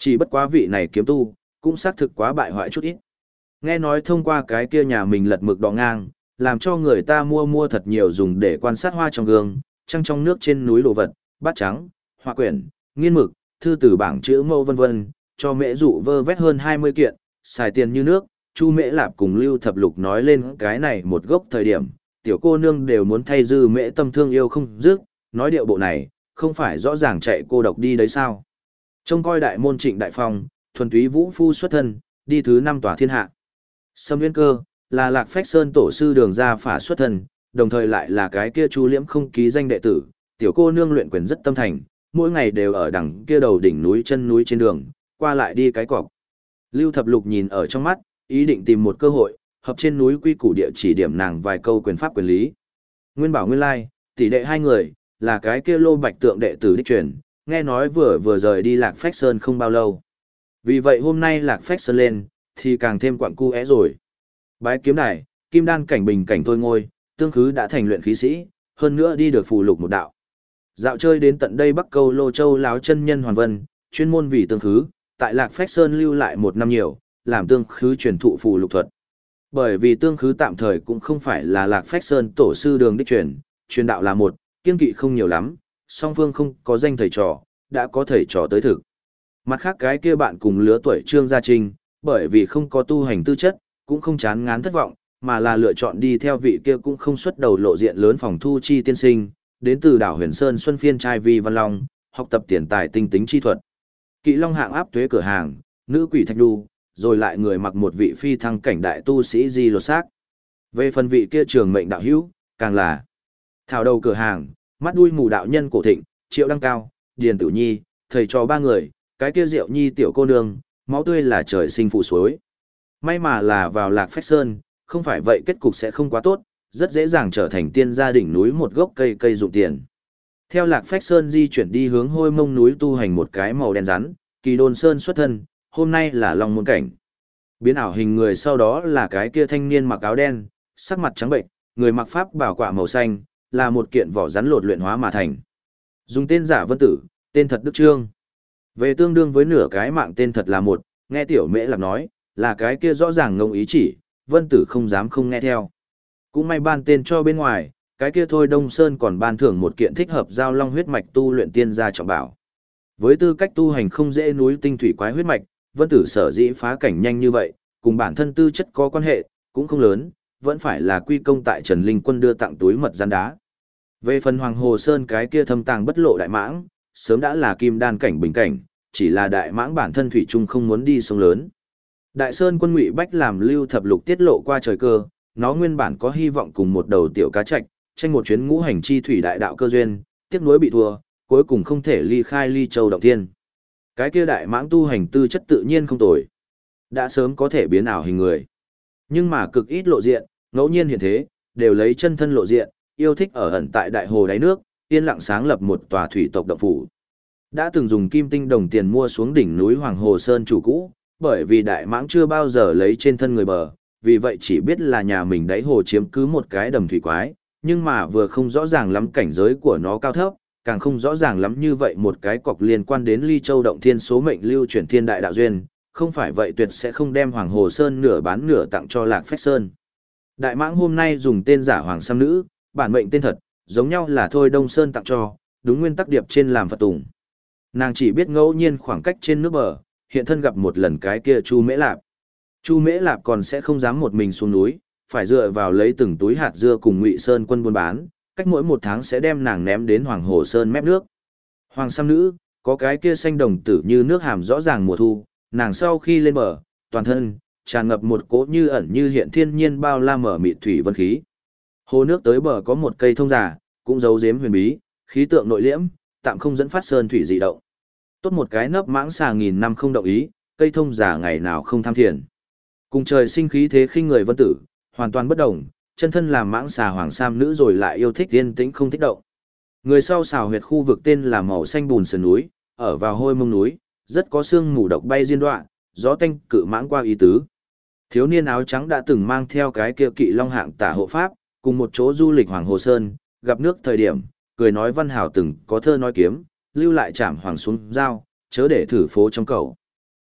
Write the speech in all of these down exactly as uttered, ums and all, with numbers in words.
Chỉ bất quá vị này kiếm tu, cũng xác thực quá bại hoại chút ít. Nghe nói thông qua cái kia nhà mình lật mực đỏ ngang, làm cho người ta mua mua thật nhiều dùng để quan sát hoa trong gương, trăng trong nước trên núi đồ vật, bát trắng, hoa quyển, nghiên mực, thư tử bảng chữ mâu vân vân, cho mễ dụ vơ vét hơn hai mươi kiện, xài tiền như nước. Chu Mễ Lạp cùng Lưu Thập Lục nói lên cái này một gốc thời điểm, tiểu cô nương đều muốn thay dư mễ tâm thương yêu không dứt, nói điệu bộ này, không phải rõ ràng chạy cô độc đi đấy sao. Trông coi đại môn Trịnh Đại Phong, thuần túy vũ phu xuất thân, đi thứ năm tòa thiên hạ. Sâm Nguyên Cơ, là Lạc Phách Sơn tổ sư đường ra phả xuất thân, đồng thời lại là cái kia Chu Liễm không ký danh đệ tử, tiểu cô nương luyện quyền rất tâm thành, mỗi ngày đều ở đằng kia đầu đỉnh núi chân núi trên đường, qua lại đi cái cọc. Lưu Thập Lục nhìn ở trong mắt, ý định tìm một cơ hội, hợp trên núi quy củ địa chỉ điểm nàng vài câu quyền pháp quyền lý. Nguyên Bảo Nguyên Lai, tỷ đệ hai người, là cái kia Lô Bạch Tượng đệ tử đích truyền, nghe nói vừa vừa rời đi Lạc Phách Sơn không bao lâu. Vì vậy hôm nay Lạc Phách Sơn lên, thì càng thêm quặng cu é rồi. Bái kiếm đài, kim đan cảnh bình cảnh thôi ngôi, tương khứ đã thành luyện khí sĩ, hơn nữa đi được phù lục một đạo. Dạo chơi đến tận đây Bắc Câu Lô Châu láo chân nhân Hoàn Vân, chuyên môn vì tương khứ, tại Lạc Phách Sơn lưu lại một năm nhiều, làm tương khứ truyền thụ phù lục thuật. Bởi vì tương khứ tạm thời cũng không phải là Lạc Phách Sơn tổ sư đường đích truyền, truyền đạo là một, kiên kỵ không nhiều lắm, song phương không có danh thầy trò, đã có thầy trò tới thực. Mặt khác cái kia bạn cùng lứa tuổi Trương Gia Trinh, bởi vì không có tu hành tư chất, cũng không chán ngán thất vọng, mà là lựa chọn đi theo vị kia cũng không xuất đầu lộ diện lớn phòng thu chi tiên sinh, đến từ đảo Huyền Sơn Xuân Phiên trai Vi Văn Long, học tập tiền tài tinh tính chi thuật. Kỵ Long hạng áp tuế cửa hàng, nữ quỷ thạch đu, rồi lại người mặc một vị phi thăng cảnh đại tu sĩ di lột xác. Về phần vị kia trường mệnh đạo hữu, càng là thảo đầu cửa hàng, mắt đuôi mù đạo nhân cổ thịnh, Triệu Đăng Cao, Điền Tử Nhi, thầy trò ba người, cái kia Diệu Nhi tiểu cô nương, máu tươi là trời sinh phụ suối. May mà là vào Lạc Phách Sơn, không phải vậy kết cục sẽ không quá tốt, rất dễ dàng trở thành tiên gia đỉnh núi một gốc cây cây dụng tiền. Theo Lạc Phách Sơn di chuyển đi hướng Hôi Mông núi tu hành một cái màu đen rắn, Kỳ Đôn Sơn xuất thân, hôm nay là Long Môn cảnh. Biến ảo hình người sau đó là cái kia thanh niên mặc áo đen, sắc mặt trắng bệnh, người mặc pháp bảo quạ màu xanh, là một kiện vỏ rắn lột luyện hóa mà thành. Dùng tên giả Vân Tử, tên thật Đức Trương. Về tương đương với nửa cái mạng tên thật là một, nghe tiểu Mễ Lạp nói, là cái kia rõ ràng ngông ý chỉ, Vân Tử không dám không nghe theo. Cũng may ban tên cho bên ngoài, cái kia thôi Đông Sơn còn ban thưởng một kiện thích hợp giao long huyết mạch tu luyện tiên gia trọng bảo. Với tư cách tu hành không dễ núi tinh thủy quái huyết mạch, Vân Tử sở dĩ phá cảnh nhanh như vậy, cùng bản thân tư chất có quan hệ, cũng không lớn, vẫn phải là quy công tại Trần Linh Quân đưa tặng túi mật gian đá. Về phần Hoàng Hồ Sơn cái kia thâm tàng bất lộ đại mãng, sớm đã là kim đan cảnh bình cảnh, chỉ là đại mãng bản thân thủy chung không muốn đi sông lớn. Đại Sơn Quân Ngụy Bách làm Lưu Thập Lục tiết lộ qua trời cơ, nó nguyên bản có hy vọng cùng một đầu tiểu cá trạch, tranh một chuyến ngũ hành chi thủy đại đạo cơ duyên, tiếc nuối bị thua, cuối cùng không thể ly khai Ly Châu động thiên. Cái kia đại mãng tu hành tư chất tự nhiên không tồi, đã sớm có thể biến ảo hình người. Nhưng mà cực ít lộ diện, ngẫu nhiên hiện thế, đều lấy chân thân lộ diện, yêu thích ở ẩn tại đại hồ đáy nước, yên lặng sáng lập một tòa thủy tộc động phủ. Đã từng dùng kim tinh đồng tiền mua xuống đỉnh núi Hoàng Hồ Sơn chủ cũ, bởi vì đại mãng chưa bao giờ lấy trên thân người bờ, vì vậy chỉ biết là nhà mình đáy hồ chiếm cứ một cái đầm thủy quái, nhưng mà vừa không rõ ràng lắm cảnh giới của nó cao thấp, càng không rõ ràng lắm như vậy một cái cọc liên quan đến Ly Châu động thiên số mệnh lưu chuyển thiên đại đạo duyên, không phải vậy tuyệt sẽ không đem Hoàng Hồ Sơn nửa bán nửa tặng cho Lạc Phách Sơn. Đại mãng hôm nay dùng tên giả Hoàng Sam Nữ, bản mệnh tên thật, giống nhau là thôi Đông Sơn tặng cho, đúng nguyên tắc điệp trên làm Phật tùng. Nàng chỉ biết ngẫu nhiên khoảng cách trên nước bờ, hiện thân gặp một lần cái kia Chu Mễ Lạp. Chu Mễ Lạp còn sẽ không dám một mình xuống núi, phải dựa vào lấy từng túi hạt dưa cùng Ngụy Sơn Quân buôn bán, cách mỗi một tháng sẽ đem nàng ném đến Hoàng Hồ Sơn mép nước. Hoàng Sam Nữ, có cái kia xanh đồng tử như nước hàm rõ ràng mùa thu, nàng sau khi lên bờ, toàn thân tràn ngập một cỗ như ẩn như hiện thiên nhiên bao la mở mịt thủy vân khí. Hồ nước tới bờ có một cây thông giả, cũng giấu giếm huyền bí, khí tượng nội liễm, tạm không dẫn phát sơn thủy dị động. Tốt một cái nấp mãng xà nghìn năm không động ý, cây thông giả ngày nào không tham thiền. Cùng trời sinh khí thế khinh người vân tử, hoàn toàn bất động, chân thân làm mãng xà Hoàng Sam Nữ rồi lại yêu thích yên tĩnh không thích động. Người sau xào huyệt khu vực tên là màu xanh bùn sườn núi, ở vào Hôi Mông núi, rất có sương mù độc bay diên đoạn, gió tanh cự mãng qua ý tứ. Thiếu niên áo trắng đã từng mang theo cái kia Kỵ Long hạng tả hộ pháp, cùng một chỗ du lịch Hoàng Hồ Sơn, gặp nước thời điểm, cười nói văn hào từng có thơ nói kiếm, lưu lại trảm hoàng xuống dao, chớ để thử phố trong cầu.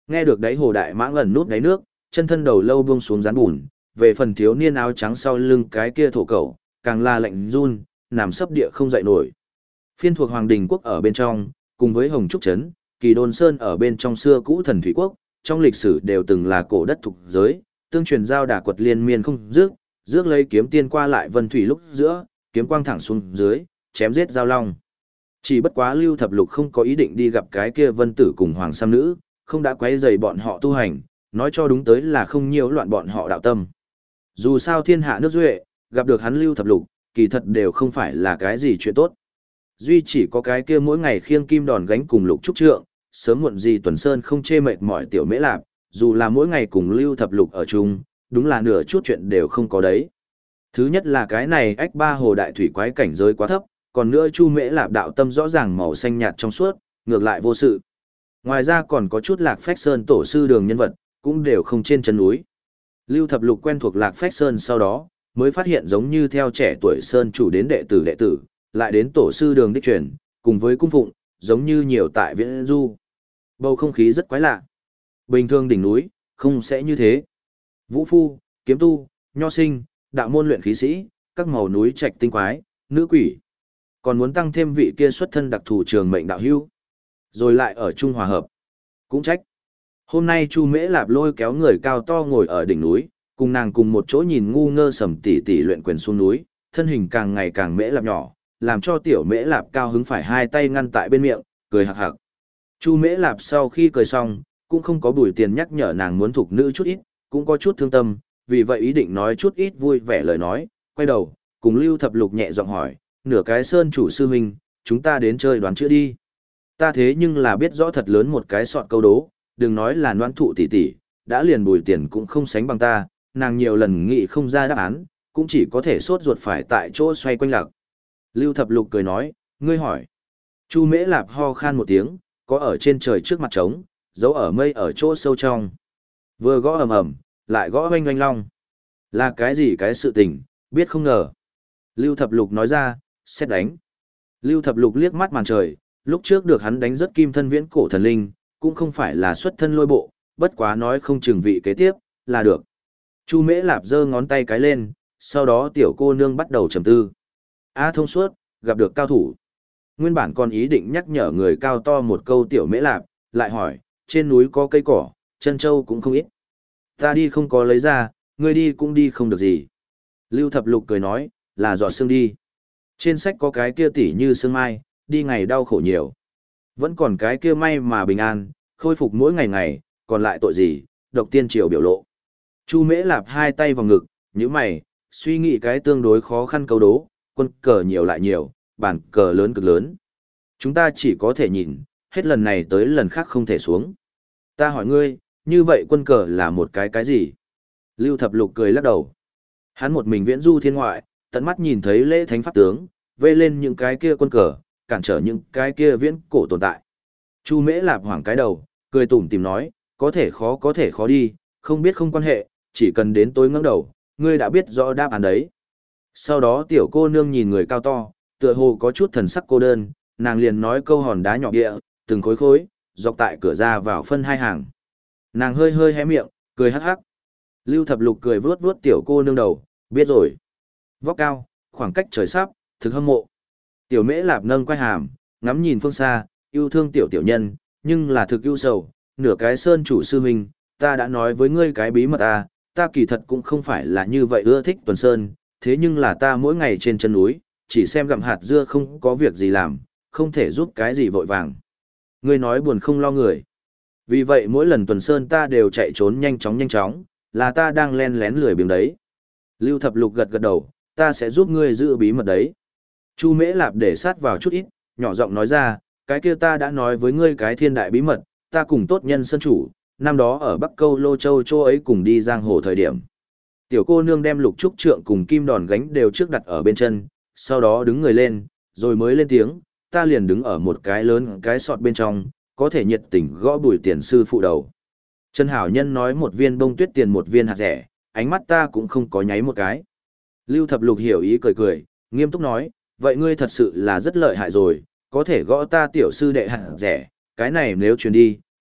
Nghe được đáy hồ đại mãng ẩn nút đáy nước, chân thân đầu lâu buông xuống rán bùn, về phần thiếu niên áo trắng sau lưng cái kia thổ cẩu, càng là lạnh run, nằm sấp địa không dậy nổi. Phiên thuộc Hoàng Đình quốc ở bên trong, cùng với Hồng Trúc Trấn, Kỳ Đôn Sơn ở bên trong xưa cũ thần thủy quốc, trong lịch sử đều từng là cổ đất thuộc giới, tương truyền giao đả quật liên miên không dứt, rước lấy kiếm tiên qua lại vân thủy lúc giữa, kiếm quang thẳng xuống dưới, chém giết giao long. Chỉ bất quá Lưu Thập Lục không có ý định đi gặp cái kia vân tử cùng hoàng sam nữ, không đã quấy rầy bọn họ tu hành, nói cho đúng tới là không nhiễu loạn bọn họ đạo tâm. Dù sao thiên hạ nước duệ, gặp được hắn Lưu Thập Lục, kỳ thật đều không phải là cái gì chuyện tốt. Duy chỉ có cái kia mỗi ngày khiêng kim đòn gánh cùng Lục Trúc Trượng, sớm muộn gì Tuần Sơn không chê mệt mỏi tiểu Mễ Lạp, dù là mỗi ngày cùng Lưu Thập Lục ở chung, đúng là nửa chút chuyện đều không có đấy. Thứ nhất là cái này ách ba hồ đại thủy quái cảnh giới quá thấp, còn nữa Chu Mễ Lạp đạo tâm rõ ràng màu xanh nhạt trong suốt, ngược lại vô sự. Ngoài ra còn có chút Lạc Phách Sơn tổ sư đường nhân vật, cũng đều không trên chân núi. Lưu Thập Lục quen thuộc Lạc Phách Sơn sau đó, mới phát hiện giống như theo trẻ tuổi Sơn chủ đến đệ tử đệ tử, lại đến tổ sư đường đích truyền, cùng với cung phụng, giống như nhiều tại Viễn Du. Bầu không khí rất quái lạ. Bình thường đỉnh núi, không sẽ như thế. Vũ phu, kiếm tu, nho sinh, đạo môn luyện khí sĩ, các màu núi trạch tinh quái, nữ quỷ. Còn muốn tăng thêm vị kia xuất thân đặc thù trường mệnh đạo hưu. Rồi lại ở chung hòa hợp. Cũng trách. Hôm nay Chu Mễ Lạp lôi kéo người cao to ngồi ở đỉnh núi, cùng nàng cùng một chỗ nhìn ngu ngơ sầm tỉ tỉ luyện quyền xuống núi, thân hình càng ngày càng Mễ Lạp nhỏ, làm cho tiểu Mễ Lạp cao hứng phải hai tay ngăn tại bên miệng, cười hạc hạc. Chu Mễ Lạp sau khi cười xong, cũng không có bùi tiền nhắc nhở nàng muốn thuộc nữ chút ít, cũng có chút thương tâm, vì vậy ý định nói chút ít vui vẻ lời nói, quay đầu, cùng Lưu Thập Lục nhẹ giọng hỏi, nửa cái sơn chủ sư huynh, chúng ta đến chơi đoán chữ đi. Ta thế nhưng là biết rõ thật lớn một cái sọt câu đố, đừng nói là noan thụ tỷ tỷ, đã liền bùi tiền cũng không sánh bằng ta, nàng nhiều lần nghĩ không ra đáp án, cũng chỉ có thể sốt ruột phải tại chỗ xoay quanh lạc. Lưu Thập Lục cười nói, ngươi hỏi. Chu Mễ Lạp ho khan một tiếng, có ở trên trời trước mặt trống, giấu ở mây ở chỗ sâu trong. Vừa gõ ầm ầm, lại gõ oanh oanh long. Là cái gì cái sự tình, biết không ngờ. Lưu Thập Lục nói ra, xét đánh. Lưu Thập Lục liếc mắt màn trời, lúc trước được hắn đánh rất kim thân viễn cổ thần linh, cũng không phải là xuất thân lôi bộ, bất quá nói không chừng vị kế tiếp, là được. Chu Mễ Lạp giơ ngón tay cái lên, sau đó tiểu cô nương bắt đầu trầm tư. A thông suốt, gặp được cao thủ. Nguyên bản còn ý định nhắc nhở người cao to một câu tiểu Mễ Lạp, lại hỏi, trên núi có cây cỏ, chân châu cũng không ít. Ta đi không có lấy ra, ngươi đi cũng đi không được gì. Lưu Thập Lục cười nói, là dọa xương đi. Trên sách có cái kia tỉ như sương mai, đi ngày đau khổ nhiều. Vẫn còn cái kia may mà bình an, khôi phục mỗi ngày ngày, còn lại tội gì, độc tiên triều biểu lộ. Chu Mễ Lạp hai tay vào ngực, nhíu mày, suy nghĩ cái tương đối khó khăn câu đố, quân cờ nhiều lại nhiều, bản cờ lớn cực lớn. Chúng ta chỉ có thể nhìn, hết lần này tới lần khác không thể xuống. Ta hỏi ngươi, như vậy quân cờ là một cái cái gì? Lưu Thập Lục cười lắc đầu. Hắn một mình viễn du thiên ngoại, tận mắt nhìn thấy lễ thánh pháp tướng, vây lên những cái kia quân cờ, cản trở những cái kia viễn cổ tồn tại. Chu Mễ Lạp hoảng cái đầu, cười tủm tìm nói, có thể khó có thể khó đi, không biết không quan hệ, chỉ cần đến tối ngẩng đầu, ngươi đã biết rõ đáp án đấy. Sau đó tiểu cô nương nhìn người cao to, tựa hồ có chút thần sắc cô đơn, nàng liền nói câu hòn đá nhỏ địa, từng khối khối, dọc tại cửa ra vào phân hai hàng. Nàng hơi hơi hé miệng, cười hắc hắc. Lưu Thập Lục cười vuốt vuốt tiểu cô nương đầu, biết rồi. Vóc cao, khoảng cách trời sắp, thực hâm mộ. Tiểu Mễ Lạp nâng quay hàm, ngắm nhìn phương xa, yêu thương tiểu tiểu nhân, nhưng là thực yêu sầu, nửa cái sơn chủ sư huynh, ta đã nói với ngươi cái bí mật à, ta kỳ thật cũng không phải là như vậy ưa thích Tuần Sơn, thế nhưng là ta mỗi ngày trên chân núi, chỉ xem gặm hạt dưa không có việc gì làm, không thể giúp cái gì vội vàng. Ngươi nói buồn không lo người. Vì vậy mỗi lần Tuần Sơn ta đều chạy trốn nhanh chóng nhanh chóng, là ta đang len lén lười biếng đấy. Lưu Thập Lục gật gật đầu, ta sẽ giúp ngươi giữ bí mật đấy. Chu Mễ Lạp để sát vào chút ít, nhỏ giọng nói ra, cái kia ta đã nói với ngươi cái thiên đại bí mật, ta cùng tốt nhân sơn chủ, năm đó ở Bắc Câu Lô Châu Châu ấy cùng đi giang hồ thời điểm. Tiểu cô nương đem Lục Trúc Trượng cùng kim đòn gánh đều trước đặt ở bên chân, sau đó đứng người lên, rồi mới lên tiếng, ta liền đứng ở một cái lớn cái sọt bên trong, có thể nhiệt tình gõ bùi tiền sư phụ đầu. Trần Hảo Nhân nói một viên bông tuyết tiền một viên hạt rẻ, ánh mắt ta cũng không có nháy một cái. Lưu Thập Lục hiểu ý cười cười, nghiêm túc nói, vậy ngươi thật sự là rất lợi hại rồi, có thể gõ ta tiểu sư đệ hạt rẻ, cái này nếu truyền đi,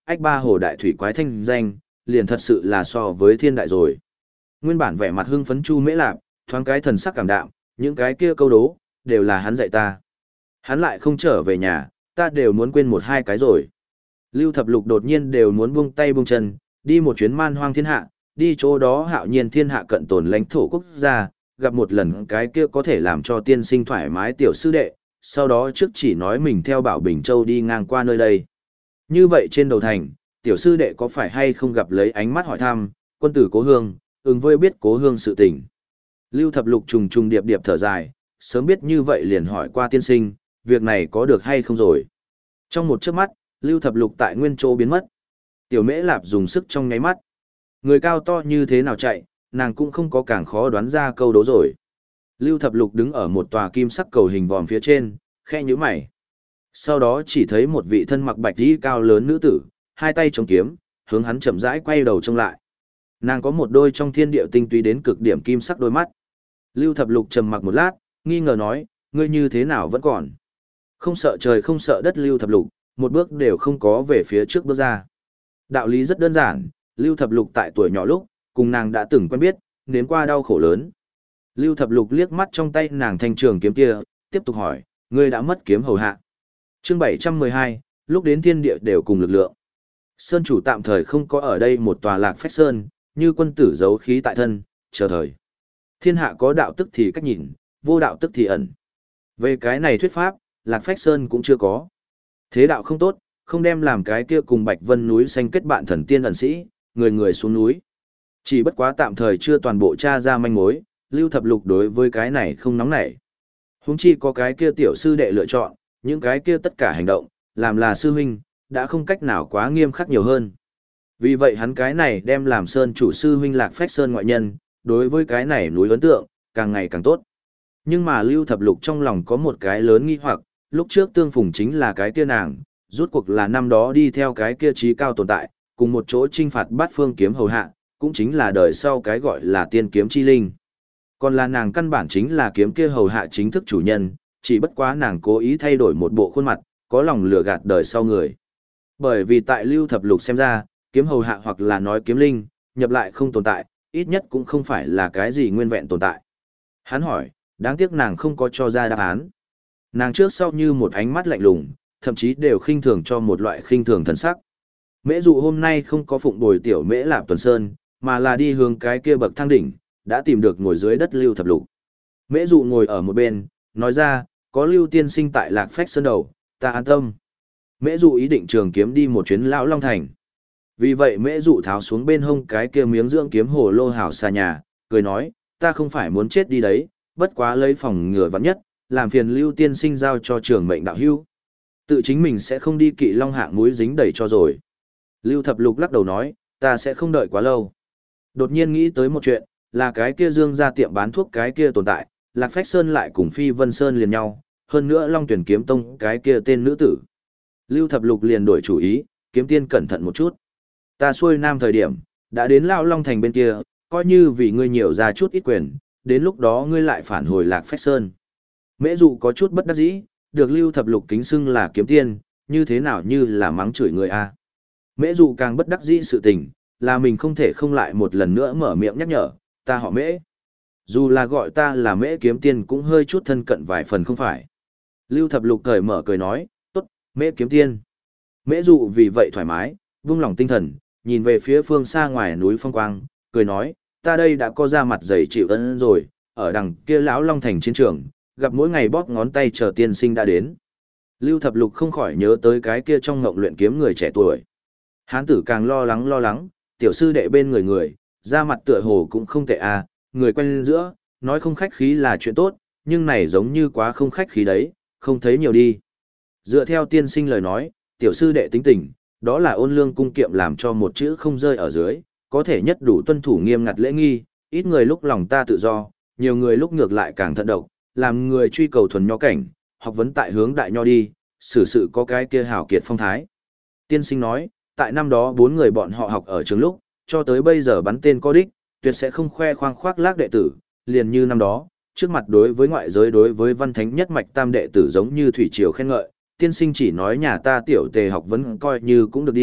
ách ba hồ đại thủy quái thanh danh, liền thật sự là so với thiên đại rồi. Nguyên bản vẻ mặt hưng phấn Chu Mễ Lạp, thoáng cái thần sắc cảm đạm, những cái kia câu đố, đều là hắn dạy ta. Hắn lại không trở về nhà, ta đều muốn quên một hai cái rồi. Lưu Thập Lục đột nhiên đều muốn buông tay buông chân, đi một chuyến man hoang thiên hạ, đi chỗ đó hạo nhiên thiên hạ cận tồn lãnh thổ quốc gia, gặp một lần cái kia có thể làm cho tiên sinh thoải mái tiểu sư đệ, sau đó trước chỉ nói mình theo Bảo Bình Châu đi ngang qua nơi đây. Như vậy trên đầu thành, tiểu sư đệ có phải hay không gặp lấy ánh mắt hỏi thăm, quân tử cố hương, ứng với biết cố hương sự tình. Lưu Thập Lục trùng trùng điệp điệp thở dài, sớm biết như vậy liền hỏi qua tiên sinh, việc này có được hay không rồi. Trong một chớp mắt, Lưu Thập Lục tại nguyên chỗ biến mất. Tiểu Mễ Lạp dùng sức trong nháy mắt. Người cao to như thế nào chạy, nàng cũng không có càng khó đoán ra câu đố rồi. Lưu Thập Lục đứng ở một tòa kim sắc cầu hình vòm phía trên, khe nhíu mày. Sau đó chỉ thấy một vị thân mặc bạch y cao lớn nữ tử, hai tay chống kiếm, hướng hắn chậm rãi quay đầu trông lại. Nàng có một đôi trong thiên địa tinh túy đến cực điểm kim sắc đôi mắt. Lưu Thập Lục trầm mặc một lát, nghi ngờ nói, ngươi như thế nào vẫn còn. Không sợ trời không sợ đất Lưu Thập Lục, một bước đều không có về phía trước bước ra. Đạo lý rất đơn giản, Lưu Thập Lục tại tuổi nhỏ lúc, cùng nàng đã từng quen biết, nếm qua đau khổ lớn. Lưu Thập Lục liếc mắt trong tay nàng thanh trường kiếm kia, tiếp tục hỏi, ngươi đã mất kiếm hầu hạ. Chương bảy trăm mười hai, lúc đến thiên địa đều cùng lực lượng. Sơn chủ tạm thời không có ở đây một tòa lạc phách sơn, như quân tử giấu khí tại thân, chờ thời. Thiên hạ có đạo tức thì cách nhìn, vô đạo tức thì ẩn. Về cái này thuyết pháp, lạc phách sơn cũng chưa có. Thế đạo không tốt, không đem làm cái kia cùng Bạch Vân núi xanh kết bạn thần tiên ẩn sĩ, người người xuống núi. Chỉ bất quá tạm thời chưa toàn bộ tra ra manh mối, Lưu Thập Lục đối với cái này không nóng nảy. Huống chi có cái kia tiểu sư đệ lựa chọn, những cái kia tất cả hành động, làm là sư huynh, đã không cách nào quá nghiêm khắc nhiều hơn. Vì vậy hắn cái này đem làm sơn chủ sư huynh lạc phách sơn ngoại nhân, đối với cái này núi ấn tượng, càng ngày càng tốt. Nhưng mà Lưu Thập Lục trong lòng có một cái lớn nghi hoặc, lúc trước tương phùng chính là cái kia nàng, rút cuộc là năm đó đi theo cái kia trí cao tồn tại, cùng một chỗ trinh phạt bát phương kiếm hầu hạ, cũng chính là đời sau cái gọi là tiên kiếm chi linh. Còn là nàng căn bản chính là kiếm kia hầu hạ chính thức chủ nhân, chỉ bất quá nàng cố ý thay đổi một bộ khuôn mặt, có lòng lừa gạt đời sau người. Bởi vì tại Lưu Thập Lục xem ra, kiếm hầu hạ hoặc là nói kiếm linh, nhập lại không tồn tại, ít nhất cũng không phải là cái gì nguyên vẹn tồn tại. Hắn hỏi, đáng tiếc nàng không có cho ra đáp án. Nàng trước sau như một ánh mắt lạnh lùng, thậm chí đều khinh thường cho một loại khinh thường thần sắc. Mễ dụ hôm nay không có phụng bồi tiểu Mễ Lạp Tuần Sơn, mà là đi hướng cái kia bậc thang đỉnh, đã tìm được ngồi dưới đất Lưu Thập Lục. Mễ dụ ngồi ở một bên, nói ra, có Lưu tiên sinh tại Lạc Phách Sơn đầu, ta an tâm. Mễ dụ ý định trường kiếm đi một chuyến Lão Long Thành. Vì vậy Mễ dụ tháo xuống bên hông cái kia miếng dưỡng kiếm hồ lô hảo xa nhà, cười nói, ta không phải muốn chết đi đấy, bất quá lấy phòng ngừa vắng nhất, làm phiền Lưu tiên sinh giao cho trường mệnh đạo hưu. Tự chính mình sẽ không đi kỵ long hạng mũi dính đầy cho rồi. Lưu Thập Lục lắc đầu nói, ta sẽ không đợi quá lâu. Đột nhiên nghĩ tới một chuyện, là cái kia Dương ra tiệm bán thuốc cái kia tồn tại, Lạc Phách Sơn lại cùng Phi Vân Sơn liền nhau, hơn nữa Long Tuyển Kiếm Tông cái kia tên nữ tử. Lưu Thập Lục liền đổi chủ ý, kiếm tiên cẩn thận một chút. Ta xuôi nam thời điểm, đã đến Lão Long Thành bên kia, coi như vì ngươi nhiều ra chút ít quyền, đến lúc đó ngươi lại phản hồi Lạc Phách Sơn. Mễ dụ có chút bất đắc dĩ, được Lưu Thập Lục kính xưng là kiếm tiên, như thế nào như là mắng chửi người a. Mễ dụ càng bất đắc dĩ sự tình, là mình không thể không lại một lần nữa mở miệng nhắc nhở, ta họ Mễ. Dù là gọi ta là Mễ kiếm tiên cũng hơi chút thân cận vài phần không phải. Lưu Thập Lục cởi mở cười nói, tốt, Mễ kiếm tiên. Mễ dụ vì vậy thoải mái, vung lòng tinh thần, nhìn về phía phương xa ngoài núi phong quang, cười nói, ta đây đã có ra mặt dày chịu ân rồi, ở đằng kia Lão Long Thành chiến trường, gặp mỗi ngày bóp ngón tay chờ tiên sinh đã đến. Lưu Thập Lục không khỏi nhớ tới cái kia trong ngộng luyện kiếm người trẻ tuổi. Hán tử càng lo lắng lo lắng, tiểu sư đệ bên người người, ra mặt tựa hồ cũng không tệ à, người quen giữa, nói không khách khí là chuyện tốt, nhưng này giống như quá không khách khí đấy, không thấy nhiều đi. Dựa theo tiên sinh lời nói, tiểu sư đệ tính tình, đó là ôn lương cung kiệm làm cho một chữ không rơi ở dưới, có thể nhất đủ tuân thủ nghiêm ngặt lễ nghi, ít người lúc lòng ta tự do, nhiều người lúc ngược lại càng thận độc, làm người truy cầu thuần nho cảnh, học vấn tại hướng đại nho đi, xử sự có cái kia hảo kiệt phong thái. Tiên sinh nói, tại năm đó bốn người bọn họ học ở trường lúc, cho tới bây giờ bắn tên có đích, tuyệt sẽ không khoe khoang khoác lác đệ tử, liền như năm đó, trước mặt đối với ngoại giới đối với văn thánh nhất mạch tam đệ tử giống như thủy triều khen ngợi, tiên sinh chỉ nói nhà ta tiểu tề học vẫn coi như cũng được đi,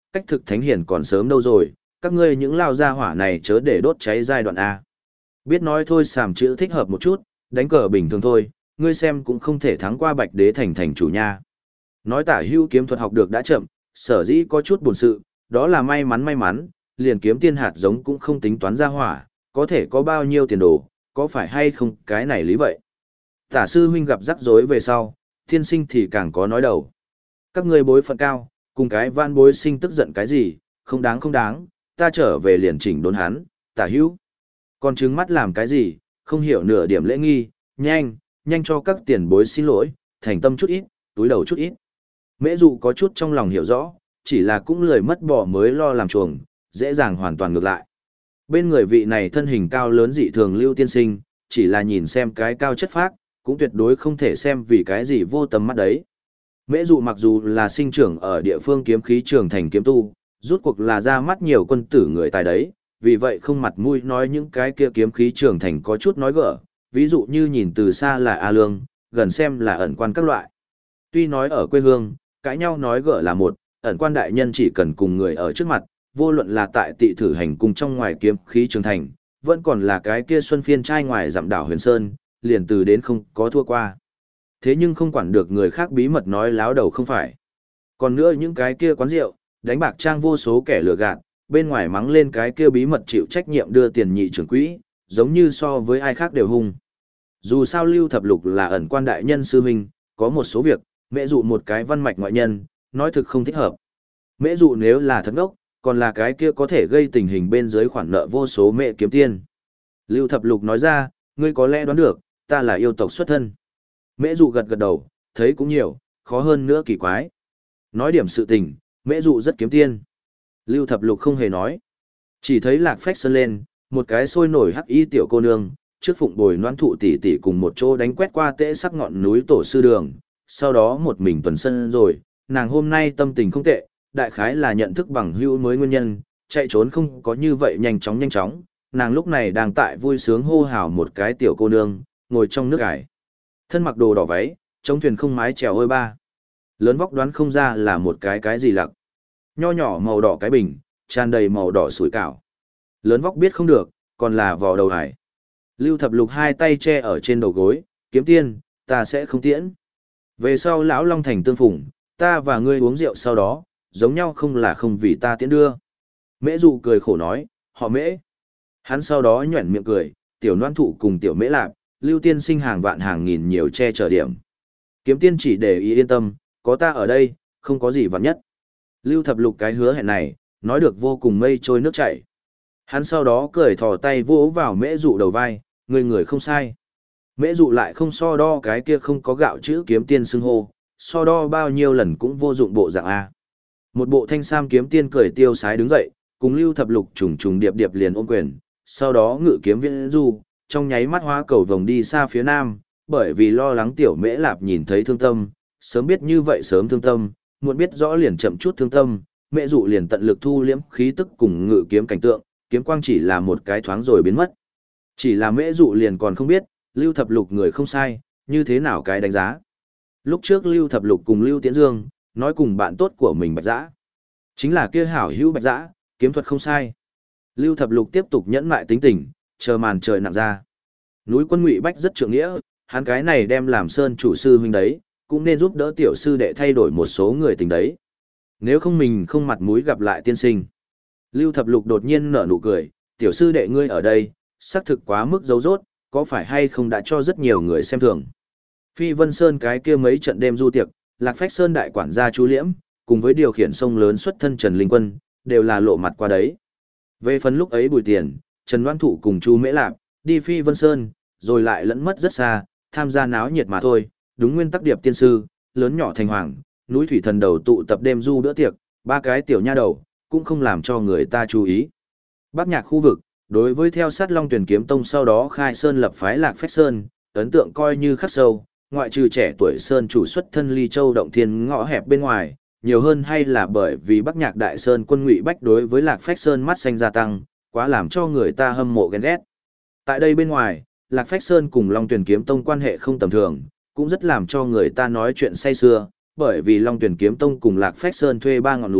cách thực thánh hiển còn sớm đâu rồi, các ngươi những lao gia hỏa này chớ để đốt cháy giai đoạn A. Biết nói thôi sàm chữ thích hợp một chút, đánh cờ bình thường thôi, ngươi xem cũng không thể thắng qua bạch đế thành thành chủ nha. Nói tả hưu kiếm thuật học được đã chậm, sở dĩ có chút buồn sự, đó là may mắn may mắn, liền kiếm tiên hạt giống cũng không tính toán ra hỏa, có thể có bao nhiêu tiền đồ, có phải hay không cái này lý vậy. Tả sư huynh gặp rắc rối về sau, thiên sinh thì càng có nói đầu. Các ngươi bối phận cao, cùng cái van bối sinh tức giận cái gì, không đáng không đáng, ta trở về liền chỉnh đốn hắn, tả hữu. Còn trứng mắt làm cái gì, không hiểu nửa điểm lễ nghi, nhanh, nhanh cho các tiền bối xin lỗi, thành tâm chút ít, túi đầu chút ít. Mễ dụ có chút trong lòng hiểu rõ, chỉ là cũng lười mất bỏ mới lo làm chuồng, dễ dàng hoàn toàn ngược lại. Bên người vị này thân hình cao lớn dị thường lưu tiên sinh, chỉ là nhìn xem cái cao chất phác, cũng tuyệt đối không thể xem vì cái gì vô tầm mắt đấy. Mễ dụ mặc dù là sinh trưởng ở địa phương kiếm khí trường thành kiếm tu, rút cuộc là ra mắt nhiều quân tử người tài đấy, vì vậy không mặt mũi nói những cái kia kiếm khí trường thành có chút nói gở, ví dụ như nhìn từ xa là A Lương, gần xem là ẩn quan các loại. Tuy nói ở quê hương, cãi nhau nói gở là một, ẩn quan đại nhân chỉ cần cùng người ở trước mặt, vô luận là tại tị thử hành cùng trong ngoài kiếm khí trường thành, vẫn còn là cái kia xuân phiên trai ngoài dặm đảo huyền sơn, liền từ đến không có thua qua. Thế nhưng không quản được người khác bí mật nói láo đầu không phải. Còn nữa những cái kia quán rượu, đánh bạc trang vô số kẻ lừa gạt, bên ngoài mắng lên cái kia bí mật chịu trách nhiệm đưa tiền nhị trưởng quỹ, giống như so với ai khác đều hung. Dù sao Lưu Thập Lục là ẩn quan đại nhân sư huynh, có một số việc, mẹ dụ một cái văn mạch ngoại nhân, nói thực không thích hợp. Mẹ dụ nếu là thật ngốc, còn là cái kia có thể gây tình hình bên dưới khoản nợ vô số mẹ kiếm tiền. Lưu Thập Lục nói ra, ngươi có lẽ đoán được, ta là yêu tộc xuất thân. Mễ dụ gật gật đầu, thấy cũng nhiều, khó hơn nữa kỳ quái. Nói điểm sự tình, mễ dụ rất kiếm tiên. Lưu Thập Lục không hề nói. Chỉ thấy lạc phách sơn lên, một cái sôi nổi hắc y tiểu cô nương, trước phụng bồi noan thụ tỷ tỷ cùng một chỗ đánh quét qua tễ sắc ngọn núi tổ sư đường, sau đó một mình tuần sân rồi, nàng hôm nay tâm tình không tệ, đại khái là nhận thức bằng hữu mới nguyên nhân, chạy trốn không có như vậy nhanh chóng nhanh chóng, nàng lúc này đang tại vui sướng hô hào một cái tiểu cô nương, ngồi trong nước ải. Thân mặc đồ đỏ váy, chống thuyền không mái chèo ôi ba. Lớn vóc đoán không ra là một cái cái gì lặc. Nho nhỏ màu đỏ cái bình, tràn đầy màu đỏ sủi cảo. Lớn vóc biết không được, còn là vò đầu hải. Lưu Thập Lục hai tay che ở trên đầu gối, kiếm tiên, ta sẽ không tiễn. Về sau lão Long Thành tương phùng, ta và ngươi uống rượu sau đó, giống nhau không là không vì ta tiễn đưa. Mễ dụ cười khổ nói, họ mễ. Hắn sau đó nhuẩn miệng cười, tiểu noan thụ cùng tiểu mễ lạp, Lưu tiên sinh hàng vạn hàng nghìn nhiều che chở điểm. Kiếm tiên chỉ để ý yên tâm, có ta ở đây, không có gì vạn nhất. Lưu Thập Lục cái hứa hẹn này, nói được vô cùng mây trôi nước chảy. Hắn sau đó cười thò tay vỗ vào mễ dụ đầu vai, người người không sai. Mễ dụ lại không so đo cái kia không có gạo chữ kiếm tiên xưng hô, so đo bao nhiêu lần cũng vô dụng bộ dạng A. Một bộ thanh sam kiếm tiên cười tiêu sái đứng dậy, cùng Lưu Thập Lục trùng trùng điệp điệp liền ôm quyền, sau đó ngự kiếm viễn du, trong nháy mắt hóa cầu vòng đi xa phía nam, bởi vì lo lắng tiểu mễ lạp nhìn thấy thương tâm, sớm biết như vậy sớm thương tâm, muộn biết rõ liền chậm chút thương tâm, mẹ dụ liền tận lực thu liễm khí tức cùng ngự kiếm cảnh tượng, kiếm quang chỉ là một cái thoáng rồi biến mất. Chỉ là mễ dụ liền còn không biết, Lưu Thập Lục người không sai, như thế nào cái đánh giá. Lúc trước Lưu Thập Lục cùng Lưu Tiễn Dương, nói cùng bạn tốt của mình Bạch Dã. Chính là kia hảo hữu Bạch Dã, kiếm thuật không sai. Lưu Thập Lục tiếp tục nhẫn lại tính tình, chờ màn trời nặng ra. Núi Quân Ngụy Bách rất trượng nghĩa, hắn cái này đem làm sơn chủ sư huynh đấy, cũng nên giúp đỡ tiểu sư đệ thay đổi một số người tình đấy. Nếu không mình không mặt mũi gặp lại tiên sinh. Lưu Thập Lục đột nhiên nở nụ cười, tiểu sư đệ ngươi ở đây, xác thực quá mức dấu rốt, có phải hay không đã cho rất nhiều người xem thường. Phi Vân Sơn cái kia mấy trận đêm du tiệc, Lạc Phách Sơn đại quản gia Chu Liễm, cùng với điều khiển sông lớn xuất thân Trần Linh Quân, đều là lộ mặt qua đấy. Về phần lúc ấy Bùi Tiền, Trần Đoan Thụ cùng Chu Mễ Lạp, đi Phi Vân Sơn, rồi lại lẫn mất rất xa, tham gia náo nhiệt mà thôi, đúng nguyên tắc điệp tiên sư, lớn nhỏ thành hoàng, núi thủy thần đầu tụ tập đêm du bữa tiệc, ba cái tiểu nha đầu, cũng không làm cho người ta chú ý. Bắc Nhạc khu vực, đối với theo sát Long Tuyển Kiếm Tông sau đó khai sơn lập phái Lạc Phách Sơn, ấn tượng coi như khắc sâu, ngoại trừ trẻ tuổi sơn chủ xuất thân Ly Châu động thiên ngõ hẹp bên ngoài, nhiều hơn hay là bởi vì Bắc Nhạc Đại Sơn quân Ngụy Bách đối với Lạc Phách Sơn mắt xanh gia tăng, quá làm cho người ta hâm mộ ghen ghét. Tại đây bên ngoài, Lạc Phách Sơn cùng Long Tuyển Kiếm Tông quan hệ không tầm thường, cũng rất làm cho người ta nói chuyện say sưa, bởi vì Long Tuyển Kiếm Tông cùng Lạc Phách Sơn thuê ba ngọn núi,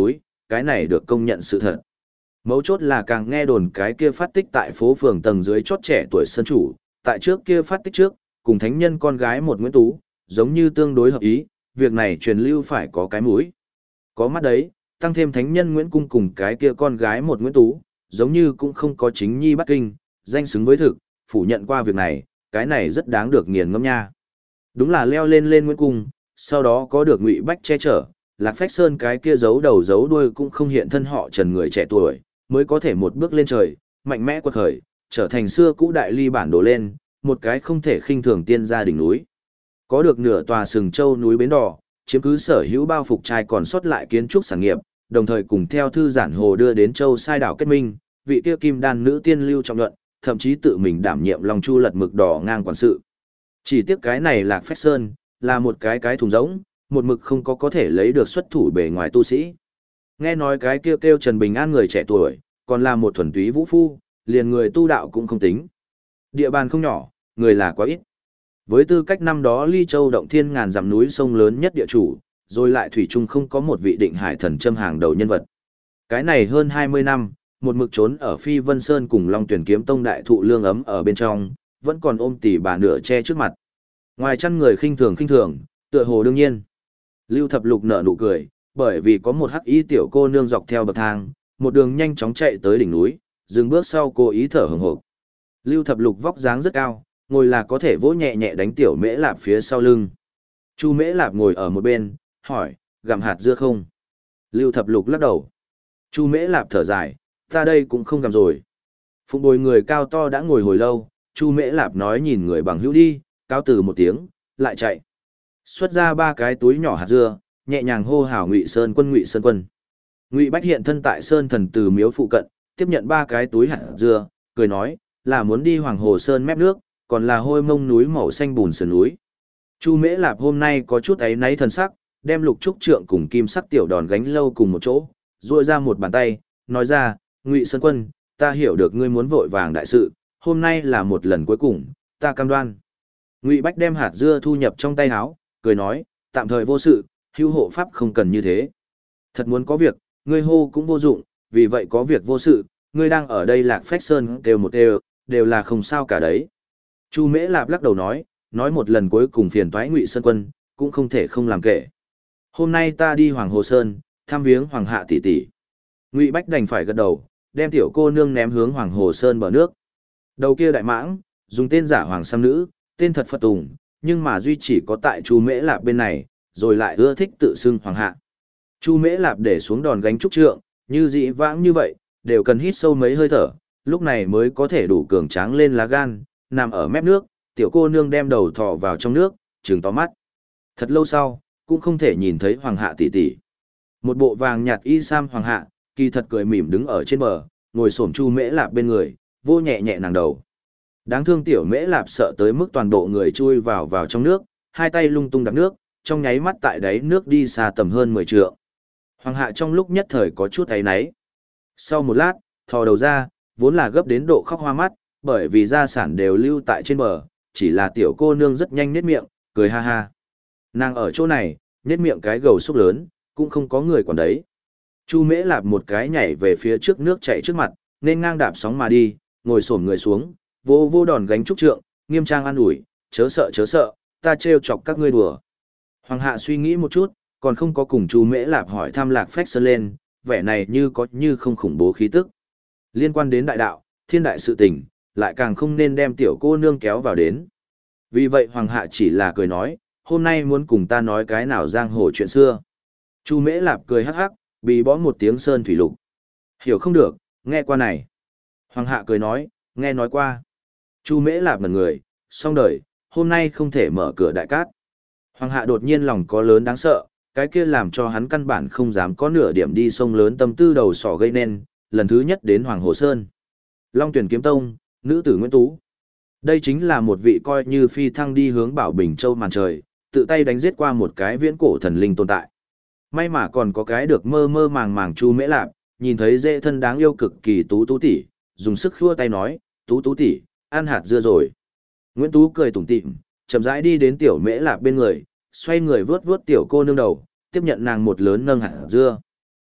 cái này được công nhận sự thật. Mấu chốt là càng nghe đồn cái kia phát tích tại phố phường tầng dưới chót trẻ tuổi sân chủ, tại trước kia phát tích trước, cùng thánh nhân con gái một Nguyễn Tú, giống như tương đối hợp ý, việc này truyền lưu phải có cái mũi. Có mắt đấy, tăng thêm thánh nhân Nguyễn Cung cùng cái kia con gái một Nguyễn Tú, giống như cũng không có chính nhi bắt kinh, danh xứng với thực, phủ nhận qua việc này, cái này rất đáng được nghiền ngẫm nha. Đúng là leo lên lên Nguyễn Cung, sau đó có được Ngụy Bách che chở, Lạc Phách Sơn cái kia giấu đầu giấu đuôi cũng không hiện thân họ Trần người trẻ tuổi, mới có thể một bước lên trời, mạnh mẽ quật khởi, trở thành xưa cũ đại ly bản đồ lên, một cái không thể khinh thường tiên gia đỉnh núi. Có được nửa tòa sừng châu núi Bến Đỏ, chiếm cứ sở hữu bao phục trai còn sót lại kiến trúc sản nghiệp, đồng thời cùng theo thư giản hồ đưa đến châu sai đảo kết minh, vị kia kim đan nữ tiên lưu trọng luận, thậm chí tự mình đảm nhiệm Long Chu lật mực đỏ ngang quản sự. Chỉ tiếc cái này Lạc Phách Sơn, là một cái cái thùng rỗng, một mực không có có thể lấy được xuất thủ bề ngoài tu sĩ. Nghe nói cái kia kêu, kêu Trần Bình An người trẻ tuổi, còn là một thuần túy vũ phu, liền người tu đạo cũng không tính. Địa bàn không nhỏ, người là quá ít. Với tư cách năm đó Ly Châu động thiên ngàn dặm núi sông lớn nhất địa chủ, rồi lại thủy chung không có một vị định hải thần châm hàng đầu nhân vật. Cái này hơn hai mươi năm, một mực trốn ở Phi Vân Sơn cùng Long Tuyển Kiếm Tông đại thụ lương ấm ở bên trong, vẫn còn ôm tỉ bà nửa che trước mặt. Ngoài chăn người khinh thường khinh thường, tựa hồ đương nhiên. Lưu Thập Lục nở nụ cười, bởi vì có một hắc y tiểu cô nương dọc theo bậc thang, một đường nhanh chóng chạy tới đỉnh núi, dừng bước sau cô ý thở hừng hực. Lưu Thập Lục vóc dáng rất cao, ngồi là có thể vỗ nhẹ nhẹ đánh tiểu Mễ Lạp phía sau lưng. Chu Mễ Lạp ngồi ở một bên, hỏi, gặm hạt dưa không? Lưu Thập Lục lắc đầu. Chu Mễ Lạp thở dài, ta đây cũng không gặm rồi. Phụng bồi người cao to đã ngồi hồi lâu, Chu Mễ Lạp nói nhìn người bằng hữu đi, cáo từ một tiếng, lại chạy. Xuất ra ba cái túi nhỏ hạt dưa, nhẹ nhàng hô hào Ngụy Sơn Quân Ngụy Sơn Quân. Ngụy Bách hiện thân tại Sơn Thần Từ miếu phụ cận, tiếp nhận ba cái túi hạt dưa, cười nói, là muốn đi Hoàng Hồ Sơn mép nước, còn là hôi mông núi màu xanh bùn sườn núi. Chu Mễ Lạp hôm nay có chút áy náy thần sắc, đem Lục Trúc Trượng cùng Kim Sắc tiểu đòn gánh lâu cùng một chỗ, duỗi ra một bàn tay, nói ra, Ngụy Sơn Quân, ta hiểu được ngươi muốn vội vàng đại sự, hôm nay là một lần cuối cùng, ta cam đoan. Ngụy Bách đem hạt dưa thu nhập trong tay áo, cười nói, tạm thời vô sự, hữu hộ pháp không cần như thế. Thật muốn có việc, ngươi hô cũng vô dụng, vì vậy có việc vô sự, ngươi đang ở đây Lạc Phách Sơn kêu một đều, đều là không sao cả đấy. Chu Mễ Lạp lắc đầu nói, nói một lần cuối cùng phiền toái Ngụy Sơn Quân, cũng không thể không làm kể. Hôm nay ta đi Hoàng Hồ Sơn, thăm viếng Hoàng hạ tỷ tỷ. Ngụy Bách đành phải gật đầu, đem tiểu cô nương ném hướng Hoàng Hồ Sơn bờ nước. Đầu kia đại mãng, dùng tên giả Hoàng Sam Nữ, tên thật Phật Tùng, nhưng mà duy chỉ có tại Chu Mễ Lạp bên này, rồi lại ưa thích tự xưng Hoàng hạ. Chu Mễ Lạp để xuống đòn gánh trúc trượng, như dĩ vãng như vậy, đều cần hít sâu mấy hơi thở, lúc này mới có thể đủ cường tráng lên lá gan, nằm ở mép nước, tiểu cô nương đem đầu thò vào trong nước, trừng to mắt. Thật lâu sau, cũng không thể nhìn thấy Hoàng hạ tỷ tỷ. Một bộ vàng nhạt y sam Hoàng hạ, kỳ thật cười mỉm đứng ở trên bờ, ngồi xổm Chu Mễ Lạp bên người, vô nhẹ nhẹ nàng đầu. Đáng thương tiểu Mễ Lạp sợ tới mức toàn bộ người chui vào vào trong nước, hai tay lung tung đạp nước, trong nháy mắt tại đáy nước đi xa tầm hơn mười trượng. Hoàng hạ trong lúc nhất thời có chút áy náy. Sau một lát, thò đầu ra, vốn là gấp đến độ khóc hoa mắt, bởi vì gia sản đều lưu tại trên bờ, chỉ là tiểu cô nương rất nhanh nhếch miệng, cười ha ha. Nàng ở chỗ này, nhếch miệng cái gầu xúc lớn, cũng không có người quản đấy. Chu Mễ Lạp một cái nhảy về phía trước nước chảy trước mặt, nên ngang đạp sóng mà đi, ngồi xổm người xuống, vô vô đòn gánh trúc trượng, nghiêm trang an ủi, chớ sợ chớ sợ, ta trêu chọc các ngươi đùa. Hoàng hạ suy nghĩ một chút, còn không có cùng Chu Mễ Lạp hỏi thăm Lạc Phách Sơn lên, vẻ này như có như không khủng bố khí tức. Liên quan đến đại đạo, thiên đại sự tình, lại càng không nên đem tiểu cô nương kéo vào đến. Vì vậy Hoàng hạ chỉ là cười nói, hôm nay muốn cùng ta nói cái nào giang hồ chuyện xưa. Chu Mễ Lạp cười hắc hắc, bị bó một tiếng sơn thủy lục. Hiểu không được, nghe qua này. Hoàng hạ cười nói, nghe nói qua. Chu Mễ Lạp ngẩn người, xong đời, hôm nay không thể mở cửa đại cát. Hoàng hạ đột nhiên lòng có lớn đáng sợ, cái kia làm cho hắn căn bản không dám có nửa điểm đi sông lớn tâm tư đầu sỏ gây nên, lần thứ nhất đến Hoàng Hồ Sơn. Long Tuyển Kiếm Tông, nữ tử Nguyễn Tú. Đây chính là một vị coi như phi thăng đi hướng Bảo Bình Châu màn trời, tự tay đánh giết qua một cái viễn cổ thần linh tồn tại. May mà còn có cái được mơ mơ màng màng Chu Mễ Lạp, nhìn thấy dễ thân đáng yêu cực kỳ Tú Tú tỷ, dùng sức khua tay nói, Tú Tú tỷ, ăn hạt dưa rồi. Nguyễn Tú cười tủm tỉm, chậm rãi đi đến tiểu Mễ Lạp bên người, xoay người vướt vướt tiểu cô nương đầu, tiếp nhận nàng một lớn nâng hạt dưa.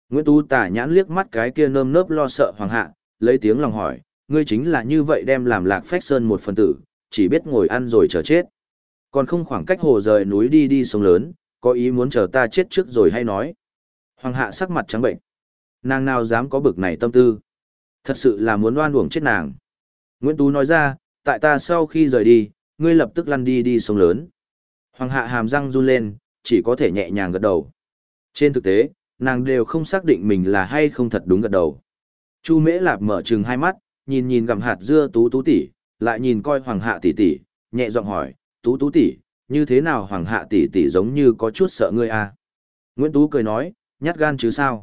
Nguyễn Tú tà nhãn liếc mắt cái kia nơm nớp lo sợ hoàng hạ, lấy tiếng lòng hỏi, ngươi chính là như vậy đem làm Lạc Phách Sơn một phần tử, chỉ biết ngồi ăn rồi chờ chết. Còn không khoảng cách hồ rời núi đi đi sông lớn, có ý muốn chờ ta chết trước rồi hay nói. Hoàng hạ sắc mặt trắng bệnh. Nàng nào dám có bực này tâm tư. Thật sự là muốn oan uổng chết nàng. Nguyễn Tú nói ra, tại ta sau khi rời đi, ngươi lập tức lăn đi đi sông lớn. Hoàng hạ hàm răng run lên, chỉ có thể nhẹ nhàng gật đầu. Trên thực tế, nàng đều không xác định mình là hay không thật đúng gật đầu. Chu Mễ Lạp mở trừng hai mắt, nhìn nhìn gặm hạt dưa Tú Tú tỷ, lại nhìn coi Hoàng hạ tỷ tỷ, nhẹ giọng hỏi, Tú Tú tỷ, như thế nào Hoàng hạ tỷ tỷ giống như có chút sợ ngươi à? Nguyễn Tú cười nói, nhát gan chứ sao?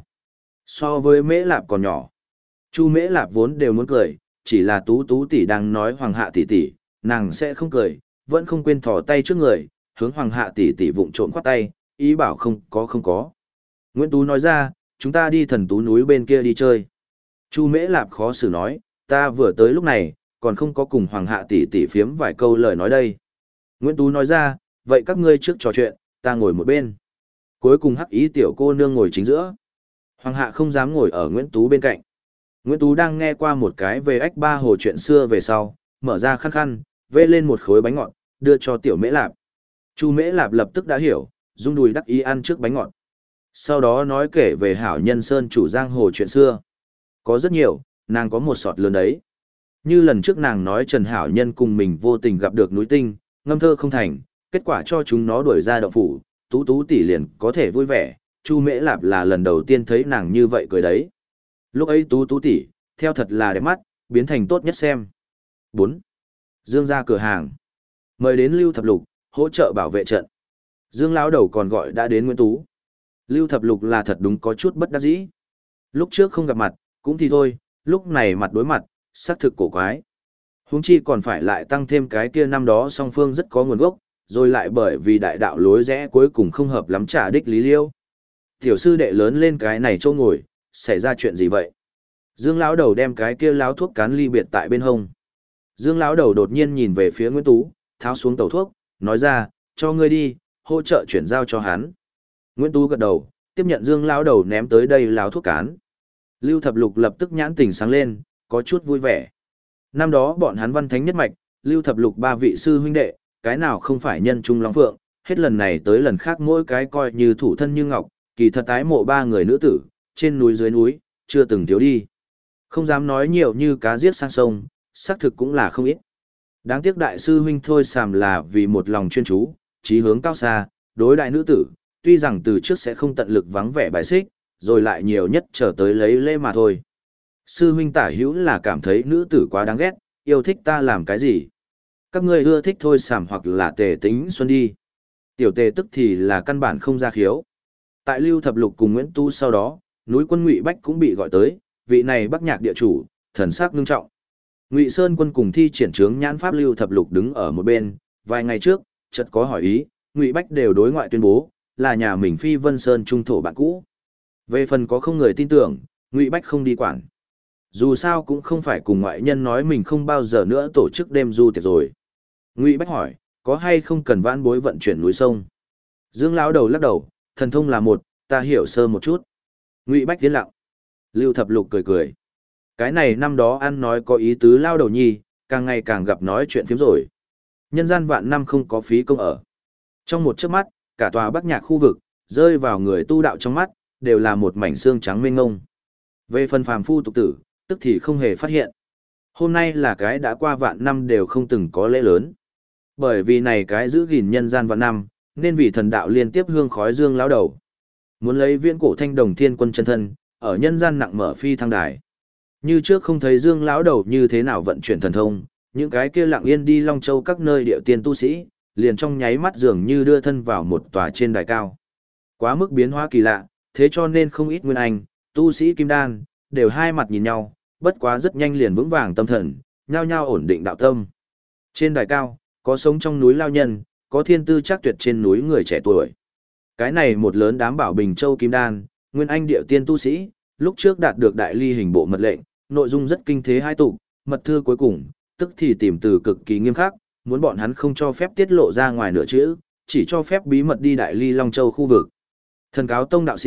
So với Mễ Lạp còn nhỏ. Chu Mễ Lạp vốn đều muốn cười, chỉ là Tú Tú tỷ đang nói Hoàng hạ tỷ tỷ, nàng sẽ không cười, vẫn không quên thò tay trước người, hướng Hoàng hạ tỷ tỷ vụng trộm khoát tay, ý bảo không có không có. Nguyễn Tú nói ra, chúng ta đi Thần Tú núi bên kia đi chơi. Chu Mễ Lạp khó xử nói, ta vừa tới lúc này, còn không có cùng Hoàng hạ tỷ tỷ phiếm vài câu lời nói đây. Nguyễn Tú nói ra, vậy các ngươi trước trò chuyện, ta ngồi một bên. Cuối cùng hắc ý tiểu cô nương ngồi chính giữa. Hoàng hạ không dám ngồi ở Nguyễn Tú bên cạnh. Nguyễn Tú đang nghe qua một cái về ách ba hồ chuyện xưa về sau, mở ra khăn khăn, vê lên một khối bánh ngọt, đưa cho tiểu Mễ Lạp. Chu Mễ Lạp lập tức đã hiểu, rung đùi đắc ý ăn trước bánh ngọt. Sau đó nói kể về hảo nhân sơn chủ giang hồ chuyện xưa. Có rất nhiều, nàng có một sọt lớn đấy. Như lần trước nàng nói Trần Hảo Nhân cùng mình vô tình gặp được núi tinh, ngâm thơ không thành, kết quả cho chúng nó đuổi ra động phủ, Tú Tú tỷ liền có thể vui vẻ, Chu Mễ Lạp là lần đầu tiên thấy nàng như vậy cười đấy. Lúc ấy Tú Tú tỷ, theo thật là đẹp mắt, biến thành tốt nhất xem. bốn. Dương ra cửa hàng. Mời đến Lưu Thập Lục, hỗ trợ bảo vệ trận. Dương lão đầu còn gọi đã đến Nguyễn Tú. Lưu Thập Lục là thật đúng có chút bất đắc dĩ. Lúc trước không gặp mặt, cũng thì thôi, lúc này mặt đối mặt, xác thực cổ quái. Huống chi còn phải lại tăng thêm cái kia năm đó song phương rất có nguồn gốc, rồi lại bởi vì đại đạo lối rẽ cuối cùng không hợp lắm trả đích lý liêu. Tiểu sư đệ lớn lên cái này chỗ ngồi, xảy ra chuyện gì vậy? Dương lão đầu đem cái kia láo thuốc cán ly biệt tại bên hông. Dương lão đầu đột nhiên nhìn về phía Nguyễn Tú, tháo xuống tẩu thuốc, nói ra, cho ngươi đi, hỗ trợ chuyển giao cho hắn. Nguyễn Tú gật đầu, tiếp nhận Dương lão đầu ném tới đây láo thuốc cán. Lưu Thập Lục lập tức nhãn tình sáng lên, có chút vui vẻ. Năm đó bọn hắn văn thánh nhất mạch, Lưu Thập Lục ba vị sư huynh đệ, cái nào không phải nhân trung long phượng, hết lần này tới lần khác mỗi cái coi như thủ thân như ngọc, kỳ thật ái mộ ba người nữ tử, trên núi dưới núi, chưa từng thiếu đi. Không dám nói nhiều như cá giết sang sông, xác thực cũng là không ít. Đáng tiếc đại sư huynh thôi sàm là vì một lòng chuyên chú, chí hướng cao xa, đối đại nữ tử, tuy rằng từ trước sẽ không tận lực vắng vẻ bài xích, rồi lại nhiều nhất trở tới lấy lễ mà thôi. Sư huynh tả hữu là cảm thấy nữ tử quá đáng ghét, yêu thích ta làm cái gì. Các ngươi ưa thích thôi sàm hoặc là tề tính xuân đi. Tiểu tề tức thì là căn bản không ra khiếu. Tại Lưu Thập Lục cùng Nguyễn Tu sau đó, núi quân Ngụy Bách cũng bị gọi tới, vị này Bắc Nhạc địa chủ, thần sắc nghiêm trọng. Ngụy Sơn quân cùng thi triển trướng nhãn pháp Lưu Thập Lục đứng ở một bên, vài ngày trước, chợt có hỏi ý, Ngụy Bách đều đối ngoại tuyên bố, là nhà mình Phi Vân Sơn trung thổ bạn cũ. Về phần có không người tin tưởng, Ngụy Bách không đi quản. Dù sao cũng không phải cùng ngoại nhân nói mình không bao giờ nữa tổ chức đêm du tiệc rồi. Ngụy Bách hỏi, có hay không cần vãn bối vận chuyển núi sông? Dương lão đầu lắc đầu, thần thông là một, ta hiểu sơ một chút. Ngụy Bách tiến lặng. Lưu Thập Lục cười cười. Cái này năm đó ăn nói có ý tứ lao đầu nhi, càng ngày càng gặp nói chuyện phiếm rồi. Nhân gian vạn năm không có phí công ở. Trong một chớp mắt, cả tòa Bắc Nhạc khu vực, rơi vào người tu đạo trong mắt, đều là một mảnh xương trắng mênh ngông. Về phần phàm phu tục tử, tức thì không hề phát hiện. Hôm nay là cái đã qua vạn năm đều không từng có lễ lớn. Bởi vì này cái giữ gìn nhân gian vạn năm, nên vì thần đạo liên tiếp hương khói dương lão đầu. Muốn lấy viễn cổ thanh đồng thiên quân chân thân, ở nhân gian nặng mở phi thăng đài. Như trước không thấy dương lão đầu như thế nào vận chuyển thần thông, những cái kia lặng yên đi Long Châu các nơi địa tiên tu sĩ, liền trong nháy mắt dường như đưa thân vào một tòa trên đài cao. Quá mức biến hóa kỳ lạ, thế cho nên không ít nguyên anh, tu sĩ kim đan, đều hai mặt nhìn nhau, bất quá rất nhanh liền vững vàng tâm thần, nhao nhao ổn định đạo tâm. Trên đài cao, có sống trong núi lao nhân, có thiên tư chắc tuyệt trên núi người trẻ tuổi. Cái này một lớn đám bảo Bình Châu kim đan, nguyên anh địa tiên tu sĩ, lúc trước đạt được đại ly hình bộ mật lệnh, nội dung rất kinh thế hai tụ, mật thư cuối cùng, tức thì tìm từ cực kỳ nghiêm khắc, muốn bọn hắn không cho phép tiết lộ ra ngoài nửa chữ, chỉ cho phép bí mật đi đại ly Long Châu khu vực. Thần cáo tông đạo sĩ,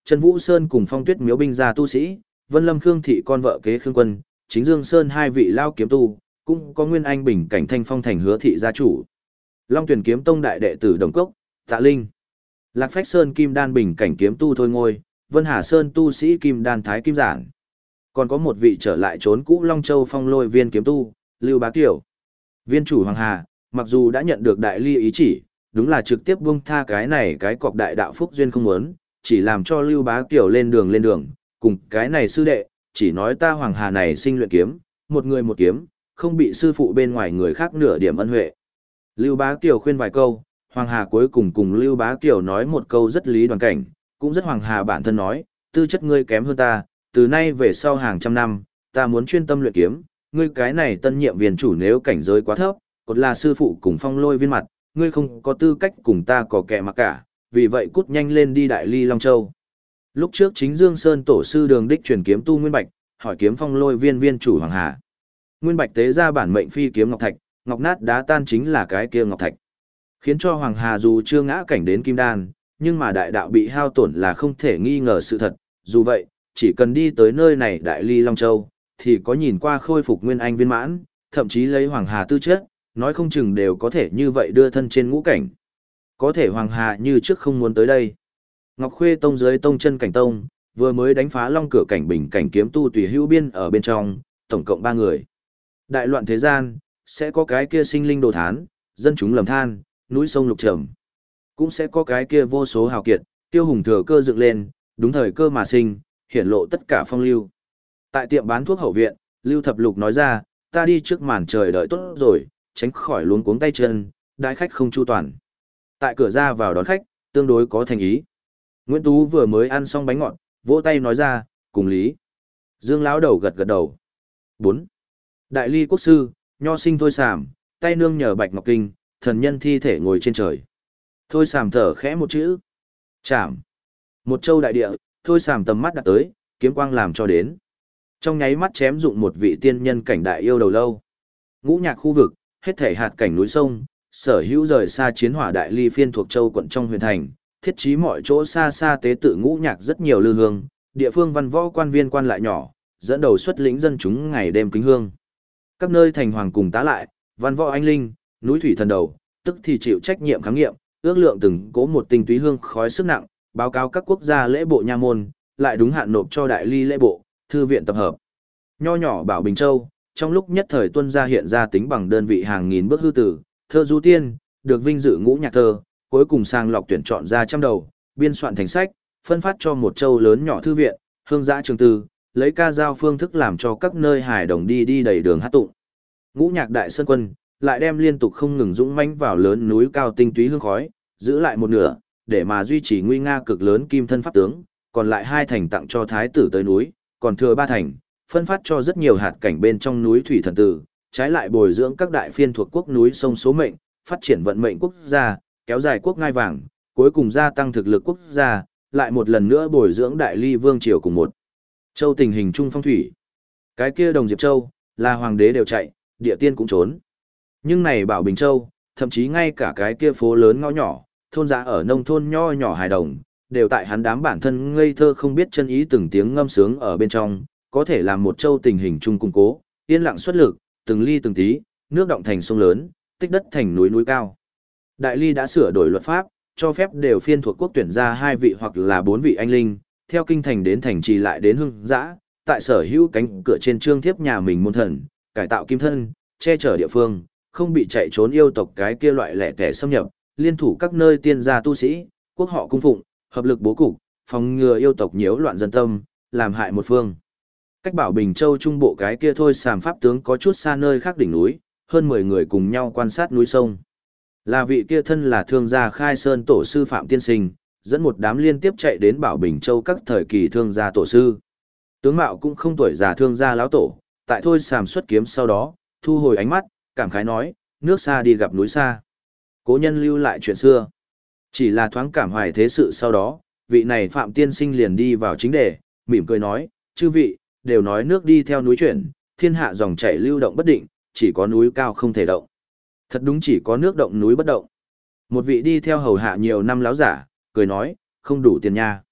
Trần Vũ Sơn cùng Phong Tuyết Miếu binh gia tu sĩ, Vân Lâm Khương thị con vợ kế Khương Quân, Chính Dương Sơn hai vị lao kiếm tu, cũng có Nguyên Anh Bình cảnh Thanh Phong thành Hứa thị gia chủ. Long Tuyển kiếm tông đại đệ tử Đồng Cốc, Tạ Linh. Lạc Phách Sơn Kim Đan Bình cảnh kiếm tu Thôi Ngôi, Vân Hà Sơn tu sĩ Kim Đan Thái Kim Giản. Còn có một vị trở lại trốn cũ Long Châu Phong Lôi Viên kiếm tu, Lưu Bá Kiều. Viên chủ Hoàng Hà, mặc dù đã nhận được đại ly ý chỉ, đúng là trực tiếp buông tha cái này cái cọc đại đạo phúc duyên không muốn, chỉ làm cho Lưu Bá Kiều lên đường lên đường, cùng cái này sư đệ, chỉ nói ta Hoàng Hà này sinh luyện kiếm, một người một kiếm, không bị sư phụ bên ngoài người khác nửa điểm ân huệ. Lưu Bá Kiều khuyên vài câu, Hoàng Hà cuối cùng cùng Lưu Bá Kiều nói một câu rất lý đoàn cảnh, cũng rất Hoàng Hà bản thân nói, tư chất ngươi kém hơn ta, từ nay về sau hàng trăm năm, ta muốn chuyên tâm luyện kiếm, ngươi cái này tân nhiệm viên chủ nếu cảnh giới quá thấp, cột là sư phụ cùng Phong Lôi Viên mặt, ngươi không có tư cách cùng ta có kẻ mặc cả, vì vậy cút nhanh lên đi Đại Ly Long Châu. Lúc trước chính Dương Sơn tổ sư Đường Đích truyền kiếm tu Nguyên Bạch, hỏi kiếm Phong Lôi Viên viên chủ Hoàng Hà. Nguyên Bạch tế ra bản mệnh phi kiếm ngọc thạch, ngọc nát đá tan chính là cái kia ngọc thạch. Khiến cho Hoàng Hà dù chưa ngã cảnh đến kim đan, nhưng mà đại đạo bị hao tổn là không thể nghi ngờ sự thật, dù vậy, chỉ cần đi tới nơi này Đại Ly Long Châu, thì có nhìn qua khôi phục Nguyên Anh viên mãn, thậm chí lấy Hoàng Hà tư chất, nói không chừng đều có thể như vậy đưa thân trên ngũ cảnh. Có thể Hoàng Hà như trước không muốn tới đây. Ngọc Khuê tông dưới tông chân cảnh tông, vừa mới đánh phá long cửa cảnh bình cảnh kiếm tu tùy hữu biên ở bên trong, tổng cộng ba người. Đại loạn thế gian, sẽ có cái kia sinh linh đồ thán, dân chúng lầm than, núi sông lục trầm. Cũng sẽ có cái kia vô số hào kiệt, tiêu hùng thừa cơ dựng lên, đúng thời cơ mà sinh, hiển lộ tất cả phong lưu. Tại tiệm bán thuốc hậu viện, Lưu Thập Lục nói ra, ta đi trước màn trời đợi tốt rồi, tránh khỏi luống cuống tay chân, đãi khách không chu toàn. Tại cửa ra vào đón khách, tương đối có thành ý. Nguyễn Tú vừa mới ăn xong bánh ngọt, vỗ tay nói ra, cùng lý. Dương lão đầu gật gật đầu. bốn. Đại ly quốc sư, nho sinh Thôi Sàm, tay nương nhờ bạch ngọc kinh, thần nhân thi thể ngồi trên trời. Thôi Sàm thở khẽ một chữ. Chạm. Một châu đại địa, Thôi Sàm tầm mắt đặt tới, kiếm quang làm cho đến. Trong nháy mắt chém dụng một vị tiên nhân cảnh đại yêu đầu lâu. Ngũ nhạc khu vực, hết thể hạt cảnh núi sông, sở hữu rời xa chiến hỏa đại ly phiên thuộc châu quận trong huyền thành, thiết trí mọi chỗ xa xa tế tự ngũ nhạc rất nhiều lư hương, địa phương văn võ quan viên quan lại nhỏ, dẫn đầu xuất lĩnh dân chúng ngày đêm kính hương. Các nơi thành hoàng cùng tá lại, văn võ anh linh, núi thủy thần đầu, tức thì chịu trách nhiệm khám nghiệm, ước lượng từng cố một tinh túy hương khói sức nặng, báo cáo các quốc gia lễ bộ nha môn, lại đúng hạn nộp cho đại ly lễ bộ, thư viện tập hợp. Nho nhỏ Bảo Bình Châu, trong lúc nhất thời tuân ra hiện ra tính bằng đơn vị hàng nghìn bức hư tử, thơ du tiên, được vinh dự ngũ nhạc thơ, cuối cùng sàng lọc tuyển chọn ra trăm đầu, biên soạn thành sách, phân phát cho một châu lớn nhỏ thư viện, hương giã trường tư, lấy ca dao phương thức làm cho các nơi hài đồng đi đi đầy đường hát tụng. Ngũ nhạc đại sơn quân, lại đem liên tục không ngừng dũng mãnh vào lớn núi cao tinh túy hương khói, giữ lại một nửa, để mà duy trì nguy nga cực lớn kim thân pháp tướng, còn lại hai thành tặng cho thái tử tới núi, còn thừa ba thành, phân phát cho rất nhiều hạt cảnh bên trong núi thủy thần tử, trái lại bồi dưỡng các đại phiên thuộc quốc núi sông số mệnh, phát triển vận mệnh quốc gia, kéo dài quốc ngai vàng, cuối cùng gia tăng thực lực quốc gia, lại một lần nữa bồi dưỡng đại ly vương triều cùng một châu tình hình trung phong thủy. Cái kia Đồng Diệp Châu, là hoàng đế đều chạy, địa tiên cũng trốn. Nhưng này Bảo Bình Châu, thậm chí ngay cả cái kia phố lớn ngõ nhỏ, thôn dã ở nông thôn nho nhỏ hài đồng, đều tại hắn đám bản thân ngây thơ không biết chân ý từng tiếng ngâm sướng ở bên trong, có thể làm một châu tình hình chung củng cố, yên lặng xuất lực, từng ly từng tí, nước động thành sông lớn, tích đất thành núi núi cao. Đại ly đã sửa đổi luật pháp, cho phép đều phiên thuộc quốc tuyển ra hai vị hoặc là bốn vị anh linh, theo kinh thành đến thành trì lại đến hương giã, tại sở hữu cánh cửa trên trương thiếp nhà mình môn thần, cải tạo kim thân, che chở địa phương, không bị chạy trốn yêu tộc cái kia loại lẻ tẻ xâm nhập, liên thủ các nơi tiên gia tu sĩ, quốc họ cung phụng, hợp lực bố cục, phòng ngừa yêu tộc nhiễu loạn dân tâm, làm hại một phương. Cách Bảo Bình Châu trung bộ cái kia Thôi Sàm pháp tướng có chút xa nơi khác đỉnh núi, hơn mười người cùng nhau quan sát núi sông. Là vị kia thân là thương gia Khai Sơn tổ sư Phạm Tiên Sinh, dẫn một đám liên tiếp chạy đến Bảo Bình Châu các thời kỳ thương gia tổ sư. Tướng mạo cũng không tuổi già thương gia lão tổ, tại Thôi Sàm xuất kiếm sau đó, thu hồi ánh mắt, cảm khái nói, nước xa đi gặp núi xa. Cố nhân lưu lại chuyện xưa. Chỉ là thoáng cảm hoài thế sự sau đó, vị này Phạm Tiên Sinh liền đi vào chính đề, mỉm cười nói, chư vị, đều nói nước đi theo núi chuyển, thiên hạ dòng chảy lưu động bất định, chỉ có núi cao không thể động. Thật đúng chỉ có nước động núi bất động. Một vị đi theo hầu hạ nhiều năm láo giả, cười nói, không đủ tiền nha.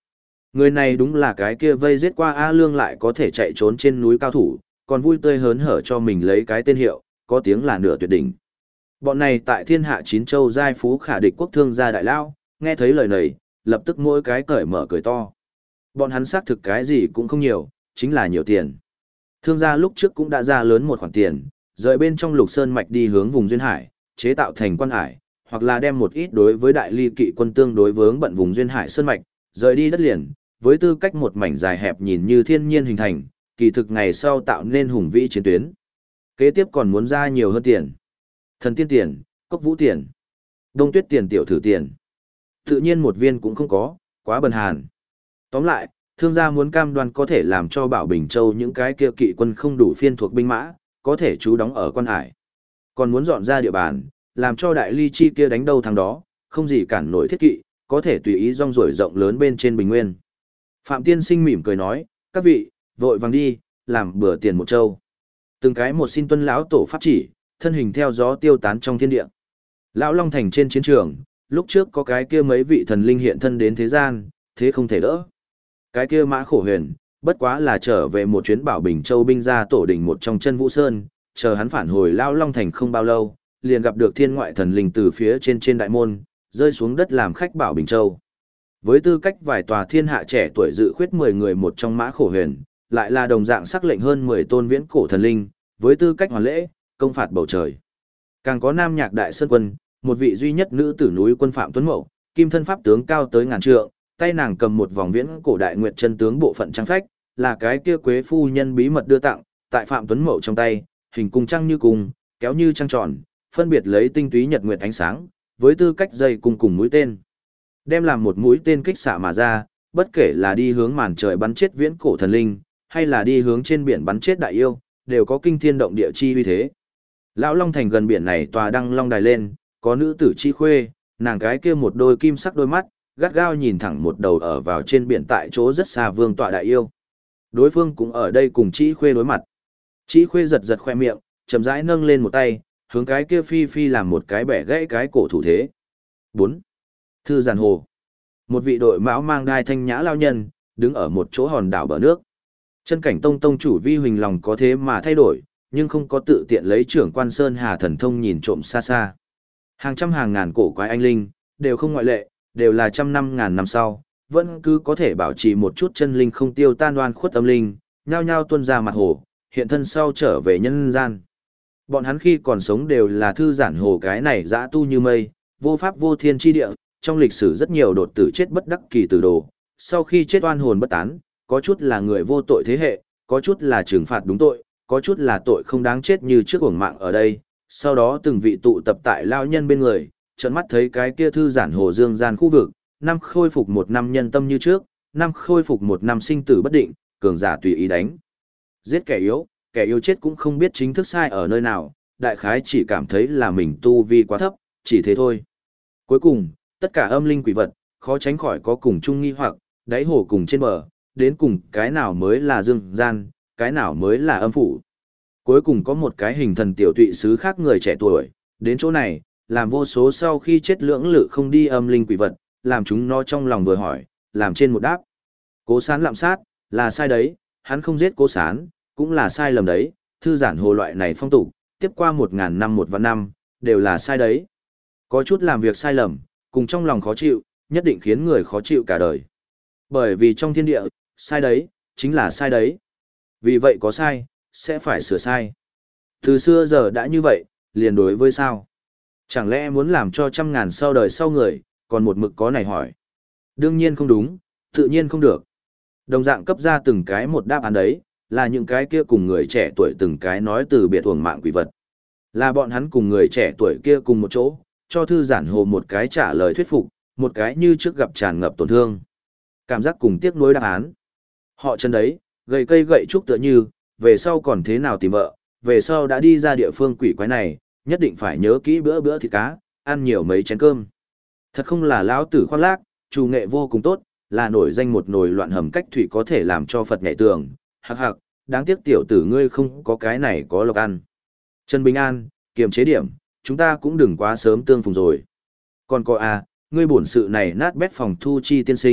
Người này đúng là cái kia vây giết qua A Lương lại có thể chạy trốn trên núi cao thủ, còn vui tươi hớn hở cho mình lấy cái tên hiệu, có tiếng là nửa tuyệt đỉnh. Bọn này tại thiên hạ chín châu giai phú khả địch quốc thương gia đại lao, nghe thấy lời này, lập tức mỗi cái cởi mở cười to. Bọn hắn xác thực cái gì cũng không nhiều, chính là nhiều tiền. Thương gia lúc trước cũng đã ra lớn một khoản tiền, rời bên trong Lục Sơn mạch đi hướng vùng duyên hải, chế tạo thành quan hải, hoặc là đem một ít đối với đại ly kỵ quân tương đối vướng bận vùng duyên hải sơn mạch, rời đi đất liền, với tư cách một mảnh dài hẹp nhìn như thiên nhiên hình thành, kỳ thực ngày sau tạo nên hùng vĩ chiến tuyến. Kế tiếp còn muốn ra nhiều hơn tiền. Thần tiên tiền, cốc vũ tiền, đông tuyết tiền tiểu thử tiền. Tự nhiên một viên cũng không có, quá bần hàn. Tóm lại, thương gia muốn cam đoan có thể làm cho Bảo Bình Châu những cái kia kỵ quân không đủ phiên thuộc binh mã, có thể trú đóng ở quan hải. Còn muốn dọn ra địa bàn, làm cho đại ly chi kia đánh đâu thằng đó, không gì cản nổi thiết kỵ, có thể tùy ý rong ruổi rộng lớn bên trên bình nguyên. Phạm Tiên Sinh mỉm cười nói, các vị, vội vàng đi, làm bữa tiền một châu. Từng cái một xin tuân lão tổ pháp chỉ, thân hình theo gió tiêu tán trong thiên địa. Lão Long Thành trên chiến trường, lúc trước có cái kia mấy vị thần linh hiện thân đến thế gian, thế không thể đỡ. Cái kia Mã Khổ Huyền, bất quá là trở về một chuyến Bảo Bình Châu binh ra tổ đỉnh một trong chân Vũ Sơn, chờ hắn phản hồi Lão Long Thành không bao lâu, liền gặp được thiên ngoại thần linh từ phía trên trên đại môn, rơi xuống đất làm khách Bảo Bình Châu. Với tư cách vài tòa thiên hạ trẻ tuổi dự khuyết mười người một trong Mã Khổ Huyền, lại là đồng dạng sắc lệnh hơn mười tôn viễn cổ thần linh, với tư cách hoàn lễ, công phạt bầu trời. Càng có Nam Nhạc Đại Sơn Quân, một vị duy nhất nữ tử núi quân Phạm Tuấn Mậu, kim thân pháp tướng cao tới ngàn trượng, tay nàng cầm một vòng viễn cổ đại nguyệt chân tướng bộ phận trang phách, là cái kia quế phu nhân bí mật đưa tặng, tại Phạm Tuấn Mậu trong tay, hình cung trăng như cùng, kéo như trăng tròn, phân biệt lấy tinh túy nhật nguyệt ánh sáng, với tư cách dây cùng cùng mũi tên. Đem làm một mũi tên kích xạ mà ra, bất kể là đi hướng màn trời bắn chết viễn cổ thần linh, hay là đi hướng trên biển bắn chết đại yêu, đều có kinh thiên động địa chi uy thế. Lão Long Thành gần biển này tòa đăng long đài lên, có nữ tử chi khuê, nàng cái kia một đôi kim sắc đôi mắt, gắt gao nhìn thẳng một đầu ở vào trên biển tại chỗ rất xa vương tọa đại yêu. Đối phương cũng ở đây cùng chi khuê đối mặt. Chi khuê giật giật khoe miệng, chậm rãi nâng lên một tay, hướng cái kia phi phi làm một cái bẻ gãy cái cổ thủ thế. bốn. Thư giàn hồ. Một vị đội mão mang đai thanh nhã lao nhân, đứng ở một chỗ hòn đảo bờ nước. Chân cảnh tông tông chủ Vi Huỳnh lòng có thế mà thay đổi, nhưng không có tự tiện lấy trưởng quan Sơn Hà thần thông nhìn trộm xa xa. Hàng trăm hàng ngàn cổ quái anh linh, đều không ngoại lệ, đều là trăm năm ngàn năm sau, vẫn cứ có thể bảo trì một chút chân linh không tiêu tan đoan khuất tâm linh, nhao nhao tuôn ra mặt hồ, hiện thân sau trở về nhân gian. Bọn hắn khi còn sống đều là thư giản hồ cái này dã tu như mây, vô pháp vô thiên chi địa, trong lịch sử rất nhiều đột tử chết bất đắc kỳ tử đồ, sau khi chết oan hồn bất tán, có chút là người vô tội thế hệ, có chút là trừng phạt đúng tội, có chút là tội không đáng chết như trước uổng mạng ở đây, sau đó từng vị tụ tập tại lao nhân bên người, trợn mắt thấy cái kia thư giản hồ dương gian khu vực, năm khôi phục một năm nhân tâm như trước, năm khôi phục một năm sinh tử bất định, cường giả tùy ý đánh. Giết kẻ yếu, kẻ yếu chết cũng không biết chính thức sai ở nơi nào, đại khái chỉ cảm thấy là mình tu vi quá thấp, chỉ thế thôi. Cuối cùng, tất cả âm linh quỷ vật, khó tránh khỏi có cùng chung nghi hoặc, đáy hồ cùng trên bờ, đến cùng cái nào mới là dương gian, cái nào mới là âm phủ. Cuối cùng có một cái hình thần tiểu tụy sứ khác người trẻ tuổi, đến chỗ này, làm vô số sau khi chết lưỡng lự không đi âm linh quỷ vật, làm chúng nó trong lòng vừa hỏi, làm trên một đáp. Cố Sán lạm sát, là sai đấy, hắn không giết Cố Sán, cũng là sai lầm đấy, thư giản hồ loại này phong tục, tiếp qua một ngàn năm một vạn năm, đều là sai đấy. Có chút làm việc sai lầm, cùng trong lòng khó chịu, nhất định khiến người khó chịu cả đời. Bởi vì trong thiên địa, sai đấy, chính là sai đấy. Vì vậy có sai, sẽ phải sửa sai. Từ xưa giờ đã như vậy, liền đối với sao? Chẳng lẽ muốn làm cho trăm ngàn sau đời sau người, còn một mực có này hỏi? Đương nhiên không đúng, tự nhiên không được. Đồng dạng cấp ra từng cái một đáp án đấy, là những cái kia cùng người trẻ tuổi từng cái nói từ biệt uổng mạng quỷ vật. Là bọn hắn cùng người trẻ tuổi kia cùng một chỗ, cho thư giản hồ một cái trả lời thuyết phục, một cái như trước gặp tràn ngập tổn thương. Cảm giác cùng tiếc nuối đáp án. Họ chân đấy, gầy cây gậy trúc tựa như, về sau còn thế nào tìm vợ, về sau đã đi ra địa phương quỷ quái này, nhất định phải nhớ kỹ bữa bữa thịt cá, ăn nhiều mấy chén cơm. Thật không là lão tử khoác lác, chủ nghệ vô cùng tốt, là nổi danh một nồi loạn hầm cách thủy có thể làm cho Phật nhảy tường, hắc hắc, đáng tiếc tiểu tử ngươi không có cái này có lộc ăn. Trần Bình An, kiềm chế điểm, chúng ta cũng đừng quá sớm tương phùng rồi. Còn có à, ngươi bổn sự này nát bét phòng thu chi tiên sinh,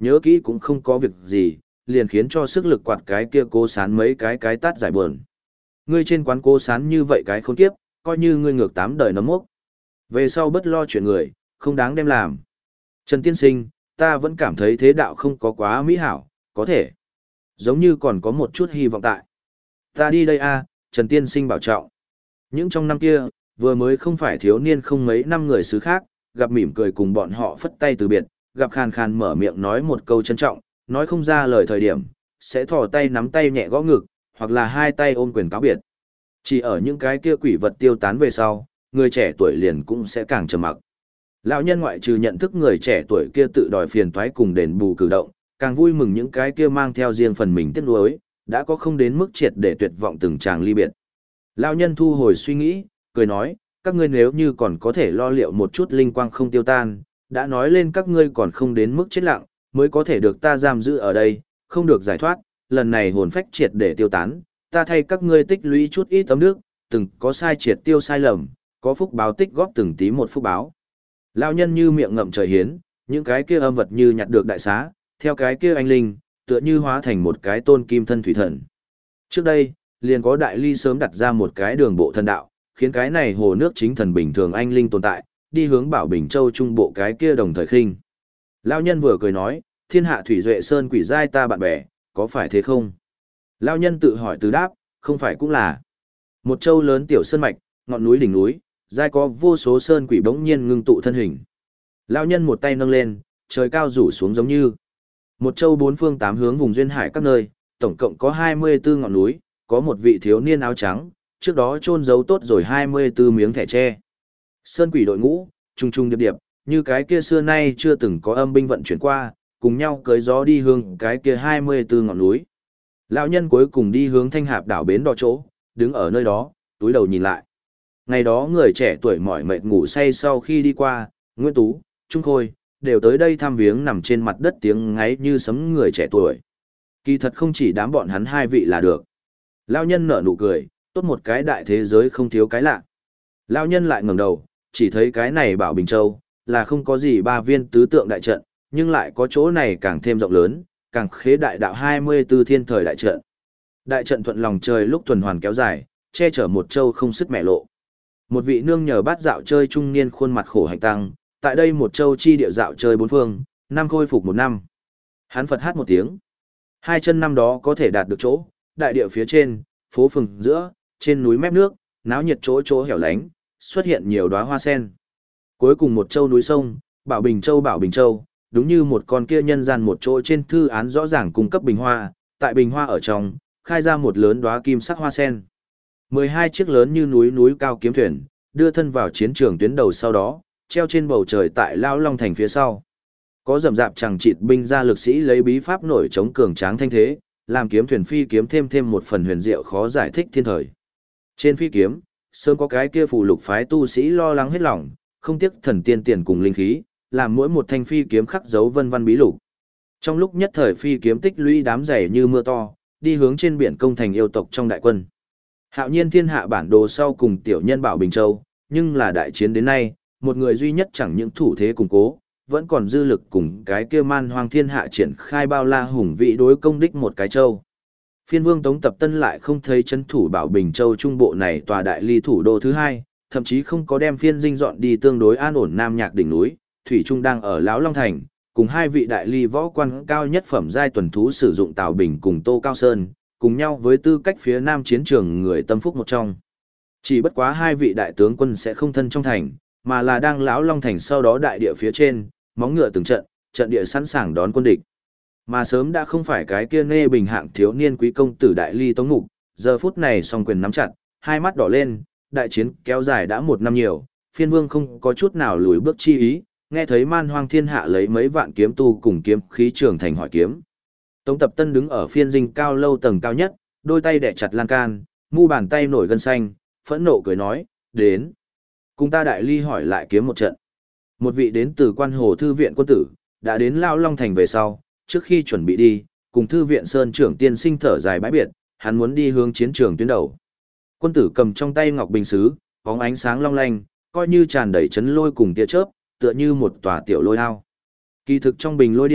nhớ kỹ cũng không có việc gì, liền khiến cho sức lực quạt cái kia cố sán mấy cái cái tát giải buồn. Ngươi trên quán cố sán như vậy cái khốn kiếp, coi như ngươi ngược tám đời nấm mốc. Về sau bất lo chuyện người, không đáng đem làm. Trần Tiên Sinh, ta vẫn cảm thấy thế đạo không có quá mỹ hảo, có thể. Giống như còn có một chút hy vọng tại. Ta đi đây a, Trần Tiên Sinh bảo trọng. Những trong năm kia, vừa mới không phải thiếu niên không mấy năm người xứ khác, gặp mỉm cười cùng bọn họ phất tay từ biệt, gặp khàn khàn mở miệng nói một câu trân trọng, nói không ra lời thời điểm, sẽ thò tay nắm tay nhẹ gõ ngực, hoặc là hai tay ôm quyền cáo biệt. Chỉ ở những cái kia quỷ vật tiêu tán về sau, người trẻ tuổi liền cũng sẽ càng trầm mặc. Lão nhân ngoại trừ nhận thức người trẻ tuổi kia tự đòi phiền toái cùng đền bù cử động, càng vui mừng những cái kia mang theo riêng phần mình tiếc nuối, đã có không đến mức triệt để tuyệt vọng từng chàng ly biệt. Lão nhân thu hồi suy nghĩ, cười nói, các ngươi nếu như còn có thể lo liệu một chút linh quang không tiêu tan, đã nói lên các ngươi còn không đến mức chết lặng, mới có thể được ta giam giữ ở đây, không được giải thoát, lần này hồn phách triệt để tiêu tán, ta thay các ngươi tích lũy chút ít tấm nước, từng có sai triệt tiêu sai lầm, có phúc báo tích góp từng tí một phúc báo. Lão nhân như miệng ngậm trời hiến, những cái kia âm vật như nhặt được đại xá, theo cái kia anh linh, tựa như hóa thành một cái tôn kim thân thủy thần. Trước đây, liền có đại ly sớm đặt ra một cái đường bộ thần đạo, khiến cái này hồ nước chính thần bình thường anh linh tồn tại, đi hướng Bảo Bình Châu trung bộ cái kia đồng thời khinh. Lão nhân vừa cười nói, thiên hạ thủy duệ sơn quỷ giai ta bạn bè, có phải thế không? Lão nhân tự hỏi từ đáp, không phải cũng là. Một châu lớn tiểu sơn mạch, ngọn núi đỉnh núi, giai có vô số sơn quỷ bỗng nhiên ngưng tụ thân hình. Lão nhân một tay nâng lên, trời cao rủ xuống giống như. Một châu bốn phương tám hướng vùng duyên hải các nơi, tổng cộng có hai mươi tư ngọn núi, có một vị thiếu niên áo trắng, trước đó chôn giấu tốt rồi hai mươi tư miếng thẻ tre. Sơn quỷ đội ngũ, trung trung điệp điệp, như cái kia xưa nay chưa từng có âm binh vận chuyển qua, cùng nhau cưới gió đi hướng cái kia hai mươi tư ngọn núi. Lão nhân cuối cùng đi hướng Thanh Hạp đảo bến đò chỗ, đứng ở nơi đó, túi đầu nhìn lại. Ngày đó người trẻ tuổi mỏi mệt ngủ say sau khi đi qua, Nguyễn Tú, Trung Khôi, đều tới đây thăm viếng nằm trên mặt đất tiếng ngáy như sấm người trẻ tuổi. Kỳ thật không chỉ đám bọn hắn hai vị là được. Lão nhân nở nụ cười, tốt một cái đại thế giới không thiếu cái lạ. Lão nhân lại ngẩng đầu, chỉ thấy cái này Bảo Bình Châu, là không có gì ba viên tứ tượng đại trận, nhưng lại có chỗ này càng thêm rộng lớn, càng khế đại đạo hai mươi tư thiên thời đại trận. Đại trận thuận lòng trời lúc tuần hoàn kéo dài, che chở một châu không sức mẹ lộ. Một vị nương nhờ bát dạo chơi trung niên khuôn mặt khổ hạnh tăng, tại đây một châu chi địa dạo chơi bốn phương, năm khôi phục một năm. Hắn Phật hát một tiếng. Hai chân năm đó có thể đạt được chỗ, đại địa phía trên, phố phường giữa, trên núi mép nước, náo nhiệt chỗ chỗ hẻo lánh, xuất hiện nhiều đóa hoa sen. Cuối cùng một châu núi sông, Bảo Bình Châu Bảo Bình Châu, đúng như một con kia nhân gian một chỗ trên thư án rõ ràng cung cấp bình hoa, tại bình hoa ở trong, khai ra một lớn đóa kim sắc hoa sen. mười hai chiếc lớn như núi núi cao kiếm thuyền, đưa thân vào chiến trường tuyến đầu sau đó, treo trên bầu trời tại Lao Long thành phía sau. Có rậm rạp chẳng chịt binh gia lực sĩ lấy bí pháp nổi chống cường tráng thanh thế, làm kiếm thuyền phi kiếm thêm thêm một phần huyền diệu khó giải thích thiên thời. Trên phi kiếm, sớm có cái kia phù lục phái tu sĩ lo lắng hết lòng, không tiếc thần tiên tiền cùng linh khí, làm mỗi một thanh phi kiếm khắc dấu vân văn bí lục. Trong lúc nhất thời phi kiếm tích lũy đám dày như mưa to, đi hướng trên biển công thành yêu tộc trong đại quân. Hạo nhiên thiên hạ bản đồ sau cùng tiểu nhân Bảo Bình Châu, nhưng là đại chiến đến nay, một người duy nhất chẳng những thủ thế củng cố, vẫn còn dư lực cùng cái kia man hoang thiên hạ triển khai bao la hùng vĩ đối công đích một cái châu. Phiên vương Tống Tập Tân lại không thấy chấn thủ Bảo Bình Châu trung bộ này tòa đại ly thủ đô thứ hai, thậm chí không có đem phiên dinh dọn đi tương đối an ổn Nam Nhạc đỉnh núi, Thủy Trung đang ở Lão Long Thành, cùng hai vị đại ly võ quan cao nhất phẩm giai tuần thú sử dụng Tào Bình cùng Tô Cao Sơn, cùng nhau với tư cách phía Nam chiến trường người tâm phúc một trong. Chỉ bất quá hai vị đại tướng quân sẽ không thân trong thành, mà là đang Lão Long Thành sau đó đại địa phía trên, móng ngựa từng trận, trận địa sẵn sàng đón quân địch. Mà sớm đã không phải cái kia nê bình hạng thiếu niên quý công tử đại ly Tống Mục, giờ phút này song quyền nắm chặt, hai mắt đỏ lên, đại chiến kéo dài đã một năm nhiều, phiên vương không có chút nào lùi bước chi ý, nghe thấy man hoang thiên hạ lấy mấy vạn kiếm tu cùng kiếm khí trường thành hỏi kiếm. Tống Tập Tân đứng ở phiên dinh cao lâu tầng cao nhất, đôi tay đè chặt lan can, mu bàn tay nổi gân xanh, phẫn nộ cười nói, đến. Cùng ta đại ly hỏi lại kiếm một trận. Một vị đến từ quan hồ thư viện quân tử, đã đến Lao Long Thành về sau, trước khi chuẩn bị đi, cùng thư viện sơn trưởng tiên sinh thở dài bãi biệt, hắn muốn đi hướng chiến trường tuyến đầu. Quân tử cầm trong tay ngọc bình sứ, bóng ánh sáng long lanh, coi như tràn đầy chấn lôi cùng tia chớp, tựa như một tòa tiểu lôi ao. Kỳ thực trong bình lôi điện,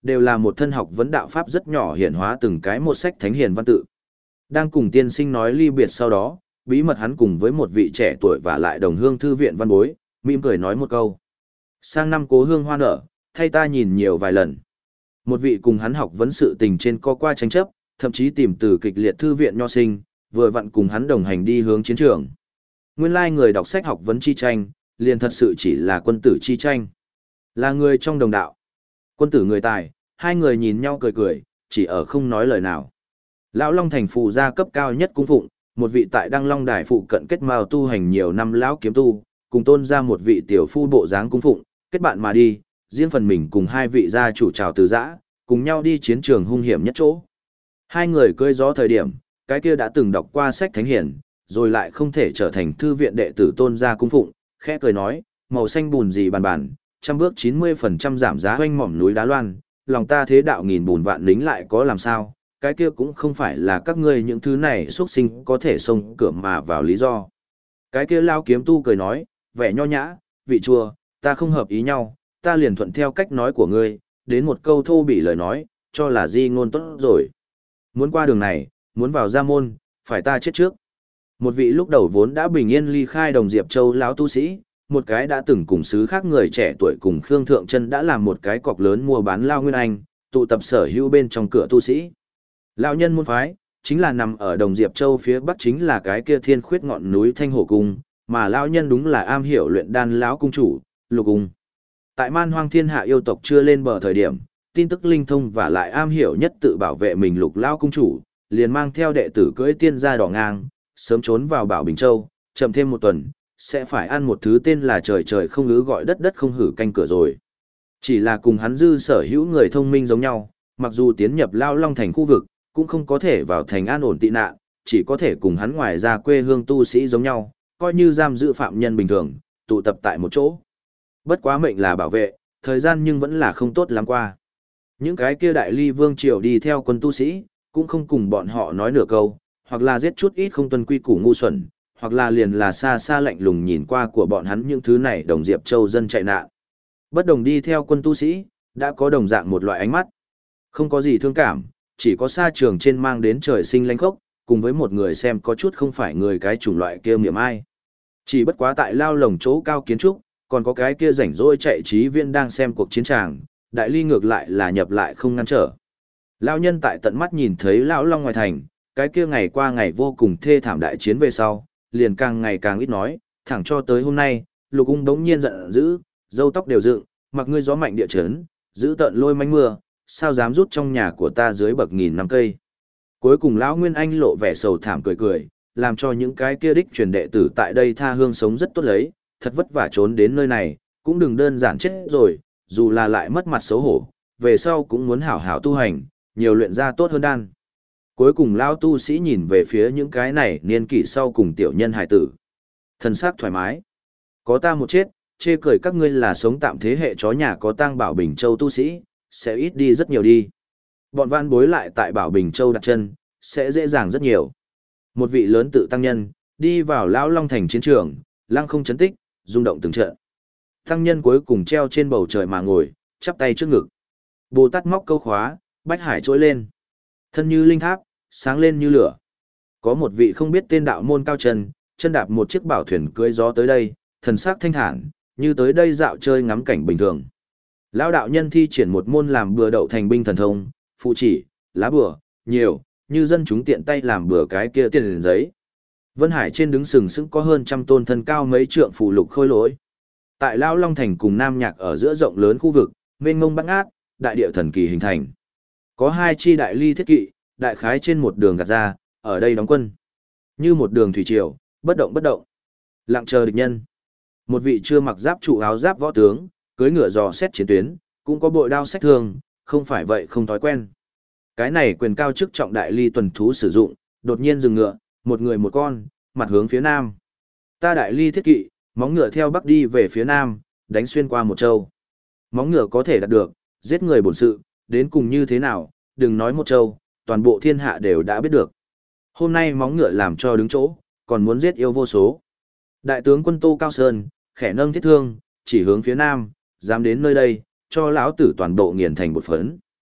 đều là một thân học vấn đạo pháp rất nhỏ hiển hóa từng cái một sách thánh hiền văn tự. Đang cùng tiên sinh nói ly biệt sau đó, bí mật hắn cùng với một vị trẻ tuổi và lại đồng hương thư viện văn bối, mỉm cười nói một câu. Sang năm cố hương hoa nở, thay ta nhìn nhiều vài lần. Một vị cùng hắn học vấn sự tình trên co qua tranh chấp, thậm chí tìm từ kịch liệt thư viện nho sinh, vừa vặn cùng hắn đồng hành đi hướng chiến trường. Nguyên lai người đọc sách học vấn chi tranh, liền thật sự chỉ là quân tử chi tranh. Là người trong đồng đạo. Quân tử người tài, hai người nhìn nhau cười cười, chỉ ở không nói lời nào. Lão Long thành phù gia cấp cao nhất cung phụng, một vị tại Đăng Long đài phụ cận kết mao tu hành nhiều năm lão kiếm tu, cùng tôn ra một vị tiểu phu bộ dáng cung phụng, kết bạn mà đi, riêng phần mình cùng hai vị gia chủ trào từ giã, cùng nhau đi chiến trường hung hiểm nhất chỗ. Hai người cưỡi gió thời điểm, cái kia đã từng đọc qua sách thánh hiển, rồi lại không thể trở thành thư viện đệ tử tôn gia cung phụng, khẽ cười nói, màu xanh bùn gì bàn bàn, trăm bước chín mươi phần trăm giảm giá hoanh mỏm núi đá loan, lòng ta thế đạo nghìn bùn vạn lính lại có làm sao, cái kia cũng không phải là các ngươi những thứ này xuất sinh có thể xông cửa mà vào lý do. Cái kia lao kiếm tu cười nói, vẻ nho nhã, vị chua, ta không hợp ý nhau, ta liền thuận theo cách nói của ngươi, đến một câu thô bỉ lời nói, cho là di ngôn tốt rồi. Muốn qua đường này, muốn vào gia môn, phải ta chết trước. Một vị lúc đầu vốn đã bình yên ly khai Đồng Diệp Châu lão tu sĩ, một cái đã từng cùng xứ khác người trẻ tuổi cùng Khương Thượng Chân đã làm một cái cọc lớn mua bán lao nguyên anh, tụ tập sở hữu bên trong cửa tu sĩ. Lão nhân môn phái, chính là nằm ở Đồng Diệp Châu phía bắc chính là cái kia thiên khuyết ngọn núi Thanh Hổ Cung, mà lão nhân đúng là am hiểu luyện đan lão cung chủ, Lục Ung. Tại Man Hoang thiên hạ yêu tộc chưa lên bờ thời điểm, tin tức linh thông và lại am hiểu nhất tự bảo vệ mình Lục lão cung chủ, liền mang theo đệ tử cưỡi tiên gia đỏ ngang, sớm trốn vào Bảo Bình Châu, chậm thêm một tuần, sẽ phải ăn một thứ tên là trời trời không ngứ gọi đất đất không hử canh cửa rồi. Chỉ là cùng hắn dư sở hữu người thông minh giống nhau, mặc dù tiến nhập Lao Long thành khu vực, cũng không có thể vào thành an ổn tị nạn, chỉ có thể cùng hắn ngoài ra quê hương tu sĩ giống nhau, coi như giam giữ phạm nhân bình thường, tụ tập tại một chỗ. Bất quá mệnh là bảo vệ, thời gian nhưng vẫn là không tốt lắm qua. Những cái kia đại ly vương triều đi theo quân tu sĩ, cũng không cùng bọn họ nói nửa câu, hoặc là giết chút ít không tuân quy củ ngu xuẩn, hoặc là liền là xa xa lạnh lùng nhìn qua của bọn hắn những thứ này Đồng Diệp Châu dân chạy nạn. Bất đồng đi theo quân tu sĩ, đã có đồng dạng một loại ánh mắt. Không có gì thương cảm, chỉ có xa trường trên mang đến trời sinh lánh khốc, cùng với một người xem có chút không phải người cái chủng loại kia miệng ai. Chỉ bất quá tại lao lồng chỗ cao kiến trúc, còn có cái kia rảnh rỗi chạy trí viên đang xem cuộc chiến tràng, đại ly ngược lại là nhập lại không ngăn trở. Lao nhân tại tận mắt nhìn thấy lão Long ngoài thành, cái kia ngày qua ngày vô cùng thê thảm đại chiến về sau, liền càng ngày càng ít nói, thẳng cho tới hôm nay, Lục Ung đống nhiên giận dữ, râu tóc đều dựng, mặc ngươi gió mạnh địa chấn, giữ tận lôi mánh mưa, sao dám rút trong nhà của ta dưới bậc nghìn năm cây. Cuối cùng lão Nguyên Anh lộ vẻ sầu thảm cười cười, làm cho những cái kia đích truyền đệ tử tại đây tha hương sống rất tốt lấy, thật vất vả trốn đến nơi này, cũng đừng đơn giản chết rồi, dù là lại mất mặt xấu hổ, về sau cũng muốn hảo hảo tu hành, nhiều luyện ra tốt hơn đan. Cuối cùng lão tu sĩ nhìn về phía những cái này niên kỷ sau cùng tiểu nhân hài tử. Thần sắc thoải mái. Có ta một chết, chê cười các ngươi là sống tạm thế hệ chó nhà có tang Bảo Bình Châu tu sĩ, sẽ ít đi rất nhiều đi. Bọn văn bối lại tại Bảo Bình Châu đặt chân, sẽ dễ dàng rất nhiều. Một vị lớn tự tăng nhân, đi vào lão Long thành chiến trường, lăng không chấn tích, rung động từng trận. Tăng nhân cuối cùng treo trên bầu trời mà ngồi, chắp tay trước ngực. Bồ Tát móc câu khóa, bách hải trỗi lên. Thân như linh tháp, sáng lên như lửa. Có một vị không biết tên đạo môn cao chân, chân đạp một chiếc bảo thuyền cưỡi gió tới đây, thần sắc thanh thản, như tới đây dạo chơi ngắm cảnh bình thường. Lão đạo nhân thi triển một môn làm bừa đậu thành binh thần thông, phụ chỉ, lá bừa, nhiều, như dân chúng tiện tay làm bừa cái kia tiền liền giấy. Vân Hải trên đứng sừng sững có hơn trăm tôn thân cao mấy trượng phù lục khôi lỗi. Tại Lão Long thành cùng Nam Nhạc ở giữa rộng lớn khu vực, mênh mông bát ngát, đại địa thần kỳ hình thành. Có hai chi đại ly thiết kỵ, đại khái trên một đường gạt ra, ở đây đóng quân. Như một đường thủy triều, bất động bất động. Lặng chờ địch nhân. Một vị chưa mặc giáp trụ áo giáp võ tướng, cưỡi ngựa dò xét chiến tuyến, cũng có bội đao sách thương, không phải vậy không thói quen. Cái này quyền cao chức trọng đại ly tuần thú sử dụng, đột nhiên dừng ngựa, một người một con, mặt hướng phía nam. Ta đại ly thiết kỵ, móng ngựa theo bắc đi về phía nam, đánh xuyên qua một châu. Móng ngựa có thể đạt được, giết người bổn sự, đến cùng như thế nào, đừng nói một châu, toàn bộ thiên hạ đều đã biết được. Hôm nay móng ngựa làm cho đứng chỗ, còn muốn giết yêu vô số. Đại tướng quân Tô Cao Sơn, khẽ nâng thiết thương, chỉ hướng phía nam, dám đến nơi đây, cho lão tử toàn bộ nghiền thành một phấn.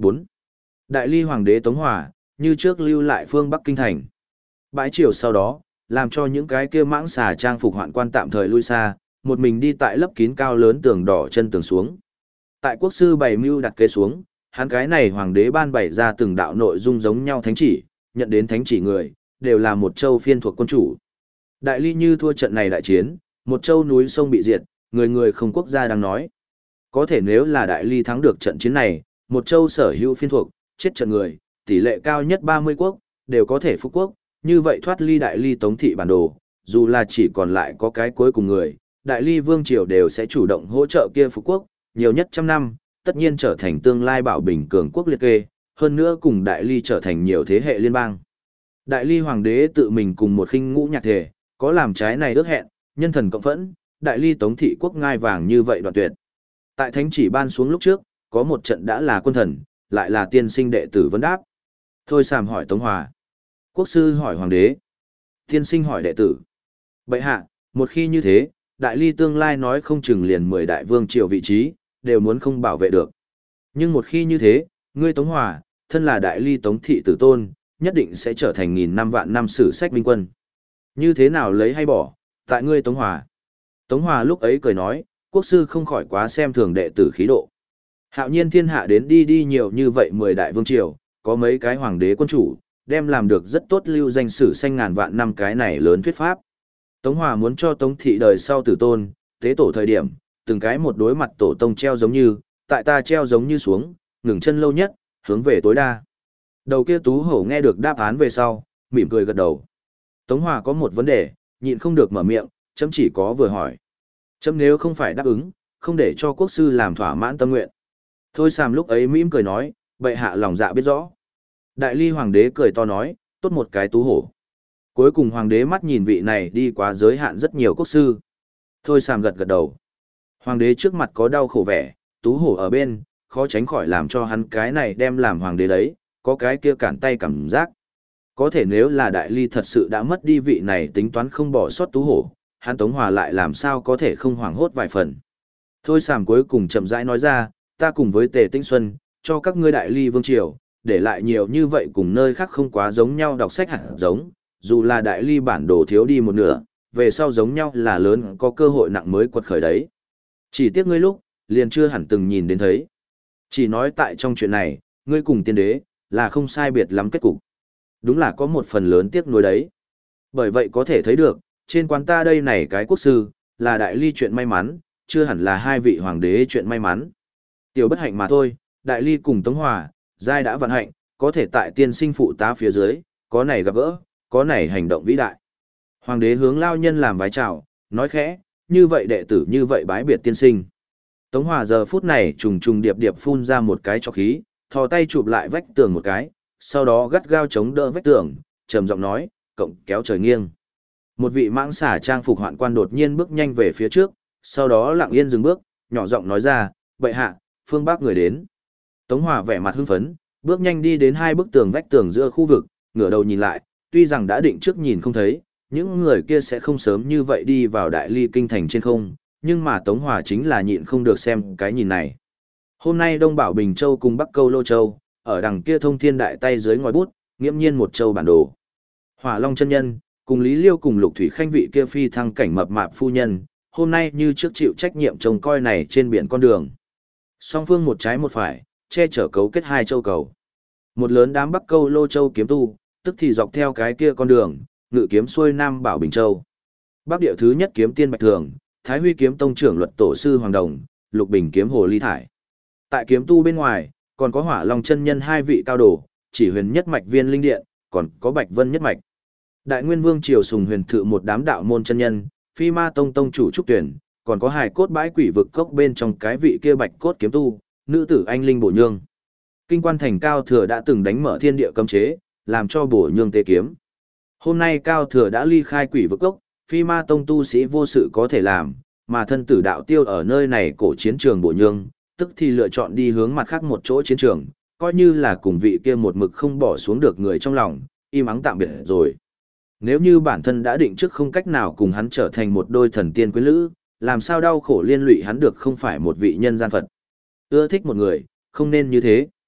bốn. Đại ly hoàng đế Tống Hòa, như trước lưu lại phương Bắc Kinh thành. Bãi triều sau đó, làm cho những cái kia mãng xà trang phục hoạn quan tạm thời lui xa, một mình đi tại lấp kín cao lớn tường đỏ chân tường xuống. Tại quốc sư bày mưu đặt kế xuống, hắn cái này hoàng đế ban bày ra từng đạo nội dung giống nhau thánh chỉ, nhận đến thánh chỉ người, đều là một châu phiên thuộc quân chủ. Đại ly như thua trận này đại chiến, một châu núi sông bị diệt, người người không quốc gia đang nói. Có thể nếu là đại ly thắng được trận chiến này, một châu sở hữu phiên thuộc, chết trận người, tỷ lệ cao nhất ba mươi quốc, đều có thể phục quốc, như vậy thoát ly đại ly tống thị bản đồ, dù là chỉ còn lại có cái cuối cùng người, đại ly vương triều đều sẽ chủ động hỗ trợ kia phục quốc, nhiều nhất trăm năm, tất nhiên trở thành tương lai bảo bình cường quốc liệt kê, hơn nữa cùng đại ly trở thành nhiều thế hệ liên bang. Đại ly hoàng đế tự mình cùng một khinh ngũ nhạc thể, có làm trái này ước hẹn, nhân thần cộng phẫn, đại ly tống thị quốc ngai vàng như vậy đoạn tuyệt. Tại thánh chỉ ban xuống lúc trước, có một trận đã là quân thần, lại là tiên sinh đệ tử vấn đáp. Thôi Sàm hỏi Tống Hòa. Quốc sư hỏi hoàng đế. Tiên sinh hỏi đệ tử. Bệ hạ, một khi như thế, đại ly tương lai nói không chừng liền mười đại vương triều vị trí, đều muốn không bảo vệ được. Nhưng một khi như thế, ngươi Tống Hòa, thân là đại ly tống thị tử tôn, nhất định sẽ trở thành nghìn năm vạn năm sử sách minh quân. Như thế nào lấy hay bỏ, tại ngươi Tống Hòa. Tống Hòa lúc ấy cười nói, quốc sư không khỏi quá xem thường đệ tử khí độ. Hạo nhiên thiên hạ đến đi đi nhiều như vậy mười đại vương triều, có mấy cái hoàng đế quân chủ, đem làm được rất tốt lưu danh sử xanh ngàn vạn năm cái này lớn thuyết pháp. Tống Hòa muốn cho Tống thị đời sau tử tôn, tế tổ thời điểm, từng cái một đối mặt tổ tông treo giống như, tại ta treo giống như xuống, ngừng chân lâu nhất, hướng về tối đa. Đầu kia Tú Hổ nghe được đáp án về sau, mỉm cười gật đầu. Tống Hòa có một vấn đề, nhịn không được mở miệng, chấm chỉ có vừa hỏi. Chấm nếu không phải đáp ứng, không để cho quốc sư làm thỏa mãn tâm nguyện. Thôi Sàm lúc ấy mỉm cười nói, bệ hạ lòng dạ biết rõ. Đại ly hoàng đế cười to nói, tốt một cái Tú Hổ. Cuối cùng hoàng đế mắt nhìn vị này đi quá giới hạn rất nhiều quốc sư. Thôi Sàm gật gật đầu. Hoàng đế trước mặt có đau khổ vẻ, Tú Hổ ở bên, khó tránh khỏi làm cho hắn cái này đem làm hoàng đế đấy, có cái kia cản tay cảm giác. Có thể nếu là đại ly thật sự đã mất đi vị này tính toán không bỏ sót Tú Hổ, hắn Tống Hòa lại làm sao có thể không hoảng hốt vài phần. Thôi Sàm cuối cùng chậm rãi nói ra, ta cùng với Tề Tinh Xuân, cho các ngươi đại ly vương triều, để lại nhiều như vậy cùng nơi khác không quá giống nhau đọc sách hạt giống, dù là đại ly bản đồ thiếu đi một nửa, về sau giống nhau là lớn có cơ hội nặng mới quật khởi đấy. Chỉ tiếc ngươi lúc, liền chưa hẳn từng nhìn đến thấy. Chỉ nói tại trong chuyện này, ngươi cùng tiên đế, là không sai biệt lắm kết cục. Đúng là có một phần lớn tiếc nuối đấy. Bởi vậy có thể thấy được, trên quán ta đây này cái quốc sư, là đại ly chuyện may mắn, chưa hẳn là hai vị hoàng đế chuyện may mắn. Tiểu bất hạnh mà thôi, đại ly cùng Tống Hòa, giai đã vận hạnh, có thể tại tiên sinh phụ tá phía dưới, có này gặp gỡ, có này hành động vĩ đại. Hoàng đế hướng lao nhân làm vái chào, nói khẽ, như vậy đệ tử như vậy bái biệt tiên sinh. Tống Hòa giờ phút này trùng trùng điệp điệp phun ra một cái cho khí, thò tay chụp lại vách tường một cái, sau đó gắt gao chống đỡ vách tường, trầm giọng nói, cộng kéo trời nghiêng. Một vị mãng xà trang phục hoạn quan đột nhiên bước nhanh về phía trước, sau đó lặng yên dừng bước, nhỏ giọng nói ra, bệ hạ, phương Bắc người đến. Tống Hòa vẻ mặt hưng phấn, bước nhanh đi đến hai bức tường vách tường giữa khu vực, ngửa đầu nhìn lại, tuy rằng đã định trước nhìn không thấy, những người kia sẽ không sớm như vậy đi vào đại ly kinh thành trên không, nhưng mà Tống Hòa chính là nhịn không được xem cái nhìn này. Hôm nay Đông Bảo Bình Châu cùng Bắc Câu Lô Châu, ở đằng kia thông thiên đại tay dưới ngòi bút, nghiễm nhiên một châu bản đồ. Hỏa Long chân nhân, cùng Lý Liêu cùng Lục Thủy Khanh vị kia phi thăng cảnh mập mạp phu nhân, hôm nay như trước chịu trách nhiệm trông coi này trên biển con đường. Song phương một trái một phải, che chở cấu kết hai châu cầu. Một lớn đám Bắc Câu Lô Châu kiếm tu, tức thì dọc theo cái kia con đường, ngự kiếm xuôi Nam Bảo Bình Châu. Bắc địa thứ nhất kiếm tiên Bạch Thường, Thái Huy kiếm tông trưởng luật tổ sư Hoàng Đồng, Lục Bình kiếm Hồ Ly Thải. Tại kiếm tu bên ngoài, còn có Hỏa Long chân nhân hai vị cao đồ, chỉ huyền nhất mạch Viên Linh Điện, còn có Bạch Vân nhất mạch. Đại Nguyên Vương triều sùng huyền thự một đám đạo môn chân nhân, Phi Ma tông tông chủ Trúc Tuyển, còn có hài cốt bãi quỷ vực cốc bên trong cái vị kia Bạch cốt kiếm tu, nữ tử anh linh Bổ Nhương. Kinh quan thành Cao Thừa đã từng đánh mở thiên địa cấm chế, làm cho Bổ Nhương tế kiếm. Hôm nay Cao Thừa đã ly khai quỷ vực cốc, Phi Ma tông tu sĩ vô sự có thể làm, mà thân tử đạo tiêu ở nơi này cổ chiến trường Bổ Nhương, tức thì lựa chọn đi hướng mặt khác một chỗ chiến trường, coi như là cùng vị kia một mực không bỏ xuống được người trong lòng, im ắng tạm biệt rồi. Nếu như bản thân đã định trước không cách nào cùng hắn trở thành một đôi thần tiên quyến lữ, làm sao đau khổ liên lụy hắn được không phải một vị nhân gian Phật. Ưa thích một người, không nên như thế.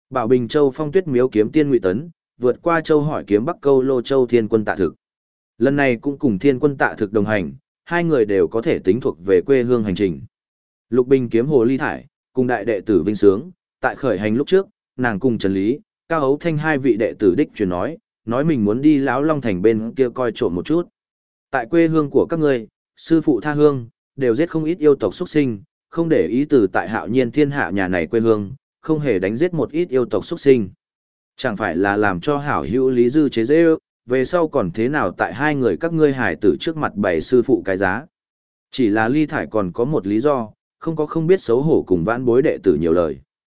Bảo Bình Châu Phong Tuyết Miếu kiếm tiên Ngụy Tấn, vượt qua châu hỏi kiếm Bắc Câu Lô Châu Thiên Quân Tạ Thực. Lần này cũng cùng Thiên Quân Tạ Thực đồng hành, hai người đều có thể tính thuộc về quê hương hành trình. Lục Bình kiếm Hồ Ly Thải, cùng đại đệ tử Vinh Sướng, tại khởi hành lúc trước, nàng cùng Trần Lý, Cao Hấu Thanh hai vị đệ tử đích truyền nói, nói mình muốn đi Lão Long Thành bên kia coi trộm một chút. Tại quê hương của các ngươi, sư phụ tha hương, đều giết không ít yêu tộc xuất sinh, không để ý từ tại Hạo Nhiên Thiên Hạ nhà này quê hương, không hề đánh giết một ít yêu tộc xuất sinh. Chẳng phải là làm cho hảo hữu Lý Dư chế dễ ư, về sau còn thế nào tại hai người các ngươi hải tử trước mặt bày sư phụ cái giá. Chỉ là Ly Thải còn có một lý do, không có không biết xấu hổ cùng vãn bối đệ tử nhiều lời.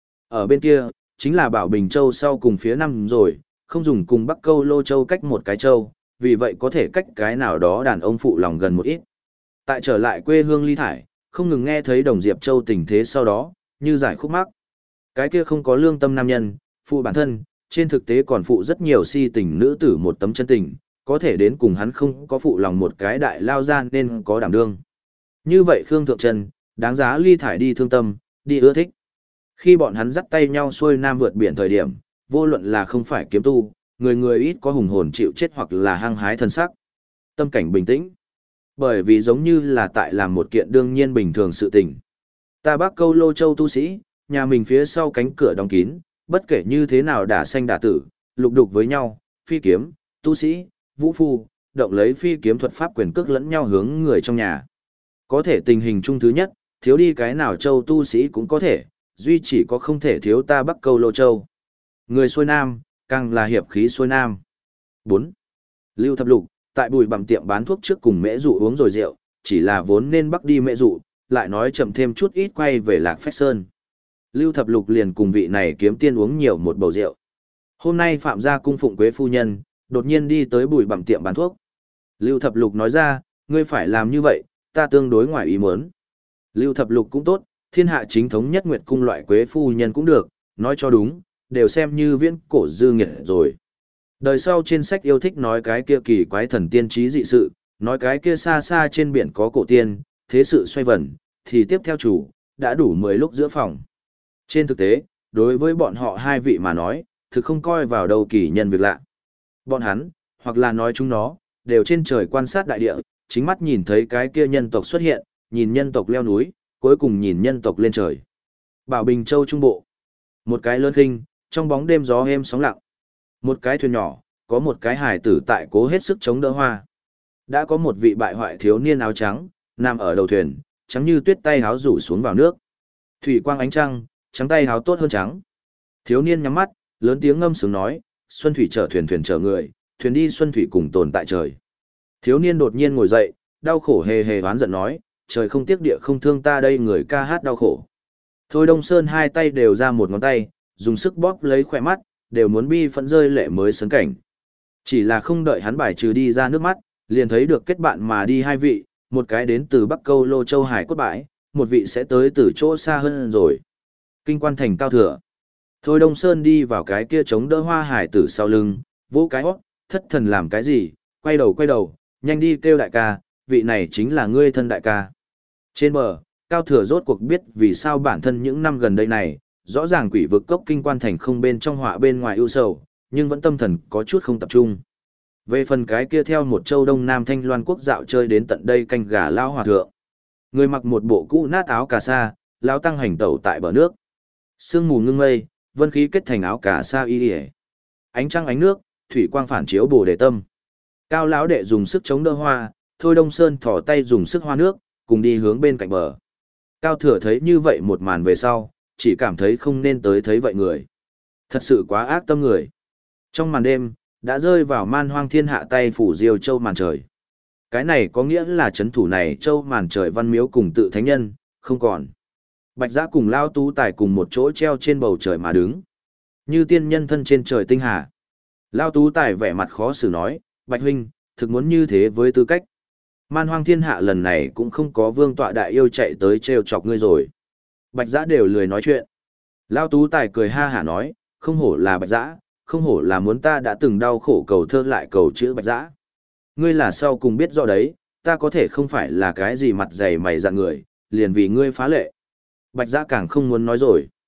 Ở bên kia, chính là Bảo Bình Châu sau cùng phía năm rồi, không dùng cùng Bắc Câu Lô Châu cách một cái châu, vì vậy có thể cách cái nào đó đàn ông phụ lòng gần một ít. Tại trở lại quê hương Ly Thải, không ngừng nghe thấy Đồng Diệp Châu tình thế sau đó, như giải khúc mắc. Cái kia không có lương tâm nam nhân, phụ bản thân, trên thực tế còn phụ rất nhiều si tình nữ tử một tấm chân tình, có thể đến cùng hắn không có phụ lòng một cái đại lao gian nên có đảm đương. Như vậy Khương Thượng Trần, đáng giá Ly Thải đi thương tâm, đi ưa thích. Khi bọn hắn dắt tay nhau xuôi nam vượt biển thời điểm, vô luận là không phải kiếm tu, người người ít có hùng hồn chịu chết hoặc là hăng hái thân sắc. Tâm cảnh bình tĩnh. Bởi vì giống như là tại làm một kiện đương nhiên bình thường sự tình. Ta Bắc Câu Lô Châu tu sĩ, nhà mình phía sau cánh cửa đóng kín, bất kể như thế nào đả sanh đả tử, lục đục với nhau, phi kiếm, tu sĩ, vũ phu, động lấy phi kiếm thuật pháp quyền cước lẫn nhau hướng người trong nhà. Có thể tình hình chung thứ nhất, thiếu đi cái nào châu tu sĩ cũng có thể, duy chỉ có không thể thiếu ta Bắc Câu Lô Châu. Người xuôi nam, càng là hiệp khí xuôi nam. bốn. Lưu Thập Lục, tại bùi bặm tiệm bán thuốc trước cùng mễ dụ uống rồi rượu, chỉ là vốn nên bắc đi mễ dụ, lại nói chậm thêm chút ít quay về Lạc Phách Sơn. Lưu Thập Lục liền cùng vị này kiếm tiên uống nhiều một bầu rượu. Hôm nay Phạm gia cung phụng Quế phu nhân, đột nhiên đi tới bùi bặm tiệm bán thuốc. Lưu Thập Lục nói ra, ngươi phải làm như vậy, ta tương đối ngoài ý muốn. Lưu Thập Lục cũng tốt, thiên hạ chính thống nhất Nguyệt cung loại Quế phu nhân cũng được, nói cho đúng, đều xem như viễn cổ dư nghiệt rồi. Đời sau trên sách yêu thích nói cái kia kỳ quái thần tiên trí dị sự, nói cái kia xa xa trên biển có cổ tiên, thế sự xoay vần, thì tiếp theo chủ, đã đủ mười lúc giữa phòng. Trên thực tế, đối với bọn họ hai vị mà nói, thực không coi vào đâu kỳ nhân việc lạ. Bọn hắn, hoặc là nói chúng nó, đều trên trời quan sát đại địa, chính mắt nhìn thấy cái kia nhân tộc xuất hiện, nhìn nhân tộc leo núi, cuối cùng nhìn nhân tộc lên trời. Bảo Bình Châu Trung Bộ. Một cái lớn khinh, trong bóng đêm gió êm sóng lặng. Một cái thuyền nhỏ, có một cái hài tử tại cố hết sức chống đỡ hoa. Đã có một vị bại hoại thiếu niên áo trắng, nằm ở đầu thuyền, trắng như tuyết tay háo rủ xuống vào nước. Thủy quang ánh trăng, trắng tay háo tốt hơn trắng. Thiếu niên nhắm mắt, lớn tiếng ngâm sướng nói, xuân thủy chở thuyền thuyền chở người, thuyền đi xuân thủy cùng tồn tại trời. Thiếu niên đột nhiên ngồi dậy, đau khổ hề hề oán giận nói, trời không tiếc địa không thương ta đây người ca hát đau khổ. Thôi Đông Sơn hai tay đều ra một ngón tay, dùng sức bóp lấy khỏe mắt, đều muốn bi phẫn rơi lệ mới sấn cảnh. Chỉ là không đợi hắn bài trừ đi ra nước mắt, liền thấy được kết bạn mà đi hai vị, một cái đến từ Bắc Câu Lô Châu Hải cốt bãi, một vị sẽ tới từ chỗ xa hơn rồi. Kinh quan thành Cao Thừa. Thôi Đông Sơn đi vào cái kia chống đỡ hoa hải tử sau lưng, vỗ cái hót, thất thần làm cái gì, quay đầu quay đầu, nhanh đi kêu đại ca, vị này chính là ngươi thân đại ca. Trên bờ, Cao Thừa rốt cuộc biết vì sao bản thân những năm gần đây này, rõ ràng quỷ vực cốc kinh quan thành không bên trong họa bên ngoài ưu sầu, nhưng vẫn tâm thần có chút không tập trung. Về phần cái kia theo một châu Đông Nam Thanh Loan quốc dạo chơi đến tận đây canh gà lao hòa thượng. Người mặc một bộ cũ nát áo cà sa, lao tăng hành tẩu tại bờ nước. Sương mù ngưng mây, vân khí kết thành áo cà sa y y. Ánh trăng ánh nước, thủy quang phản chiếu bồ đề tâm. Cao lão đệ dùng sức chống đỡ hoa, Thôi Đông Sơn thò tay dùng sức hoa nước, cùng đi hướng bên cạnh bờ. Cao Thừa thấy như vậy một màn về sau, chỉ cảm thấy không nên tới thấy vậy người. Thật sự quá ác tâm người. Trong màn đêm, đã rơi vào man hoang thiên hạ tay phủ diêu châu màn trời. Cái này có nghĩa là chấn thủ này châu màn trời văn miếu cùng tự thánh nhân, không còn. Bạch Giã cùng Lao Tú Tài cùng một chỗ treo trên bầu trời mà đứng. Như tiên nhân thân trên trời tinh hà. Lao Tú Tài vẻ mặt khó xử nói, Bạch Huynh, thực muốn như thế với tư cách. Man hoang thiên hạ lần này cũng không có vương tọa đại yêu chạy tới treo chọc ngươi rồi. Bạch Giã đều lười nói chuyện. Lao Tú Tài cười ha hả nói, không hổ là Bạch Giã, không hổ là muốn ta đã từng đau khổ cầu thơ lại cầu chữ Bạch Giã. Ngươi là sau cùng biết rõ đấy, ta có thể không phải là cái gì mặt dày mày dạn người, liền vì ngươi phá lệ. Bạch Giã càng không muốn nói rồi.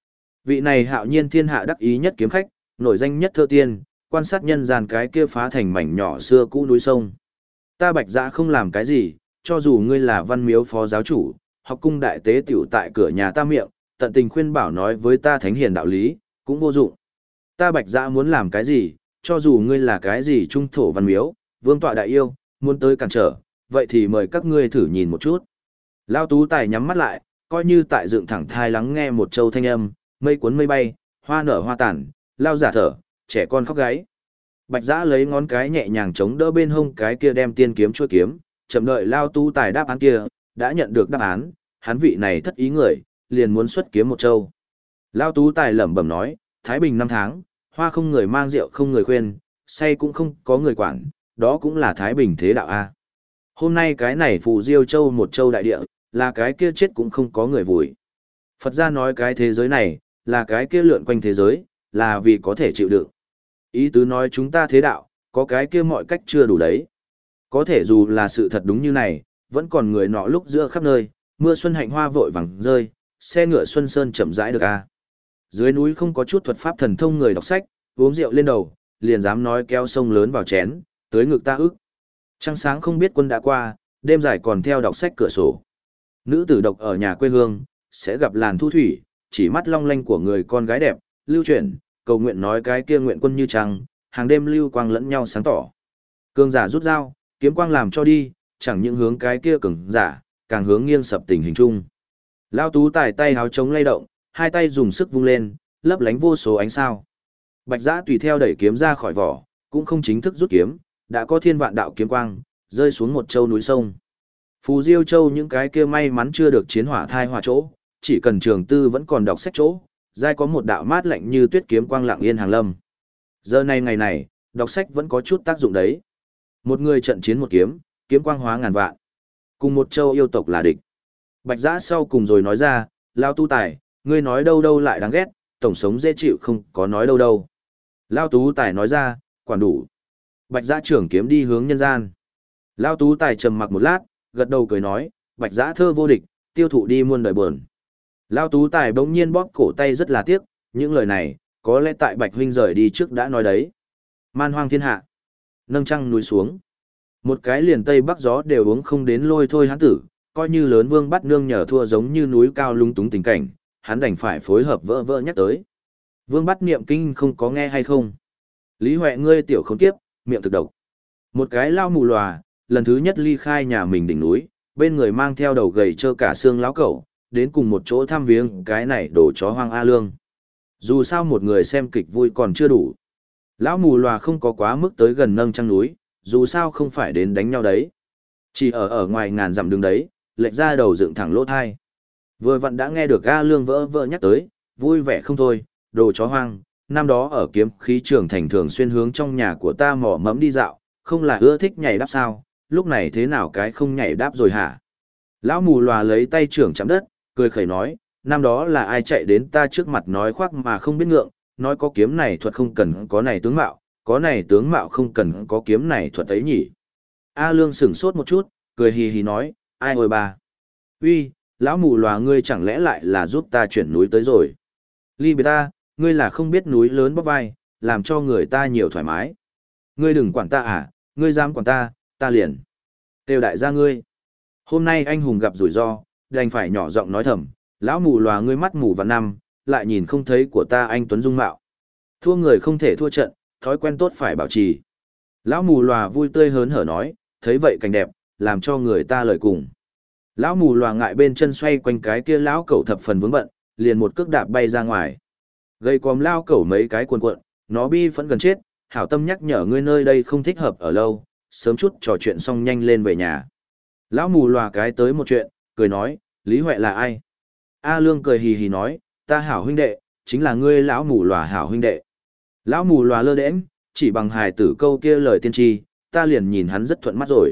Vị này hạo nhiên thiên hạ đắc ý nhất kiếm khách, nổi danh nhất thơ tiên, quan sát nhân gian cái kia phá thành mảnh nhỏ xưa cũ núi sông. Ta Bạch Dã không làm cái gì, cho dù ngươi là văn miếu phó giáo chủ, học cung đại tế tiểu tại cửa nhà ta miệng, tận tình khuyên bảo nói với ta thánh hiền đạo lý, cũng vô dụng. Ta Bạch Dã muốn làm cái gì, cho dù ngươi là cái gì trung thổ văn miếu, vương tọa đại yêu, muốn tới cản trở, vậy thì mời các ngươi thử nhìn một chút. Lao Tú Tài nhắm mắt lại, coi như tại dựng thẳng thai lắng nghe một châu thanh âm, mây cuốn mây bay, hoa nở hoa tàn, lao giả thở, trẻ con khóc gáy. Bạch Dã lấy ngón cái nhẹ nhàng chống đỡ bên hông cái kia đem tiên kiếm chuôi kiếm, chậm đợi Lao Tú Tài đáp án kia, đã nhận được đáp án, hắn vị này thất ý người, liền muốn xuất kiếm một châu. Lao Tú Tài lẩm bẩm nói, Thái Bình năm tháng, hoa không người mang rượu không người khuyên, say cũng không có người quản, đó cũng là Thái Bình thế đạo a. Hôm nay cái này phù Diêu Châu một châu đại địa, là cái kia chết cũng không có người vùi. Phật gia nói cái thế giới này, là cái kia lượn quanh thế giới, là vì có thể chịu đựng. Ý tứ nói chúng ta thế đạo, có cái kia mọi cách chưa đủ đấy. Có thể dù là sự thật đúng như này, vẫn còn người nọ lúc giữa khắp nơi, mưa xuân hạnh hoa vội vàng rơi, xe ngựa xuân sơn chậm rãi được a. Dưới núi không có chút thuật pháp thần thông người đọc sách, uống rượu lên đầu, liền dám nói kéo sông lớn vào chén, tới ngực ta ức. Trăng sáng không biết quân đã qua, đêm dài còn theo đọc sách cửa sổ. Nữ tử độc ở nhà quê hương, sẽ gặp làn thu thủy, chỉ mắt long lanh của người con gái đẹp, lưu chuyển, cầu nguyện nói cái kia nguyện quân như trăng, hàng đêm lưu quang lẫn nhau sáng tỏ. Cường giả rút dao, kiếm quang làm cho đi, chẳng những hướng cái kia cường giả, càng hướng nghiêng sập tình hình chung. Lao Tú Tài tay háo trống lay động, hai tay dùng sức vung lên, lấp lánh vô số ánh sao. Bạch Dã tùy theo đẩy kiếm ra khỏi vỏ, cũng không chính thức rút kiếm, đã có thiên vạn đạo kiếm quang, rơi xuống một châu núi sông. Phù Diêu Châu những cái kia may mắn chưa được chiến hỏa thai hỏa chỗ, chỉ cần Trường Tư vẫn còn đọc sách chỗ, giai có một đạo mát lạnh như tuyết kiếm quang lặng yên hàng lâm. Giờ này ngày này, đọc sách vẫn có chút tác dụng đấy. Một người trận chiến một kiếm, kiếm quang hóa ngàn vạn. Cùng một châu yêu tộc là địch. Bạch Dã sau cùng rồi nói ra, Lao Tu Tài, ngươi nói đâu đâu lại đáng ghét, tổng sống dễ chịu không có nói đâu đâu. Lao Tú Tài nói ra, quản đủ. Bạch Dã trưởng kiếm đi hướng nhân gian. Lao Tú Tài trầm mặc một lát, gật đầu cười nói, Bạch Dã thơ vô địch, tiêu thụ đi muôn đời buồn. Lao Tú Tài bỗng nhiên bóp cổ tay rất là tiếc, những lời này, có lẽ tại Bạch huynh rời đi trước đã nói đấy. Man hoang thiên hạ, nâng trăng núi xuống. Một cái liền tây bắc gió đều uống không đến lôi thôi hắn tử, coi như lớn vương bắt nương nhờ thua giống như núi cao lung túng tình cảnh, hắn đành phải phối hợp vỡ vỡ nhắc tới. Vương bắt niệm kinh không có nghe hay không? Lý Huệ ngươi tiểu khốn kiếp, miệng thực độc. Một cái lao mù lòa, lần thứ nhất ly khai nhà mình đỉnh núi, bên người mang theo đầu gầy trơ cả xương láo cẩu, đến cùng một chỗ thăm viếng cái này đổ chó hoang A Lương. Dù sao một người xem kịch vui còn chưa đủ. Lão mù lòa không có quá mức tới gần nâng trăng núi, dù sao không phải đến đánh nhau đấy. Chỉ ở ở ngoài ngàn dặm đường đấy, lệch ra đầu dựng thẳng lỗ thai. Vừa vặn đã nghe được A Lương vỡ vỡ nhắc tới, vui vẻ không thôi, đồ chó hoang, năm đó ở kiếm khí trường thành thường xuyên hướng trong nhà của ta mò mẫm đi dạo, không là ưa thích nhảy đáp sao, lúc này thế nào cái không nhảy đáp rồi hả? Lão mù lòa lấy tay trưởng chạm đất, cười khẩy nói, năm đó là ai chạy đến ta trước mặt nói khoác mà không biết ngượng, nói có kiếm này thuật không cần có này tướng mạo, có này tướng mạo không cần có kiếm này thuật ấy nhỉ. A Lương sửng sốt một chút, cười hì hì nói, ai ôi bà? Uy, lão mù lòa ngươi chẳng lẽ lại là giúp ta chuyển núi tới rồi? Ly biệt ta, ngươi là không biết núi lớn bóp vai, làm cho người ta nhiều thoải mái. Ngươi đừng quản ta à, ngươi dám quản ta, ta liền. Tiêu đại gia ngươi. Hôm nay anh hùng gặp rủi ro, đành phải nhỏ giọng nói thầm, lão mù lòa ngươi mắt mù vạn năm, lại nhìn không thấy của ta anh Tuấn Dung Mạo. Thua người không thể thua trận, thói quen tốt phải bảo trì. Lão mù lòa vui tươi hớn hở nói, thấy vậy cảnh đẹp, làm cho người ta lời cùng. Lão mù lòa ngại bên chân xoay quanh cái kia lão cẩu thập phần vướng bận, liền một cước đạp bay ra ngoài. Gây còm lao cẩu mấy cái cuộn cuộn, nó bi phẫn gần chết, hảo tâm nhắc nhở ngươi nơi đây không thích hợp ở lâu, sớm chút trò chuyện xong nhanh lên về nhà. Lão mù lòa cái tới một chuyện, cười nói, Lý Huệ là ai? A Lương cười hì hì nói, ta hảo huynh đệ, chính là ngươi lão mù lòa hảo huynh đệ. Lão mù lòa lơ đễnh, chỉ bằng hài tử câu kia lời tiên tri, ta liền nhìn hắn rất thuận mắt rồi.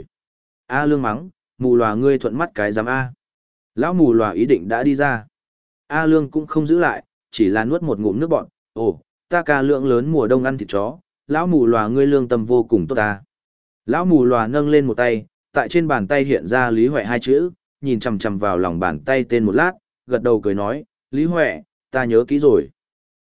A Lương mắng, mù lòa ngươi thuận mắt cái giám A. Lão mù lòa ý định đã đi ra. A Lương cũng không giữ lại, chỉ là nuốt một ngụm nước bọt, ồ, ta ca lượng lớn mùa đông ăn thịt chó, lão mù lòa ngươi lương tâm vô cùng tốt ta. Lão mù lòa nâng lên một tay, tại trên bàn tay hiện ra Lý Huệ hai chữ, nhìn chằm chằm vào lòng bàn tay tên một lát, gật đầu cười nói, Lý Huệ, ta nhớ kỹ rồi.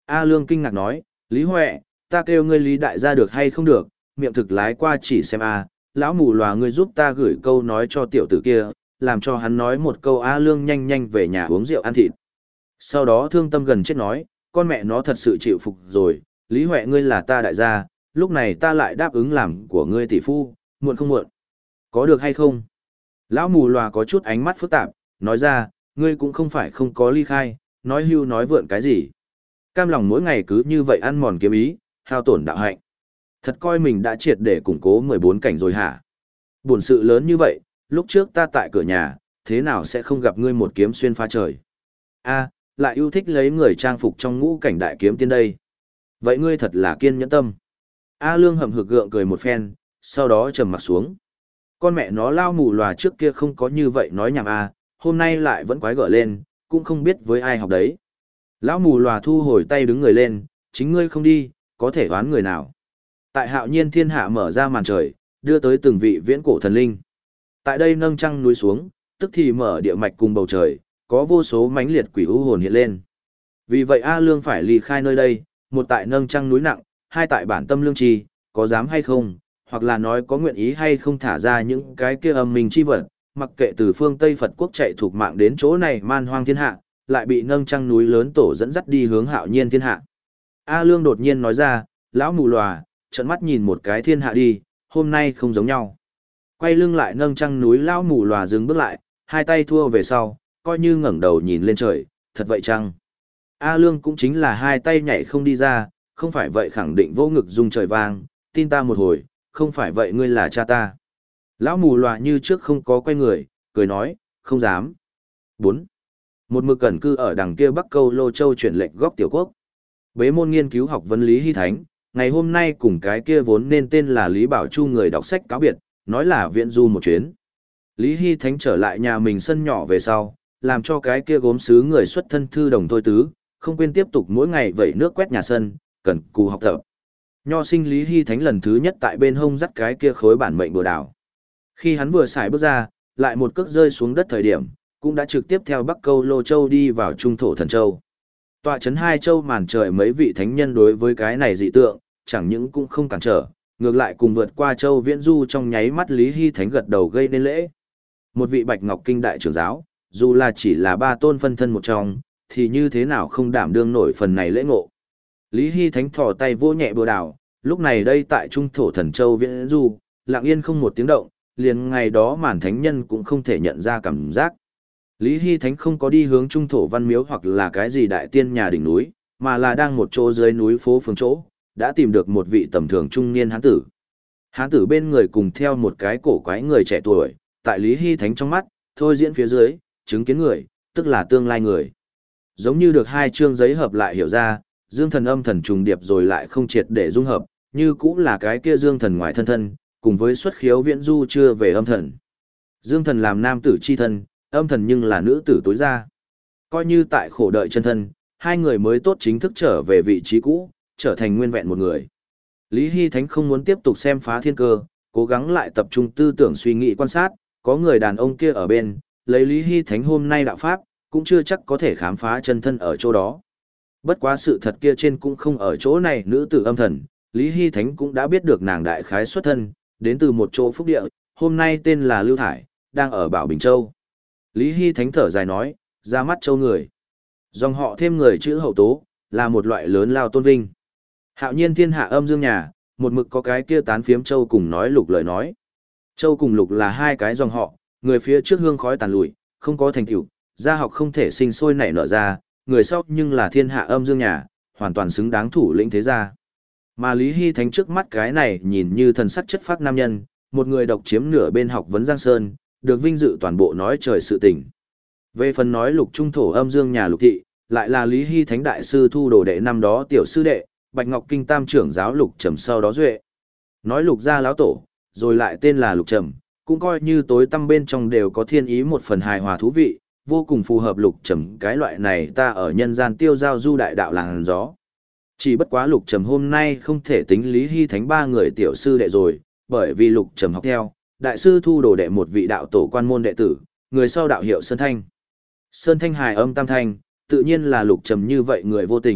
A Lương kinh ngạc nói, Lý Huệ, ta kêu ngươi Lý đại gia được hay không được, miệng thực lái qua chỉ xem a, lão mù lòa ngươi giúp ta gửi câu nói cho tiểu tử kia, làm cho hắn nói một câu A Lương nhanh nhanh về nhà uống rượu ăn thịt. Sau đó thương tâm gần chết nói, con mẹ nó thật sự chịu phục rồi, Lý Huệ ngươi là ta đại gia, lúc này ta lại đáp ứng làm của ngươi tỷ phu, muộn không muộn. Có được hay không? Lão mù lòa có chút ánh mắt phức tạp, nói ra, ngươi cũng không phải không có ly khai, nói hưu nói vượn cái gì. Cam lòng mỗi ngày cứ như vậy ăn mòn kiếm ý, hao tổn đạo hạnh. Thật coi mình đã triệt để củng cố mười bốn cảnh rồi hả? Buồn sự lớn như vậy, lúc trước ta tại cửa nhà, thế nào sẽ không gặp ngươi một kiếm xuyên pha trời? A, lại yêu thích lấy người trang phục trong ngũ cảnh đại kiếm tiên đây. Vậy ngươi thật là kiên nhẫn tâm. A Lương hậm hực gượng cười một phen, sau đó trầm mặt xuống. Con mẹ nó lao mù lòa trước kia không có như vậy nói nhảm a, hôm nay lại vẫn quái gở lên, cũng không biết với ai học đấy. Lão mù lòa thu hồi tay đứng người lên, chính ngươi không đi, có thể đoán người nào. Tại hạo nhiên thiên hạ mở ra màn trời, đưa tới từng vị viễn cổ thần linh. Tại đây nâng trăng núi xuống, tức thì mở địa mạch cùng bầu trời, có vô số mãnh liệt quỷ u hồn hiện lên. Vì vậy A Lương phải ly khai nơi đây, một tại nâng trăng núi nặng, hai tại bản tâm lương trì, có dám hay không, hoặc là nói có nguyện ý hay không thả ra những cái kia âm mình chi vật, mặc kệ từ phương Tây Phật quốc chạy thuộc mạng đến chỗ này man hoang thiên hạ, lại bị nâng trăng núi lớn tổ dẫn dắt đi hướng hạo nhiên thiên hạ. A Lương đột nhiên nói ra, lão mù lòa, trợn mắt nhìn một cái thiên hạ đi, hôm nay không giống nhau. Quay lưng lại nâng trăng núi lão mù lòa dừng bước lại, hai tay thua về sau, coi như ngẩng đầu nhìn lên trời, thật vậy chăng? A Lương cũng chính là hai tay nhảy không đi ra, không phải vậy khẳng định vô ngực rung trời vang, tin ta một hồi, không phải vậy ngươi là cha ta. Lão mù lòa như trước không có quay người, cười nói, không dám. bốn. Một mực cẩn cư ở đằng kia Bắc Câu Lô Châu chuyển lệnh góc tiểu quốc. Bế môn nghiên cứu học vấn lý hy thánh, ngày hôm nay cùng cái kia vốn nên tên là Lý Bảo Chu người đọc sách cáo biệt, nói là viện du một chuyến. Lý Hy Thánh trở lại nhà mình sân nhỏ về sau, làm cho cái kia gốm sứ người xuất thân thư đồng thôi tứ, không quên tiếp tục mỗi ngày vẩy nước quét nhà sân, cần cù học tập. Nho sinh Lý Hy Thánh lần thứ nhất tại bên hông dắt cái kia khối bản mệnh bồ đào. Khi hắn vừa xài bước ra, lại một cước rơi xuống đất thời điểm, cũng đã trực tiếp theo Bắc Câu Lô Châu đi vào Trung Thổ Thần Châu. Tọa chấn hai châu màn trời mấy vị thánh nhân đối với cái này dị tượng, chẳng những cũng không cản trở, ngược lại cùng vượt qua châu viễn du trong nháy mắt Lý Hy Thánh gật đầu gây nên lễ. Một vị Bạch Ngọc Kinh đại trưởng giáo, dù là chỉ là ba tôn phân thân một trong, thì như thế nào không đảm đương nổi phần này lễ ngộ. Lý Hy Thánh thò tay vô nhẹ bồ đào, lúc này đây tại Trung Thổ Thần Châu viễn du, lặng yên không một tiếng động, liền ngày đó màn thánh nhân cũng không thể nhận ra cảm giác. Lý Hy Thánh không có đi hướng Trung Thổ Văn Miếu hoặc là cái gì đại tiên nhà đỉnh núi, mà là đang một chỗ dưới núi phố phường chỗ, đã tìm được một vị tầm thường trung niên hán tử. Hán tử bên người cùng theo một cái cổ quái người trẻ tuổi, tại Lý Hy Thánh trong mắt, thôi diễn phía dưới, chứng kiến người, tức là tương lai người. Giống như được hai chương giấy hợp lại hiểu ra, dương thần âm thần trùng điệp rồi lại không triệt để dung hợp, như cũng là cái kia dương thần ngoài thân thân, cùng với xuất khiếu viễn du chưa về âm thần. Dương thần làm nam tử chi thân, âm thần nhưng là nữ tử tối ra. Coi như tại khổ đợi chân thân, hai người mới tốt chính thức trở về vị trí cũ, trở thành nguyên vẹn một người. Lý Hy Thánh không muốn tiếp tục xem phá thiên cơ, cố gắng lại tập trung tư tưởng suy nghĩ quan sát, có người đàn ông kia ở bên, lấy Lý Hy Thánh hôm nay đạo pháp, cũng chưa chắc có thể khám phá chân thân ở chỗ đó. Bất quá sự thật kia trên cũng không ở chỗ này nữ tử âm thần, Lý Hy Thánh cũng đã biết được nàng đại khái xuất thân, đến từ một chỗ phúc địa, hôm nay tên là Lưu Thải, đang ở Bảo Bình Châu. Lý Hy Thánh thở dài nói, ra mắt châu người. Dòng họ thêm người chữ hậu tố, là một loại lớn lao tôn vinh. Hạo nhiên thiên hạ âm dương nhà, một mực có cái kia tán phiếm châu cùng nói lục lời nói. Châu cùng lục là hai cái dòng họ, người phía trước hương khói tàn lụi, không có thành tựu, gia học không thể sinh sôi nảy nở ra, người sau nhưng là thiên hạ âm dương nhà, hoàn toàn xứng đáng thủ lĩnh thế gia. Mà Lý Hy Thánh trước mắt cái này nhìn như thần sắc chất phác nam nhân, một người độc chiếm nửa bên học vấn Giang Sơn, được vinh dự toàn bộ nói trời sự tình. Về phần nói lục trung thổ âm dương nhà lục thị, lại là Lý Hy Thánh đại sư thu đồ đệ năm đó tiểu sư đệ, Bạch Ngọc Kinh tam trưởng giáo lục trầm sau đó duệ. Nói lục gia lão tổ, rồi lại tên là lục trầm, cũng coi như tối tăm bên trong đều có thiên ý một phần hài hòa thú vị, vô cùng phù hợp lục trầm cái loại này ta ở nhân gian tiêu giao du đại đạo làng gió. Chỉ bất quá lục trầm hôm nay không thể tính Lý Hy Thánh ba người tiểu sư đệ rồi, bởi vì lục trầm học theo, đại sư thu đồ đệ một vị đạo tổ quan môn đệ tử, người sau đạo hiệu Sơn Thanh. Sơn Thanh hài âm tam thanh, tự nhiên là lục trầm như vậy người vô tình,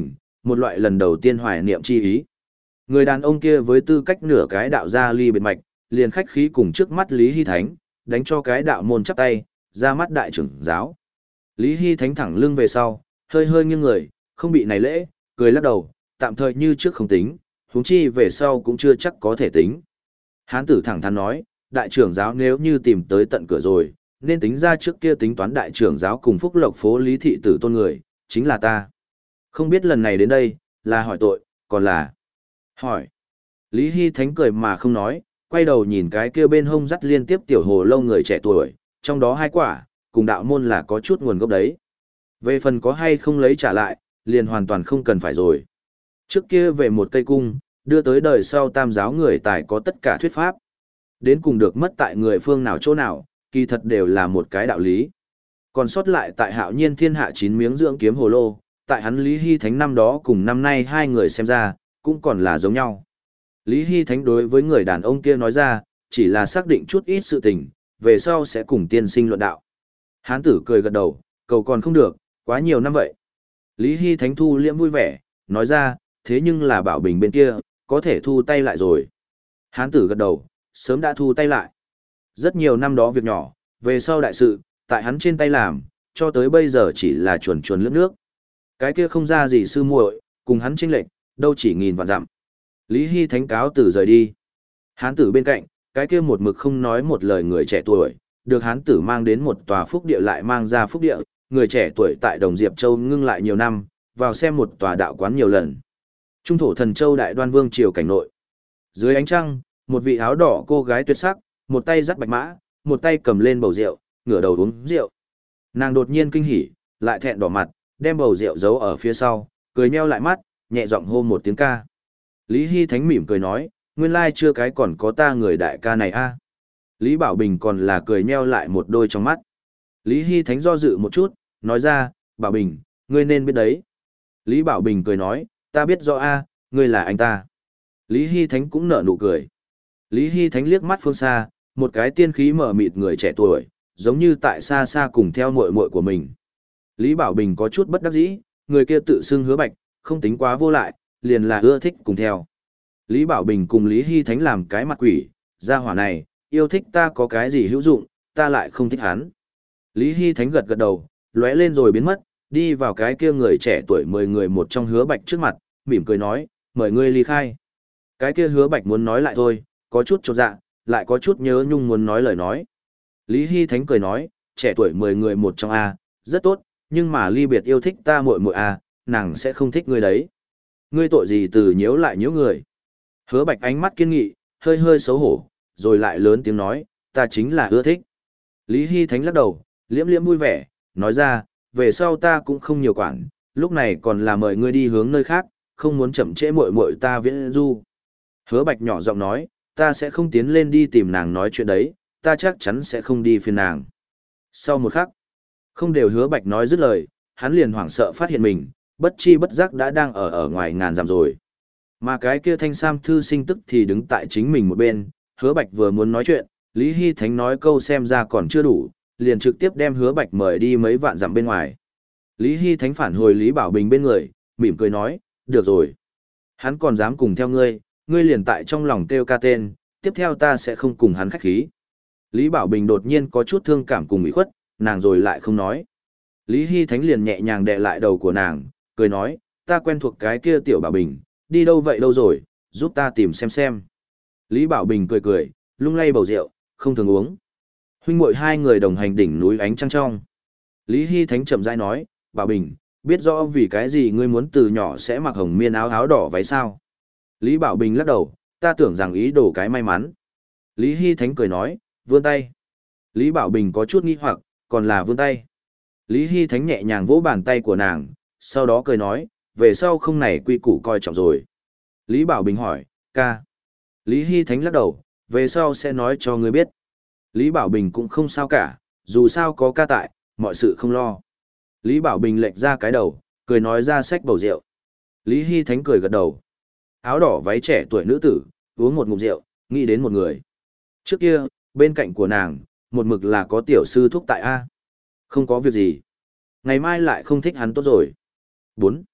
một loại lần đầu tiên hoài niệm chi ý. Người đàn ông kia với tư cách nửa cái đạo gia ly biệt mạch, liền khách khí cùng trước mắt Lý Hy Thánh, đánh cho cái đạo môn chắp tay, ra mắt đại trưởng giáo. Lý Hy Thánh thẳng lưng về sau, hơi hơi nghiêng người, không bị này lễ, cười lắc đầu, tạm thời như trước không tính, huống chi về sau cũng chưa chắc có thể tính. Hán tử thẳng thắn nói, đại trưởng giáo nếu như tìm tới tận cửa rồi, nên tính ra trước kia tính toán đại trưởng giáo cùng phúc lộc phố Lý Thị Tử tôn người, chính là ta. Không biết lần này đến đây, là hỏi tội, còn là hỏi. Lý Hy Thánh cười mà không nói, quay đầu nhìn cái kia bên hông dắt liên tiếp tiểu hồ lâu người trẻ tuổi, trong đó hai quả, cùng đạo môn là có chút nguồn gốc đấy. Về phần có hay không lấy trả lại, liền hoàn toàn không cần phải rồi. Trước kia về một cây cung, đưa tới đời sau tam giáo người tài có tất cả thuyết pháp. Đến cùng được mất tại người phương nào chỗ nào, kỳ thật đều là một cái đạo lý. Còn sót lại tại hạo nhiên thiên hạ chín miếng dưỡng kiếm hồ lô, tại hắn Lý Hy Thánh năm đó cùng năm nay hai người xem ra, cũng còn là giống nhau. Lý Hy Thánh đối với người đàn ông kia nói ra, chỉ là xác định chút ít sự tình, về sau sẽ cùng tiên sinh luận đạo. Hán tử cười gật đầu, cầu còn không được, quá nhiều năm vậy. Lý Hy Thánh thu liễm vui vẻ, nói ra, thế nhưng là Bảo Bình bên kia, có thể thu tay lại rồi. Hán tử gật đầu, sớm đã thu tay lại. Rất nhiều năm đó việc nhỏ, về sau đại sự, tại hắn trên tay làm, cho tới bây giờ chỉ là chuồn chuồn lướt nước. Cái kia không ra gì sư muội, cùng hắn chênh lệch, đâu chỉ nghìn vạn dặm. Lý Hy Thánh cáo từ rời đi. Hán tử bên cạnh, cái kia một mực không nói một lời người trẻ tuổi, được hán tử mang đến một tòa phúc địa lại mang ra phúc địa, người trẻ tuổi tại Đồng Diệp Châu ngưng lại nhiều năm, vào xem một tòa đạo quán nhiều lần. Trung thổ thần châu đại đoan vương triều cảnh nội. Dưới ánh trăng, một vị áo đỏ cô gái tuyệt sắc, một tay dắt bạch mã, một tay cầm lên bầu rượu, ngửa đầu uống rượu. Nàng đột nhiên kinh hỉ, lại thẹn đỏ mặt, đem bầu rượu giấu ở phía sau, cười nheo lại mắt, nhẹ giọng hô một tiếng ca. Lý Hy Thánh mỉm cười nói, nguyên lai chưa cái còn có ta người đại ca này a. Lý Bảo Bình còn là cười nheo lại một đôi trong mắt. Lý Hy Thánh do dự một chút, nói ra, Bảo Bình, ngươi nên biết đấy. Lý Bảo Bình cười nói, ta biết rõ a, ngươi là anh ta. Lý Hy Thánh cũng nở nụ cười. Lý Hy Thánh liếc mắt phương xa, một cái tiên khí mở mịt người trẻ tuổi, giống như tại xa xa cùng theo muội muội của mình. Lý Bảo Bình có chút bất đắc dĩ, người kia tự xưng Hứa Bạch, không tính quá vô lại, liền là ưa thích cùng theo. Lý Bảo Bình cùng Lý Hy Thánh làm cái mặt quỷ, gia hỏa này, yêu thích ta có cái gì hữu dụng, ta lại không thích hắn. Lý Hy Thánh gật gật đầu, lóe lên rồi biến mất, đi vào cái kia người trẻ tuổi mười người một trong Hứa Bạch trước mặt, mỉm cười nói, mời ngươi ly khai. Cái kia Hứa Bạch muốn nói lại thôi, có chút chột dạ, lại có chút nhớ nhung muốn nói lời nói. Lý Hy Thánh cười nói, trẻ tuổi mười người một trong A, rất tốt, nhưng mà ly biệt yêu thích ta muội muội A, nàng sẽ không thích ngươi đấy. Ngươi tội gì từ nhiễu lại nhiễu người. Hứa Bạch ánh mắt kiên nghị, hơi hơi xấu hổ, rồi lại lớn tiếng nói, ta chính là ưa thích. Lý Hy Thánh lắc đầu, liễm liễm vui vẻ, nói ra, về sau ta cũng không nhiều quản, lúc này còn là mời ngươi đi hướng nơi khác, không muốn chậm trễ muội muội ta viễn du. Hứa Bạch nhỏ giọng nói, ta sẽ không tiến lên đi tìm nàng nói chuyện đấy, ta chắc chắn sẽ không đi phiền nàng. Sau một khắc, không đều Hứa Bạch nói dứt lời, hắn liền hoảng sợ phát hiện mình, bất chi bất giác đã đang ở ở ngoài ngàn dặm rồi. Mà cái kia thanh sam thư sinh tức thì đứng tại chính mình một bên, Hứa Bạch vừa muốn nói chuyện, Lý Hy Thánh nói câu xem ra còn chưa đủ, liền trực tiếp đem Hứa Bạch mời đi mấy vạn dặm bên ngoài. Lý Hy Thánh phản hồi Lý Bảo Bình bên người, mỉm cười nói, được rồi. Hắn còn dám cùng theo ngươi, ngươi liền tại trong lòng kêu ca tên, tiếp theo ta sẽ không cùng hắn khách khí. Lý Bảo Bình đột nhiên có chút thương cảm cùng ủy khuất, nàng rồi lại không nói. Lý Hy Thánh liền nhẹ nhàng đè lại đầu của nàng, cười nói, ta quen thuộc cái kia tiểu Bảo Bình, đi đâu vậy đâu rồi, giúp ta tìm xem xem. Lý Bảo Bình cười cười, lung lay bầu rượu, không thường uống. Huynh muội hai người đồng hành đỉnh núi ánh trăng trong. Lý Hy Thánh chậm rãi nói, Bảo Bình, biết rõ vì cái gì ngươi muốn từ nhỏ sẽ mặc hồng miên áo áo đỏ váy sao? Lý Bảo Bình lắc đầu, ta tưởng rằng ý đồ cái may mắn. Lý Hy Thánh cười nói, vươn tay. Lý Bảo Bình có chút nghi hoặc, còn là vươn tay. Lý Hy Thánh nhẹ nhàng vỗ bàn tay của nàng, sau đó cười nói, về sau không này quy củ coi trọng rồi. Lý Bảo Bình hỏi, ca. Lý Hy Thánh lắc đầu, về sau sẽ nói cho ngươi biết. Lý Bảo Bình cũng không sao cả, dù sao có ca tại, mọi sự không lo. Lý Bảo Bình lệch ra cái đầu, cười nói ra xách bầu rượu. Lý Hy Thánh cười gật đầu. Áo đỏ váy trẻ tuổi nữ tử, uống một ngụm rượu, nghĩ đến một người. Trước kia, bên cạnh của nàng, một mực là có tiểu sư thúc tại A. Không có việc gì. Ngày mai lại không thích hắn tốt rồi. bốn.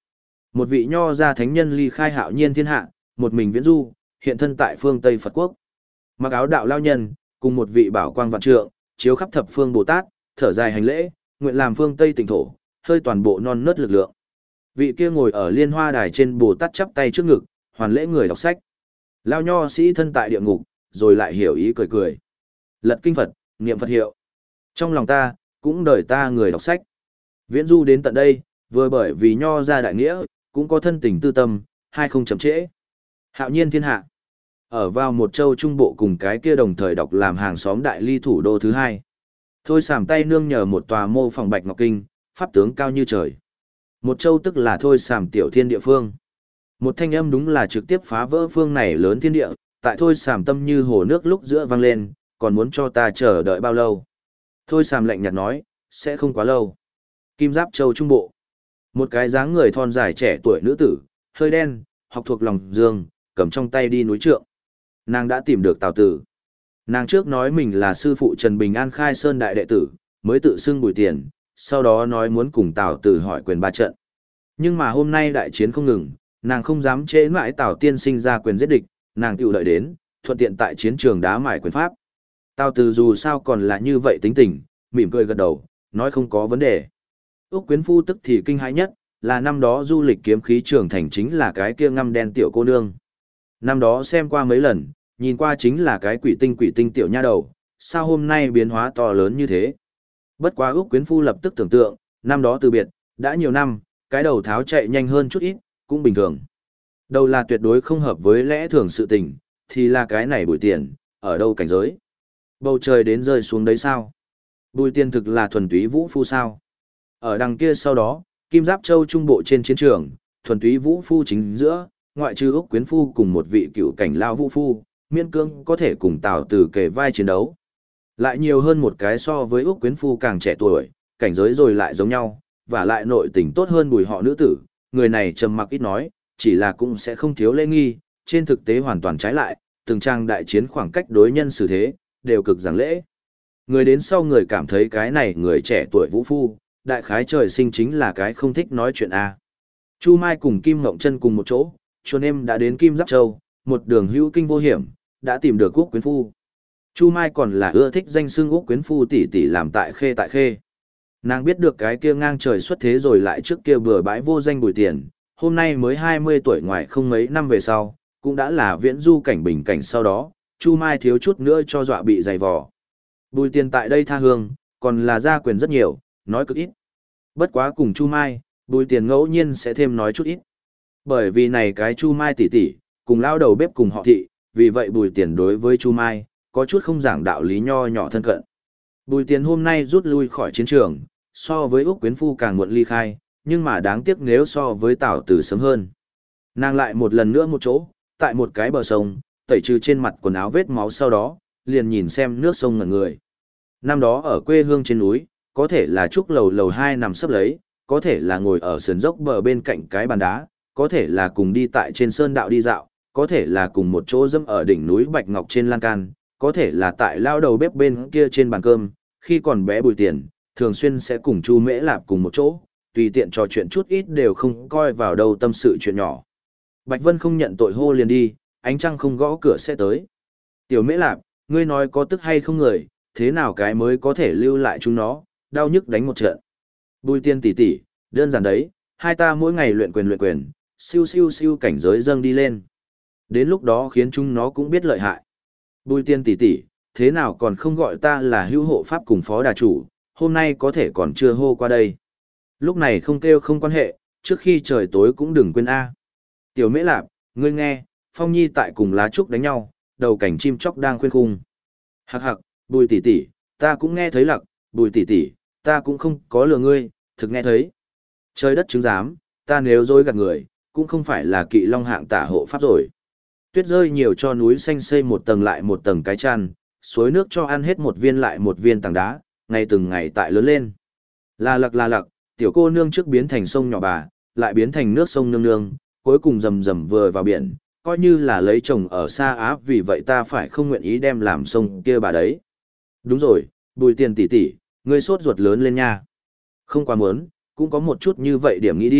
Một vị nho gia thánh nhân ly khai hạo nhiên thiên hạ, một mình viễn du, hiện thân tại phương Tây Phật quốc. Mặc áo đạo lao nhân, cùng một vị bảo quang vạn trượng, chiếu khắp thập phương Bồ Tát, thở dài hành lễ, nguyện làm phương Tây tỉnh thổ, hơi toàn bộ non nớt lực lượng. Vị kia ngồi ở liên hoa đài trên Bồ Tát chắp tay trước ngực, hoàn lễ người đọc sách. Lao nho sĩ thân tại địa ngục, rồi lại hiểu ý cười cười. Lật kinh Phật, niệm Phật hiệu. Trong lòng ta, cũng đời ta người đọc sách. Viễn du đến tận đây, vừa bởi vì nho ra đại nghĩa, cũng có thân tình tư tâm, hai không chậm trễ. Hạo nhiên thiên hạ. Ở vào một châu trung bộ cùng cái kia đồng thời đọc làm hàng xóm đại ly thủ đô thứ hai. Thôi sàm tay nương nhờ một tòa mô phòng bạch ngọc kinh, pháp tướng cao như trời. Một châu tức là thôi sàm tiểu thiên địa phương. Một thanh âm đúng là trực tiếp phá vỡ phương này lớn thiên địa, tại thôi sàm tâm như hồ nước lúc giữa vang lên, còn muốn cho ta chờ đợi bao lâu. Thôi sàm lạnh nhạt nói, sẽ không quá lâu. Kim Giáp Châu Trung Bộ. Một cái dáng người thon dài trẻ tuổi nữ tử, hơi đen, học thuộc lòng dương, cầm trong tay đi núi trượng. Nàng đã tìm được Tào Tử. Nàng trước nói mình là sư phụ Trần Bình An khai sơn đại đệ tử, mới tự xưng Bùi Tiền, sau đó nói muốn cùng Tào Tử hỏi quyền ba trận. Nhưng mà hôm nay đại chiến không ngừng, nàng không dám trễ mãi Tào tiên sinh ra quyền giết địch, nàng tự đợi đến, thuận tiện tại chiến trường đá mài quyền pháp. Tào Tử dù sao còn là như vậy tính tình, mỉm cười gật đầu, nói không có vấn đề. Úc Quyến Phu tức thì kinh hãi nhất, là năm đó du lịch kiếm khí trường thành chính là cái kia ngăm đen tiểu cô nương. Năm đó xem qua mấy lần, nhìn qua chính là cái quỷ tinh quỷ tinh tiểu nha đầu, sao hôm nay biến hóa to lớn như thế. Bất quá Úc Quyến Phu lập tức tưởng tượng, năm đó từ biệt, đã nhiều năm, cái đầu tháo chạy nhanh hơn chút ít, cũng bình thường. Đầu là tuyệt đối không hợp với lẽ thường sự tình, thì là cái này Bùi Tiền, ở đâu cảnh giới. Bầu trời đến rơi xuống đấy sao? Bùi Tiền thực là thuần túy vũ phu sao? Ở đằng kia sau đó, Kim Giáp Châu Trung Bộ trên chiến trường, thuần túy vũ phu chính giữa, ngoại trừ Úc Quyến Phu cùng một vị cựu cảnh lao vũ phu, miên cương có thể cùng Tào Tử kề vai chiến đấu. Lại nhiều hơn một cái so với Úc Quyến Phu càng trẻ tuổi, cảnh giới rồi lại giống nhau, và lại nội tình tốt hơn Bùi họ nữ tử, người này trầm mặc ít nói, chỉ là cũng sẽ không thiếu lễ nghi, trên thực tế hoàn toàn trái lại, từng trang đại chiến khoảng cách đối nhân xử thế, đều cực giảng lễ. Người đến sau người cảm thấy cái này người trẻ tuổi vũ phu, đại khái trời sinh chính là cái không thích nói chuyện a. Chu Mai cùng Kim Ngộng Chân cùng một chỗ, chuồn em đã đến Kim Giáp Châu, một đường hữu kinh vô hiểm, đã tìm được Úc Quyến Phu. Chu Mai còn là ưa thích danh xưng Úc Quyến Phu tỷ tỷ làm tại khê tại khê. Nàng biết được cái kia ngang trời xuất thế rồi lại trước kia bừa bãi vô danh Bùi Tiền, hôm nay mới hai mươi tuổi ngoài không mấy năm về sau, cũng đã là viễn du cảnh bình cảnh sau đó, Chu Mai thiếu chút nữa cho dọa bị dày vò. Bùi Tiền tại đây tha hương, còn là gia quyền rất nhiều, nói cực ít. Bất quá cùng Chu Mai, Bùi Tiền ngẫu nhiên sẽ thêm nói chút ít. Bởi vì này cái Chu Mai tỷ tỷ, cùng lao đầu bếp cùng họ thị, vì vậy Bùi Tiền đối với Chu Mai, có chút không giảng đạo lý nho nhỏ thân cận. Bùi Tiền hôm nay rút lui khỏi chiến trường, so với Úc Quyến Phu càng muộn ly khai, nhưng mà đáng tiếc nếu so với Tào Tử sớm hơn. Nàng lại một lần nữa một chỗ, tại một cái bờ sông, tẩy trừ trên mặt quần áo vết máu sau đó, liền nhìn xem nước sông ngẩn người. Năm đó ở quê hương trên núi, có thể là trúc lầu lầu hai nằm sấp lấy, có thể là ngồi ở sườn dốc bờ bên cạnh cái bàn đá, có thể là cùng đi tại trên sơn đạo đi dạo, có thể là cùng một chỗ dâm ở đỉnh núi Bạch Ngọc trên lan can, có thể là tại lao đầu bếp bên kia trên bàn cơm, khi còn bé Bùi Tiền, thường xuyên sẽ cùng Chu Mễ Lạp cùng một chỗ, tùy tiện trò chuyện chút ít đều không coi vào đâu tâm sự chuyện nhỏ. Bạch Vân không nhận tội hô liền đi, ánh trăng không gõ cửa sẽ tới. Tiểu Mễ Lạp, ngươi nói có tức hay không người, thế nào cái mới có thể lưu lại chúng nó, đau nhức đánh một trận. Bùi Tiên tỷ tỷ, đơn giản đấy, hai ta mỗi ngày luyện quyền luyện quyền, siêu siêu siêu cảnh giới dâng đi lên. Đến lúc đó khiến chúng nó cũng biết lợi hại. Bùi Tiên tỷ tỷ, thế nào còn không gọi ta là hữu hộ pháp cùng phó đà chủ, hôm nay có thể còn chưa hô qua đây. Lúc này không kêu không quan hệ, trước khi trời tối cũng đừng quên A. Tiểu Mễ Lạp, ngươi nghe, Phong Nhi tại cùng lá trúc đánh nhau, đầu cảnh chim chóc đang khuyên khung. Hắc hắc, Bùi tỷ tỷ, ta cũng nghe thấy lặc, Bùi tỷ tỷ, ta cũng không có lừa ngươi, thực nghe thấy. Trời đất chứng giám, ta nếu dối gạt người, cũng không phải là kỵ long hạng tả hộ pháp rồi. Tuyết rơi nhiều cho núi xanh xây một tầng lại một tầng cái chăn, suối nước cho ăn hết một viên lại một viên tảng đá, ngày từng ngày tại lớn lên. Là lặc là lặc, tiểu cô nương trước biến thành sông nhỏ bà, lại biến thành nước sông nương nương, cuối cùng rầm rầm vừa vào biển, coi như là lấy chồng ở xa Á, vì vậy ta phải không nguyện ý đem làm sông kia bà đấy. Đúng rồi, Bùi Tiền tỷ tỷ, ngươi sốt ruột lớn lên nha. Không quá muốn, cũng có một chút như vậy điểm nghĩ đi,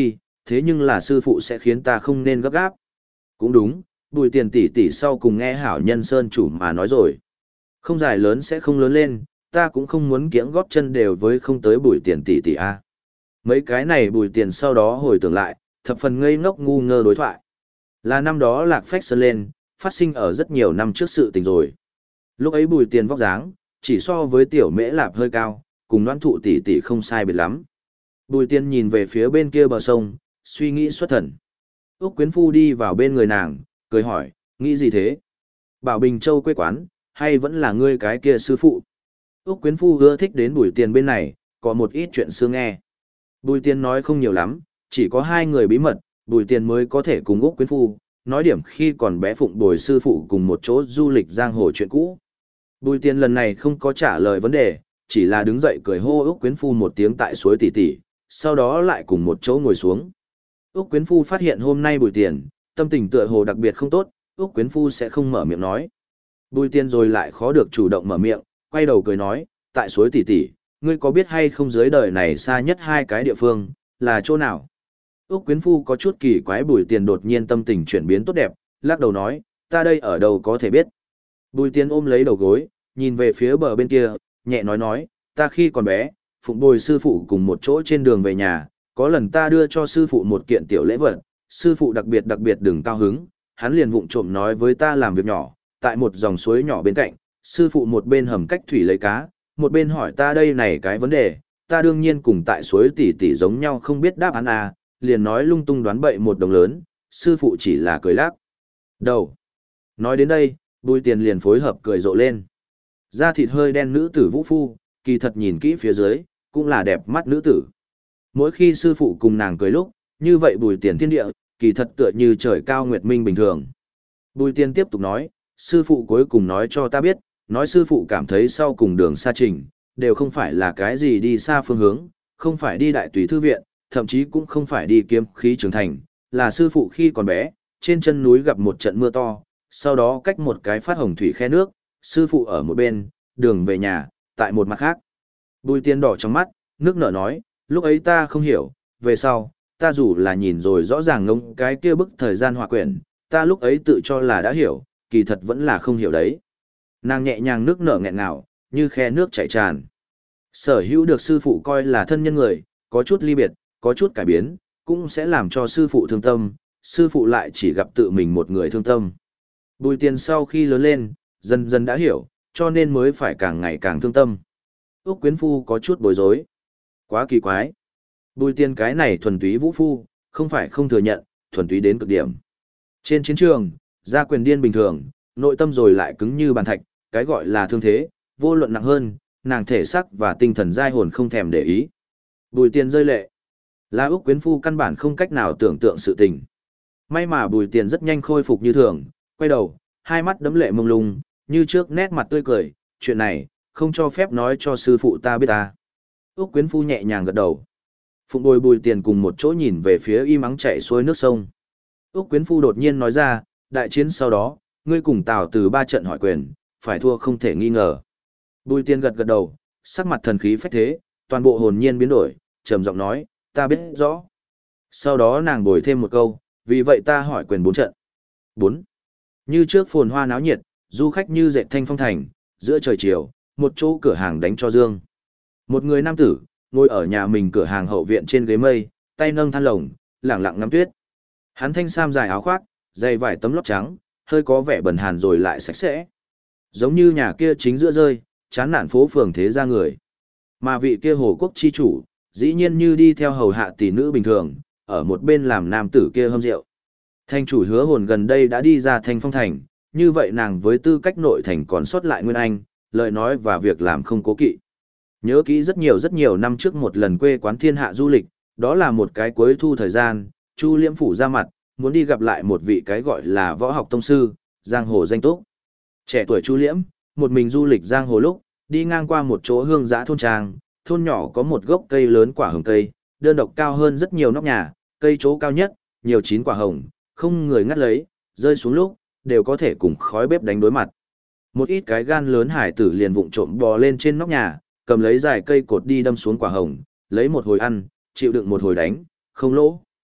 thế nhưng là sư phụ sẽ khiến ta không nên gấp gáp. Cũng đúng, Bùi Tiền tỷ tỷ sau cùng nghe hảo nhân sơn chủ mà nói rồi. Không dài lớn sẽ không lớn lên, ta cũng không muốn kiễng góp chân đều với không tới Bùi Tiền tỷ tỷ a. Mấy cái này Bùi Tiền sau đó hồi tưởng lại, thập phần ngây ngốc ngu ngơ đối thoại. Là năm đó Lạc Phách Sơn lên, phát sinh ở rất nhiều năm trước sự tình rồi. Lúc ấy Bùi Tiền vóc dáng, chỉ so với tiểu Mễ Lạp hơi cao, cùng Đoan Thụ tỷ tỷ không sai biệt lắm. Bùi Tiền nhìn về phía bên kia bờ sông, suy nghĩ xuất thần. Úc Quyến Phu đi vào bên người nàng, cười hỏi, nghĩ gì thế? Bảo Bình Châu quê quán, hay vẫn là ngươi cái kia sư phụ? Úc Quyến Phu ưa thích đến Bùi Tiền bên này, có một ít chuyện xưa nghe. Bùi Tiền nói không nhiều lắm, chỉ có hai người bí mật, Bùi Tiền mới có thể cùng Úc Quyến Phu, nói điểm khi còn bé phụng bồi sư phụ cùng một chỗ du lịch giang hồ chuyện cũ. Bùi Tiền lần này không có trả lời vấn đề, chỉ là đứng dậy cười hô Úc Quyến Phu một tiếng tại suối tỉ tỉ, sau đó lại cùng một chỗ ngồi xuống. Úc Quyến Phu phát hiện hôm nay Bùi Tiền, tâm tình tựa hồ đặc biệt không tốt, Úc Quyến Phu sẽ không mở miệng nói. Bùi Tiền rồi lại khó được chủ động mở miệng, quay đầu cười nói, tại suối tỉ tỉ, ngươi có biết hay không dưới đời này xa nhất hai cái địa phương, là chỗ nào? Úc Quyến Phu có chút kỳ quái Bùi Tiền đột nhiên tâm tình chuyển biến tốt đẹp, lắc đầu nói, ta đây ở đâu có thể biết. Bùi Tiền ôm lấy đầu gối, nhìn về phía bờ bên kia, nhẹ nói nói, ta khi còn bé, phụng bồi sư phụ cùng một chỗ trên đường về nhà, có lần ta đưa cho sư phụ một kiện tiểu lễ vật, sư phụ đặc biệt đặc biệt đừng cao hứng, hắn liền vụng trộm nói với ta làm việc nhỏ, tại một dòng suối nhỏ bên cạnh, sư phụ một bên hầm cách thủy lấy cá, một bên hỏi ta đây này cái vấn đề, ta đương nhiên cùng tại suối tỉ tỉ giống nhau không biết đáp án à, liền nói lung tung đoán bậy một đồng lớn, sư phụ chỉ là cười lắc đầu. Nói đến đây, Bùi Tiền liền phối hợp cười rộ lên. Da thịt hơi đen nữ tử Vũ Phu, kỳ thật nhìn kỹ phía dưới, cũng là đẹp mắt nữ tử. Mỗi khi sư phụ cùng nàng cười lúc, như vậy Bùi Tiền thiên địa, kỳ thật tựa như trời cao nguyệt minh bình thường. Bùi Tiền tiếp tục nói, sư phụ cuối cùng nói cho ta biết, nói sư phụ cảm thấy sau cùng đường xa trình, đều không phải là cái gì đi xa phương hướng, không phải đi đại tùy thư viện, thậm chí cũng không phải đi kiếm khí trưởng thành, là sư phụ khi còn bé, trên chân núi gặp một trận mưa to, sau đó cách một cái phát hồng thủy khe nước, sư phụ ở một bên, đường về nhà, tại một mặt khác. Bùi Tiền đỏ trong mắt, nước nở nói, lúc ấy ta không hiểu, về sau, ta dù là nhìn rồi rõ ràng ngông cái kia bức thời gian hòa quyển, ta lúc ấy tự cho là đã hiểu, kỳ thật vẫn là không hiểu đấy. Nàng nhẹ nhàng nước nở nghẹn ngào, như khe nước chảy tràn. Sở hữu được sư phụ coi là thân nhân người, có chút ly biệt, có chút cải biến, cũng sẽ làm cho sư phụ thương tâm, sư phụ lại chỉ gặp tự mình một người thương tâm. Bùi Tiền sau khi lớn lên, dần dần đã hiểu, cho nên mới phải càng ngày càng thương tâm. Úc Quyến Phu có chút bối rối. Quá kỳ quái. Bùi Tiền cái này thuần túy vũ phu, không phải không thừa nhận, thuần túy đến cực điểm. Trên chiến trường, ra quyền điên bình thường, nội tâm rồi lại cứng như bàn thạch, cái gọi là thương thế, vô luận nặng hơn, nàng thể sắc và tinh thần giai hồn không thèm để ý. Bùi Tiền rơi lệ. Là Úc Quyến Phu căn bản không cách nào tưởng tượng sự tình. May mà Bùi Tiền rất nhanh khôi phục như thường, quay đầu, hai mắt đấm lệ mông lung, như trước nét mặt tươi cười, chuyện này, không cho phép nói cho sư phụ ta biết ta. Úc Quyến Phu nhẹ nhàng gật đầu. Phụng bồi Bùi Tiền cùng một chỗ nhìn về phía im ắng chảy xuôi nước sông. Úc Quyến Phu đột nhiên nói ra, đại chiến sau đó, ngươi cùng Tào Từ ba trận hỏi quyền, phải thua không thể nghi ngờ. Bùi Tiền gật gật đầu, sắc mặt thần khí phách thế, toàn bộ hồn nhiên biến đổi, trầm giọng nói, ta biết rõ. Sau đó nàng bồi thêm một câu, vì vậy ta hỏi quyền bốn trận. Bốn. Như trước phồn hoa náo nhiệt, du khách như dệt thanh phong thành, giữa trời chiều, một chỗ cửa hàng đánh cho dương. Một người nam tử, ngồi ở nhà mình cửa hàng hậu viện trên ghế mây, tay nâng than lồng, lẳng lặng ngắm tuyết. Hắn thanh sam dài áo khoác, dày vải tấm lót trắng, hơi có vẻ bẩn hàn rồi lại sạch sẽ. Giống như nhà kia chính giữa rơi, chán nản phố phường thế ra người. Mà vị kia hồ quốc chi chủ, dĩ nhiên như đi theo hầu hạ tỷ nữ bình thường, ở một bên làm nam tử kia hâm rượu. Thành chủ Hứa Hồn gần đây đã đi ra Thanh Phong thành, như vậy nàng với tư cách nội thành còn sót lại Nguyên Anh, lời nói và việc làm không cố kỵ. Nhớ kỹ rất nhiều rất nhiều năm trước một lần quê quán thiên hạ du lịch, đó là một cái cuối thu thời gian, Chu Liễm phủ ra mặt, muốn đi gặp lại một vị cái gọi là võ học tông sư, giang hồ danh túc. Trẻ tuổi Chu Liễm, một mình du lịch giang hồ lúc, đi ngang qua một chỗ hương dã thôn trang, thôn nhỏ có một gốc cây lớn quả hồng cây, đơn độc cao hơn rất nhiều nóc nhà, cây chỗ cao nhất, nhiều chín quả hồng, không người ngắt lấy, rơi xuống lúc, đều có thể cùng khói bếp đánh đối mặt. Một ít cái gan lớn hải tử liền vụng trộm bò lên trên nóc nhà, cầm lấy dài cây cột đi đâm xuống quả hồng, lấy một hồi ăn, chịu đựng một hồi đánh, không lỗ.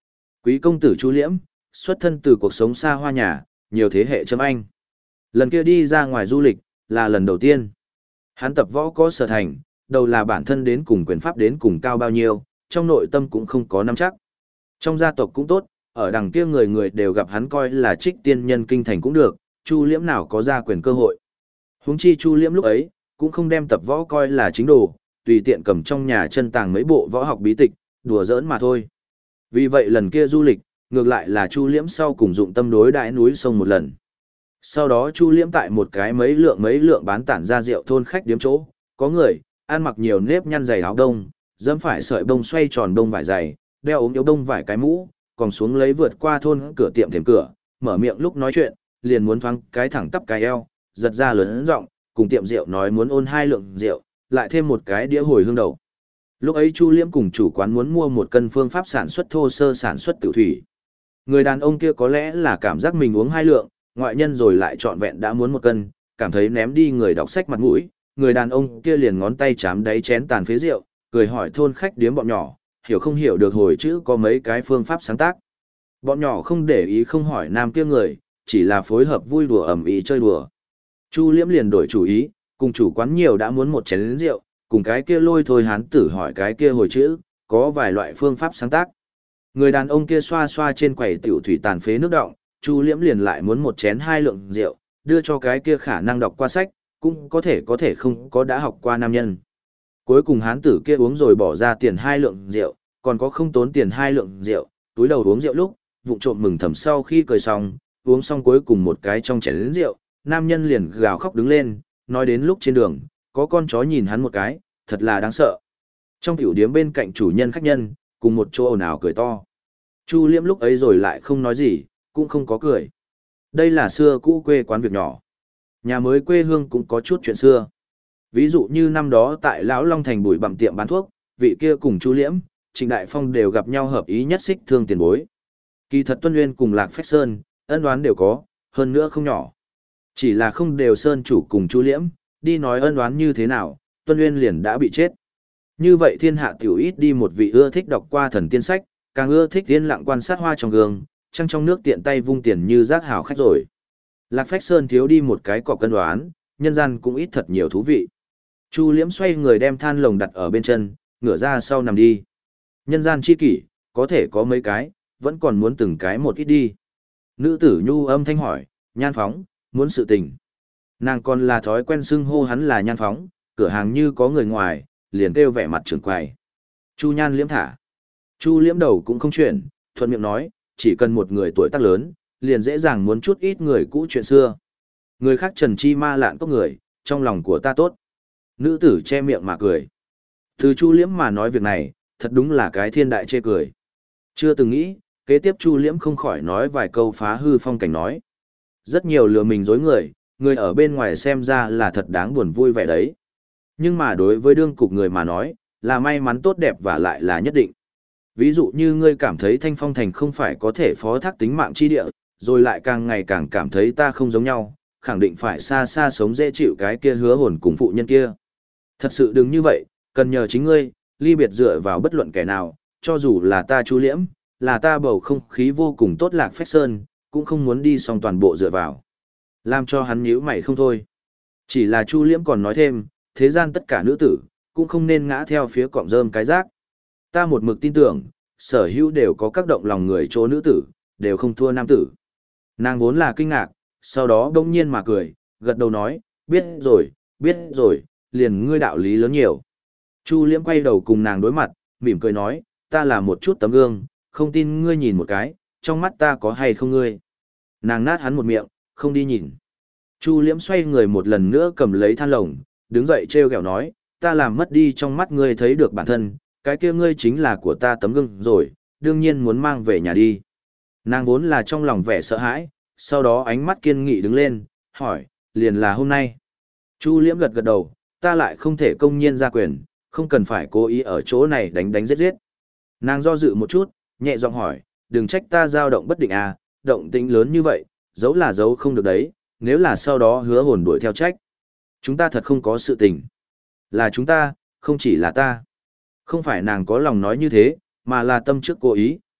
Quý công tử Chu Liễm, xuất thân từ cuộc sống xa hoa nhà, nhiều thế hệ chấm anh. Lần kia đi ra ngoài du lịch, là lần đầu tiên. Hắn tập võ có sở thành, đầu là bản thân đến cùng quyền pháp đến cùng cao bao nhiêu, trong nội tâm cũng không có nắm chắc. Trong gia tộc cũng tốt, ở đằng kia người người đều gặp hắn coi là trích tiên nhân kinh thành cũng được, Chu Liễm nào có ra quyền cơ hội. Huống chi Chu Liễm lúc ấy, cũng không đem tập võ coi là chính đồ, tùy tiện cầm trong nhà chân tàng mấy bộ võ học bí tịch, đùa giỡn mà thôi. Vì vậy lần kia du lịch, ngược lại là Chu Liễm sau cùng dụng tâm đối đãi núi sông một lần. Sau đó Chu Liễm tại một cái mấy lượng mấy lượng bán tản ra rượu thôn khách điếm chỗ, có người, ăn mặc nhiều nếp nhăn dày áo đông, dẫm phải sợi bông xoay tròn đông vải dày, đeo ống yếu đông vải cái mũ, còn xuống lấy vượt qua thôn cửa tiệm thềm cửa, mở miệng lúc nói chuyện, liền muốn thoáng cái thẳng tắp cái eo, giật ra lớn giọng, cùng tiệm rượu nói muốn ôn hai lượng rượu, lại thêm một cái đĩa hồi hương đầu. Lúc ấy Chu Liễm cùng chủ quán muốn mua một cân phương pháp sản xuất thô sơ sản xuất tiểu thủy. Người đàn ông kia có lẽ là cảm giác mình uống hai lượng, ngoại nhân rồi lại trọn vẹn đã muốn một cân, cảm thấy ném đi người đọc sách mặt mũi, người đàn ông kia liền ngón tay chám đáy chén tàn phế rượu, cười hỏi thôn khách điếm bọn nhỏ, hiểu không hiểu được hồi chữ có mấy cái phương pháp sáng tác. Bọn nhỏ không để ý không hỏi nam kia người, chỉ là phối hợp vui đùa ẩm ý chơi đùa. Chu Liễm liền đổi chủ ý, cùng chủ quán nhiều đã muốn một chén rượu, cùng cái kia lôi thôi hán tử hỏi cái kia hồi chữ, có vài loại phương pháp sáng tác. Người đàn ông kia xoa xoa trên quầy tiểu thủy tàn phế nước đọng, Chu Liễm liền lại muốn một chén hai lượng rượu, đưa cho cái kia khả năng đọc qua sách, cũng có thể có thể không có đã học qua nam nhân. Cuối cùng hán tử kia uống rồi bỏ ra tiền hai lượng rượu, còn có không tốn tiền hai lượng rượu, túi đầu uống rượu lúc, vụng trộm mừng thầm sau khi cười xong, uống xong cuối cùng một cái trong chén rượu, nam nhân liền gào khóc đứng lên, nói đến lúc trên đường, có con chó nhìn hắn một cái, thật là đáng sợ. Trong tiểu điếm bên cạnh chủ nhân khách nhân, cùng một chỗ ồn ào cười to. Chu Liễm lúc ấy rồi lại không nói gì, cũng không có cười. Đây là xưa cũ quê quán việc nhỏ. Nhà mới quê hương cũng có chút chuyện xưa. Ví dụ như năm đó tại Lão Long Thành bùi bặm tiệm bán thuốc, vị kia cùng Chu Liễm, Trịnh Đại Phong đều gặp nhau hợp ý nhất xích thương tiền bối. Kỳ thật Tuân Nguyên cùng Lạc Phách Sơn, ân đoán đều có, hơn nữa không nhỏ. Chỉ là không đều Sơn chủ cùng Chu Liễm, đi nói ân đoán như thế nào, Tuân Nguyên liền đã bị chết. Như vậy thiên hạ tiểu ít đi một vị ưa thích đọc qua thần tiên sách, càng ưa thích yên lặng quan sát hoa trong gương, trăng trong nước tiện tay vung tiền như rác hào khách rồi. Lạc Phách Sơn thiếu đi một cái cọc cân đoán, nhân gian cũng ít thật nhiều thú vị. Chu Liễm xoay người đem than lồng đặt ở bên chân, ngửa ra sau nằm đi. Nhân gian chi kỷ, có thể có mấy cái, vẫn còn muốn từng cái một ít đi. Nữ tử nhu âm thanh hỏi, Nhan Phóng, muốn sự tình. Nàng còn là thói quen xưng hô hắn là Nhan Phóng, cửa hàng như có người ngoài, liền kêu vẻ mặt trưởng quầy. Chu Nhan Liễm thả. Chu Liễm đầu cũng không chuyển, thuận miệng nói, chỉ cần một người tuổi tác lớn, liền dễ dàng muốn chút ít người cũ chuyện xưa. Người khác trần chi ma lạn có người, trong lòng của ta tốt. Nữ tử che miệng mà cười. Từ Chu Liễm mà nói việc này, thật đúng là cái thiên đại chê cười. Chưa từng nghĩ, kế tiếp Chu Liễm không khỏi nói vài câu phá hư phong cảnh nói. Rất nhiều lừa mình dối người, người ở bên ngoài xem ra là thật đáng buồn vui vẻ đấy. Nhưng mà đối với đương cục người mà nói, là may mắn tốt đẹp và lại là nhất định. Ví dụ như ngươi cảm thấy Thanh Phong Thành không phải có thể phó thác tính mạng chi địa, rồi lại càng ngày càng cảm thấy ta không giống nhau, khẳng định phải xa xa sống dễ chịu cái kia hứa hồn cùng phụ nhân kia. Thật sự đừng như vậy, cần nhờ chính ngươi, ly biệt dựa vào bất luận kẻ nào, cho dù là ta Chu Liễm, là ta bầu không khí vô cùng tốt Lạc Phách Sơn, cũng không muốn đi xong toàn bộ dựa vào. Làm cho hắn nhíu mày không thôi. Chỉ là Chu Liễm còn nói thêm, thế gian tất cả nữ tử, cũng không nên ngã theo phía cọng rơm cái rác. Ta một mực tin tưởng, sở hữu đều có các động lòng người chỗ nữ tử, đều không thua nam tử. Nàng vốn là kinh ngạc, sau đó đông nhiên mà cười, gật đầu nói, biết rồi, biết rồi, liền ngươi đạo lý lớn nhiều. Chu Liễm quay đầu cùng nàng đối mặt, mỉm cười nói, ta là một chút tấm gương, không tin ngươi nhìn một cái, trong mắt ta có hay không ngươi. Nàng nát hắn một miệng, không đi nhìn. Chu Liễm xoay người một lần nữa cầm lấy than lồng, đứng dậy trêu ghẹo nói, ta làm mất đi trong mắt ngươi thấy được bản thân, cái kia ngươi chính là của ta tấm gương rồi, đương nhiên muốn mang về nhà đi. Nàng vốn là trong lòng vẻ sợ hãi, sau đó ánh mắt kiên nghị đứng lên, hỏi, liền là hôm nay. Chu Liễm gật gật đầu, ta lại không thể công nhiên ra quyền, không cần phải cố ý ở chỗ này đánh đánh giết giết. Nàng do dự một chút, nhẹ giọng hỏi, đừng trách ta dao động bất định à, động tĩnh lớn như vậy, giấu là giấu không được đấy, nếu là sau đó hứa hồn đuổi theo trách. Chúng ta thật không có sự tình. Là chúng ta, không chỉ là ta. Không phải nàng có lòng nói như thế, mà là tâm trước cố ý,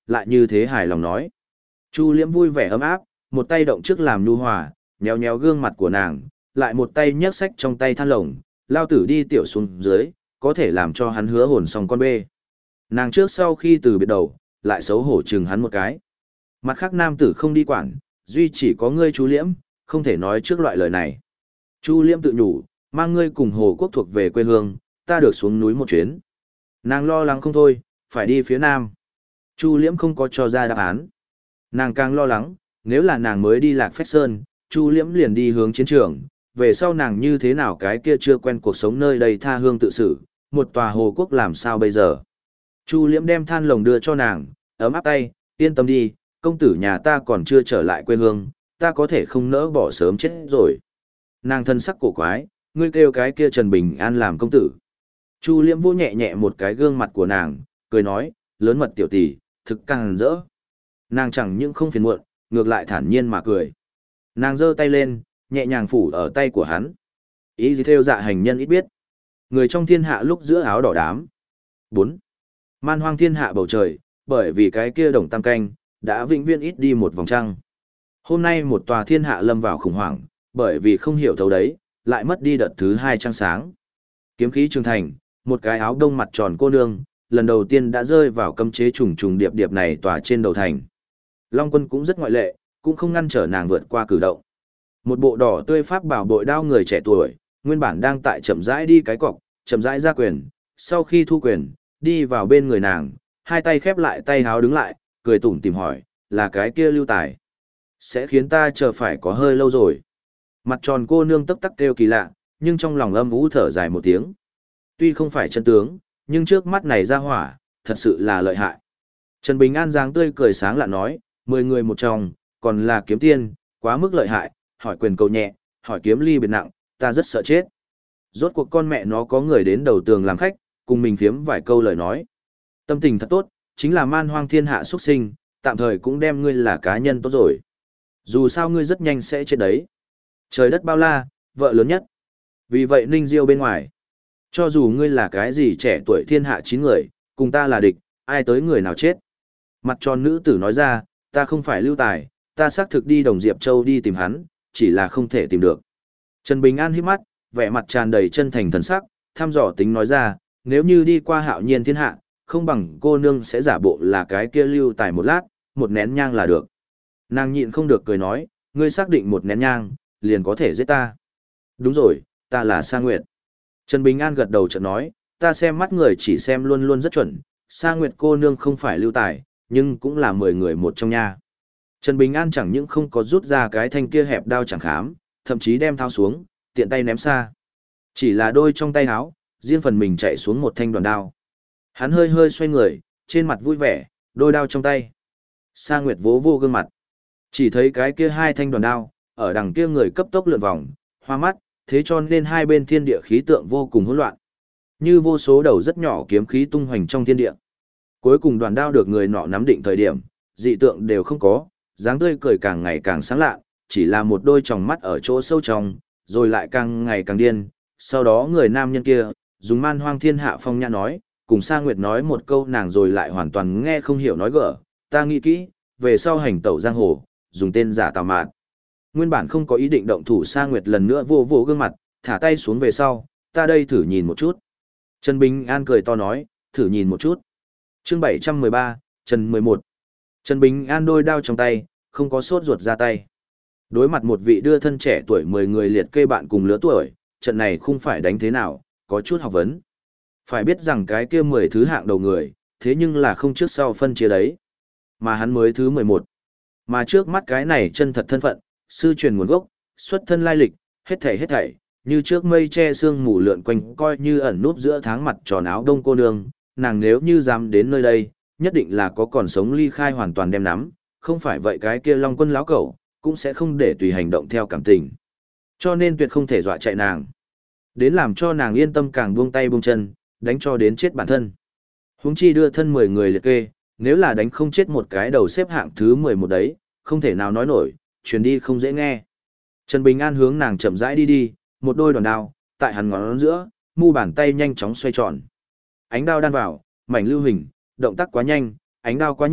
lại như thế hài lòng nói. Chu Liễm vui vẻ ấm áp, một tay động trước làm nhu hòa, nhéo nhéo gương mặt của nàng, lại một tay nhấc sách trong tay than lồng, lao tử đi tiểu xuống dưới, có thể làm cho hắn hứa hồn xong con bê. Nàng trước sau khi từ biệt đầu, lại xấu hổ chừng hắn một cái. Mặt khác nam tử không đi quản, duy chỉ có ngươi Chu Liễm, không thể nói trước loại lời này. Chu Liễm tự nhủ, mang ngươi cùng Hồ Quốc thuộc về quê hương, ta được xuống núi một chuyến. Nàng lo lắng không thôi, phải đi phía nam. Chu Liễm không có cho ra đáp án. Nàng càng lo lắng, nếu là nàng mới đi Lạc Phách Sơn, Chu Liễm liền đi hướng chiến trường, về sau nàng như thế nào cái kia chưa quen cuộc sống nơi đây tha hương tự xử, một tòa Hồ Quốc làm sao bây giờ. Chu Liễm đem than lồng đưa cho nàng, ấm áp tay, yên tâm đi, công tử nhà ta còn chưa trở lại quê hương, ta có thể không nỡ bỏ sớm chết rồi. Nàng thân sắc cổ quái, ngươi kêu cái kia Trần Bình An làm công tử. Chu Liễm vô nhẹ nhẹ một cái gương mặt của nàng, cười nói, lớn mật tiểu tỷ, thực càng rỡ. Nàng chẳng những không phiền muộn, ngược lại thản nhiên mà cười. Nàng giơ tay lên, nhẹ nhàng phủ ở tay của hắn. Ý gì theo dạ hành nhân ít biết. Người trong thiên hạ lúc giữa áo đỏ đám. bốn. Man hoang thiên hạ bầu trời, bởi vì cái kia đồng tam canh, đã vĩnh viễn ít đi một vòng trăng. Hôm nay một tòa thiên hạ lâm vào khủng hoảng, bởi vì không hiểu thấu đấy, lại mất đi đợt thứ hai trăng sáng. Kiếm khí trường thành, một cái áo đông mặt tròn cô nương, lần đầu tiên đã rơi vào cấm chế trùng trùng điệp điệp này tòa trên đầu thành. Long Quân cũng rất ngoại lệ, cũng không ngăn trở nàng vượt qua cử động. Một bộ đỏ tươi pháp bảo bội đao người trẻ tuổi, nguyên bản đang tại chậm rãi đi cái cọc, chậm rãi ra quyền, sau khi thu quyền, đi vào bên người nàng, hai tay khép lại tay háo đứng lại, cười tủm tìm hỏi, là cái kia Lưu Tài. Sẽ khiến ta chờ phải có hơi lâu rồi. Mặt tròn cô nương tấp tắc kêu kỳ lạ, nhưng trong lòng âm ú thở dài một tiếng. Tuy không phải chân tướng, nhưng trước mắt này ra hỏa, thật sự là lợi hại. Trần Bình An dáng tươi cười sáng lạ nói, mười người một trong, còn là kiếm tiên, quá mức lợi hại, hỏi quyền cầu nhẹ, hỏi kiếm ly biệt nặng, ta rất sợ chết. Rốt cuộc con mẹ nó có người đến đầu tường làm khách, cùng mình phiếm vài câu lời nói. Tâm tình thật tốt, chính là man hoang thiên hạ xuất sinh, tạm thời cũng đem ngươi là cá nhân tốt rồi. Dù sao ngươi rất nhanh sẽ chết đấy. Trời đất bao la, vợ lớn nhất. Vì vậy Ninh Diêu bên ngoài. Cho dù ngươi là cái gì trẻ tuổi thiên hạ chín người, cùng ta là địch, ai tới người nào chết. Mặt tròn nữ tử nói ra, ta không phải Lưu Tài, ta xác thực đi Đồng Diệp Châu đi tìm hắn, chỉ là không thể tìm được. Trần Bình An hít mắt, vẻ mặt tràn đầy chân thành thần sắc, thăm dò tính nói ra, nếu như đi qua hạo nhiên thiên hạ, không bằng cô nương sẽ giả bộ là cái kia Lưu Tài một lát, một nén nhang là được. Nàng nhịn không được cười nói, ngươi xác định một nén nhang, liền có thể giết ta. Đúng rồi, ta là Sa Nguyệt. Trần Bình An gật đầu chợt nói, ta xem mắt người chỉ xem luôn luôn rất chuẩn, Sa Nguyệt cô nương không phải Lưu Tài, nhưng cũng là mười người một trong nha. Trần Bình An chẳng những không có rút ra cái thanh kia hẹp đao chẳng khám, thậm chí đem thao xuống, tiện tay ném xa. Chỉ là đôi trong tay háo, riêng phần mình chạy xuống một thanh đoàn đao. Hắn hơi hơi xoay người, trên mặt vui vẻ, đôi đao trong tay. Sa Nguyệt vỗ vô gương mặt. Chỉ thấy cái kia hai thanh đoàn đao, ở đằng kia người cấp tốc lượn vòng, hoa mắt, thế cho nên hai bên thiên địa khí tượng vô cùng hỗn loạn. Như vô số đầu rất nhỏ kiếm khí tung hoành trong thiên địa. Cuối cùng đoàn đao được người nọ nắm định thời điểm, dị tượng đều không có, dáng tươi cười càng ngày càng sáng lạ, chỉ là một đôi tròng mắt ở chỗ sâu trong, rồi lại càng ngày càng điên. Sau đó người nam nhân kia, dùng man hoang thiên hạ phong nhã nói, cùng Sa Nguyệt nói một câu nàng rồi lại hoàn toàn nghe không hiểu nói gở, ta nghĩ kỹ, về sau hành tẩu giang hồ, dùng tên giả Tào Mạt. Nguyên bản không có ý định động thủ, Sa Nguyệt lần nữa vô vô gương mặt, thả tay xuống về sau, ta đây thử nhìn một chút. Trần Bình An cười to nói, thử nhìn một chút. Chương bảy trăm mười ba, Trần mười một. Trần Bình An đôi đao trong tay, không có sốt ruột ra tay. Đối mặt một vị đưa thân trẻ tuổi mười người liệt kê bạn cùng lứa tuổi, trận này không phải đánh thế nào, có chút học vấn. Phải biết rằng cái kia mười thứ hạng đầu người, thế nhưng là không trước sau phân chia đấy. Mà hắn mới thứ mười một. Mà trước mắt cái này chân thật thân phận, sư truyền nguồn gốc, xuất thân lai lịch, hết thảy hết thảy, như trước mây che sương mù lượn quanh, coi như ẩn núp giữa tháng mặt tròn áo đông cô nương, nàng nếu như dám đến nơi đây, nhất định là có còn sống ly khai hoàn toàn đem nắm, không phải vậy cái kia Long Quân láo cẩu, cũng sẽ không để tùy hành động theo cảm tình. Cho nên tuyệt không thể dọa chạy nàng. Đến làm cho nàng yên tâm càng buông tay buông chân, đánh cho đến chết bản thân. Huống chi đưa thân mười người liệt kê, nếu là đánh không chết một cái đầu xếp hạng thứ mười một đấy, không thể nào nói nổi, truyền đi không dễ nghe. Trần Bình An hướng nàng chậm rãi đi đi, một đôi đòn đao, tại hắn ngón giữa, mu bàn tay nhanh chóng xoay tròn. Ánh đao đan vào, mảnh lưu hình, động tác quá nhanh, ánh đao quá nhiều,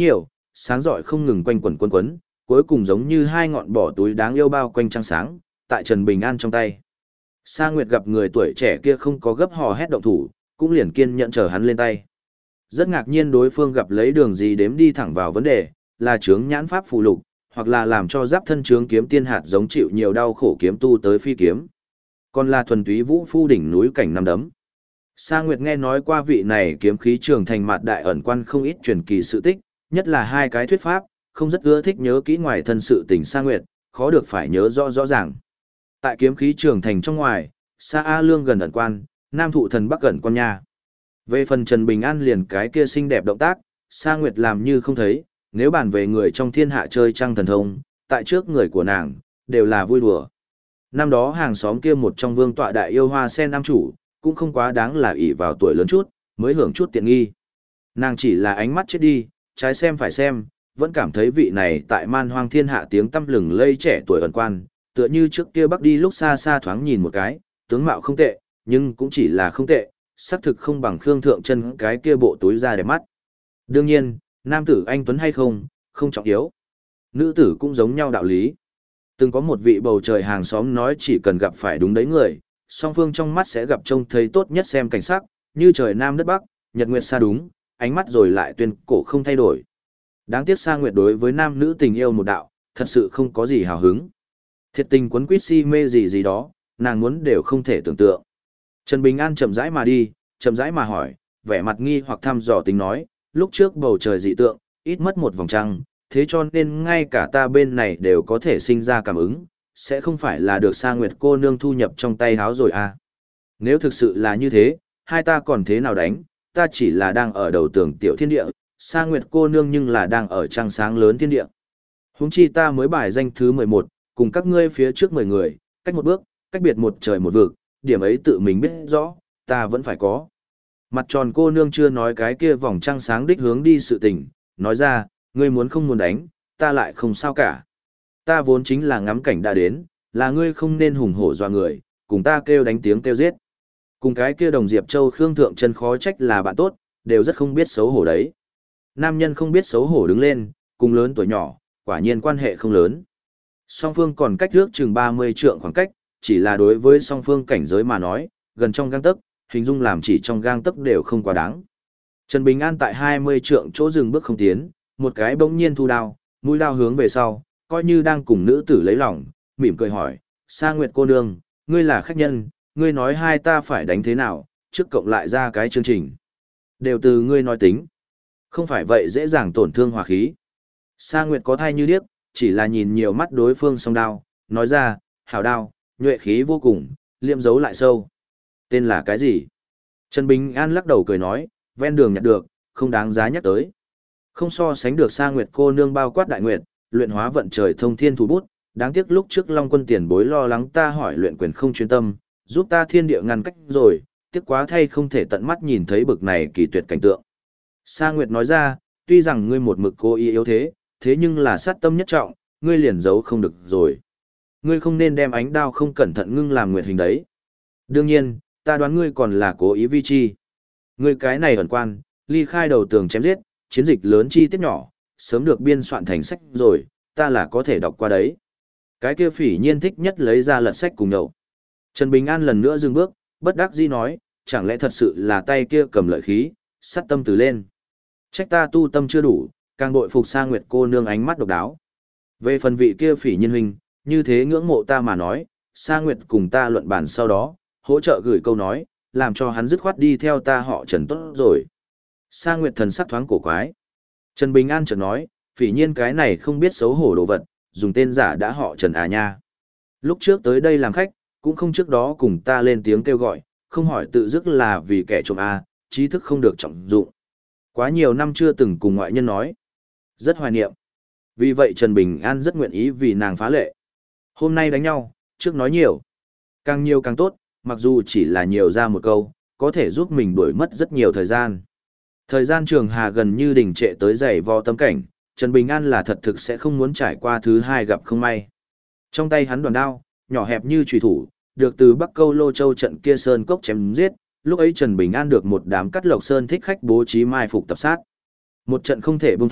sáng rọi không ngừng quanh quẩn quấn quấn, cuối cùng giống như hai ngọn bỏ túi đáng yêu bao quanh trăng sáng, tại Trần Bình An trong tay. Sa Nguyệt gặp người tuổi trẻ kia không có gấp hò hét động thủ, cũng liền kiên nhẫn chờ hắn lên tay. Rất ngạc nhiên đối phương gặp lấy đường gì đếm đi thẳng vào vấn đề, là chướng nhãn pháp phù lục, hoặc là làm cho giáp thân chướng kiếm tiên hạt giống chịu nhiều đau khổ kiếm tu tới phi kiếm. Còn là thuần túy vũ phu đỉnh núi cảnh năm đấm. Sa Nguyệt nghe nói qua vị này kiếm khí trường thành mạt đại ẩn quan không ít truyền kỳ sự tích, nhất là hai cái thuyết pháp, không rất ưa thích nhớ kỹ ngoài thân sự tình Sa Nguyệt, khó được phải nhớ rõ rõ ràng. Tại kiếm khí trường thành trong ngoài, Sa A Lương gần ẩn quan, Nam Thụ Thần Bắc ẩn quan nha. Về phần Trần Bình An liền cái kia xinh đẹp động tác, Sa Nguyệt làm như không thấy, nếu bàn về người trong thiên hạ chơi trăng thần thông, tại trước người của nàng, đều là vui đùa. Năm đó hàng xóm kia một trong vương tọa đại yêu hoa sen nam chủ, cũng không quá đáng là ỷ vào tuổi lớn chút, mới hưởng chút tiện nghi. Nàng chỉ là ánh mắt chết đi, trái xem phải xem, vẫn cảm thấy vị này tại man hoang thiên hạ tiếng tăm lừng lây trẻ tuổi ẩn quan, tựa như trước kia bắc đi lúc xa xa thoáng nhìn một cái, tướng mạo không tệ, nhưng cũng chỉ là không tệ, xác thực không bằng Khương Thượng Chân cái kia bộ túi da đẹp mắt. Đương nhiên, nam tử anh tuấn hay không, không trọng yếu. Nữ tử cũng giống nhau đạo lý. Từng có một vị bầu trời hàng xóm nói chỉ cần gặp phải đúng đấy người, song phương trong mắt sẽ gặp trông thấy tốt nhất xem cảnh sắc, như trời nam đất bắc, nhật nguyệt xa đúng, ánh mắt rồi lại tuyên cổ không thay đổi. Đáng tiếc Sa Nguyệt đối với nam nữ tình yêu một đạo, thật sự không có gì hào hứng. Thiệt tình quấn quýt si mê gì gì đó, nàng muốn đều không thể tưởng tượng. Trần Bình An chậm rãi mà đi, chậm rãi mà hỏi, vẻ mặt nghi hoặc thăm dò tính nói, lúc trước bầu trời dị tượng, ít mất một vòng trăng, thế cho nên ngay cả ta bên này đều có thể sinh ra cảm ứng, sẽ không phải là được Sa Nguyệt cô nương thu nhập trong tay háo rồi à. Nếu thực sự là như thế, hai ta còn thế nào đánh, ta chỉ là đang ở đầu tường tiểu thiên địa, Sa Nguyệt cô nương nhưng là đang ở trăng sáng lớn thiên địa. Huống chi ta mới bài danh thứ mười một, cùng các ngươi phía trước mười người, cách một bước, cách biệt một trời một vực, điểm ấy tự mình biết rõ, ta vẫn phải có. Mặt tròn cô nương chưa nói cái kia vòng trăng sáng đích hướng đi sự tình, nói ra, ngươi muốn không muốn đánh, ta lại không sao cả. Ta vốn chính là ngắm cảnh đã đến, là ngươi không nên hùng hổ dọa người, cùng ta kêu đánh tiếng kêu giết. Cùng cái kia đồng Diệp Châu Khương Thượng Chân khó trách là bạn tốt, đều rất không biết xấu hổ đấy. Nam nhân không biết xấu hổ đứng lên, cùng lớn tuổi nhỏ, quả nhiên quan hệ không lớn. Song phương còn cách trước chừng ba mươi trượng khoảng cách, chỉ là đối với song phương cảnh giới mà nói, gần trong gang tấc, hình dung làm chỉ trong gang tấc đều không quá đáng. Trần Bình An tại hai mươi trượng chỗ dừng bước không tiến, một cái bỗng nhiên thu đao, mũi đao hướng về sau, coi như đang cùng nữ tử lấy lòng, mỉm cười hỏi, Sa Nguyệt cô nương, ngươi là khách nhân, ngươi nói hai ta phải đánh thế nào, trước cộng lại ra cái chương trình. Đều từ ngươi nói tính. Không phải vậy dễ dàng tổn thương hòa khí. Sa Nguyệt có thai như điếc, chỉ là nhìn nhiều mắt đối phương song đao, nói ra, hảo đao, nhuệ khí vô cùng, liệm dấu lại sâu. Tên là cái gì? Trần Bình An lắc đầu cười nói, ven đường nhặt được, không đáng giá nhắc tới. Không so sánh được Sa Nguyệt cô nương bao quát đại nguyệt, luyện hóa vận trời thông thiên thủ bút, đáng tiếc lúc trước Long Quân tiền bối lo lắng ta hỏi luyện quyền không chuyên tâm, giúp ta thiên địa ngăn cách rồi, tiếc quá thay không thể tận mắt nhìn thấy bực này kỳ tuyệt cảnh tượng. Sa Nguyệt nói ra, tuy rằng ngươi một mực cố ý yếu thế, thế nhưng là sát tâm nhất trọng, ngươi liền giấu không được rồi. Ngươi không nên đem ánh đao không cẩn thận ngưng làm nguyệt hình đấy. Đương nhiên, ta đoán ngươi còn là cố ý vi chi. Ngươi cái này ẩn quan, ly khai đầu tường chém giết, chiến dịch lớn chi tiết nhỏ, sớm được biên soạn thành sách rồi, ta là có thể đọc qua đấy. Cái kia Phỉ Nhiên thích nhất lấy ra lật sách cùng nhậu. Trần Bình An lần nữa dừng bước, bất đắc dĩ nói, chẳng lẽ thật sự là tay kia cầm lợi khí, sát tâm từ lên. Trách ta tu tâm chưa đủ, càng bội phục Sa Nguyệt cô nương ánh mắt độc đáo. Về phần vị kia Phỉ Nhiên huynh, như thế ngưỡng mộ ta mà nói, Sa Nguyệt cùng ta luận bàn sau đó, hỗ trợ gửi câu nói, làm cho hắn dứt khoát đi theo ta họ Trần tốt rồi. Sa Nguyệt thần sắc thoáng cổ quái. Trần Bình An chợt nói, Phỉ Nhiên cái này không biết xấu hổ đồ vật, dùng tên giả đã họ Trần à nha. Lúc trước tới đây làm khách, cũng không trước đó cùng ta lên tiếng kêu gọi, không hỏi tự dứt là vì kẻ trộm à, trí thức không được trọng dụng. Quá nhiều năm chưa từng cùng ngoại nhân nói. Rất hoài niệm. Vì vậy Trần Bình An rất nguyện ý vì nàng phá lệ. Hôm nay đánh nhau, trước nói nhiều. Càng nhiều càng tốt, mặc dù chỉ là nhiều ra một câu, có thể giúp mình đuổi mất rất nhiều thời gian. Thời gian trường hà gần như đình trệ tới giày vò tâm cảnh, Trần Bình An là thật thực sẽ không muốn trải qua thứ hai gặp không may. Trong tay hắn đoàn đao, nhỏ hẹp như chùy thủ, được từ Bắc Câu Lô Châu trận kia sơn cốc chém giết, lúc ấy Trần Bình An được một đám cắt lộc sơn thích khách bố trí mai phục tập sát. Một trận không thể buông tha,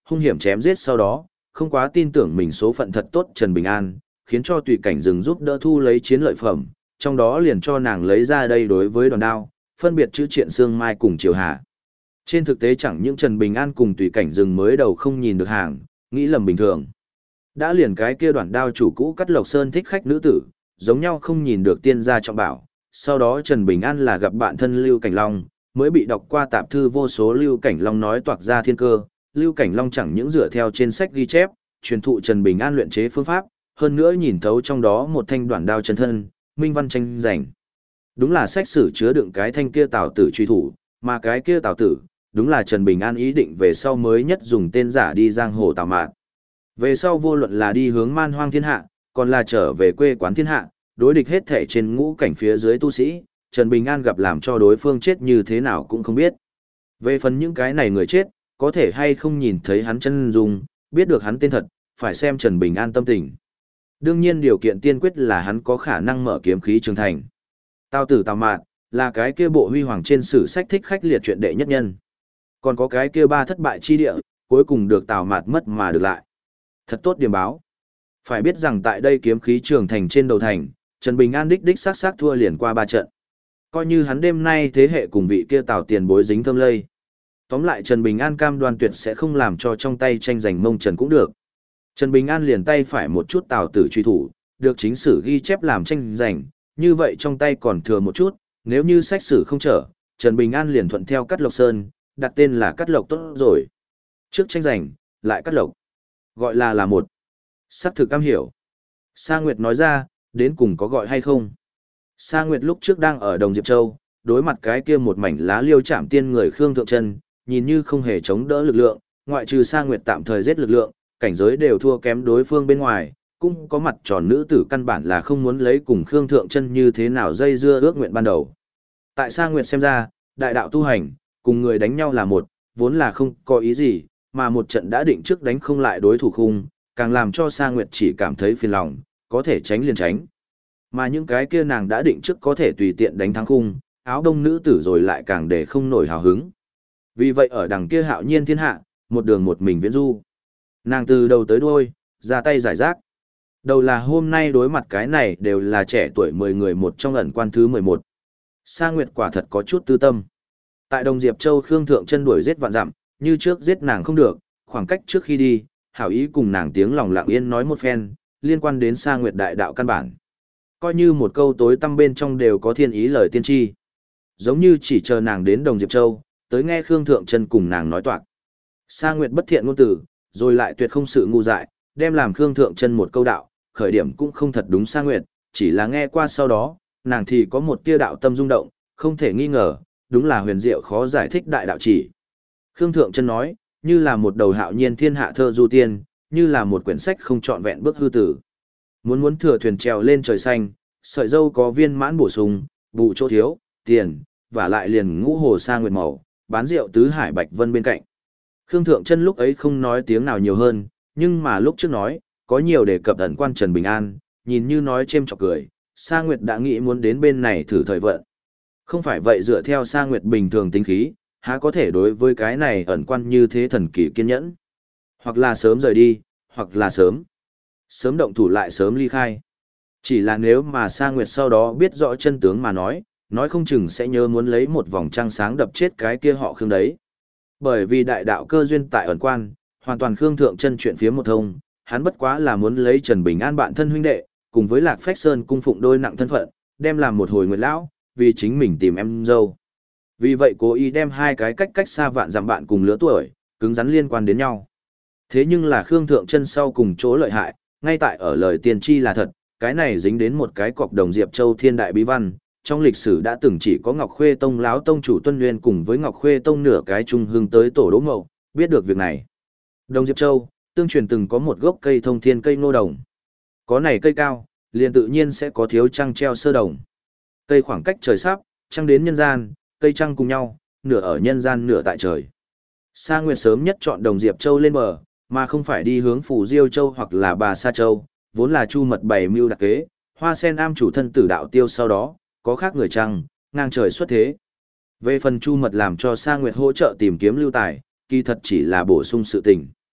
hung hiểm chém giết sau đó, không quá tin tưởng mình số phận thật tốt Trần Bình An, khiến cho tùy cảnh dừng giúp đỡ thu lấy chiến lợi phẩm, trong đó liền cho nàng lấy ra đây đối với đòn đao, phân biệt chữ triện xương mai cùng Triều Hà. Trên thực tế chẳng những Trần Bình An cùng tùy cảnh dừng mới đầu không nhìn được hàng, nghĩ lầm bình thường. Đã liền cái kia đoạn đao chủ cũ Cắt Lộc Sơn thích khách nữ tử, giống nhau không nhìn được tiên gia trọng bảo. Sau đó Trần Bình An là gặp bạn thân Lưu Cảnh Long, mới bị đọc qua tạp thư vô số Lưu Cảnh Long nói toạc ra thiên cơ. Lưu Cảnh Long chẳng những dựa theo trên sách ghi chép, truyền thụ Trần Bình An luyện chế phương pháp, hơn nữa nhìn thấu trong đó một thanh đoạn đao chân thân, minh văn tranh giành. Đúng là sách sử chứa đựng cái thanh kia Tào Tử truy thủ, mà cái kia Tào Tử, đúng là Trần Bình An ý định về sau mới nhất dùng tên giả đi giang hồ Tào Mạt. Về sau vô luận là đi hướng man hoang thiên hạ, còn là trở về quê quán thiên hạ, đối địch hết thể trên ngũ cảnh phía dưới tu sĩ, Trần Bình An gặp làm cho đối phương chết như thế nào cũng không biết. Về phần những cái này người chết, có thể hay không nhìn thấy hắn chân dung, biết được hắn tên thật, phải xem Trần Bình An tâm tình. Đương nhiên điều kiện tiên quyết là hắn có khả năng mở kiếm khí trường thành. Tào Tử Tào Mạt, là cái kia bộ huy hoàng trên sử sách thích khách liệt truyện đệ nhất nhân. Còn có cái kia ba thất bại chi địa, cuối cùng được Tào Mạt mất mà được lại. Thật tốt điểm báo. Phải biết rằng tại đây kiếm khí trường thành trên đầu thành, Trần Bình An đích đích sát sát thua liền qua ba trận. Coi như hắn đêm nay thế hệ cùng vị kia Tào tiền bối dính thơm lây. Tóm lại Trần Bình An cam đoan tuyệt sẽ không làm cho trong tay tranh giành mông Trần cũng được. Trần Bình An liền tay phải một chút Tào Tử truy thủ, được chính sử ghi chép làm tranh giành, như vậy trong tay còn thừa một chút, nếu như sách sử không trở, Trần Bình An liền thuận theo Cắt Lộc Sơn, đặt tên là Cắt Lộc tốt rồi. Trước tranh giành, lại Cắt Lộc. Gọi là là một. Sắc thực cam hiểu. Sa Nguyệt nói ra, đến cùng có gọi hay không? Sa Nguyệt lúc trước đang ở Đồng Diệp Châu, đối mặt cái kia một mảnh lá liêu chạm tiên người Khương Thượng Chân, nhìn như không hề chống đỡ lực lượng, ngoại trừ Sa Nguyệt tạm thời giết lực lượng, cảnh giới đều thua kém đối phương bên ngoài, cũng có mặt tròn nữ tử căn bản là không muốn lấy cùng Khương Thượng Chân như thế nào dây dưa ước nguyện ban đầu. Tại Sa Nguyệt xem ra, đại đạo tu hành, cùng người đánh nhau là một, vốn là không có ý gì, mà một trận đã định trước đánh không lại đối thủ khung, càng làm cho Sa Nguyệt chỉ cảm thấy phiền lòng, có thể tránh liền tránh. Mà những cái kia nàng đã định trước có thể tùy tiện đánh thắng khung, áo đông nữ tử rồi lại càng để không nổi hào hứng. Vì vậy ở đằng kia hạo nhiên thiên hạ, một đường một mình viễn du. Nàng từ đầu tới đuôi, ra tay giải rác. Đầu là hôm nay đối mặt cái này đều là trẻ tuổi mười người một trong ẩn quan thứ mười một. Sa Nguyệt quả thật có chút tư tâm. Tại Đồng Diệp Châu Khương Thượng Chân đuổi giết vạn dặm, như trước giết nàng không được, khoảng cách trước khi đi, hảo ý cùng nàng tiếng lòng lặng yên nói một phen, liên quan đến Sa Nguyệt đại đạo căn bản. Coi như một câu tối tăm bên trong đều có thiên ý lời tiên tri. Giống như chỉ chờ nàng đến Đồng Diệp Châu, tới nghe Khương Thượng Chân cùng nàng nói toạc. Sa Nguyệt bất thiện ngôn từ, rồi lại tuyệt không sự ngu dại, đem làm Khương Thượng Chân một câu đạo, khởi điểm cũng không thật đúng Sa Nguyệt, chỉ là nghe qua sau đó, nàng thì có một tia đạo tâm rung động, không thể nghi ngờ, đúng là huyền diệu khó giải thích đại đạo chỉ. Khương Thượng Chân nói, như là một đầu hạo nhiên thiên hạ thơ du tiên, như là một quyển sách không trọn vẹn bước hư tử. Muốn muốn thừa thuyền trèo lên trời xanh, sợi dâu có viên mãn bổ sung, bù chỗ thiếu, tiền, và lại liền ngũ hồ sa nguyệt màu, bán rượu tứ hải bạch vân bên cạnh. Khương Thượng Chân lúc ấy không nói tiếng nào nhiều hơn, nhưng mà lúc trước nói, có nhiều đề cập ẩn quan Trần Bình An, nhìn như nói chêm chọc cười, Sa Nguyệt đã nghĩ muốn đến bên này thử thời vận. Không phải vậy dựa theo Sa Nguyệt bình thường tính khí, há có thể đối với cái này ẩn quan như thế thần kỳ kiên nhẫn. Hoặc là sớm rời đi, hoặc là sớm. Sớm động thủ lại sớm ly khai. Chỉ là nếu mà Sa Nguyệt sau đó biết rõ chân tướng mà nói, nói không chừng sẽ nhớ muốn lấy một vòng trăng sáng đập chết cái kia họ Khương đấy. Bởi vì đại đạo cơ duyên tại ẩn quan, hoàn toàn Khương Thượng Chân chuyện phía một thông, hắn bất quá là muốn lấy Trần Bình An bạn thân huynh đệ, cùng với Lạc Phách Sơn cung phụng đôi nặng thân phận, đem làm một hồi nguyệt lão, vì chính mình tìm em dâu. Vì vậy cố ý đem hai cái cách cách xa vạn dặm bạn cùng lứa tuổi, cứng rắn liên quan đến nhau. Thế nhưng là Khương Thượng Chân sau cùng chỗ lợi hại, ngay tại ở lời tiên tri là thật, cái này dính đến một cái cọc Đồng Diệp Châu thiên đại bí văn, trong lịch sử đã từng chỉ có Ngọc Khuê Tông láo tông chủ Tuân Nguyên cùng với Ngọc Khuê Tông nửa cái trung hương tới tổ Đỗ Mậu, biết được việc này. Đồng Diệp Châu, tương truyền từng có một gốc cây thông thiên cây ngô đồng. Có này cây cao, liền tự nhiên sẽ có thiếu trăng treo sơ đồng. Cây khoảng cách trời sắp, trăng đến nhân gian, cây trăng cùng nhau, nửa ở nhân gian nửa tại trời. Sa Nguyệt sớm nhất chọn Đồng Diệp Châu lên bờ, mà không phải đi hướng Phủ Diêu Châu hoặc là Bà Sa Châu, vốn là Chu Mật bày mưu đặc kế, Hoa Sen am chủ thân tử đạo tiêu sau đó, có khác người trăng, ngang trời xuất thế. Về phần Chu Mật làm cho Sa Nguyệt hỗ trợ tìm kiếm lưu tài, kỳ thật chỉ là bổ sung sự tình.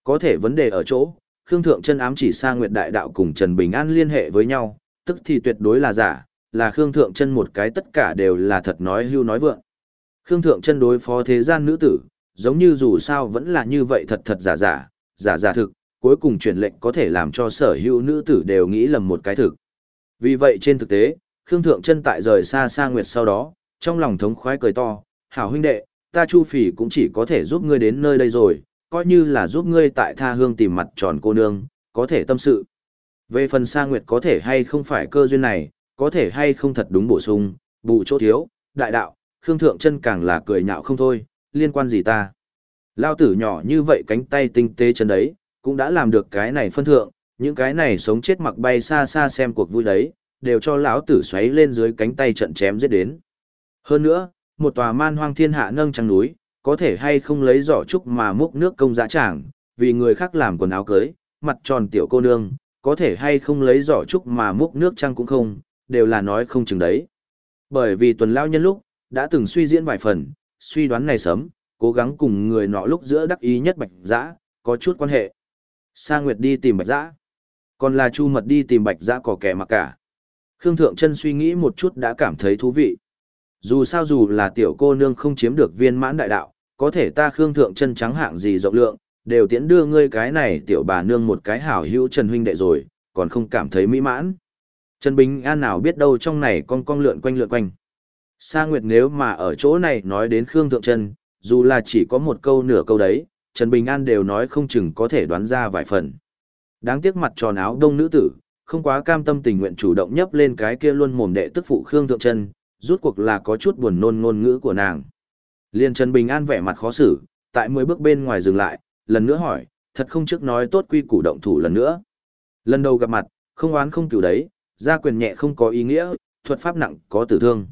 Có thể vấn đề ở chỗ, Khương Thượng Chân ám chỉ Sa Nguyệt Đại Đạo cùng Trần Bình An liên hệ với nhau, tức thì tuyệt đối là giả, là Khương Thượng Chân một cái tất cả đều là thật nói hưu nói vượng. Khương Thượng Chân đối phó thế gian nữ tử, giống như dù sao vẫn là như vậy thật thật giả giả, giả giả thực, cuối cùng truyền lệnh có thể làm cho sở hữu nữ tử đều nghĩ lầm một cái thực. Vì vậy trên thực tế, Khương Thượng Chân tại rời xa Sa Nguyệt sau đó, trong lòng thống khoái cười to, hảo huynh đệ, ta Chu Phỉ cũng chỉ có thể giúp ngươi đến nơi đây rồi, coi như là giúp ngươi tại tha hương tìm mặt tròn cô nương, có thể tâm sự. Về phần Sa Nguyệt có thể hay không phải cơ duyên này, có thể hay không thật đúng bổ sung, bù chỗ thiếu, đại đạo, Khương Thượng Chân càng là cười nhạo không thôi, liên quan gì ta. Lao tử nhỏ như vậy cánh tay tinh tế chân đấy, cũng đã làm được cái này phân thượng, những cái này sống chết mặc bay xa xa xem cuộc vui đấy, đều cho lão tử xoáy lên dưới cánh tay trận chém giết đến. Hơn nữa, một tòa man hoang thiên hạ nâng trăng núi, có thể hay không lấy giỏ trúc mà múc nước công dã tràng, vì người khác làm quần áo cưới, mặt tròn tiểu cô nương, có thể hay không lấy giỏ trúc mà múc nước trăng cũng không, đều là nói không chừng đấy. Bởi vì tuần lao nhân lúc, đã từng suy diễn vài phần, suy đoán này sớm, cố gắng cùng người nọ lúc giữa đắc ý nhất Bạch Dã, có chút quan hệ. Sa Nguyệt đi tìm Bạch Dã, còn là Chu Mật đi tìm Bạch Dã có kẻ mặc cả. Khương Thượng Chân suy nghĩ một chút đã cảm thấy thú vị. Dù sao dù là tiểu cô nương không chiếm được viên mãn đại đạo, có thể ta Khương Thượng Chân trắng hạng gì rộng lượng, đều tiễn đưa ngươi cái này tiểu bà nương một cái hảo hữu Trần huynh đệ rồi, còn không cảm thấy mỹ mãn. Trần Bình An nào biết đâu trong này con con lượn quanh lượn quanh. Sa Nguyệt nếu mà ở chỗ này nói đến Khương Thượng Chân, dù là chỉ có một câu nửa câu đấy, Trần Bình An đều nói không chừng có thể đoán ra vài phần. Đáng tiếc mặt tròn áo đông nữ tử, không quá cam tâm tình nguyện chủ động nhấp lên cái kia luôn mồm đệ tức phụ Khương Thượng Chân, rút cuộc là có chút buồn nôn ngôn ngữ của nàng. Liên Trần Bình An vẻ mặt khó xử, tại mười bước bên ngoài dừng lại, lần nữa hỏi, thật không trước nói tốt quy củ động thủ lần nữa. Lần đầu gặp mặt, không oán không cửu đấy, gia quyền nhẹ không có ý nghĩa, thuật pháp nặng có tử thương.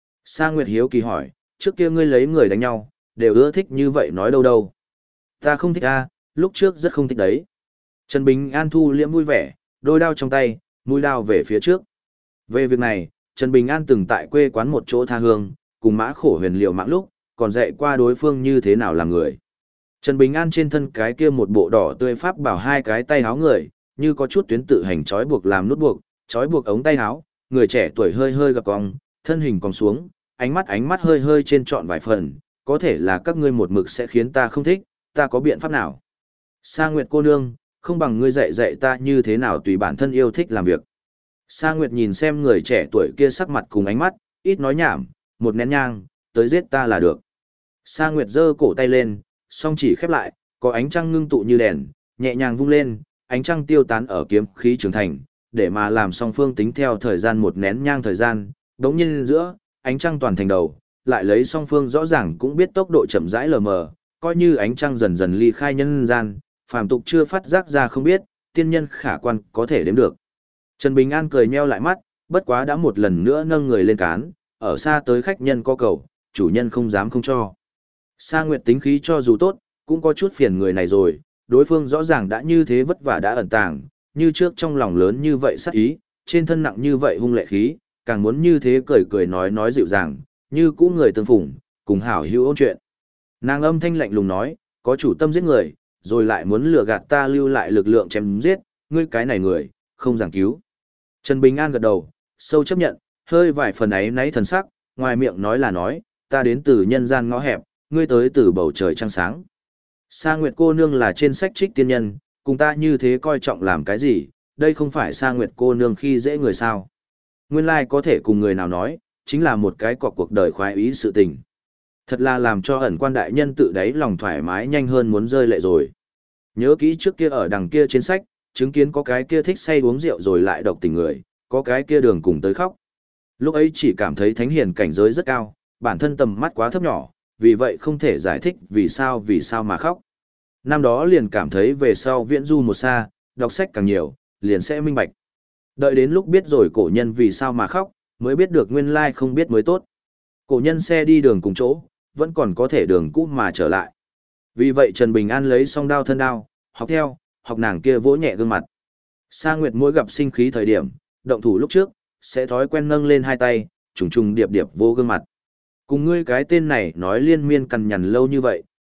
Sa Nguyệt hiếu kỳ hỏi, trước kia ngươi lấy người đánh nhau, đều ưa thích như vậy nói đâu đâu. Ta không thích a, lúc trước rất không thích đấy. Trần Bình An thu liễm vui vẻ, đôi đao trong tay, mũi đao về phía trước. Về việc này, Trần Bình An từng tại quê quán một chỗ tha hương, cùng mã khổ huyền liệu mạng lúc, còn dạy qua đối phương như thế nào làm người. Trần Bình An trên thân cái kia một bộ đỏ tươi pháp bảo hai cái tay háo người, như có chút tuyến tự hành trói buộc làm nút buộc, trói buộc ống tay háo, người trẻ tuổi hơi hơi gập cong, thân hình còn xuống, ánh mắt ánh mắt hơi hơi trên trọn vài phần, có thể là các ngươi một mực sẽ khiến ta không thích, ta có biện pháp nào? Sa Nguyệt cô nương, không bằng ngươi dạy dạy ta như thế nào tùy bản thân yêu thích làm việc. Sa Nguyệt nhìn xem người trẻ tuổi kia sắc mặt cùng ánh mắt, ít nói nhảm, một nén nhang, tới giết ta là được. Sa Nguyệt giơ cổ tay lên, song chỉ khép lại, có ánh trăng ngưng tụ như đèn, nhẹ nhàng vung lên, ánh trăng tiêu tán ở kiếm khí trưởng thành, để mà làm song phương tính theo thời gian một nén nhang thời gian, đống nhiên giữa, ánh trăng toàn thành đầu, lại lấy song phương rõ ràng cũng biết tốc độ chậm rãi lờ mờ, coi như ánh trăng dần dần ly khai nhân gian, phàm tục chưa phát giác ra không biết, tiên nhân khả quan có thể đếm được. Trần Bình An cười nheo lại mắt, bất quá đã một lần nữa nâng người lên cán, ở xa tới khách nhân có cầu, chủ nhân không dám không cho. Sa Nguyệt tính khí cho dù tốt, cũng có chút phiền người này rồi, đối phương rõ ràng đã như thế vất vả đã ẩn tàng, như trước trong lòng lớn như vậy sát ý, trên thân nặng như vậy hung lệ khí, càng muốn như thế cười cười nói nói dịu dàng, như cũ người tương phủng, cùng hảo hữu ôn chuyện. Nàng âm thanh lạnh lùng nói, có chủ tâm giết người, rồi lại muốn lừa gạt ta lưu lại lực lượng chém giết, ngươi cái này người, không giảng cứu. Trần Bình An gật đầu, sâu chấp nhận, hơi vài phần ấy náy thần sắc, ngoài miệng nói là nói, ta đến từ nhân gian ngõ hẹp, ngươi tới từ bầu trời trăng sáng. Sa Nguyệt cô nương là trên sách trích tiên nhân, cùng ta như thế coi trọng làm cái gì, đây không phải Sa Nguyệt cô nương khi dễ người sao. Nguyên lai có thể cùng người nào nói, chính là một cái cọc cuộc đời khoái ý sự tình. Thật là làm cho ẩn quan đại nhân tự đáy lòng thoải mái nhanh hơn muốn rơi lệ rồi. Nhớ kỹ trước kia ở đằng kia trên sách, chứng kiến có cái kia thích say uống rượu rồi lại độc tình người, có cái kia đường cùng tới khóc. Lúc ấy chỉ cảm thấy thánh hiền cảnh giới rất cao, bản thân tầm mắt quá thấp nhỏ, vì vậy không thể giải thích vì sao vì sao mà khóc. Năm đó liền cảm thấy về sau viễn du một xa, đọc sách càng nhiều, liền sẽ minh bạch. Đợi đến lúc biết rồi cổ nhân vì sao mà khóc, mới biết được nguyên lai không biết mới tốt. Cổ nhân xe đi đường cùng chỗ, vẫn còn có thể đường cũ mà trở lại. Vì vậy Trần Bình An lấy song đao thân đao, học theo, học nàng kia vỗ nhẹ gương mặt. Sa Nguyệt mỗi gặp sinh khí thời điểm, động thủ lúc trước, sẽ thói quen nâng lên hai tay, trùng trùng điệp điệp vô gương mặt. Cùng ngươi cái tên này nói liên miên cằn nhằn lâu như vậy,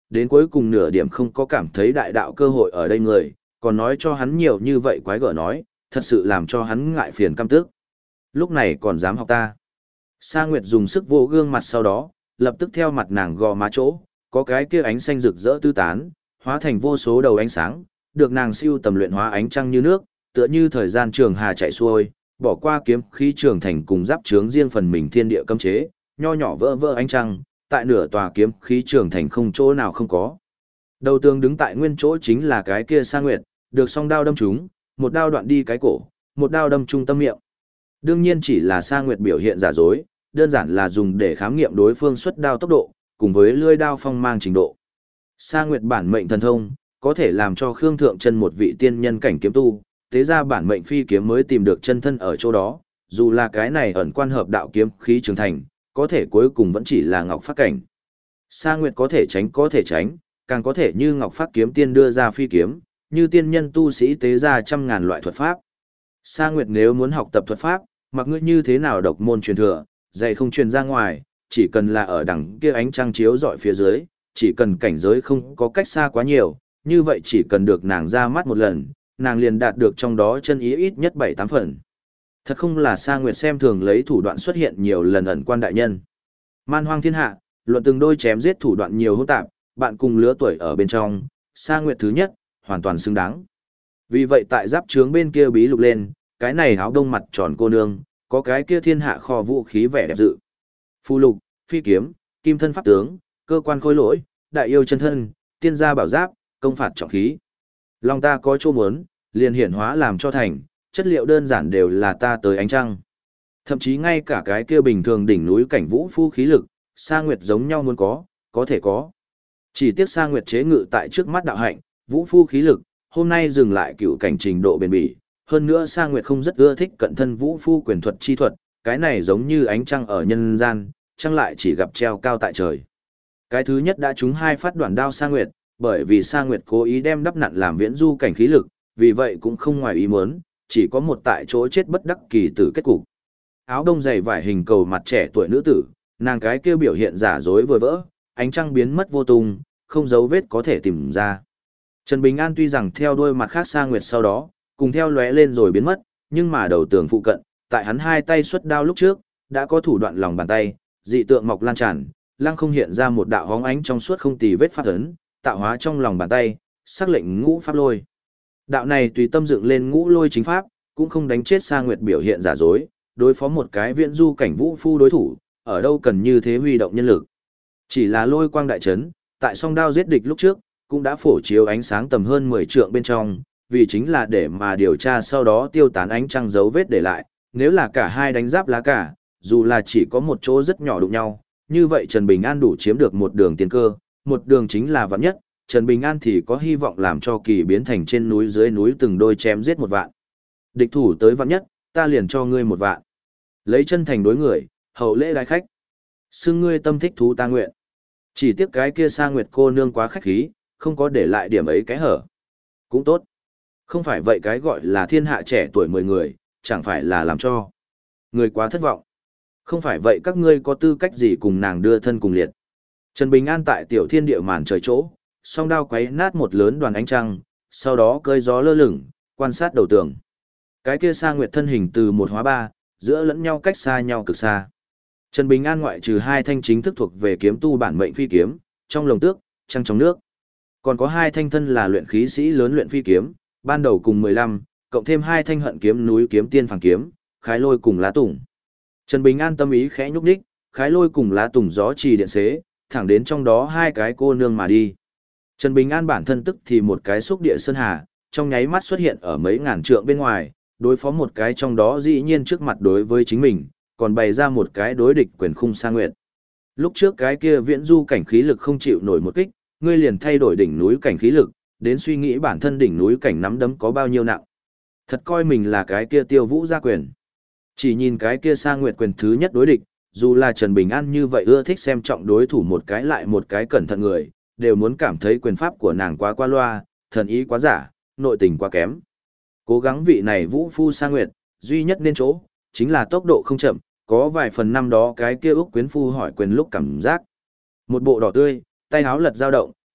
đến cuối cùng nửa điểm không có cảm thấy đại đạo cơ hội ở đây người, còn nói cho hắn nhiều như vậy quái gở nói, thật sự làm cho hắn ngại phiền căm tức. Lúc này còn dám học ta. Sa Nguyệt dùng sức vô gương mặt sau đó, lập tức theo mặt nàng gò má chỗ, có cái kia ánh xanh rực rỡ tứ tán, hóa thành vô số đầu ánh sáng, được nàng siêu tầm luyện hóa ánh trăng như nước, tựa như thời gian trường hà chạy xuôi, bỏ qua kiếm khí trường thành cùng giáp trướng riêng phần mình thiên địa cấm chế, nho nhỏ vỡ vỡ ánh trăng, tại nửa tòa kiếm khí trường thành không chỗ nào không có. Đầu tường đứng tại nguyên chỗ chính là cái kia Sa Nguyệt, được song đao đâm trúng, một đao đoạn đi cái cổ, một đao đâm trung tâm miệng. Đương nhiên chỉ là Sa Nguyệt biểu hiện giả dối, đơn giản là dùng để khám nghiệm đối phương xuất đao tốc độ, cùng với lưỡi đao phong mang trình độ. Sa Nguyệt bản mệnh thần thông, có thể làm cho Khương Thượng Chân một vị tiên nhân cảnh kiếm tu, tế ra bản mệnh phi kiếm mới tìm được chân thân ở chỗ đó, dù là cái này ẩn quan hợp đạo kiếm khí trường thành, có thể cuối cùng vẫn chỉ là ngọc phát cảnh. Sa Nguyệt có thể tránh có thể tránh, càng có thể như ngọc phát kiếm tiên đưa ra phi kiếm, như tiên nhân tu sĩ tế ra trăm ngàn loại thuật pháp. Sa Nguyệt nếu muốn học tập thuật pháp, mặc ngươi như thế nào độc môn truyền thừa, dạy không truyền ra ngoài, chỉ cần là ở đằng kia ánh trăng chiếu dọi phía dưới, chỉ cần cảnh giới không có cách xa quá nhiều, như vậy chỉ cần được nàng ra mắt một lần, nàng liền đạt được trong đó chân ý ít nhất bảy tám phần. Thật không là Sa Nguyệt xem thường lấy thủ đoạn xuất hiện nhiều lần ẩn quan đại nhân. Man hoang thiên hạ, luận từng đôi chém giết thủ đoạn nhiều hỗn tạp, bạn cùng lứa tuổi ở bên trong, Sa Nguyệt thứ nhất, hoàn toàn xứng đáng. Vì vậy tại giáp trướng bên kia bí lục lên, cái này áo đông mặt tròn cô nương, có cái kia thiên hạ kho vũ khí vẻ đẹp dự. Phù lục, phi kiếm, kim thân pháp tướng, cơ quan khôi lỗi, đại yêu chân thân, tiên gia bảo giáp, công phạt trọng khí. Lòng ta có chỗ muốn, liền hiển hóa làm cho thành, chất liệu đơn giản đều là ta tới ánh trăng. Thậm chí ngay cả cái kia bình thường đỉnh núi cảnh vũ phu khí lực, Sa Nguyệt giống nhau muốn có, có thể có. Chỉ tiếc Sa Nguyệt chế ngự tại trước mắt đạo hạnh, vũ phu khí lực, hôm nay dừng lại cựu cảnh trình độ bền bỉ. Hơn nữa Sa Nguyệt không rất ưa thích cận thân vũ phu quyền thuật chi thuật, cái này giống như ánh trăng ở nhân gian, trăng lại chỉ gặp treo cao tại trời. Cái thứ nhất đã trúng hai phát đoạn đao Sa Nguyệt, bởi vì Sa Nguyệt cố ý đem đắp nặn làm viễn du cảnh khí lực, vì vậy cũng không ngoài ý muốn, chỉ có một tại chỗ chết bất đắc kỳ tử kết cục. Áo đông dày vải hình cầu mặt trẻ tuổi nữ tử, nàng cái kêu biểu hiện giả dối vừa vỡ, ánh trăng biến mất vô tung, không dấu vết có thể tìm ra. Trần Bình An tuy rằng theo đuôi mặt khác Sa Nguyệt sau đó, cùng theo lóe lên rồi biến mất, nhưng mà đầu tường phụ cận, tại hắn hai tay xuất đao lúc trước, đã có thủ đoạn lòng bàn tay, dị tượng mọc lan tràn, lăng không hiện ra một đạo hóng ánh trong suốt không tì vết pháp ấn, tạo hóa trong lòng bàn tay, sắc lệnh ngũ pháp lôi. Đạo này tùy tâm dựng lên ngũ lôi chính pháp, cũng không đánh chết Sa Nguyệt biểu hiện giả dối, đối phó một cái viễn du cảnh vũ phu đối thủ, ở đâu cần như thế huy động nhân lực. Chỉ là lôi quang đại trấn, tại song đao giết địch lúc trước, cũng đã phổ chiếu ánh sáng tầm hơn mười trượng bên trong, vì chính là để mà điều tra sau đó tiêu tán ánh trăng dấu vết để lại, nếu là cả hai đánh giáp lá cả, dù là chỉ có một chỗ rất nhỏ đụng nhau, như vậy Trần Bình An đủ chiếm được một đường tiền cơ, một đường chính là vạn nhất, Trần Bình An thì có hy vọng làm cho kỳ biến thành trên núi dưới núi từng đôi chém giết một vạn. Địch thủ tới vạn nhất, ta liền cho ngươi một vạn. Lấy chân thành đối người, hậu lễ đái khách. Xưng ngươi tâm thích thú ta nguyện. Chỉ tiếc cái kia Sa Nguyệt cô nương quá khách khí, không có để lại điểm ấy cái hở. Cũng tốt. Không phải vậy cái gọi là thiên hạ trẻ tuổi mười người, chẳng phải là làm cho người quá thất vọng. Không phải vậy các ngươi có tư cách gì cùng nàng đưa thân cùng liệt. Trần Bình An tại tiểu thiên địa màn trời chỗ, song đao quấy nát một lớn đoàn ánh trăng, sau đó cơi gió lơ lửng, quan sát đầu tường. Cái kia Sa Nguyệt thân hình từ một hóa ba, giữa lẫn nhau cách xa nhau cực xa. Trần Bình An ngoại trừ hai thanh chính thức thuộc về kiếm tu bản mệnh phi kiếm, trong lồng tước, trăng trong nước. Còn có hai thanh thân là luyện khí sĩ lớn luyện phi kiếm, ban đầu cùng mười lăm, cộng thêm hai thanh hận kiếm núi kiếm tiên phản kiếm, khái lôi cùng lá tùng. Trần Bình An tâm ý khẽ nhúc nhích, khái lôi cùng lá tùng gió trì điện xế, thẳng đến trong đó hai cái cô nương mà đi. Trần Bình An bản thân tức thì một cái xúc địa sơn hà, trong nháy mắt xuất hiện ở mấy ngàn trượng bên ngoài, đối phó một cái trong đó dĩ nhiên trước mặt đối với chính mình, còn bày ra một cái đối địch quyền khung Sa Nguyệt. Lúc trước cái kia viễn du cảnh khí lực không chịu nổi một kích, ngươi liền thay đổi đỉnh núi cảnh khí lực, đến suy nghĩ bản thân đỉnh núi cảnh nắm đấm có bao nhiêu nặng. Thật coi mình là cái kia Tiêu Vũ gia quyền. Chỉ nhìn cái kia Sa Nguyệt quyền thứ nhất đối địch, dù là Trần Bình An như vậy ưa thích xem trọng đối thủ một cái lại một cái cẩn thận người, đều muốn cảm thấy quyền pháp của nàng quá qua loa, thần ý quá giả, nội tình quá kém. Cố gắng vị này Vũ phu Sa Nguyệt, duy nhất nên chỗ, chính là tốc độ không chậm, có vài phần năm đó cái kia Úc Quyến phu hỏi quyền lúc cảm giác. Một bộ đỏ tươi, tay áo lật dao động,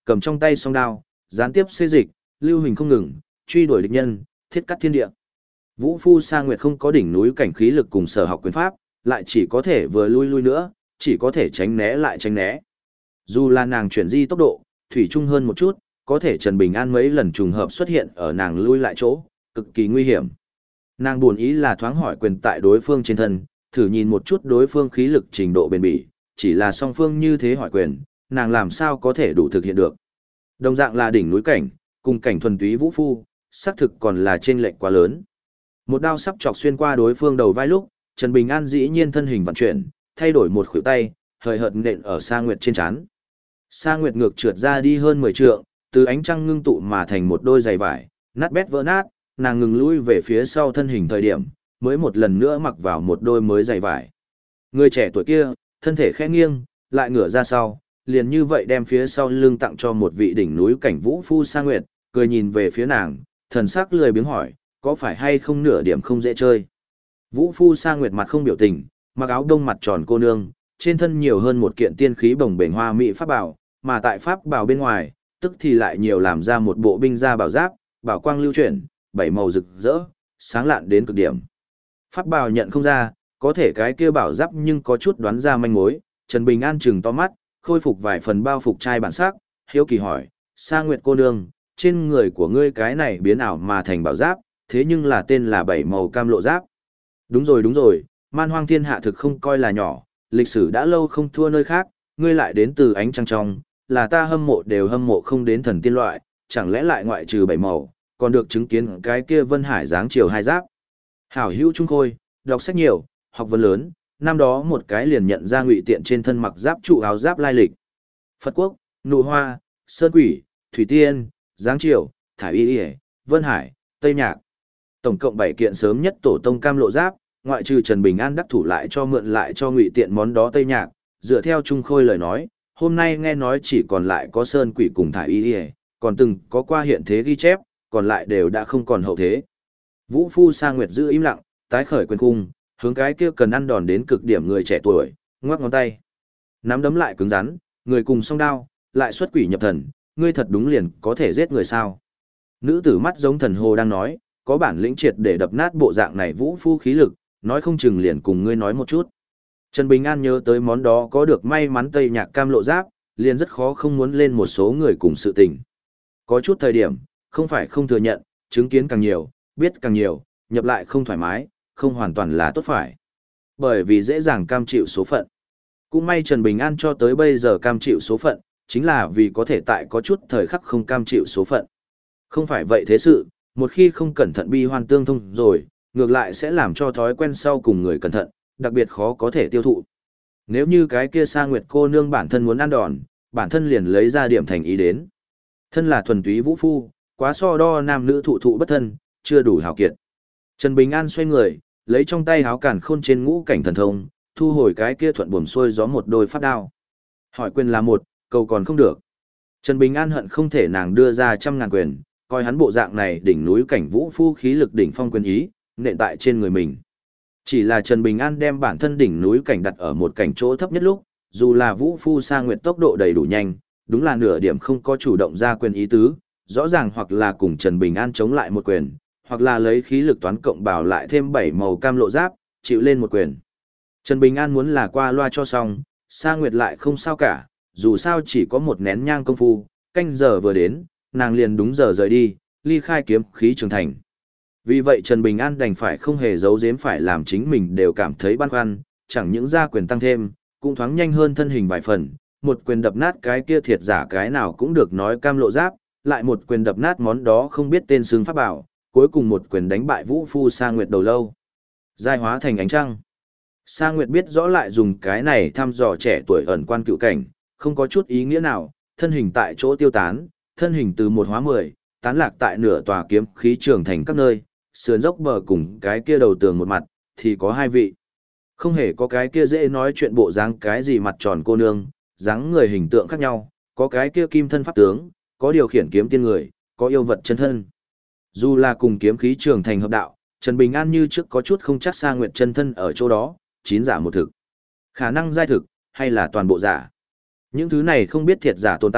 cầm trong tay song đao, gián tiếp xê dịch, lưu hình không ngừng, truy đuổi địch nhân, thiết cắt thiên địa. Vũ Phu Sa Nguyệt không có đỉnh núi cảnh khí lực cùng sở học quyền pháp, lại chỉ có thể vừa lui lui nữa, chỉ có thể tránh né lại tránh né. Dù là nàng chuyển di tốc độ, thủy chung hơn một chút, có thể Trần Bình An mấy lần trùng hợp xuất hiện ở nàng lui lại chỗ, cực kỳ nguy hiểm. Nàng buồn ý là thoáng hỏi quyền tại đối phương trên thân, thử nhìn một chút đối phương khí lực trình độ bền bỉ, chỉ là song phương như thế hỏi quyền, nàng làm sao có thể đủ thực hiện được. Đồng dạng là đỉnh núi cảnh, cùng cảnh thuần túy vũ phu, xác thực còn là chênh lệch quá lớn. Một đao sắp chọc xuyên qua đối phương đầu vai lúc, Trần Bình An dĩ nhiên thân hình vận chuyển, thay đổi một khuỷu tay, hời hợt nện ở Sa Nguyệt trên trán. Sa Nguyệt ngược trượt ra đi hơn mười trượng, từ ánh trăng ngưng tụ mà thành một đôi giày vải, nát bét vỡ nát, nàng ngừng lui về phía sau thân hình thời điểm, mới một lần nữa mặc vào một đôi mới giày vải. Người trẻ tuổi kia, thân thể khẽ nghiêng, lại ngửa ra sau, liền như vậy đem phía sau lưng tặng cho một vị đỉnh núi cảnh vũ phu Sa Nguyệt, cười nhìn về phía nàng, thần sắc lười biếng hỏi, có phải hay không nửa điểm không dễ chơi. Vũ phu Sa Nguyệt mặt không biểu tình, mặc áo đông mặt tròn cô nương, trên thân nhiều hơn một kiện tiên khí bồng bềnh hoa mỹ pháp bảo, mà tại pháp bảo bên ngoài, tức thì lại nhiều làm ra một bộ binh gia bảo giáp, bảo quang lưu chuyển, bảy màu rực rỡ, sáng lạn đến cực điểm. Pháp bảo nhận không ra, có thể cái kia bảo giáp nhưng có chút đoán ra manh mối, Trần Bình An trừng to mắt, khôi phục vài phần bao phục trai bản sắc, hiếu kỳ hỏi, Sa Nguyệt cô nương, trên người của ngươi cái này biến ảo mà thành bảo giáp, thế nhưng là tên là bảy màu cam lộ giáp. Đúng rồi đúng rồi, man hoang thiên hạ thực không coi là nhỏ, lịch sử đã lâu không thua nơi khác, ngươi lại đến từ ánh trăng trong, là ta hâm mộ đều hâm mộ không đến thần tiên loại, chẳng lẽ lại ngoại trừ bảy màu, còn được chứng kiến cái kia Vân Hải dáng chiều hai giáp. Hảo hữu trung khôi, đọc sách nhiều, học vấn lớn, năm đó một cái liền nhận ra ngụy tiện trên thân mặc giáp trụ áo giáp lai lịch. Phật Quốc, Nụ Hoa, Sơn Quỷ, Thủy Tiên, Giáng Triều, Thải Y Y, Vân Hải, Tây Nhạc. Tổng cộng bảy kiện sớm nhất tổ tông cam lộ giáp, ngoại trừ Trần Bình An đắc thủ lại cho mượn lại cho ngụy tiện món đó Tây Nhạc, dựa theo Trung Khôi lời nói, hôm nay nghe nói chỉ còn lại có Sơn Quỷ cùng Thải Y Y, còn từng có qua hiện thế ghi chép, còn lại đều đã không còn hậu thế. Vũ Phu Sa Nguyệt giữ im lặng, tái khởi quyền cung, hướng cái kia cần ăn đòn đến cực điểm người trẻ tuổi, ngoắc ngón tay. Nắm đấm lại cứng rắn, người cùng song đao, lại xuất quỷ nhập thần, ngươi thật đúng liền có thể giết người sao. Nữ tử mắt giống thần hồ đang nói, có bản lĩnh triệt để đập nát bộ dạng này Vũ Phu khí lực, nói không chừng liền cùng ngươi nói một chút. Trần Bình An nhớ tới món đó có được may mắn Tây Nhạc cam lộ giáp, liền rất khó không muốn lên một số người cùng sự tình. Có chút thời điểm, không phải không thừa nhận, chứng kiến càng nhiều, biết càng nhiều, nhập lại không thoải mái, không hoàn toàn là tốt phải. Bởi vì dễ dàng cam chịu số phận. Cũng may Trần Bình An cho tới bây giờ cam chịu số phận, chính là vì có thể tại có chút thời khắc không cam chịu số phận. Không phải vậy thế sự, một khi không cẩn thận bi hoan tương thông rồi, ngược lại sẽ làm cho thói quen sau cùng người cẩn thận, đặc biệt khó có thể tiêu thụ. Nếu như cái kia Sa Nguyệt cô nương bản thân muốn ăn đòn, bản thân liền lấy ra điểm thành ý đến. Thân là thuần túy vũ phu, quá so đo nam nữ thụ thụ bất thân, chưa đủ hào kiệt. Trần Bình An xoay người, lấy trong tay háo càn khôn trên ngũ cảnh thần thông, thu hồi cái kia thuận buồm xuôi gió một đôi pháp đao. Hỏi quyền là một, cầu còn không được. Trần Bình An hận không thể nàng đưa ra trăm ngàn quyền, coi hắn bộ dạng này đỉnh núi cảnh vũ phu khí lực đỉnh phong quyền ý, nện tại trên người mình. Chỉ là Trần Bình An đem bản thân đỉnh núi cảnh đặt ở một cảnh chỗ thấp nhất lúc, dù là vũ phu Sa Nguyệt tốc độ đầy đủ nhanh, đúng là nửa điểm không có chủ động ra quyền ý tứ, rõ ràng hoặc là cùng Trần Bình An chống lại một quyền, hoặc là lấy khí lực toán cộng bảo lại thêm bảy màu cam lộ giáp, chịu lên một quyền. Trần Bình An muốn là qua loa cho xong, Sa Nguyệt lại không sao cả, dù sao chỉ có một nén nhang công phu, canh giờ vừa đến, nàng liền đúng giờ rời đi, ly khai kiếm khí trường thành. Vì vậy Trần Bình An đành phải không hề giấu giếm phải làm chính mình đều cảm thấy băn khoăn, chẳng những ra quyền tăng thêm, cũng thoáng nhanh hơn thân hình vài phần, một quyền đập nát cái kia thiệt giả cái nào cũng được nói cam lộ giáp, lại một quyền đập nát món đó không biết tên xương pháp bảo, cuối cùng một quyền đánh bại Vũ Phu Sa Nguyệt đầu lâu. Giai hóa thành ánh trăng. Sa Nguyệt biết rõ lại dùng cái này thăm dò trẻ tuổi ẩn quan cựu cảnh, không có chút ý nghĩa nào, thân hình tại chỗ tiêu tán, thân hình từ một hóa mười, tán lạc tại nửa tòa kiếm khí trường thành các nơi, sườn dốc bờ cùng cái kia đầu tường một mặt, thì có hai vị. Không hề có cái kia dễ nói chuyện bộ dáng cái gì mặt tròn cô nương, dáng người hình tượng khác nhau, có cái kia kim thân pháp tướng, có điều khiển kiếm tiên người, có yêu vật chân thân. Dù là cùng kiếm khí trường thành hợp đạo, Trần Bình An như trước có chút không chắc Sa Nguyệt chân thân ở chỗ đó, chín giả một thực. Khả năng giai thực, hay là toàn bộ giả. Những thứ này không biết thiệt giả tồn tại,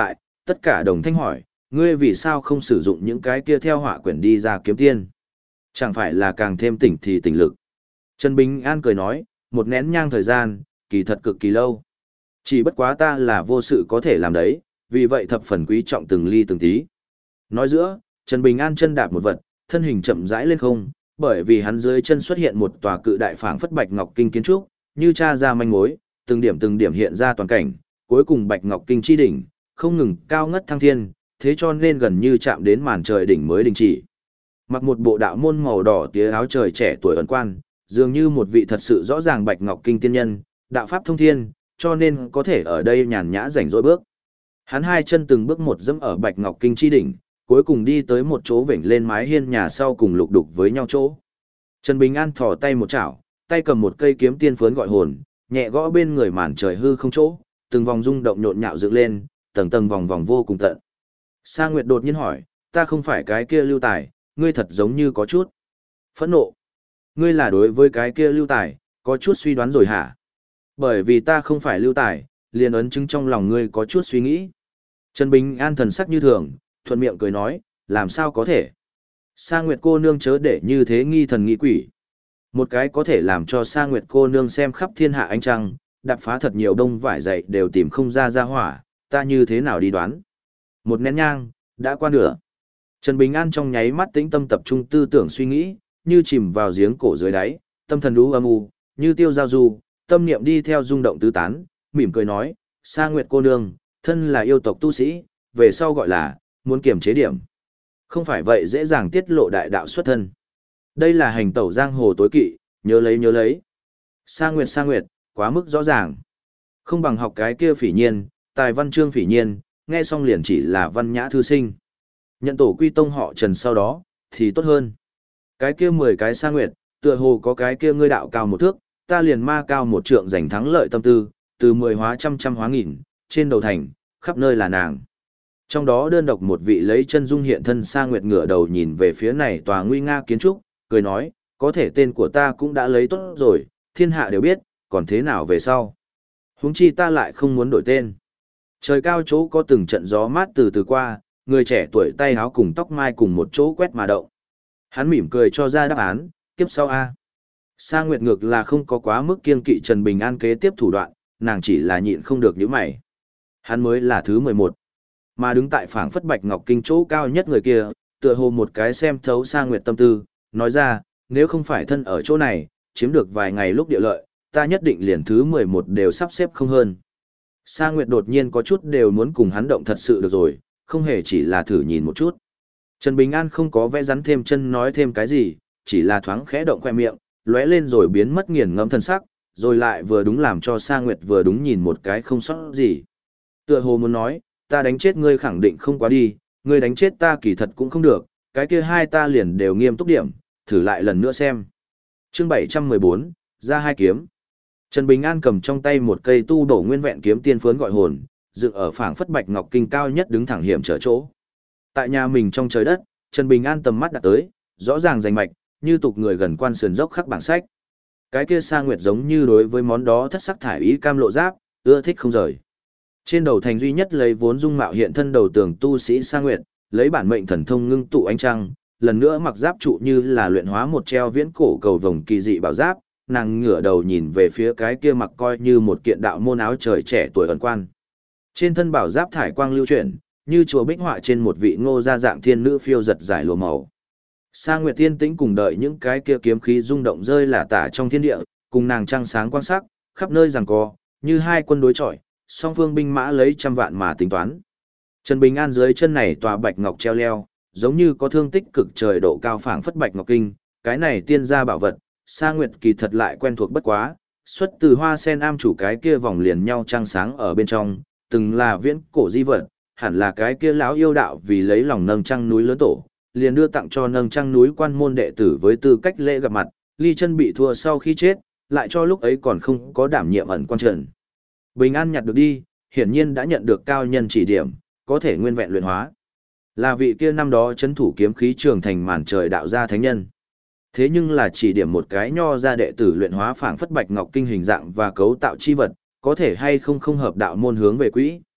tất cả đồng thanh hỏi, ngươi vì sao không sử dụng những cái kia theo họa quyển đi ra kiếm tiên? Chẳng phải là càng thêm tỉnh thì tỉnh lực. Trần Bình An cười nói, một nén nhang thời gian, kỳ thật cực kỳ lâu. Chỉ bất quá ta là vô sự có thể làm đấy, vì vậy thập phần quý trọng từng ly từng tí. Nói giữa, Trần Bình An chân đạp một vật, thân hình chậm rãi lên không, bởi vì hắn dưới chân xuất hiện một tòa cự đại phảng phất bạch ngọc kinh kiến trúc, như tra ra manh mối, từng điểm từng điểm hiện ra toàn cảnh, cuối cùng bạch ngọc kinh chi đỉnh, không ngừng cao ngất thăng thiên, thế cho nên gần như chạm đến màn trời đỉnh mới đình chỉ. Mặc một bộ đạo môn màu đỏ tía áo trời trẻ tuổi ẩn quan, dường như một vị thật sự rõ ràng bạch ngọc kinh tiên nhân, đạo pháp thông thiên, cho nên có thể ở đây nhàn nhã rảnh rỗi bước. Hắn hai chân từng bước một dẫm ở bạch ngọc kinh chi đỉnh, cuối cùng đi tới một chỗ vểnh lên mái hiên nhà sau cùng lục đục với nhau chỗ. Trần Bình An thò tay một chảo, tay cầm một cây kiếm tiên phướn gọi hồn, nhẹ gõ bên người màn trời hư không chỗ, từng vòng rung động nhộn nhạo dựng lên, tầng tầng vòng vòng vô cùng tận. Sa Nguyệt đột nhiên hỏi, ta không phải cái kia Lưu Tài, ngươi thật giống như có chút phẫn nộ. Ngươi là đối với cái kia Lưu Tài, có chút suy đoán rồi hả? Bởi vì ta không phải Lưu Tài, liền ấn chứng trong lòng ngươi có chút suy nghĩ. Trần Bình An thần sắc như thường, thuận miệng cười nói, làm sao có thể? Sa Nguyệt cô nương chớ để như thế nghi thần nghi quỷ. Một cái có thể làm cho Sa Nguyệt cô nương xem khắp thiên hạ ánh trăng, đạp phá thật nhiều đông vải dày đều tìm không ra ra hỏa, ta như thế nào đi đoán? Một nén nhang, đã qua nửa. Trần Bình An trong nháy mắt tĩnh tâm tập trung tư tưởng suy nghĩ, như chìm vào giếng cổ dưới đáy, tâm thần lũ âm u, như tiêu giao du, tâm niệm đi theo rung động tứ tán, mỉm cười nói, Sa Nguyệt cô nương, thân là yêu tộc tu sĩ, về sau gọi là, muốn kiềm chế điểm. Không phải vậy dễ dàng tiết lộ đại đạo xuất thân. Đây là hành tẩu giang hồ tối kỵ, nhớ lấy nhớ lấy. Sa Nguyệt Sa Nguyệt, quá mức rõ ràng. Không bằng học cái kia phỉ nhiên, tài văn chương phỉ nhiên, nghe xong liền chỉ là văn nhã thư sinh. Nhận tổ quy tông họ Trần sau đó, thì tốt hơn. Cái kia mười cái Sa Nguyệt, tựa hồ có cái kia ngươi đạo cao một thước, ta liền ma cao một trượng giành thắng lợi tâm tư, từ mười hóa trăm trăm hóa nghìn, trên đầu thành, khắp nơi là nàng. Trong đó đơn độc một vị lấy chân dung hiện thân Sa Nguyệt ngửa đầu nhìn về phía này tòa nguy nga kiến trúc, cười nói, có thể tên của ta cũng đã lấy tốt rồi, thiên hạ đều biết, còn thế nào về sau. Huống chi ta lại không muốn đổi tên. Trời cao chỗ có từng trận gió mát từ từ qua, người trẻ tuổi tay háo cùng tóc mai cùng một chỗ quét mà động. Hắn mỉm cười cho ra đáp án, kiếp sau A. Sa Nguyệt ngược là không có quá mức kiêng kỵ Trần Bình An kế tiếp thủ đoạn, nàng chỉ là nhịn không được những mày. Hắn mới là thứ mười một. Mà đứng tại phảng phất bạch ngọc kinh chỗ cao nhất người kia, tựa hồ một cái xem thấu Sa Nguyệt tâm tư, nói ra, nếu không phải thân ở chỗ này, chiếm được vài ngày lúc địa lợi, ta nhất định liền thứ mười một đều sắp xếp không hơn. Sa Nguyệt đột nhiên có chút đều muốn cùng hắn động thật sự được rồi, không hề chỉ là thử nhìn một chút. Trần Bình An không có vẽ rắn thêm chân nói thêm cái gì, chỉ là thoáng khẽ động khoe miệng, lóe lên rồi biến mất nghiền ngẫm thân sắc, rồi lại vừa đúng làm cho Sa Nguyệt vừa đúng nhìn một cái không sót gì. Tựa hồ muốn nói, ta đánh chết ngươi khẳng định không quá đi, ngươi đánh chết ta kỳ thật cũng không được, cái kia hai ta liền đều nghiêm túc điểm, thử lại lần nữa xem. Chương bảy trăm mười bốn, ra hai kiếm. Trần Bình An cầm trong tay một cây tu bổ nguyên vẹn kiếm tiên phướn gọi hồn, dựng ở phảng phất bạch ngọc kinh cao nhất đứng thẳng hiểm trở chỗ. Tại nhà mình trong trời đất, Trần Bình An tầm mắt đặt tới, rõ ràng rành mạch, như tục người gần quan sườn dốc khắc bảng sách. Cái kia Sa Nguyệt giống như đối với món đó thất sắc thải ý cam lộ giáp, ưa thích không rời. Trên đầu thành duy nhất lấy vốn dung mạo hiện thân đầu tường tu sĩ Sa Nguyệt, lấy bản mệnh thần thông ngưng tụ ánh trăng, lần nữa mặc giáp trụ như là luyện hóa một treo viễn cổ cầu vồng kỳ dị bảo giáp, nàng ngửa đầu nhìn về phía cái kia mặc coi như một kiện đạo môn áo trời trẻ tuổi ẩn quan. Trên thân bảo giáp thải quang lưu chuyển, như chùa bích họa trên một vị ngô gia dạng thiên nữ phiêu giật giải lụa màu. Sa Nguyệt tiên tĩnh cùng đợi những cái kia kiếm khí rung động rơi lả tả trong thiên địa, cùng nàng trăng sáng quan sắc, khắp nơi giằng co, như hai quân đối chọi, song phương binh mã lấy trăm vạn mà tính toán. Trần Bình An dưới chân này tòa bạch ngọc treo leo, giống như có thương tích cực trời độ cao phảng phất bạch ngọc kinh, cái này tiên gia bảo vật, Sa Nguyệt kỳ thật lại quen thuộc bất quá, xuất từ hoa sen am chủ cái kia vòng liền nhau trăng sáng ở bên trong, từng là viễn cổ di vật, hẳn là cái kia lão yêu đạo vì lấy lòng nâng trăng núi lớn tổ, liền đưa tặng cho nâng trăng núi quan môn đệ tử với tư cách lễ gặp mặt, ly chân bị thua sau khi chết, lại cho lúc ấy còn không có đảm nhiệm ẩn quan trần. Bình An nhặt được đi, hiển nhiên đã nhận được cao nhân chỉ điểm, có thể nguyên vẹn luyện hóa. Là vị kia năm đó chấn thủ kiếm khí trường thành màn trời đạo gia thánh nhân. Thế nhưng là chỉ điểm một cái nho ra đệ tử luyện hóa phảng phất bạch ngọc kinh hình dạng và cấu tạo chi vật, có thể hay không không hợp đạo môn hướng về quỹ.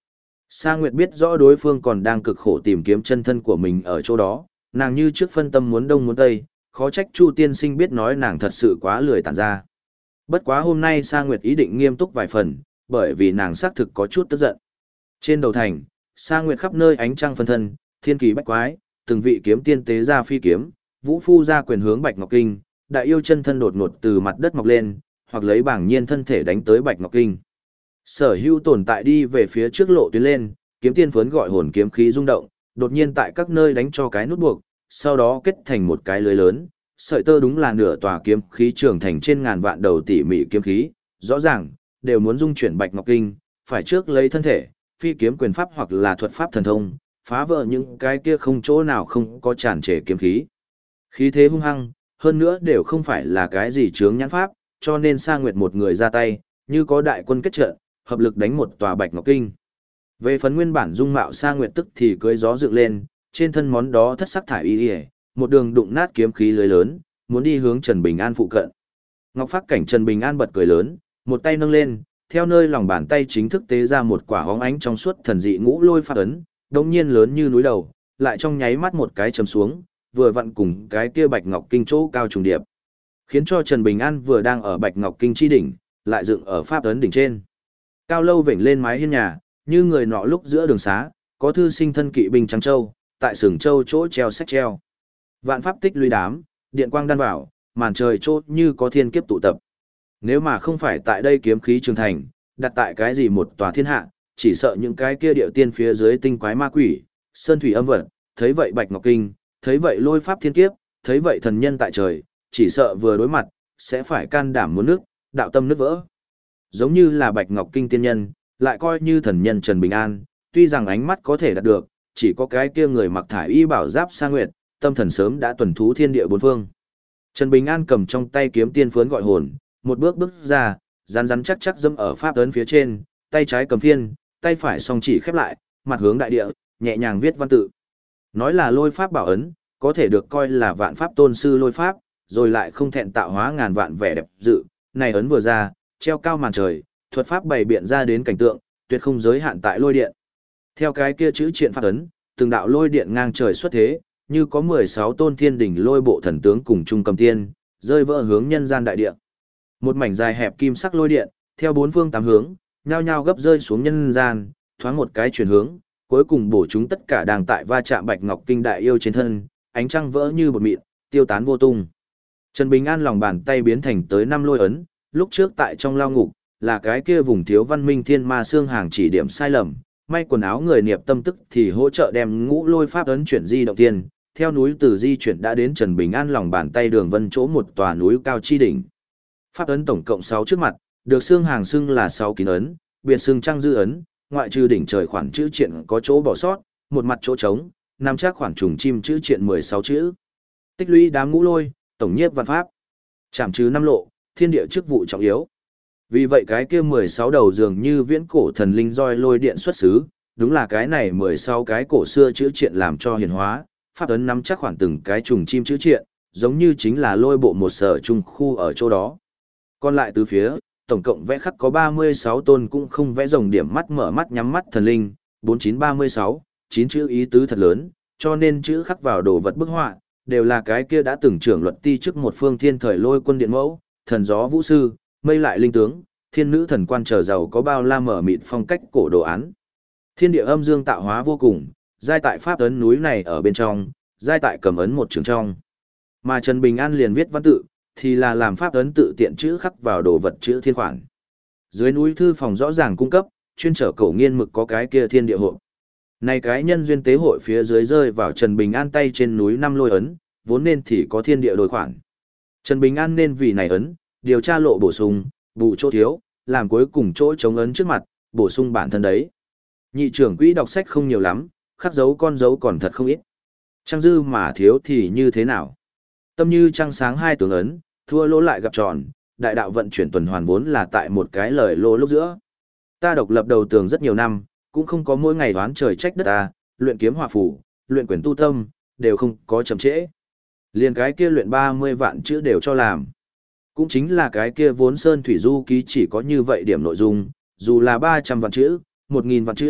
Sa Nguyệt biết rõ đối phương còn đang cực khổ tìm kiếm chân thân của mình ở chỗ đó, nàng như trước phân tâm muốn đông muốn tây, khó trách Chu tiên sinh biết nói nàng thật sự quá lười tản ra. Bất quá hôm nay Sa Nguyệt ý định nghiêm túc vài phần, bởi vì nàng xác thực có chút tức giận. Trên đầu thành, Sa Nguyệt khắp nơi ánh trăng phân thân, thiên kỳ bách quái, từng vị kiếm tiên tế ra phi kiếm, vũ phu ra quyền hướng Bạch Ngọc Kinh, đại yêu chân thân đột ngột từ mặt đất mọc lên, hoặc lấy bảng nhiên thân thể đánh tới Bạch Ngọc Kinh. Sở hữu tồn tại đi về phía trước lộ tuyến lên, kiếm tiên phướn gọi hồn kiếm khí rung động, đột nhiên tại các nơi đánh cho cái nút buộc, sau đó kết thành một cái lưới lớn, sợi tơ đúng là nửa tòa kiếm khí trưởng thành trên ngàn vạn đầu tỉ mỉ kiếm khí, rõ ràng đều muốn dung chuyển Bạch Ngọc Kinh, phải trước lấy thân thể, phi kiếm quyền pháp hoặc là thuật pháp thần thông, phá vỡ những cái kia không chỗ nào không có tràn trề kiếm khí. Khí thế hung hăng, hơn nữa đều không phải là cái gì chướng nhãn pháp, cho nên Sa Nguyệt một người ra tay, như có đại quân kết trận, hợp lực đánh một tòa Bạch Ngọc Kinh. Về phần nguyên bản dung mạo Sa Nguyệt tức thì cưỡi gió dựng lên, trên thân món đó thất sắc thải y, y một đường đụng nát kiếm khí lưới lớn, muốn đi hướng Trần Bình An phụ cận. Ngọc Phác cảnh Trần Bình An bật cười lớn, một tay nâng lên, theo nơi lòng bàn tay chính thức tế ra một quả hóng ánh trong suốt thần dị ngũ lôi pháp ấn, đống nhiên lớn như núi đầu, lại trong nháy mắt một cái chầm xuống, vừa vặn cùng cái kia Bạch Ngọc Kinh chỗ cao trùng điệp, khiến cho Trần Bình An vừa đang ở Bạch Ngọc Kinh chi đỉnh, lại dựng ở pháp ấn đỉnh trên. Cao lâu vểnh lên mái hiên nhà, như người nọ lúc giữa đường xá, có thư sinh thân kỵ binh trắng châu, tại sừng châu chỗ treo sách treo. Vạn pháp tích lũy đám, điện quang đan vào, màn trời chỗ như có thiên kiếp tụ tập. Nếu mà không phải tại đây kiếm khí trường thành, đặt tại cái gì một tòa thiên hạ, chỉ sợ những cái kia điệu tiên phía dưới tinh quái ma quỷ, sơn thủy âm vật, thấy vậy Bạch Ngọc Kinh, thấy vậy lôi pháp thiên kiếp, thấy vậy thần nhân tại trời, chỉ sợ vừa đối mặt, sẽ phải can đảm muốn nước, đạo tâm nứt vỡ. Giống như là Bạch Ngọc Kinh tiên nhân, lại coi như thần nhân Trần Bình An, tuy rằng ánh mắt có thể đạt được, chỉ có cái kia người mặc thải y bảo giáp Sa Nguyệt, tâm thần sớm đã tuần thú thiên địa bốn phương. Trần Bình An cầm trong tay kiếm tiên phướn gọi hồn, một bước bước ra, rắn rắn chắc chắc dẫm ở pháp ấn phía trên, tay trái cầm phiên, tay phải song chỉ khép lại, mặt hướng đại địa, nhẹ nhàng viết văn tự. Nói là lôi pháp bảo ấn, có thể được coi là vạn pháp tôn sư lôi pháp, rồi lại không thẹn tạo hóa ngàn vạn vẻ đẹp dự, này ấn vừa ra, treo cao màn trời, thuật pháp bày biện ra đến cảnh tượng, tuyệt không giới hạn tại lôi điện. Theo cái kia chữ triện pháp ấn, từng đạo lôi điện ngang trời xuất thế, như có mười sáu tôn thiên đỉnh lôi bộ thần tướng cùng chung cầm tiên, rơi vỡ hướng nhân gian đại địa. Một mảnh dài hẹp kim sắc lôi điện, theo bốn phương tám hướng, nhao nhao gấp rơi xuống nhân gian, thoáng một cái chuyển hướng, cuối cùng bổ chúng tất cả đang tại va chạm Bạch Ngọc Kinh đại yêu trên thân, ánh trăng vỡ như bột mịn, tiêu tán vô tung. Trần Bình An lòng bàn tay biến thành tới năm lôi ấn, lúc trước tại trong lao ngục, là cái kia vùng thiếu văn minh thiên ma xương hàng chỉ điểm sai lầm, may quần áo người niệm tâm tức thì hỗ trợ đem ngũ lôi pháp ấn chuyển di động tiên, theo núi từ di chuyển đã đến Trần Bình An lòng bàn tay đường vân chỗ một tòa núi cao chi đỉnh. Pháp ấn tổng cộng sáu trước mặt, được xương hàng xưng là sáu kín ấn, biệt xưng trăng dư ấn, ngoại trừ đỉnh trời khoản chữ triện có chỗ bỏ sót, một mặt chỗ trống, nằm chắc khoản trùng chim chữ triện mười sáu chữ. Tích lũy đám ngũ lôi, tổng nhiếp văn pháp. Chạm chứ năm lộ, thiên địa chức vụ trọng yếu. Vì vậy cái kia mười sáu đầu dường như viễn cổ thần linh roi lôi điện xuất xứ, đúng là cái này mười sáu cái cổ xưa chữ triện làm cho hiển hóa, pháp ấn nắm chắc khoảng từng cái trùng chim chữ triện, giống như chính là lôi bộ một sở trung khu ở chỗ đó. Còn lại từ phía, tổng cộng vẽ khắc có ba mươi sáu tôn cũng không vẽ rồng điểm mắt mở mắt nhắm mắt thần linh, bốn chín ba mươi sáu, chín chữ ý tứ thật lớn, cho nên chữ khắc vào đồ vật bức họa, đều là cái kia đã từng trưởng luật ti trước một phương thiên thời lôi quân điện mẫu, thần gió vũ sư, mây lại linh tướng, thiên nữ thần quan trở giàu có bao la mở mịt phong cách cổ đồ án. Thiên địa âm dương tạo hóa vô cùng, giai tại pháp ấn núi này ở bên trong, giai tại cầm ấn một trường trong. Mà Trần Bình An liền viết văn tự, thì là làm pháp ấn tự tiện chữ khắc vào đồ vật chữ thiên khoản. Dưới núi thư phòng rõ ràng cung cấp, chuyên trở cổ nghiên mực có cái kia thiên địa hộ. Này cái nhân duyên tế hội phía dưới rơi vào Trần Bình An tay trên núi năm lôi ấn, vốn nên thì có thiên địa đôi khoản. Trần Bình An nên vì này ấn, điều tra lộ bổ sung, bù chỗ thiếu, làm cuối cùng chỗ chống ấn trước mặt, bổ sung bản thân đấy. Nhị trưởng quỹ đọc sách không nhiều lắm, khắc dấu con dấu còn thật không ít. Trăng dư mà thiếu thì như thế nào? Tâm như trăng sáng hai tướng ấn, thua lỗ lại gặp tròn, đại đạo vận chuyển tuần hoàn vốn là tại một cái lời lỗ lúc giữa. Ta độc lập đầu tường rất nhiều năm, cũng không có mỗi ngày đoán trời trách đất ta, luyện kiếm hòa phủ, luyện quyền tu tâm, đều không có chậm trễ. Liền cái kia luyện ba mươi vạn chữ đều cho làm. Cũng chính là cái kia vốn sơn thủy du ký chỉ có như vậy điểm nội dung, dù là ba trăm vạn chữ, một nghìn vạn chữ,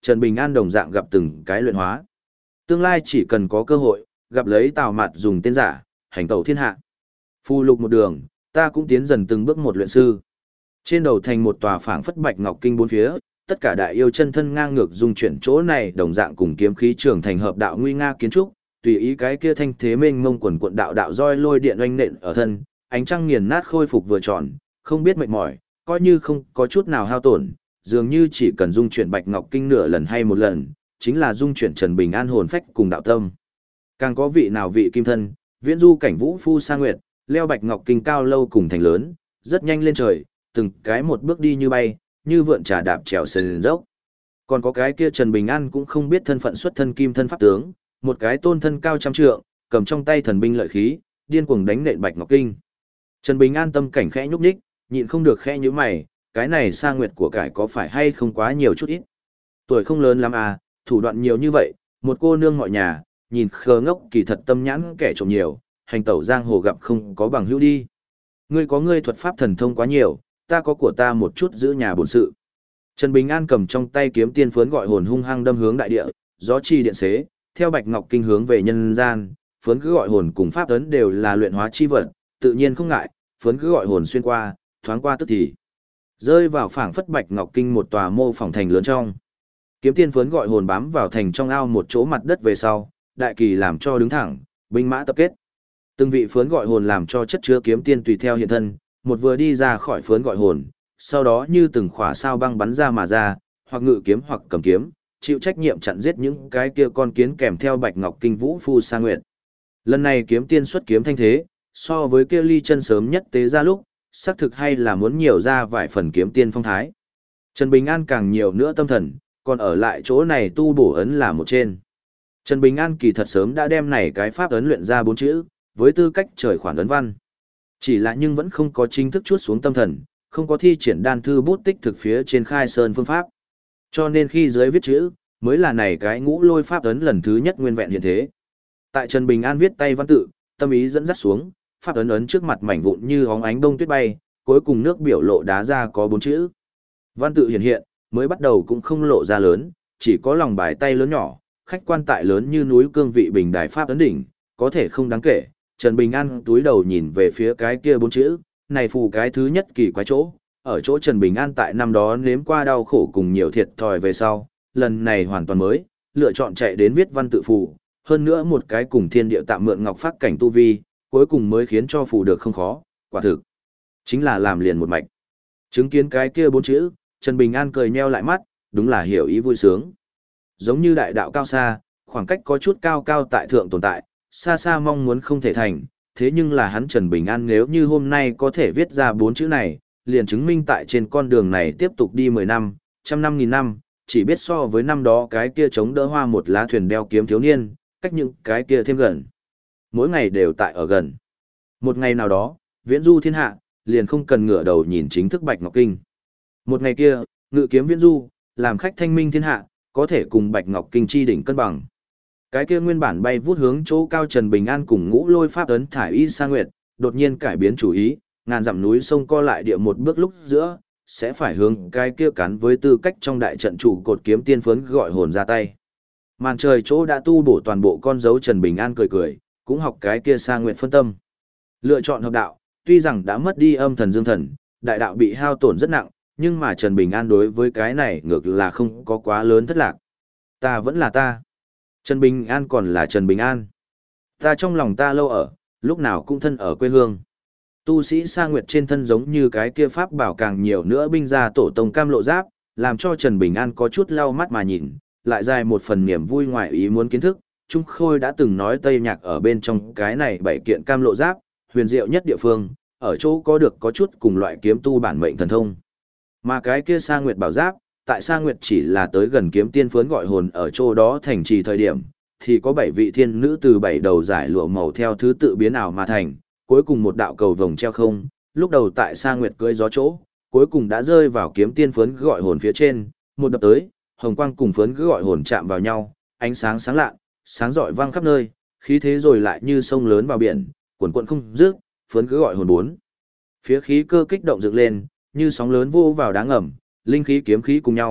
Trần Bình An đồng dạng gặp từng cái luyện hóa. Tương lai chỉ cần có cơ hội, gặp lấy Tào Mạt dùng tên giả, hành tẩu thiên hạ. Phù lục một đường, ta cũng tiến dần từng bước một luyện sư. Trên đầu thành một tòa phảng phất bạch ngọc kinh bốn phía, tất cả đại yêu chân thân ngang ngược dung chuyển chỗ này đồng dạng cùng kiếm khí trường thành hợp đạo nguy nga kiến trúc, tùy ý cái kia thanh thế mênh mông quần quận đạo đạo roi lôi điện oanh nện ở thân, ánh trăng nghiền nát khôi phục vừa tròn, không biết mệt mỏi, coi như không có chút nào hao tổn, dường như chỉ cần dung chuyển bạch ngọc kinh nửa lần hay một lần, chính là dung chuyển Trần Bình An hồn phách cùng đạo tâm. Càng có vị nào vị kim thân, viễn du cảnh vũ phu sa nguyệt, leo bạch ngọc kinh cao lâu cùng thành lớn, rất nhanh lên trời, từng cái một bước đi như bay, như vượn trà đạp trèo sườn dốc. Còn có cái kia Trần Bình An cũng không biết thân phận xuất thân kim thân pháp tướng, một cái tôn thân cao trăm trượng, cầm trong tay thần binh lợi khí, điên cuồng đánh nện bạch ngọc kinh. Trần Bình An tâm cảnh khẽ nhúc nhích, nhịn không được khẽ nhíu mày, cái này sa nguyệt của cải có phải hay không quá nhiều chút ít. Tuổi không lớn lắm à, thủ đoạn nhiều như vậy, một cô nương mọi nhà, nhìn khờ ngốc kỳ thật tâm nhãn kẻ trộm nhiều, hành tẩu giang hồ gặp không có bằng hữu đi. Ngươi có ngươi thuật pháp thần thông quá nhiều, ta có của ta một chút giữ nhà bổn sự. Trần Bình An cầm trong tay kiếm tiên phướn gọi hồn hung hăng đâm hướng đại địa, gió chi điện xế, theo bạch ngọc kinh hướng về nhân gian, phướn cứ gọi hồn cùng pháp ấn đều là luyện hóa chi vật, tự nhiên không ngại, phướn cứ gọi hồn xuyên qua, thoáng qua tức thì rơi vào phảng phất bạch ngọc kinh một tòa mô phỏng thành lớn trong. Kiếm tiên phướn gọi hồn bám vào thành trong ao một chỗ mặt đất về sau, đại kỳ làm cho đứng thẳng, binh mã tập kết. Từng vị phướn gọi hồn làm cho chất chứa kiếm tiên tùy theo hiện thân, một vừa đi ra khỏi phướn gọi hồn, sau đó như từng khỏa sao băng bắn ra mà ra, hoặc ngự kiếm hoặc cầm kiếm, chịu trách nhiệm chặn giết những cái kia con kiến kèm theo bạch ngọc kinh vũ phu sa nguyệt. Lần này kiếm tiên xuất kiếm thanh thế, so với kia ly chân sớm nhất tế ra lúc, xác thực hay là muốn nhiều ra vài phần kiếm tiên phong thái. Trần Bình An càng nhiều nữa tâm thần, còn ở lại chỗ này tu bổ ấn là một trên. Trần Bình An kỳ thật sớm đã đem này cái pháp ấn luyện ra bốn chữ, với tư cách trời khoản ấn văn. Chỉ là nhưng vẫn không có chính thức chuốt xuống tâm thần, không có thi triển đan thư bút tích thực phía trên khai sơn phương pháp. Cho nên khi dưới viết chữ, mới là này cái ngũ lôi pháp ấn lần thứ nhất nguyên vẹn hiện thế. Tại Trần Bình An viết tay văn tự, tâm ý dẫn dắt xuống, pháp ấn ấn trước mặt mảnh vụn như hóng ánh đông tuyết bay, cuối cùng nước biểu lộ đá ra có bốn chữ. Văn tự hiện hiện, mới bắt đầu cũng không lộ ra lớn, chỉ có lòng bài tay lớn nhỏ, khách quan tại lớn như núi cương vị bình đài pháp ấn đỉnh, có thể không đáng kể. Trần Bình An túi đầu nhìn về phía cái kia bốn chữ, này phù cái thứ nhất kỳ quái chỗ, ở chỗ Trần Bình An tại năm đó nếm qua đau khổ cùng nhiều thiệt thòi về sau, lần này hoàn toàn mới, lựa chọn chạy đến viết văn tự phù, hơn nữa một cái cùng thiên địa tạm mượn ngọc phát cảnh tu vi, cuối cùng mới khiến cho phù được không khó, quả thực chính là làm liền một mạch. Chứng kiến cái kia bốn chữ, Trần Bình An cười nheo lại mắt, đúng là hiểu ý vui sướng. Giống như đại đạo cao xa, khoảng cách có chút cao cao tại thượng tồn tại, xa xa mong muốn không thể thành, thế nhưng là hắn Trần Bình An nếu như hôm nay có thể viết ra bốn chữ này, liền chứng minh tại trên con đường này tiếp tục đi mười năm, trăm năm nghìn năm, chỉ biết so với năm đó cái kia chống đỡ hoa một lá thuyền đeo kiếm thiếu niên, cách những cái kia thêm gần. Mỗi ngày đều tại ở gần. Một ngày nào đó, viễn du thiên hạ, liền không cần ngửa đầu nhìn chính thức Bạch Ngọc Kinh. Một ngày kia, ngự kiếm viễn du, làm khách thanh minh thiên hạ, có thể cùng Bạch Ngọc Kinh chi đỉnh cân bằng. Cái kia nguyên bản bay vút hướng chỗ cao Trần Bình An cùng ngũ lôi pháp ấn thải y sa nguyệt, đột nhiên cải biến chủ ý, ngàn dặm núi sông co lại địa một bước lúc giữa, sẽ phải hướng cái kia cắn với tư cách trong đại trận chủ cột kiếm tiên phấn gọi hồn ra tay. Màn trời chỗ đã tu bổ toàn bộ con dấu Trần Bình An cười cười, cũng học cái kia sa nguyệt phân tâm. Lựa chọn hợp đạo, tuy rằng đã mất đi âm thần dương thần, đại đạo bị hao tổn rất nặng, nhưng mà Trần Bình An đối với cái này ngược là không có quá lớn thất lạc. Ta vẫn là ta. Trần Bình An còn là Trần Bình An. Ta trong lòng ta lâu ở, lúc nào cũng thân ở quê hương. Tu sĩ sa nguyệt trên thân giống như cái kia pháp bảo càng nhiều nữa binh ra tổ tông cam lộ giáp, làm cho Trần Bình An có chút lau mắt mà nhìn, lại dài một phần niềm vui ngoài ý muốn kiến thức. Trung Khôi đã từng nói Tây Nhạc ở bên trong cái này bảy kiện cam lộ giáp, huyền diệu nhất địa phương, ở chỗ có được có chút cùng loại kiếm tu bản mệnh thần thông. Mà cái kia sa nguyệt bảo giáp, tại sa nguyệt chỉ là tới gần kiếm tiên phướn gọi hồn ở chỗ đó thành trì thời điểm, thì có bảy vị thiên nữ từ bảy đầu giải lụa màu theo thứ tự biến ảo mà thành, cuối cùng một đạo cầu vồng treo không, lúc đầu tại sa nguyệt cưỡi gió chỗ, cuối cùng đã rơi vào kiếm tiên phướn gọi hồn phía trên, một đập tới, hồng quang cùng phướn gọi hồn chạm vào nhau, ánh sáng sáng lạ, sáng rọi vang khắp nơi, khí thế rồi lại như sông lớn vào biển, cuồn cuộn không dứt, phướn cứ gọi hồn bốn. Phía khí cơ kích động dựng lên, như sóng lớn vô vào đá ngầm, linh khí kiếm khí cùng nhau,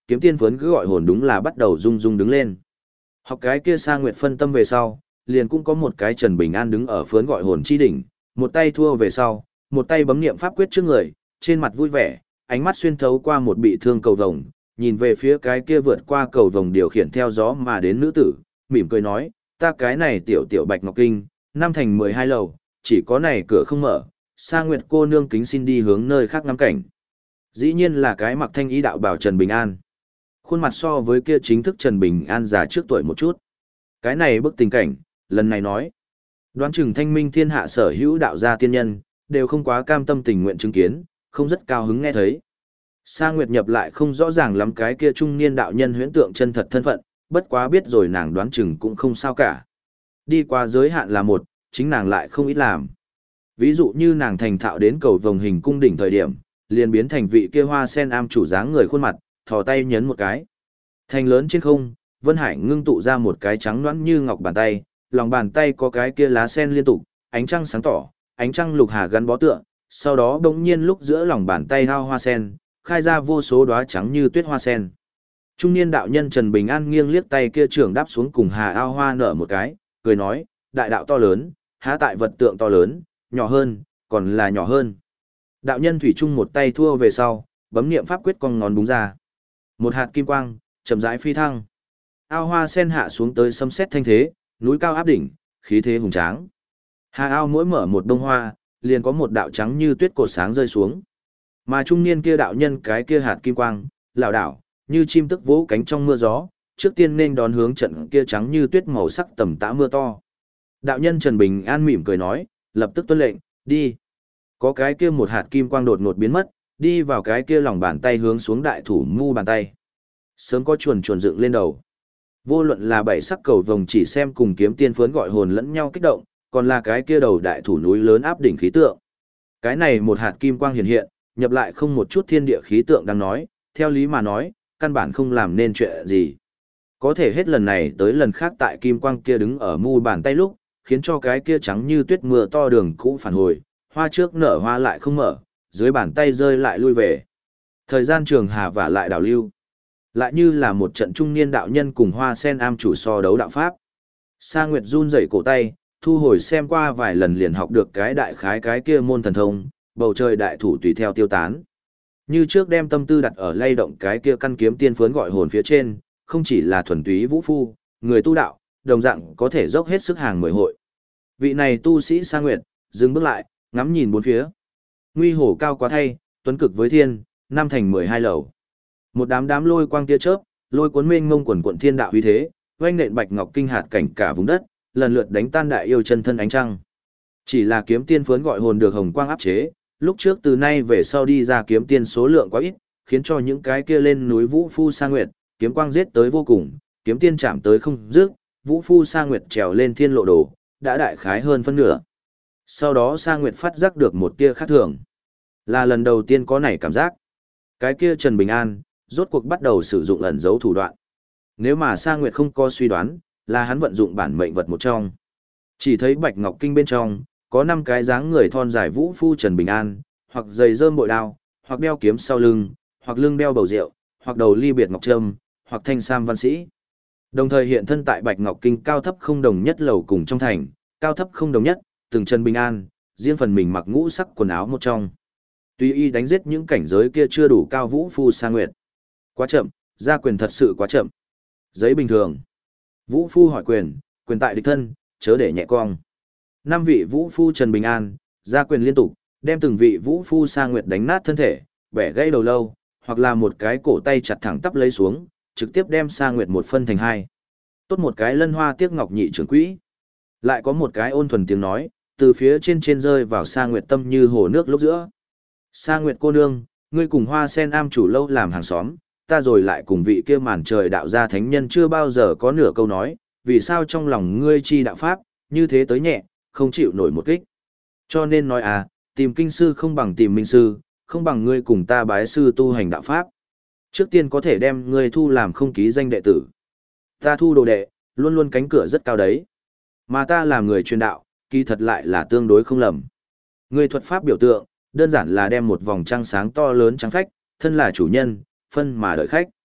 kiếm tiên phấn cứ gọi hồn đúng là bắt đầu rung rung đứng lên. Học cái kia Sa Nguyệt phân tâm về sau, liền cũng có một cái Trần Bình An đứng ở phướn gọi hồn chi đỉnh, một tay thua về sau, một tay bấm niệm pháp quyết trước người, trên mặt vui vẻ, ánh mắt xuyên thấu qua một bị thương cầu vồng, nhìn về phía cái kia vượt qua cầu vồng điều khiển theo gió mà đến nữ tử, mỉm cười nói, ta cái này tiểu tiểu Bạch Ngọc Kinh, năm thành mười hai lầu, chỉ có này cửa không mở, Sa Nguyệt cô nương kính xin đi hướng nơi khác ngắm cảnh. Dĩ nhiên là cái mặc thanh ý đạo bảo Trần Bình An. Khuôn mặt so với kia chính thức Trần Bình An già trước tuổi một chút. Cái này bức tình cảnh, lần này nói. Đoán chừng thanh minh thiên hạ sở hữu đạo gia tiên nhân, đều không quá cam tâm tình nguyện chứng kiến, không rất cao hứng nghe thấy. Sa Nguyệt nhập lại không rõ ràng lắm cái kia trung niên đạo nhân huyễn tượng chân thật thân phận, bất quá biết rồi nàng đoán chừng cũng không sao cả. Đi qua giới hạn là một, chính nàng lại không ít làm. Ví dụ như nàng thành thạo đến cầu vồng hình cung đỉnh thời điểm, liền biến thành vị kia hoa sen am chủ dáng người khuôn mặt, thò tay nhấn một cái. Thành lớn trên không, Vân Hải ngưng tụ ra một cái trắng nõn như ngọc bàn tay, lòng bàn tay có cái kia lá sen liên tục, ánh trăng sáng tỏ, ánh trăng lục hà gắn bó tựa, sau đó bỗng nhiên lúc giữa lòng bàn tay hao hoa sen, khai ra vô số đóa trắng như tuyết hoa sen. Trung niên đạo nhân Trần Bình An nghiêng liếc tay kia trưởng đáp xuống cùng hà ao hoa nở một cái, cười nói, đại đạo to lớn, há tại vật tượng to lớn, nhỏ hơn, còn là nhỏ hơn. Đạo nhân thủy chung một tay thua về sau, bấm niệm pháp quyết con ngón búng ra. Một hạt kim quang, chậm rãi phi thăng. Ao hoa sen hạ xuống tới sấm sét thanh thế, núi cao áp đỉnh, khí thế hùng tráng. Hà ao mỗi mở một đông hoa, liền có một đạo trắng như tuyết cột sáng rơi xuống. Mà trung niên kia đạo nhân cái kia hạt kim quang, lảo đảo, như chim tức vỗ cánh trong mưa gió, trước tiên nên đón hướng trận kia trắng như tuyết màu sắc tầm tã mưa to. Đạo nhân Trần Bình An mỉm cười nói, lập tức tuân lệnh, đi. Có cái kia một hạt kim quang đột ngột biến mất, đi vào cái kia lòng bàn tay hướng xuống đại thủ mu bàn tay. Sớm có chuồn chuồn dựng lên đầu. Vô luận là bảy sắc cầu vồng chỉ xem cùng kiếm tiên phướn gọi hồn lẫn nhau kích động, còn là cái kia đầu đại thủ núi lớn áp đỉnh khí tượng. Cái này một hạt kim quang hiện hiện, nhập lại không một chút thiên địa khí tượng đang nói, theo lý mà nói, căn bản không làm nên chuyện gì. Có thể hết lần này tới lần khác tại kim quang kia đứng ở mu bàn tay lúc, khiến cho cái kia trắng như tuyết mưa to đường cũ phản hồi, hoa trước nở hoa lại không mở, dưới bàn tay rơi lại lui về. Thời gian trường hà vả lại đảo lưu. Lại như là một trận trung niên đạo nhân cùng hoa sen am chủ so đấu đạo pháp. Sa Nguyệt run rẩy cổ tay, thu hồi xem qua vài lần liền học được cái đại khái cái kia môn thần thông, bầu trời đại thủ tùy theo tiêu tán. Như trước đem tâm tư đặt ở lay động cái kia căn kiếm tiên phướn gọi hồn phía trên, không chỉ là thuần túy vũ phu, người tu đạo, đồng dạng có thể dốc hết sức hàng mười hội. Vị này tu sĩ Sa Nguyệt, dừng bước lại, ngắm nhìn bốn phía. Nguy hổ cao quá thay, tuấn cực với thiên, năm thành mười hai lầu. Một đám đám lôi quang tia chớp, lôi cuốn mênh mông quần quận thiên đạo uy thế, oanh nện bạch ngọc kinh hạt cảnh cả vùng đất, lần lượt đánh tan đại yêu chân thân ánh trăng. Chỉ là kiếm tiên phướn gọi hồn được hồng quang áp chế, lúc trước từ nay về sau đi ra kiếm tiên số lượng quá ít, khiến cho những cái kia lên núi Vũ Phu Sa Nguyệt, kiếm quang giết tới vô cùng, kiếm tiên chạm tới không dứt, Vũ Phu Sa Nguyệt trèo lên thiên lộ đồ, đã đại khái hơn phân nửa. Sau đó Sa Nguyệt phát giác được một tia khác thường. Là lần đầu tiên có nảy cảm giác. Cái kia Trần Bình An, rốt cuộc bắt đầu sử dụng ẩn dấu thủ đoạn. Nếu mà Sa Nguyệt không có suy đoán, là hắn vận dụng bản mệnh vật một trong. Chỉ thấy Bạch Ngọc Kinh bên trong, có năm cái dáng người thon dài vũ phu Trần Bình An, hoặc giày rơm bội đao, hoặc đeo kiếm sau lưng, hoặc lưng đeo bầu rượu, hoặc đầu ly biệt ngọc trâm, hoặc thanh sam văn sĩ. Đồng thời hiện thân tại Bạch Ngọc Kinh cao thấp không đồng nhất lầu cùng trong thành, cao thấp không đồng nhất, từng Trần Bình An, riêng phần mình mặc ngũ sắc quần áo một trong. Tuy y đánh giết những cảnh giới kia chưa đủ cao vũ phu Sa Nguyệt. Quá chậm, ra quyền thật sự quá chậm. Giấy bình thường. Vũ phu hỏi quyền, quyền tại địch thân, chớ để nhẹ cong. Năm vị vũ phu Trần Bình An, ra quyền liên tục, đem từng vị vũ phu Sa Nguyệt đánh nát thân thể, bẻ gãy đầu lâu, hoặc là một cái cổ tay chặt thẳng tắp lấy xuống, trực tiếp đem Sa Nguyệt một phân thành hai. Tốt một cái lân hoa tiếc ngọc nhị trưởng quỹ. Lại có một cái ôn thuần tiếng nói, từ phía trên trên rơi vào Sa Nguyệt tâm như hồ nước lúc giữa. Sa Nguyệt cô nương, ngươi cùng Hoa Sen am chủ lâu làm hàng xóm, ta rồi lại cùng vị kia màn trời đạo gia thánh nhân chưa bao giờ có nửa câu nói, vì sao trong lòng ngươi chi đạo pháp, như thế tới nhẹ, không chịu nổi một kích. Cho nên nói à, tìm kinh sư không bằng tìm minh sư, không bằng ngươi cùng ta bái sư tu hành đạo pháp. Trước tiên có thể đem ngươi thu làm không ký danh đệ tử. Ta thu đồ đệ, luôn luôn cánh cửa rất cao đấy. Mà ta làm người truyền đạo, kỳ thật lại là tương đối không lầm. Ngươi thuật pháp biểu tượng, đơn giản là đem một vòng trăng sáng to lớn trắng phách, thân là chủ nhân, phân mà đợi khách.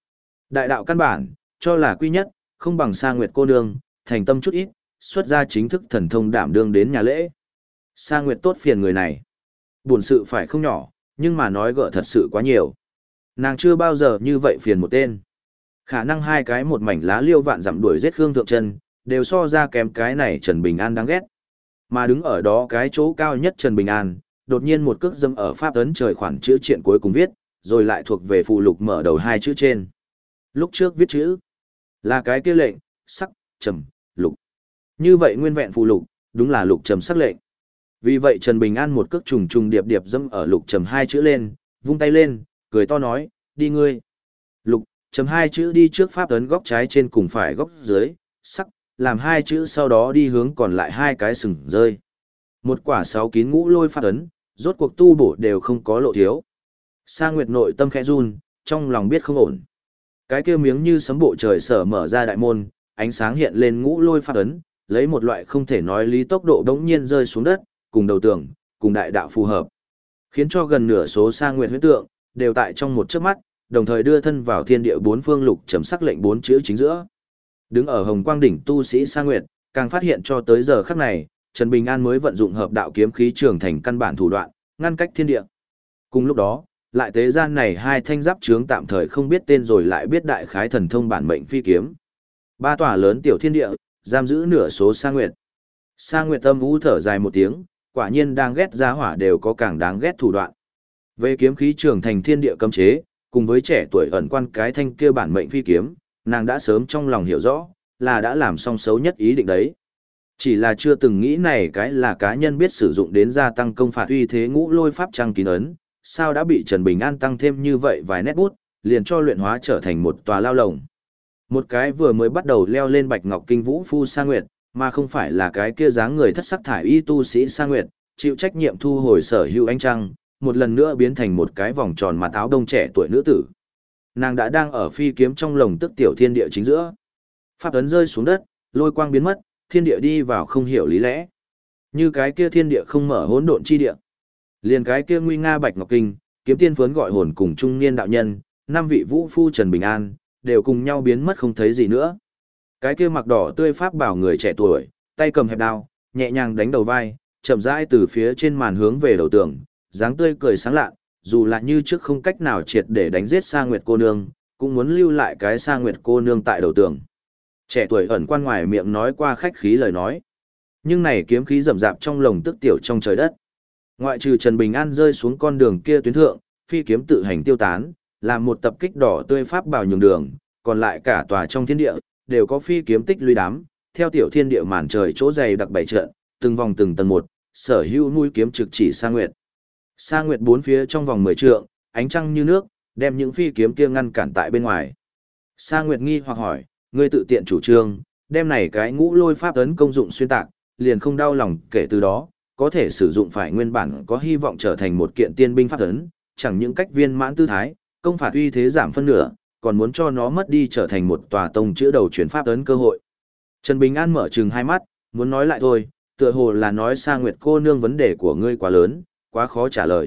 Đại đạo căn bản, cho là quy nhất, không bằng Sa Nguyệt cô nương, thành tâm chút ít, xuất ra chính thức thần thông đảm đương đến nhà lễ. Sa Nguyệt tốt phiền người này. Buồn sự phải không nhỏ, nhưng mà nói gỡ thật sự quá nhiều. Nàng chưa bao giờ như vậy phiền một tên. Khả năng hai cái một mảnh lá liêu vạn dặm đuổi giết Khương Thượng Trân, đều so ra kém cái này Trần Bình An đáng ghét. Mà đứng ở đó cái chỗ cao nhất Trần Bình An, đột nhiên một cước dâm ở pháp ấn trời khoản chữ triện cuối cùng viết, rồi lại thuộc về phụ lục mở đầu hai chữ trên. Lúc trước viết chữ là cái kia lệnh, sắc, trầm, lục. Như vậy nguyên vẹn phụ lục, đúng là lục trầm sắc lệnh. Vì vậy Trần Bình An một cước trùng trùng điệp điệp dâm ở lục trầm hai chữ lên, vung tay lên, cười to nói, đi ngươi. Lục, trầm hai chữ đi trước pháp ấn góc trái trên cùng phải góc dưới, sắc, làm hai chữ sau đó đi hướng còn lại hai cái sừng rơi. Một quả sáu kín ngũ lôi pháp ấn, rốt cuộc tu bổ đều không có lộ thiếu. Sa Nguyệt nội tâm khẽ run, trong lòng biết không ổn. Cái kia miếng như sấm bộ trời sở mở ra đại môn, ánh sáng hiện lên ngũ lôi pháp ấn, lấy một loại không thể nói lý tốc độ đống nhiên rơi xuống đất, cùng đầu tường, cùng đại đạo phù hợp. Khiến cho gần nửa số Sa Nguyệt huyết tượng, đều tại trong một chớp mắt, đồng thời đưa thân vào thiên địa bốn phương lục trầm sắc lệnh bốn chữ chính giữa. Đứng ở Hồng Quang đỉnh tu sĩ Sa Nguyệt, càng phát hiện cho tới giờ khắc này, Trần Bình An mới vận dụng hợp đạo kiếm khí trường thành căn bản thủ đoạn, ngăn cách thiên địa. Cùng lúc đó, lại tế gian này hai thanh giáp trướng tạm thời không biết tên rồi lại biết đại khái thần thông bản mệnh phi kiếm. Ba tòa lớn tiểu thiên địa, giam giữ nửa số Sa Nguyệt. Sa Nguyệt âm u thở dài một tiếng, quả nhiên đang ghét giá hỏa đều có càng đáng ghét thủ đoạn. Về kiếm khí trường thành thiên địa cấm chế, cùng với trẻ tuổi ẩn quan cái thanh kia bản mệnh phi kiếm, nàng đã sớm trong lòng hiểu rõ, là đã làm xong xấu nhất ý định đấy. Chỉ là chưa từng nghĩ này cái là cá nhân biết sử dụng đến gia tăng công phạt uy thế ngũ lôi pháp trăng kín ấn, sao đã bị Trần Bình An tăng thêm như vậy vài nét bút, liền cho luyện hóa trở thành một tòa lao lồng. Một cái vừa mới bắt đầu leo lên bạch ngọc kinh vũ phu Sa Nguyệt, mà không phải là cái kia dáng người thất sắc thải y tu sĩ Sa Nguyệt, chịu trách nhiệm thu hồi sở hữu ánh trăng, một lần nữa biến thành một cái vòng tròn mặt áo đông trẻ tuổi nữ tử. Nàng đã đang ở phi kiếm trong lồng tức tiểu thiên địa chính giữa. Pháp ấn rơi xuống đất, lôi quang biến mất, thiên địa đi vào không hiểu lý lẽ. Như cái kia thiên địa không mở hỗn độn chi địa. Liền cái kia nguy nga bạch ngọc kinh, kiếm tiên phướn gọi hồn cùng trung niên đạo nhân, năm vị vũ phu Trần Bình An, đều cùng nhau biến mất không thấy gì nữa. Cái kia mặc đỏ tươi pháp bảo người trẻ tuổi, tay cầm hẹp đao, nhẹ nhàng đánh đầu vai, chậm rãi từ phía trên màn hướng về đầu tường, dáng tươi cười sáng lạ, dù là như trước không cách nào triệt để đánh giết Sa Nguyệt cô nương, cũng muốn lưu lại cái Sa Nguyệt cô nương tại đầu tường. Trẻ tuổi ẩn quan ngoài miệng nói qua khách khí lời nói, nhưng này kiếm khí rậm rạp trong lồng tức tiểu trong trời đất. Ngoại trừ Trần Bình An rơi xuống con đường kia tuyến thượng, phi kiếm tự hành tiêu tán, làm một tập kích đỏ tươi pháp bảo nhường đường, còn lại cả tòa trong thiên địa đều có phi kiếm tích lũy đám, theo tiểu thiên địa màn trời chỗ dày đặc bảy trận, từng vòng từng tầng một, sở hữu nuôi kiếm trực chỉ Sa Nguyệt. Sa Nguyệt bốn phía trong vòng mười trượng, ánh trăng như nước, đem những phi kiếm kia ngăn cản tại bên ngoài. Sa Nguyệt nghi hoặc hỏi, ngươi tự tiện chủ trương, đem này cái ngũ lôi pháp ấn công dụng xuyên tạc, liền không đau lòng kể từ đó, có thể sử dụng phải nguyên bản có hy vọng trở thành một kiện tiên binh pháp ấn, chẳng những cách viên mãn tư thái, công phạt uy thế giảm phân nửa, còn muốn cho nó mất đi trở thành một tòa tông chữa đầu chuyển pháp ấn cơ hội. Trần Bình An mở trừng hai mắt, muốn nói lại thôi, tựa hồ là nói Sa Nguyệt cô nương vấn đề của ngươi quá lớn, quá khó trả lời.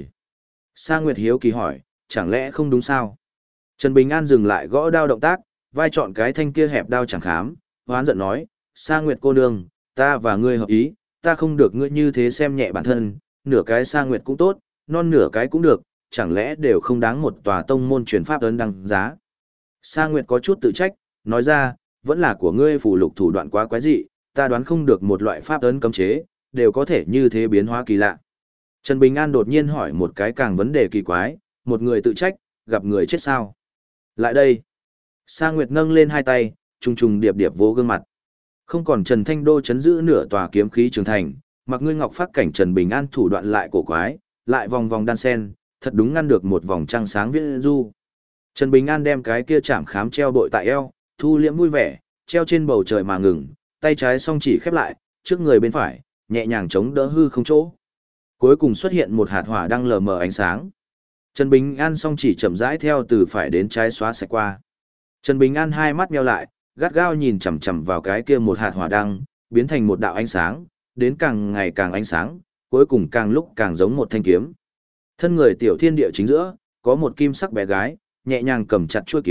Sa Nguyệt hiếu kỳ hỏi, chẳng lẽ không đúng sao? Trần Bình An dừng lại gõ đao động tác, vai chọn cái thanh kia hẹp đao chẳng khám, hoán giận nói, Sa Nguyệt cô nương, ta và ngươi hợp ý, ta không được ngươi như thế xem nhẹ bản thân, nửa cái Sa Nguyệt cũng tốt, non nửa cái cũng được, chẳng lẽ đều không đáng một tòa tông môn truyền pháp ấn đăng giá. Sa Nguyệt có chút tự trách, nói ra, vẫn là của ngươi phù lục thủ đoạn quá quái dị, ta đoán không được một loại pháp ấn cấm chế, đều có thể như thế biến hóa kỳ lạ. Trần Bình An đột nhiên hỏi một cái càng vấn đề kỳ quái, một người tự trách, gặp người chết sao? Lại đây. Sa Nguyệt nâng lên hai tay, trùng trùng điệp điệp vỗ gương mặt. Không còn Trần Thanh Đô chấn giữ nửa tòa kiếm khí trường thành, mặc ngươi ngọc phát cảnh Trần Bình An thủ đoạn lại cổ quái, lại vòng vòng đan sen, thật đúng ngăn được một vòng trăng sáng viễn du. Trần Bình An đem cái kia chạm khám treo bội tại eo, thu liễm vui vẻ, treo trên bầu trời mà ngừng, tay trái song chỉ khép lại, trước người bên phải, nhẹ nhàng chống đỡ hư không chỗ. Cuối cùng xuất hiện một hạt hỏa đang lờ mờ ánh sáng. Trần Bình An song chỉ chậm rãi theo từ phải đến trái xóa sạch qua. Trần Bình An hai mắt nheo lại, gắt gao nhìn chằm chằm vào cái kia một hạt hỏa đăng, biến thành một đạo ánh sáng, đến càng ngày càng ánh sáng, cuối cùng càng lúc càng giống một thanh kiếm. Thân người tiểu thiên địa chính giữa, có một kim sắc bé gái, nhẹ nhàng cầm chặt chuôi kiếm,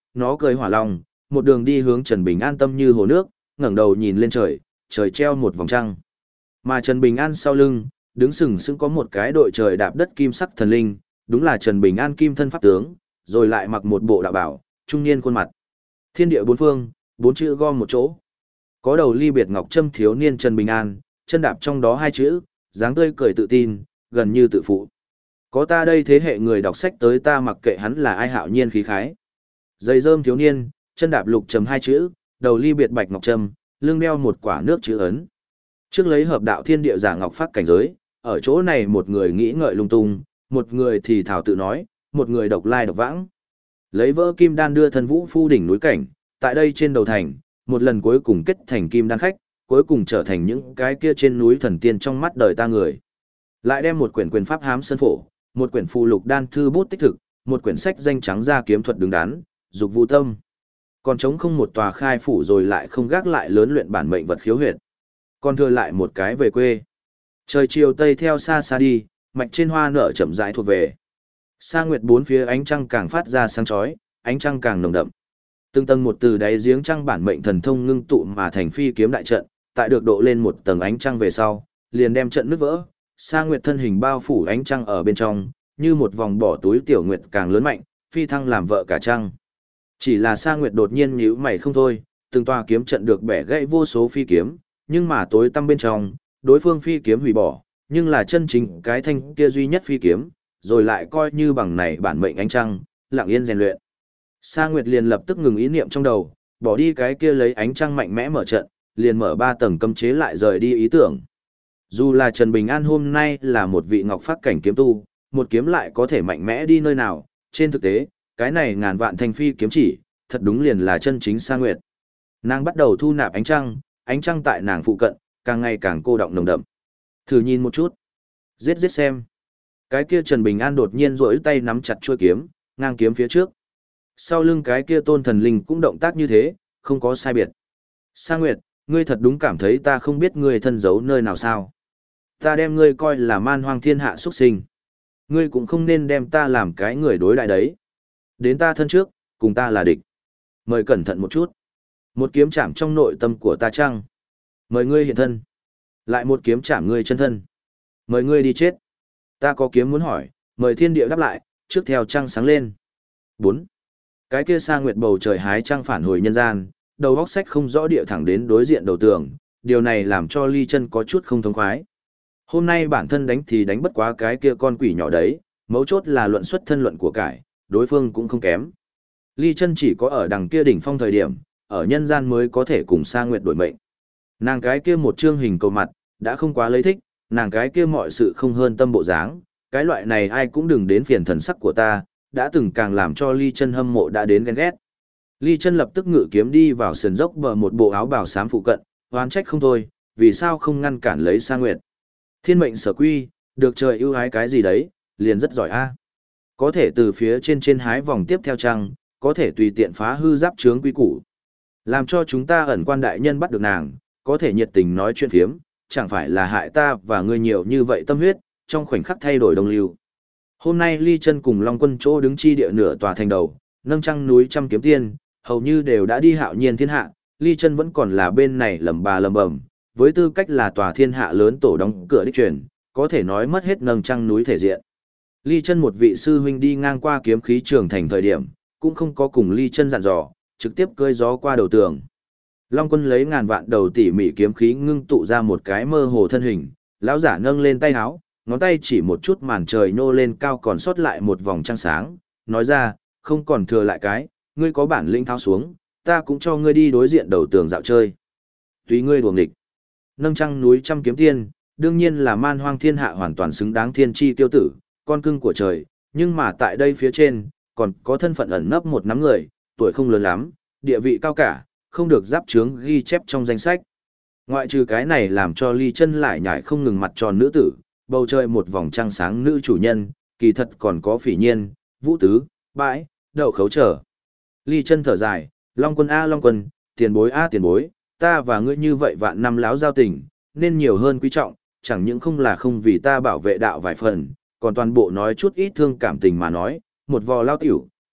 nó cười hỏa long, một đường đi hướng Trần Bình An tâm như hồ nước, ngẩng đầu nhìn lên trời, trời treo một vòng trăng. Mà Trần Bình An sau lưng, đứng sừng sững có một cái đội trời đạp đất kim sắc thần linh, đúng là Trần Bình An kim thân pháp tướng, rồi lại mặc một bộ đạo bảo, trung niên khuôn mặt. Thiên địa bốn phương, bốn chữ gom một chỗ. Có đầu ly biệt ngọc trâm thiếu niên Trần Bình An, chân đạp trong đó hai chữ, dáng tươi cười tự tin, gần như tự phụ. Có ta đây thế hệ người đọc sách tới ta mặc kệ hắn là ai hạo nhiên khí khái. Dây rơm thiếu niên, chân đạp lục trầm hai chữ, đầu ly biệt bạch ngọc trâm, lưng đeo một quả nước chữ ấn. Trước lấy hợp đạo thiên địa giả ngọc phát cảnh giới, ở chỗ này một người nghĩ ngợi lung tung, một người thì thảo tự nói, một người độc lai độc vãng. Lấy vỡ kim đan đưa thân vũ phu đỉnh núi cảnh, tại đây trên đầu thành, một lần cuối cùng kết thành kim đan khách, cuối cùng trở thành những cái kia trên núi thần tiên trong mắt đời ta người. Lại đem một quyển quyền pháp hám sơn phổ, một quyển phù lục đan thư bút tích thực, một quyển sách danh trắng ra kiếm thuật đứng đắn, dục vũ tâm. Còn trống không một tòa khai phủ rồi lại không gác lại lớn luyện bản mệnh vật khiếu huyệt. Còn thừa lại một cái về quê. Trời chiều tây theo xa xa đi, mạch trên hoa nở chậm rãi thuộc về. Sa nguyệt bốn phía ánh trăng càng phát ra sáng chói, ánh trăng càng nồng đậm. Từng tầng một từ đáy giếng trăng bản mệnh thần thông ngưng tụ mà thành phi kiếm đại trận, tại được độ lên một tầng ánh trăng về sau, liền đem trận nứt vỡ. Sa nguyệt thân hình bao phủ ánh trăng ở bên trong, như một vòng bỏ túi tiểu nguyệt càng lớn mạnh, phi thăng làm vợ cả trăng. Chỉ là Sa nguyệt đột nhiên nhíu mày không thôi, từng tòa kiếm trận được bẻ gãy vô số phi kiếm, nhưng mà tối tăm bên trong, đối phương phi kiếm hủy bỏ, nhưng là chân chính cái thanh kia duy nhất phi kiếm, rồi lại coi như bằng này bản mệnh ánh trăng, lặng yên rèn luyện. Sa Nguyệt liền lập tức ngừng ý niệm trong đầu, bỏ đi cái kia lấy ánh trăng mạnh mẽ mở trận, liền mở ba tầng cấm chế lại rời đi ý tưởng. Dù là Trần Bình An hôm nay là một vị ngọc phát cảnh kiếm tu, một kiếm lại có thể mạnh mẽ đi nơi nào, trên thực tế, cái này ngàn vạn thanh phi kiếm chỉ, thật đúng liền là chân chính Sa Nguyệt. Nàng bắt đầu thu nạp ánh trăng, ánh trăng tại nàng phụ cận, càng ngày càng cô đọng nồng đậm. Thử nhìn một chút. Giết giết xem. Cái kia Trần Bình An đột nhiên rỗi tay nắm chặt chuôi kiếm, ngang kiếm phía trước. Sau lưng cái kia tôn thần linh cũng động tác như thế, không có sai biệt. Sa Nguyệt, ngươi thật đúng cảm thấy ta không biết ngươi thân giấu nơi nào sao. Ta đem ngươi coi là man hoang thiên hạ xuất sinh. Ngươi cũng không nên đem ta làm cái người đối đại đấy. Đến ta thân trước, cùng ta là địch. Mời cẩn thận một chút. Một kiếm chạm trong nội tâm của ta chăng? Mời ngươi hiện thân. Lại một kiếm chạm ngươi chân thân. Mời ngươi đi chết. Ta có kiếm muốn hỏi, mời thiên địa đáp lại, trước theo trăng sáng lên. bốn. Cái kia Sa Nguyệt bầu trời hái trăng phản hồi nhân gian, đầu góc sách không rõ địa thẳng đến đối diện đầu tường, điều này làm cho Ly Chân có chút không thông khoái. Hôm nay bản thân đánh thì đánh bất quá cái kia con quỷ nhỏ đấy, mấu chốt là luận xuất thân luận của cải, đối phương cũng không kém. Ly Chân chỉ có ở đằng kia đỉnh phong thời điểm, ở nhân gian mới có thể cùng Sa Nguyệt đổi mệnh. Nàng cái kia một trương hình cầu mặt, đã không quá lấy thích, nàng cái kia mọi sự không hơn tâm bộ dáng, cái loại này ai cũng đừng đến phiền thần sắc của ta, đã từng càng làm cho Ly Chân hâm mộ đã đến ghen ghét. Ly Chân lập tức ngự kiếm đi vào sườn dốc bờ một bộ áo bào xám phụ cận, oán trách không thôi, vì sao không ngăn cản lấy Sa Nguyệt. Thiên mệnh sở quy, được trời ưu ái cái gì đấy, liền rất giỏi a. Có thể từ phía trên trên hái vòng tiếp theo trăng, có thể tùy tiện phá hư giáp chướng quy củ. Làm cho chúng ta ẩn quan đại nhân bắt được nàng, có thể nhiệt tình nói chuyện phiếm, chẳng phải là hại ta và ngươi nhiều như vậy tâm huyết, trong khoảnh khắc thay đổi đồng lưu. Hôm nay Ly Chân cùng Long Quân chỗ đứng chi địa nửa tòa thành đầu, nâng trăng núi trăm kiếm tiên, hầu như đều đã đi hạo nhiên thiên hạ, Ly Chân vẫn còn là bên này lầm bà lầm bầm, với tư cách là tòa thiên hạ lớn tổ đóng cửa đích truyền, có thể nói mất hết nâng trăng núi thể diện. Ly Chân một vị sư huynh đi ngang qua kiếm khí trường thành thời điểm, cũng không có cùng Ly Chân dặn dò, trực tiếp cơi gió qua đầu tường. Long Quân lấy ngàn vạn đầu tỉ mỉ kiếm khí ngưng tụ ra một cái mơ hồ thân hình, lão giả nâng lên tay áo, ngón tay chỉ một chút màn trời nô lên cao còn sót lại một vòng trăng sáng, nói ra, không còn thừa lại cái, ngươi có bản lĩnh tháo xuống, ta cũng cho ngươi đi đối diện đầu tường dạo chơi. Tùy ngươi đuồng địch. Nâng trăng núi trăm kiếm tiên, đương nhiên là man hoang thiên hạ hoàn toàn xứng đáng thiên chi tiêu tử, con cưng của trời, nhưng mà tại đây phía trên, còn có thân phận ẩn nấp một nắm người, tuổi không lớn lắm, địa vị cao cả, không được giáp chướng ghi chép trong danh sách. Ngoại trừ cái này làm cho Ly Chân lại nhảy không ngừng mặt tròn nữ tử, bầu trời một vòng trăng sáng nữ chủ nhân, kỳ thật còn có Phỉ Nhiên, Vũ Tứ, Bãi, Đậu Khấu trở. Ly Chân thở dài, Long Quân a Long Quân, tiền bối a tiền bối, ta và ngươi như vậy vạn năm láo giao tình, nên nhiều hơn quý trọng, chẳng những không là không vì ta bảo vệ đạo vài phần, còn toàn bộ nói chút ít thương cảm tình mà nói, một vò lao tiểu,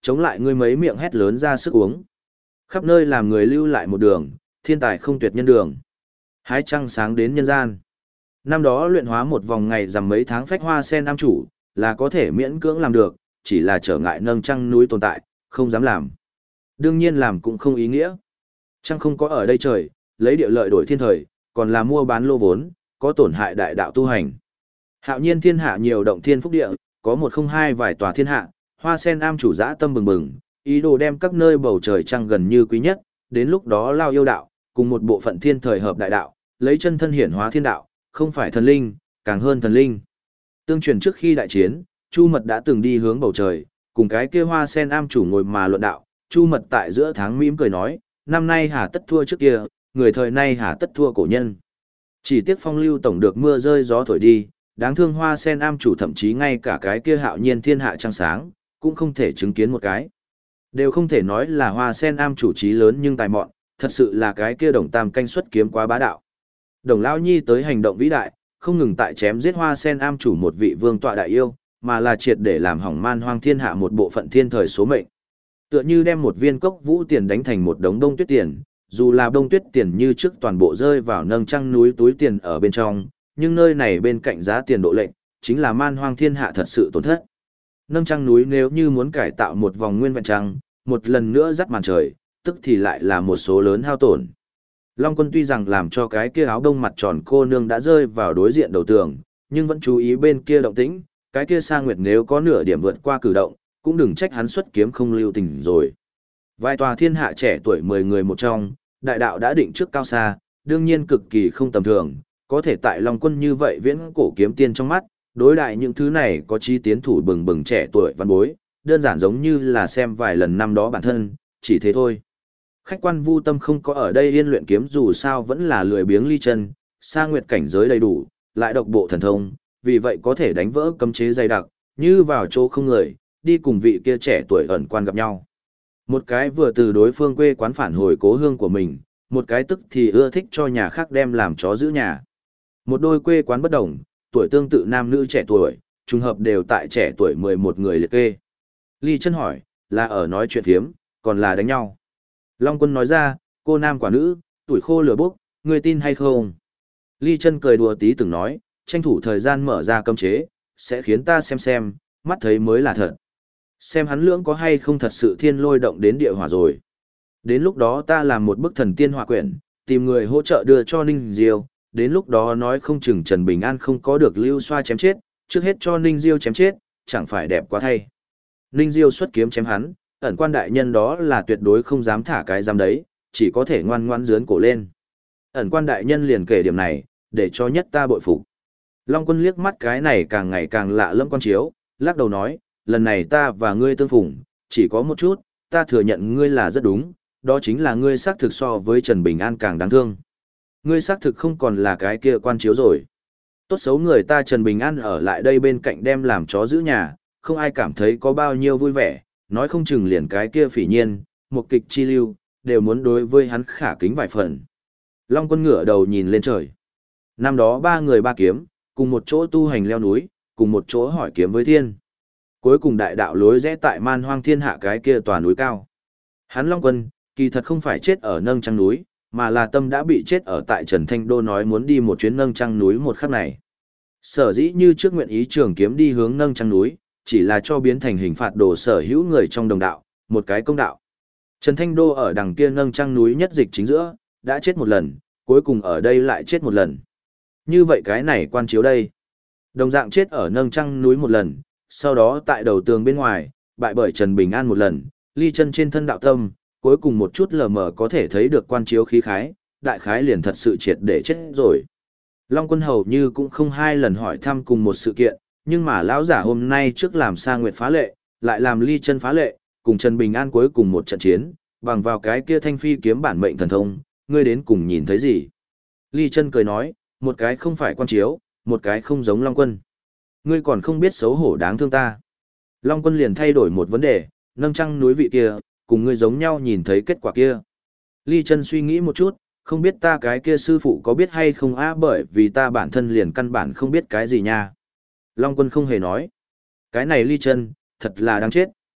chống lại ngươi mấy miệng hét lớn ra sức uống. Khắp nơi làm người lưu lại một đường, thiên tài không tuyệt nhân đường. Hái trăng sáng đến nhân gian. Năm đó luyện hóa một vòng ngày rằm mấy tháng phách hoa sen am chủ, là có thể miễn cưỡng làm được, chỉ là trở ngại nâng trăng núi tồn tại, không dám làm. Đương nhiên làm cũng không ý nghĩa. Trăng không có ở đây trời, lấy địa lợi đổi thiên thời, còn là mua bán lô vốn, có tổn hại đại đạo tu hành. Hạo nhiên thiên hạ nhiều động thiên phúc địa, có một không hai vài tòa thiên hạ, hoa sen am chủ dã tâm bừng bừng, ý đồ đem các nơi bầu trời trăng gần như quý nhất, đến lúc đó lao yêu đạo, cùng một bộ phận thiên thời hợp đại đạo, lấy chân thân hiển hóa thiên đạo, không phải thần linh, càng hơn thần linh. Tương truyền trước khi đại chiến, Chu Mật đã từng đi hướng bầu trời, cùng cái kia hoa sen am chủ ngồi mà luận đạo, Chu Mật tại giữa tháng mỉm cười nói, năm nay hà tất thua trước kia, người thời nay hà tất thua cổ nhân. Chỉ tiếc phong lưu tổng được mưa rơi gió thổi đi, đáng thương hoa sen am chủ thậm chí ngay cả cái kia hạo nhiên thiên hạ trăng sáng, cũng không thể chứng kiến một cái. Đều không thể nói là hoa sen am chủ trí lớn nhưng tài mọn, thật sự là cái kia đồng tam canh xuất kiếm quá bá đạo. Đồng Lao Nhi tới hành động vĩ đại, không ngừng tại chém giết hoa sen am chủ một vị vương tọa đại yêu, mà là triệt để làm hỏng man hoang thiên hạ một bộ phận thiên thời số mệnh. Tựa như đem một viên cốc vũ tiền đánh thành một đống đông tuyết tiền, dù là đông tuyết tiền như trước toàn bộ rơi vào nâng trăng núi túi tiền ở bên trong, nhưng nơi này bên cạnh giá tiền độ lệnh, chính là man hoang thiên hạ thật sự tổn thất. Nâng trăng núi nếu như muốn cải tạo một vòng nguyên vẹn trăng, một lần nữa dắt màn trời, tức thì lại là một số lớn hao tổn. Long Quân tuy rằng làm cho cái kia áo đông mặt tròn cô nương đã rơi vào đối diện đầu tường, nhưng vẫn chú ý bên kia động tĩnh, cái kia Sa Nguyệt nếu có nửa điểm vượt qua cử động, cũng đừng trách hắn xuất kiếm không lưu tình rồi. Vài tòa thiên hạ trẻ tuổi mười người một trong, đại đạo đã định trước cao xa, đương nhiên cực kỳ không tầm thường, có thể tại Long Quân như vậy viễn cổ kiếm tiên trong mắt, đối đại những thứ này có chí tiến thủ bừng bừng trẻ tuổi văn bối, đơn giản giống như là xem vài lần năm đó bản thân, chỉ thế thôi. Khách quan Vu Tâm không có ở đây yên luyện kiếm dù sao vẫn là lười biếng ly chân, Sa Nguyệt cảnh giới đầy đủ, lại độc bộ thần thông, vì vậy có thể đánh vỡ cấm chế dày đặc, như vào chỗ không người, đi cùng vị kia trẻ tuổi ẩn quan gặp nhau. Một cái vừa từ đối phương quê quán phản hồi cố hương của mình, một cái tức thì ưa thích cho nhà khác đem làm chó giữ nhà. Một đôi quê quán bất đồng, tuổi tương tự nam nữ trẻ tuổi, trùng hợp đều tại trẻ tuổi mười một người liệt kê. Ly chân hỏi, là ở nói chuyện thiếm, còn là đánh nhau. Long Quân nói ra, cô nam quả nữ, tuổi khô lửa bốc, người tin hay không? Ly chân cười đùa tí từng nói, tranh thủ thời gian mở ra cấm chế, sẽ khiến ta xem xem, mắt thấy mới là thật. Xem hắn lưỡng có hay không thật sự thiên lôi động đến địa hỏa rồi. Đến lúc đó ta làm một bức thần tiên hỏa quyển, tìm người hỗ trợ đưa cho Ninh Diêu, đến lúc đó nói không chừng Trần Bình An không có được lưu xoa chém chết, trước hết cho Ninh Diêu chém chết, chẳng phải đẹp quá thay. Ninh Diêu xuất kiếm chém hắn, ẩn quan đại nhân đó là tuyệt đối không dám thả cái giam đấy, chỉ có thể ngoan ngoãn dướn cổ lên. Ẩn quan đại nhân liền kể điểm này, để cho nhất ta bội phục. Long Quân liếc mắt cái này càng ngày càng lạ lẫm quan chiếu, lắc đầu nói, lần này ta và ngươi tương phùng, chỉ có một chút, ta thừa nhận ngươi là rất đúng, đó chính là ngươi xác thực so với Trần Bình An càng đáng thương. Ngươi xác thực không còn là cái kia quan chiếu rồi. Tốt xấu người ta Trần Bình An ở lại đây bên cạnh đem làm chó giữ nhà, không ai cảm thấy có bao nhiêu vui vẻ, nói không chừng liền cái kia phỉ nhiên, một kịch chi lưu, đều muốn đối với hắn khả kính vài phần. Long Quân ngửa đầu nhìn lên trời. Năm đó ba người ba kiếm, cùng một chỗ tu hành leo núi, cùng một chỗ hỏi kiếm với thiên. Cuối cùng đại đạo lối rẽ tại man hoang thiên hạ cái kia tòa núi cao. Hắn Long Quân, kỳ thật không phải chết ở nâng trăng núi, mà là tâm đã bị chết ở tại Trần Thanh Đô nói muốn đi một chuyến nâng trăng núi một khắc này. Sở dĩ như trước nguyện ý trường kiếm đi hướng nâng trăng núi, chỉ là cho biến thành hình phạt đồ sở hữu người trong đồng đạo, một cái công đạo. Trần Thanh Đô ở đằng kia nâng trăng núi nhất dịch chính giữa, đã chết một lần, cuối cùng ở đây lại chết một lần. Như vậy cái này quan chiếu đây. Đồng dạng chết ở nâng trăng núi một lần, sau đó tại đầu tường bên ngoài, bại bởi Trần Bình An một lần, ly chân trên thân đạo tâm, cuối cùng một chút lờ mờ có thể thấy được quan chiếu khí khái, đại khái liền thật sự triệt để chết rồi. Long Quân hầu như cũng không hai lần hỏi thăm cùng một sự kiện, nhưng mà lão giả hôm nay trước làm Sa Nguyệt phá lệ, lại làm ly chân phá lệ, cùng Trần Bình An cuối cùng một trận chiến, bằng vào cái kia thanh phi kiếm bản mệnh thần thông, ngươi đến cùng nhìn thấy gì? Ly chân cười nói, một cái không phải quan chiếu, một cái không giống Long Quân. Ngươi còn không biết xấu hổ đáng thương ta. Long Quân liền thay đổi một vấn đề, nâng trăng núi vị kia, cùng ngươi giống nhau nhìn thấy kết quả kia. Ly chân suy nghĩ một chút, không biết ta cái kia sư phụ có biết hay không á, bởi vì ta bản thân liền căn bản không biết cái gì nha. Long Quân không hề nói. Cái này Ly chân, thật là đáng chết.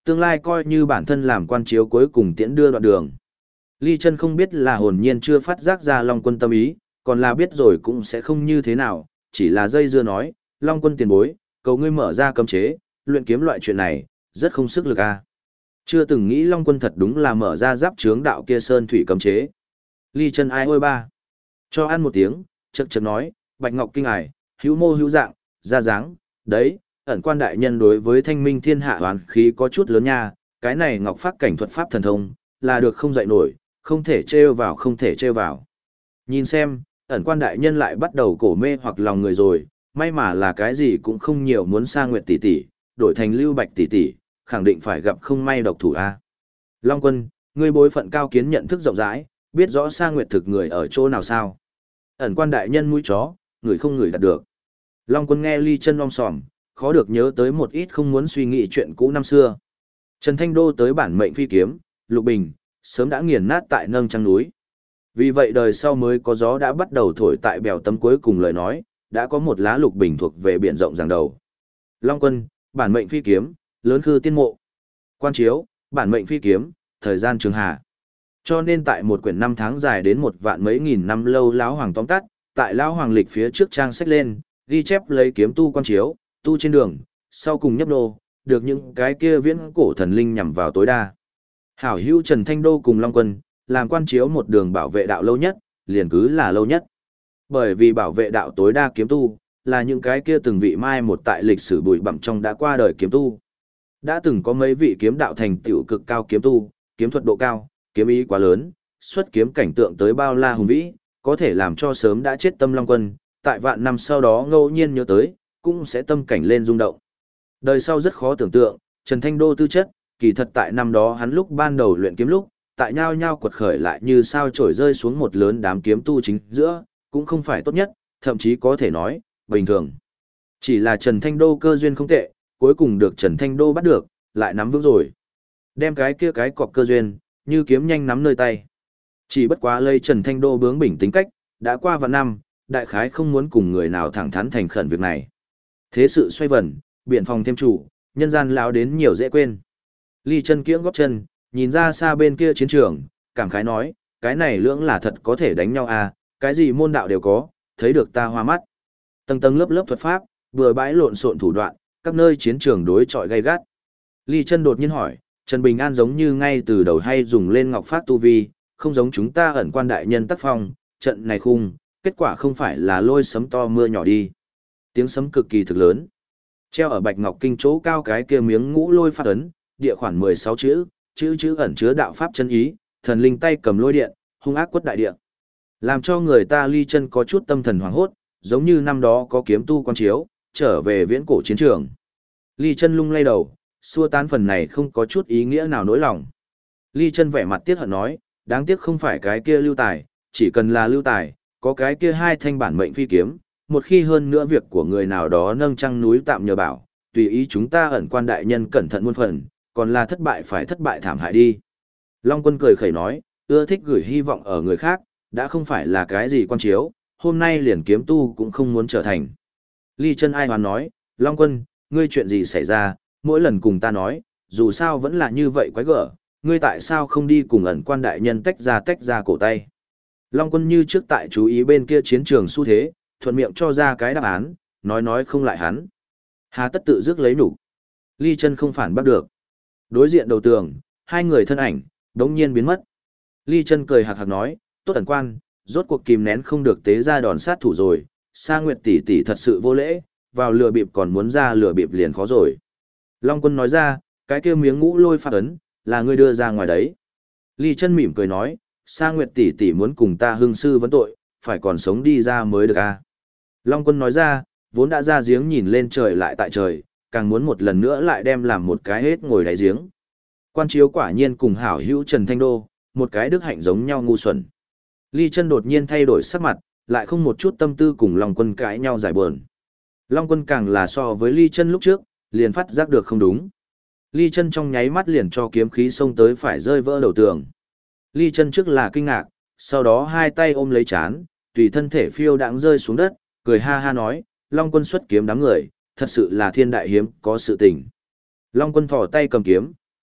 tương lai coi như bản thân làm quan chiếu cuối cùng tiễn đưa đoạn đường. Ly Chân không biết là hồn nhiên chưa phát giác ra Long Quân tâm ý, còn là biết rồi cũng sẽ không như thế nào, chỉ là dây dưa nói, Long Quân tiền bối, cầu ngươi mở ra cấm chế, luyện kiếm loại chuyện này, rất không sức lực a. Chưa từng nghĩ Long Quân thật đúng là mở ra giáp chướng đạo kia sơn thủy cấm chế. Ly Chân ai ôi ba. Cho ăn một tiếng, chậc chậc nói, Bạch Ngọc kinh ải, hữu mô hữu dạng, ra dáng, đấy, ẩn quan đại nhân đối với thanh minh thiên hạ hoàn khí có chút lớn nha, cái này ngọc phát cảnh thuật pháp thần thông, là được không dạy nổi, không thể trêu vào không thể trêu vào. Nhìn xem, ẩn quan đại nhân lại bắt đầu cổ mê hoặc lòng người rồi, may mà là cái gì cũng không nhiều muốn Sa Nguyệt tỷ tỷ, đổi thành Lưu Bạch tỷ tỷ, khẳng định phải gặp không may độc thủ a. Long Quân, ngươi bối phận cao kiến nhận thức rộng rãi, biết rõ Sa Nguyệt thực người ở chỗ nào sao? Ẩn quan đại nhân mũi chó, người không người đạt được. Long Quân nghe Ly Chân om sòm, khó được nhớ tới một ít không muốn suy nghĩ chuyện cũ năm xưa. Trần Thanh Đô tới bản mệnh phi kiếm, Lục Bình, sớm đã nghiền nát tại nâng trăng núi. Vì vậy đời sau mới có gió đã bắt đầu thổi tại bèo tấm cuối cùng lời nói, đã có một lá Lục Bình thuộc về biển rộng giằng đầu. Long Quân, bản mệnh phi kiếm, lớn khư tiên mộ. Quan chiếu, bản mệnh phi kiếm, thời gian trường hà. Cho nên tại một quyển năm tháng dài đến một vạn mấy nghìn năm lâu lão hoàng tóm tắt, tại lão hoàng lịch phía trước trang sách lên, ghi chép lấy kiếm tu quan chiếu, tu trên đường, sau cùng nhấp nô, được những cái kia viễn cổ thần linh nhằm vào tối đa. Hảo hữu Trần Thanh Đô cùng Long Quân, làm quan chiếu một đường bảo vệ đạo lâu nhất, liền cứ là lâu nhất. Bởi vì bảo vệ đạo tối đa kiếm tu, là những cái kia từng vị mai một tại lịch sử bụi bặm trong đã qua đời kiếm tu. Đã từng có mấy vị kiếm đạo thành tựu cực cao kiếm tu, kiếm thuật độ cao, kiếm ý quá lớn, xuất kiếm cảnh tượng tới bao la hùng vĩ, có thể làm cho sớm đã chết tâm Long Quân, tại vạn năm sau đó ngẫu nhiên nhớ tới, cũng sẽ tâm cảnh lên rung động. Đời sau rất khó tưởng tượng, Trần Thanh Đô tư chất, kỳ thật tại năm đó hắn lúc ban đầu luyện kiếm lúc, tại nhao nhao quật khởi lại như sao trổi rơi xuống một lớn đám kiếm tu chính giữa, cũng không phải tốt nhất, thậm chí có thể nói, bình thường. Chỉ là Trần Thanh Đô cơ duyên không tệ, cuối cùng được Trần Thanh Đô bắt được, lại nắm vững rồi. Đem cái kia cái cọc cơ duyên, như kiếm nhanh nắm nơi tay. Chỉ bất quá lây Trần Thanh Đô bướng bỉnh tính cách, đã qua vạn năm, đại khái không muốn cùng người nào thẳng thắn thành khẩn việc này. Thế sự xoay vần, biện phòng thêm chủ, nhân gian lão đến nhiều dễ quên. Ly Chân kiễng góp chân, nhìn ra xa bên kia chiến trường, cảm khái nói, cái này lưỡng là thật có thể đánh nhau à, cái gì môn đạo đều có, thấy được ta hoa mắt. Tầng tầng lớp lớp thuật pháp, vừa bãi lộn xộn thủ đoạn, các nơi chiến trường đối chọi gay gắt. Ly Chân đột nhiên hỏi, Trần Bình An giống như ngay từ đầu hay dùng lên ngọc phát tu vi, không giống chúng ta ẩn quan đại nhân tác phong, trận này khung, kết quả không phải là lôi sấm to mưa nhỏ đi. Tiếng sấm cực kỳ thực lớn. Treo ở Bạch Ngọc Kinh chỗ cao cái kia miếng ngũ lôi phát ấn, địa khoản mười sáu chữ, chữ chữ ẩn chứa đạo pháp chân ý, thần linh tay cầm lôi điện, hung ác quất đại địa. Làm cho người ta Ly Chân có chút tâm thần hoảng hốt, giống như năm đó có kiếm tu quan chiếu, trở về viễn cổ chiến trường. Ly Chân lung lay đầu, xua tán phần này không có chút ý nghĩa nào nỗi lòng. Ly Chân vẻ mặt tiếc hận nói, đáng tiếc không phải cái kia lưu tài, chỉ cần là lưu tài, có cái kia hai thanh bản mệnh phi kiếm, một khi hơn nữa việc của người nào đó nâng trăng núi tạm nhờ bảo, tùy ý chúng ta ẩn quan đại nhân cẩn thận muôn phần, còn là thất bại phải thất bại thảm hại đi. Long Quân cười khẩy nói, ưa thích gửi hy vọng ở người khác, đã không phải là cái gì quan chiếu, hôm nay liền kiếm tu cũng không muốn trở thành. Ly Chân ai hoán nói, Long Quân, ngươi chuyện gì xảy ra, mỗi lần cùng ta nói, dù sao vẫn là như vậy quái gở, ngươi tại sao không đi cùng ẩn quan đại nhân tách ra tách ra cổ tay. Long Quân như trước tại chú ý bên kia chiến trường xu thế, thuận miệng cho ra cái đáp án, nói nói không lại hắn. Hà tất tự dứt lấy nhục. Ly Chân không phản bắt được. Đối diện đầu tường, hai người thân ảnh, đống nhiên biến mất. Ly Chân cười hạc hạc nói, tốt ẩn quan, rốt cuộc kìm nén không được tế ra đòn sát thủ rồi, Sa Nguyệt tỷ tỷ thật sự vô lễ, vào lừa bịp còn muốn ra lừa bịp liền khó rồi. Long Quân nói ra, cái kia miếng ngũ lôi phát ấn, là ngươi đưa ra ngoài đấy. Ly Chân mỉm cười nói, Sa Nguyệt tỷ tỷ muốn cùng ta hương sư vấn tội, phải còn sống đi ra mới được à. Long Quân nói ra, vốn đã ra giếng nhìn lên trời lại tại trời, càng muốn một lần nữa lại đem làm một cái hết ngồi đáy giếng. Quan chiếu quả nhiên cùng hảo hữu Trần Thanh Đô, một cái đức hạnh giống nhau ngu xuẩn. Ly Chân đột nhiên thay đổi sắc mặt, lại không một chút tâm tư cùng Long Quân cãi nhau giải buồn. Long Quân càng là so với Ly Chân lúc trước, liền phát giác được không đúng. Ly Chân trong nháy mắt liền cho kiếm khí xông tới phải rơi vỡ đầu tường. Ly Chân trước là kinh ngạc, sau đó hai tay ôm lấy chán, tùy thân thể phiêu đãng rơi xuống đất, cười ha ha nói, Long Quân xuất kiếm đám người, thật sự là thiên đại hiếm có sự tình. Long Quân thò tay cầm kiếm,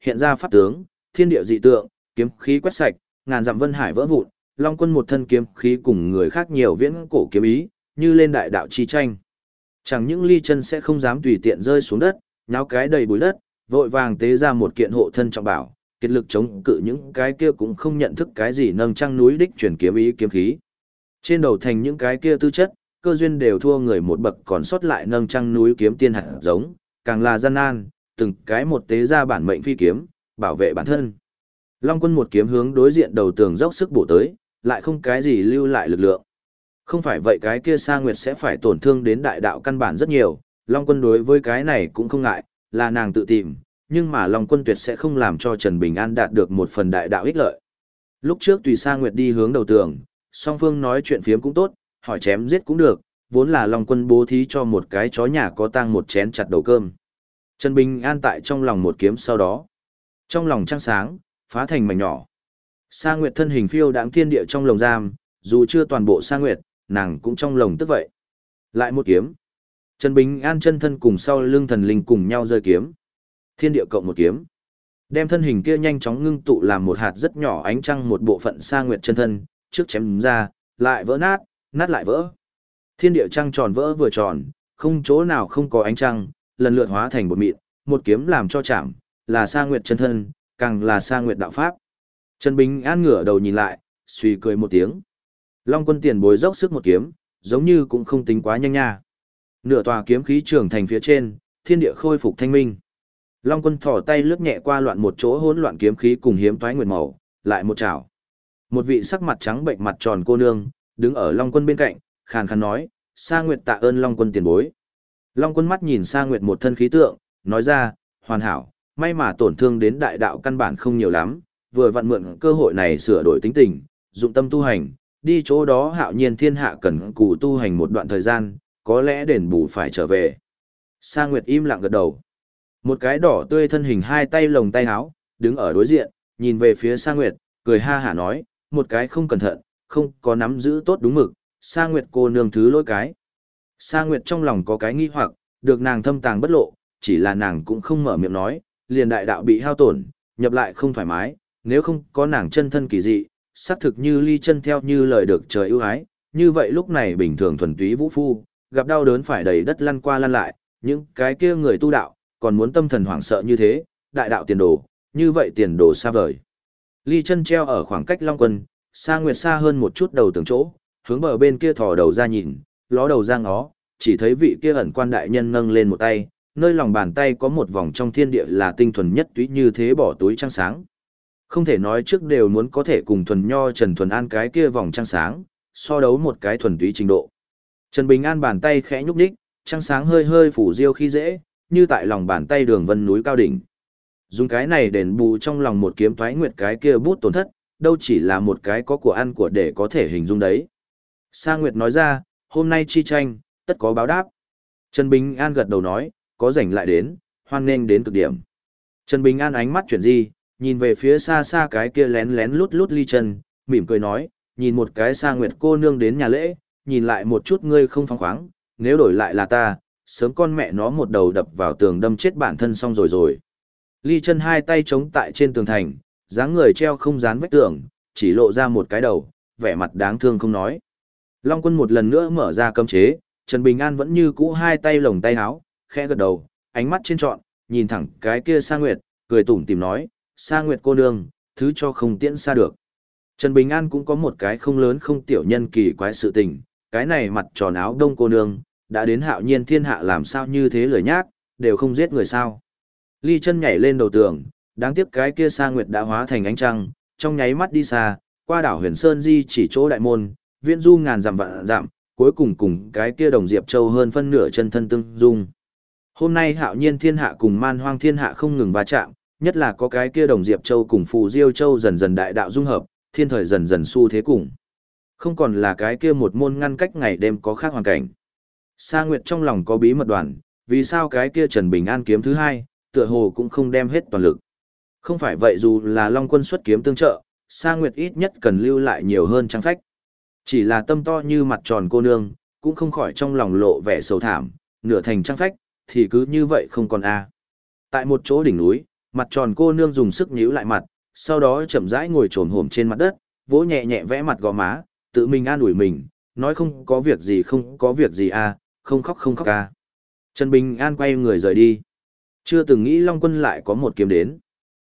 hiện ra pháp tướng, thiên địa dị tượng, kiếm khí quét sạch, ngàn dặm vân hải vỡ vụn, Long Quân một thân kiếm khí cùng người khác nhiều viễn cổ kiếm ý, như lên đại đạo chi tranh. Chẳng những Ly Chân sẽ không dám tùy tiện rơi xuống đất, nháo cái đầy bụi đất, vội vàng tế ra một kiện hộ thân trọng bảo, kết lực chống cự những cái kia cũng không nhận thức cái gì nâng trăng núi đích chuyển kiếm ý kiếm khí. Trên đầu thành những cái kia tư chất, cơ duyên đều thua người một bậc, còn sót lại nâng trăng núi kiếm tiên hạt giống, càng là gian nan, từng cái một tế ra bản mệnh phi kiếm, bảo vệ bản thân. Long Quân một kiếm hướng đối diện đầu tường dốc sức bổ tới, lại không cái gì lưu lại lực lượng. Không phải vậy cái kia Sa Nguyệt sẽ phải tổn thương đến đại đạo căn bản rất nhiều, Long Quân đối với cái này cũng không ngại, là nàng tự tìm, nhưng mà Long Quân tuyệt sẽ không làm cho Trần Bình An đạt được một phần đại đạo ích lợi. Lúc trước tùy Sa Nguyệt đi hướng đầu tường, song phương nói chuyện phiếm cũng tốt, hỏi chém giết cũng được, vốn là Long Quân bố thí cho một cái chó nhà có tang một chén chặt đầu cơm. Trần Bình An tại trong lòng một kiếm sau đó. Trong lòng trăng sáng, phá thành mảnh nhỏ. Sa Nguyệt thân hình phiêu đãng thiên địa trong lồng giam, dù chưa toàn bộ Sa Nguyệt, nàng cũng trong lồng tức vậy. Lại một kiếm. Trần Bình An chân thân cùng sau lưng thần linh cùng nhau rơi kiếm. Thiên địa cộng một kiếm. Đem thân hình kia nhanh chóng ngưng tụ làm một hạt rất nhỏ ánh trăng một bộ phận Sa Nguyệt chân thân, trước chém ra, lại vỡ nát, nát lại vỡ. Thiên địa trăng tròn vỡ vừa tròn, không chỗ nào không có ánh trăng, lần lượt hóa thành bột mịn, một kiếm làm cho chạm, là Sa Nguyệt chân thân, càng là Sa Nguyệt đạo pháp. Trần Bình An ngửa đầu nhìn lại, suy cười một tiếng. Long Quân tiền bối dốc sức một kiếm, giống như cũng không tính quá nhanh nha. Nửa tòa kiếm khí trường thành phía trên, thiên địa khôi phục thanh minh. Long Quân thò tay lướt nhẹ qua loạn một chỗ hỗn loạn kiếm khí cùng hiếm toái nguyệt màu, lại một chảo. Một vị sắc mặt trắng bệnh mặt tròn cô nương, đứng ở Long Quân bên cạnh, khàn khàn nói, Sa Nguyệt tạ ơn Long Quân tiền bối. Long Quân mắt nhìn Sa Nguyệt một thân khí tượng, nói ra, hoàn hảo, may mà tổn thương đến đại đạo căn bản không nhiều lắm, vừa vặn mượn cơ hội này sửa đổi tính tình, dụng tâm tu hành, đi chỗ đó hạo nhiên thiên hạ cần cù tu hành một đoạn thời gian, có lẽ đền bù phải trở về. Sa Nguyệt im lặng gật đầu. Một cái đỏ tươi thân hình hai tay lồng tay áo, đứng ở đối diện, nhìn về phía Sa Nguyệt, cười ha hả nói, một cái không cẩn thận, không có nắm giữ tốt đúng mực, Sa Nguyệt cô nương thứ lỗi cái. Sa Nguyệt trong lòng có cái nghi hoặc, được nàng thâm tàng bất lộ, chỉ là nàng cũng không mở miệng nói, liền đại đạo bị hao tổn, nhập lại không thoải mái, nếu không có nàng chân thân kỳ dị, xác thực như Ly Chân theo như lời được trời ưu ái, như vậy lúc này bình thường thuần túy vũ phu, gặp đau đớn phải đầy đất lăn qua lăn lại, những cái kia người tu đạo, còn muốn tâm thần hoảng sợ như thế, đại đạo tiền đồ, như vậy tiền đồ xa vời. Ly Chân treo ở khoảng cách Long Quân, Sa Nguyệt xa hơn một chút đầu tường chỗ, hướng bờ bên kia thò đầu ra nhìn, ló đầu ra ngó, chỉ thấy vị kia ẩn quan đại nhân nâng lên một tay, nơi lòng bàn tay có một vòng trong thiên địa là tinh thuần nhất túy như thế bỏ túi trăng sáng. Không thể nói trước đều muốn có thể cùng thuần nho Trần Thuần An cái kia vòng trăng sáng, so đấu một cái thuần túy trình độ. Trần Bình An bàn tay khẽ nhúc nhích, trăng sáng hơi hơi phủ diêu khi dễ, như tại lòng bàn tay đường vân núi cao đỉnh. Dùng cái này đền bù trong lòng một kiếm thoái nguyệt cái kia bút tổn thất, đâu chỉ là một cái có của ăn của để có thể hình dung đấy. Sa Nguyệt nói ra, hôm nay chi tranh, tất có báo đáp. Trần Bình An gật đầu nói, có rảnh lại đến, hoan nghênh đến cực điểm. Trần Bình An ánh mắt chuyển di, nhìn về phía xa xa cái kia lén lén lút lút Ly Chân, mỉm cười nói, nhìn một cái Sa Nguyệt cô nương đến nhà lễ, nhìn lại một chút ngươi không phóng khoáng, nếu đổi lại là ta, sớm con mẹ nó một đầu đập vào tường đâm chết bản thân xong rồi rồi. Ly Chân hai tay chống tại trên tường thành, dáng người treo không dán vách tường, chỉ lộ ra một cái đầu, vẻ mặt đáng thương không nói. Long Quân một lần nữa mở ra cấm chế, Trần Bình An vẫn như cũ hai tay lồng tay áo, khẽ gật đầu, ánh mắt trên trọn, nhìn thẳng cái kia Sa Nguyệt, cười tủm tỉm nói, Sa Nguyệt cô nương, thứ cho không tiễn xa được. Trần Bình An cũng có một cái không lớn không tiểu nhân kỳ quái sự tình, cái này mặt tròn áo đông cô nương, đã đến hạo nhiên thiên hạ làm sao như thế lời nhác, đều không giết người sao. Ly Chân nhảy lên đầu tường, đáng tiếc cái kia Sa Nguyệt đã hóa thành ánh trăng, trong nháy mắt đi xa, qua đảo Huyền Sơn di chỉ chỗ đại môn, viễn du ngàn dặm vạn dặm, cuối cùng cùng cái kia Đồng Diệp Châu hơn phân nửa chân thân tương dung. Hôm nay hạo nhiên thiên hạ cùng man hoang thiên hạ không ngừng va chạm, nhất là có cái kia Đồng Diệp Châu cùng Phù Diêu Châu dần dần đại đạo dung hợp, thiên thời dần dần xu thế cùng. Không còn là cái kia một môn ngăn cách ngày đêm có khác hoàn cảnh. Sa Nguyệt trong lòng có bí mật đoàn, vì sao cái kia Trần Bình An kiếm thứ hai, tựa hồ cũng không đem hết toàn lực. Không phải vậy dù là Long Quân xuất kiếm tương trợ, Sa Nguyệt ít nhất cần lưu lại nhiều hơn trang phách. Chỉ là tâm to như mặt tròn cô nương, cũng không khỏi trong lòng lộ vẻ sầu thảm, nửa thành trang phách, thì cứ như vậy không còn a. Tại một chỗ đỉnh núi, Mặt tròn cô nương dùng sức nhíu lại mặt, sau đó chậm rãi ngồi trồm hổm trên mặt đất, vỗ nhẹ nhẹ vẽ mặt gò má, tự mình an ủi mình, nói không có việc gì không có việc gì à, không khóc không khóc à. Trần Bình An quay người rời đi. Chưa từng nghĩ Long Quân lại có một kiếm đến.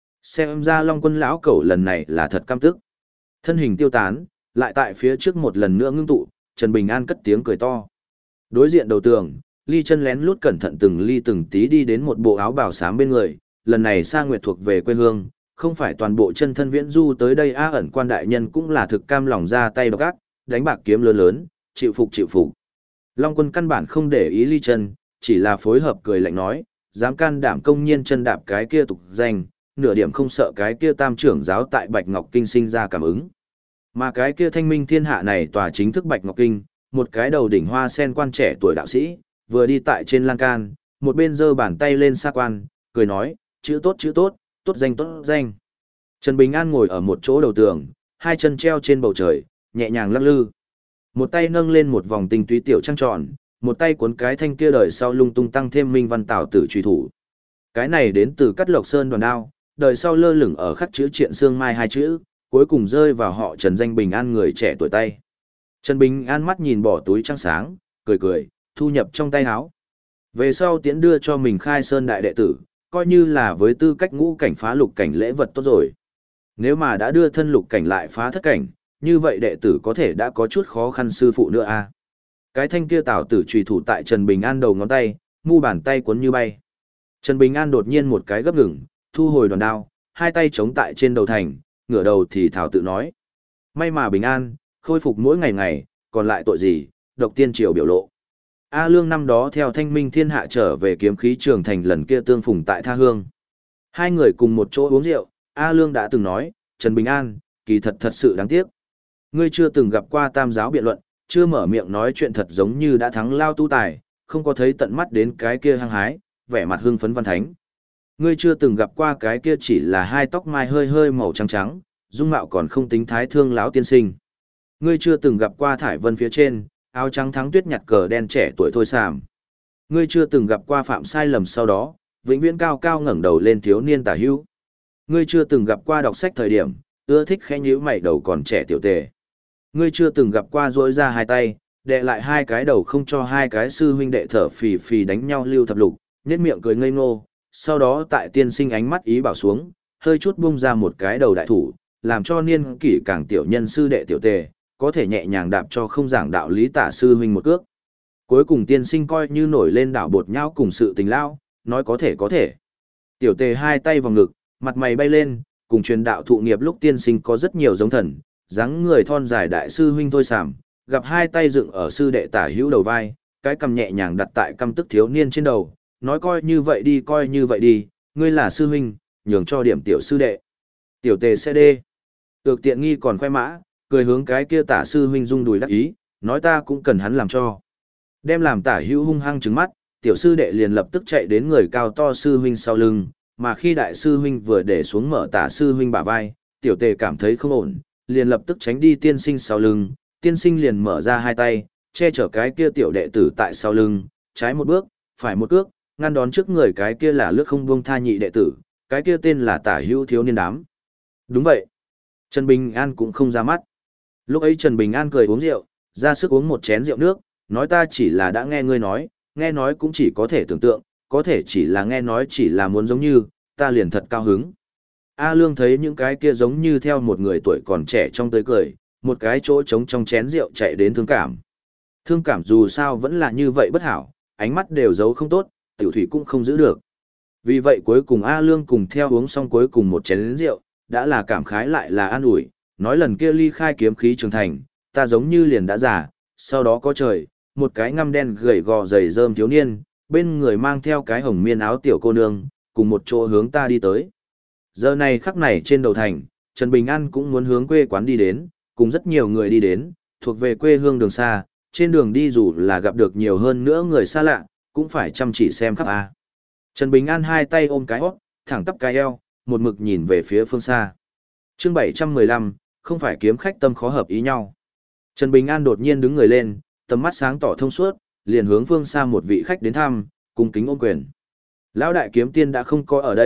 Xem ra Long Quân lão cẩu lần này là thật căm tức. Thân hình tiêu tán, lại tại phía trước một lần nữa ngưng tụ, Trần Bình An cất tiếng cười to. Đối diện đầu tường, Ly chân lén lút cẩn thận từng ly từng tí đi đến một bộ áo bào xám bên người, lần này Sa Nguyệt thuộc về quê hương, không phải toàn bộ chân thân viễn du tới đây a ẩn quan đại nhân cũng là thực cam lòng ra tay độc ác, đánh bạc kiếm lớn lớn, chịu phục chịu phục. Long Quân căn bản không để ý Ly chân, chỉ là phối hợp cười lạnh nói, dám can đảm công nhiên chân đạp cái kia tục danh, nửa điểm không sợ cái kia tam trưởng giáo tại Bạch Ngọc Kinh sinh ra cảm ứng. Mà cái kia thanh minh thiên hạ này tòa chính thức Bạch Ngọc Kinh, một cái đầu đỉnh hoa sen quan trẻ tuổi đạo sĩ, vừa đi tại trên lan can, một bên giơ bàn tay lên xa quan, cười nói, chữ tốt chữ tốt, tốt danh tốt danh. Trần Bình An ngồi ở một chỗ đầu tường, hai chân treo trên bầu trời, nhẹ nhàng lắc lư. Một tay nâng lên một vòng tinh túy tiểu trăng tròn, một tay cuốn cái thanh kia đời sau lung tung tăng thêm minh văn tảo tử truy thủ. Cái này đến từ Cắt Lộc Sơn đoàn đao, đời sau lơ lửng ở khắc chữ triện xương mai hai chữ, cuối cùng rơi vào họ Trần danh Bình An người trẻ tuổi tay. Trần Bình An mắt nhìn bỏ túi trăng sáng, cười cười, thu nhập trong tay áo. Về sau tiễn đưa cho mình khai sơn đại đệ tử, coi như là với tư cách ngũ cảnh phá lục cảnh lễ vật tốt rồi. Nếu mà đã đưa thân lục cảnh lại phá thất cảnh, như vậy đệ tử có thể đã có chút khó khăn sư phụ nữa a. Cái thanh kia tảo tử trùy thủ tại Trần Bình An đầu ngón tay, mu bàn tay cuốn như bay. Trần Bình An đột nhiên một cái gấp ngừng, thu hồi đoàn đao, hai tay chống tại trên đầu thành, ngửa đầu thì thảo tự nói. May mà Bình An, khôi phục mỗi ngày ngày, còn lại tội gì, độc tiên triều biểu lộ. A Lương năm đó theo thanh minh thiên hạ trở về kiếm khí trường thành lần kia tương phùng tại Tha Hương. Hai người cùng một chỗ uống rượu, A Lương đã từng nói, Trần Bình An, kỳ thật thật sự đáng tiếc. Ngươi chưa từng gặp qua tam giáo biện luận, chưa mở miệng nói chuyện thật giống như đã thắng lao tu tài, không có thấy tận mắt đến cái kia hăng hái, vẻ mặt hưng phấn văn thánh. Ngươi chưa từng gặp qua cái kia chỉ là hai tóc mai hơi hơi màu trắng trắng, dung mạo còn không tính thái thương lão tiên sinh. Ngươi chưa từng gặp qua thải vân phía trên, áo trắng thắng tuyết nhặt cờ đen trẻ tuổi thôi sàm. Ngươi chưa từng gặp qua phạm sai lầm sau đó, vĩnh viễn cao cao ngẩng đầu lên thiếu niên tả hữu. Ngươi chưa từng gặp qua đọc sách thời điểm, ưa thích khẽ nhíu mày đầu còn trẻ tiểu tề. Ngươi chưa từng gặp qua rỗi ra hai tay, đè lại hai cái đầu không cho hai cái sư huynh đệ thở phì phì đánh nhau lưu thập lục, nhếch miệng cười ngây ngô, sau đó tại tiên sinh ánh mắt ý bảo xuống, hơi chút bung ra một cái đầu đại thủ, làm cho niên kỷ càng tiểu nhân sư đệ tiểu tề, có thể nhẹ nhàng đạp cho không giảng đạo lý tả sư huynh một cước. Cuối cùng tiên sinh coi như nổi lên đảo bột nhau cùng sự tình lao, nói có thể có thể. Tiểu tề hai tay vào ngực, mặt mày bay lên, cùng truyền đạo thụ nghiệp lúc tiên sinh có rất nhiều giống thần, dáng người thon dài đại sư huynh thôi sàm, gặp hai tay dựng ở sư đệ tả hữu đầu vai, cái cầm nhẹ nhàng đặt tại căm tức thiếu niên trên đầu, nói coi như vậy đi coi như vậy đi, ngươi là sư huynh, nhường cho điểm tiểu sư đệ. Tiểu tề sẽ đê. Được tiện nghi còn khoe mã, cười hướng cái kia tả sư huynh rung đùi đắc ý, nói ta cũng cần hắn làm cho. Đem làm tả hữu hung hăng trứng mắt, tiểu sư đệ liền lập tức chạy đến người cao to sư huynh sau lưng, mà khi đại sư huynh vừa để xuống mở tả sư huynh bả vai, tiểu tề cảm thấy không ổn, liền lập tức tránh đi tiên sinh sau lưng, tiên sinh liền mở ra hai tay, che chở cái kia tiểu đệ tử tại sau lưng, trái một bước, phải một cước, ngăn đón trước người cái kia là lướt không buông tha nhị đệ tử, cái kia tên là tả hữu thiếu niên đám. Đúng vậy. Trần Bình An cũng không ra mắt. Lúc ấy Trần Bình An cười uống rượu, ra sức uống một chén rượu nước, nói ta chỉ là đã nghe ngươi nói, nghe nói cũng chỉ có thể tưởng tượng, có thể chỉ là nghe nói chỉ là muốn giống như, ta liền thật cao hứng. A Lương thấy những cái kia giống như theo một người tuổi còn trẻ trong tới cười, một cái chỗ trống trong chén rượu chạy đến thương cảm. Thương cảm dù sao vẫn là như vậy bất hảo, ánh mắt đều giấu không tốt, tiểu thủy cũng không giữ được. Vì vậy cuối cùng A Lương cùng theo uống xong cuối cùng một chén rượu, đã là cảm khái lại là an ủi, nói lần kia ly khai kiếm khí trường thành, ta giống như liền đã già, sau đó có trời, một cái ngăm đen gầy gò dày rơm thiếu niên, bên người mang theo cái hồng miên áo tiểu cô nương, cùng một chỗ hướng ta đi tới. Giờ này khắc này trên đầu thành, Trần Bình An cũng muốn hướng quê quán đi đến, cùng rất nhiều người đi đến, thuộc về quê hương đường xa, trên đường đi dù là gặp được nhiều hơn nữa người xa lạ, cũng phải chăm chỉ xem khắp A. Trần Bình An hai tay ôm cái hót, thẳng tắp cái eo, một mực nhìn về phía phương xa. Chương bảy trăm mười lăm, không phải kiếm khách tâm khó hợp ý nhau. Trần Bình An đột nhiên đứng người lên, tầm mắt sáng tỏ thông suốt, liền hướng phương xa một vị khách đến thăm, cung kính ôm quyền. Lão đại kiếm tiên đã không có ở đây,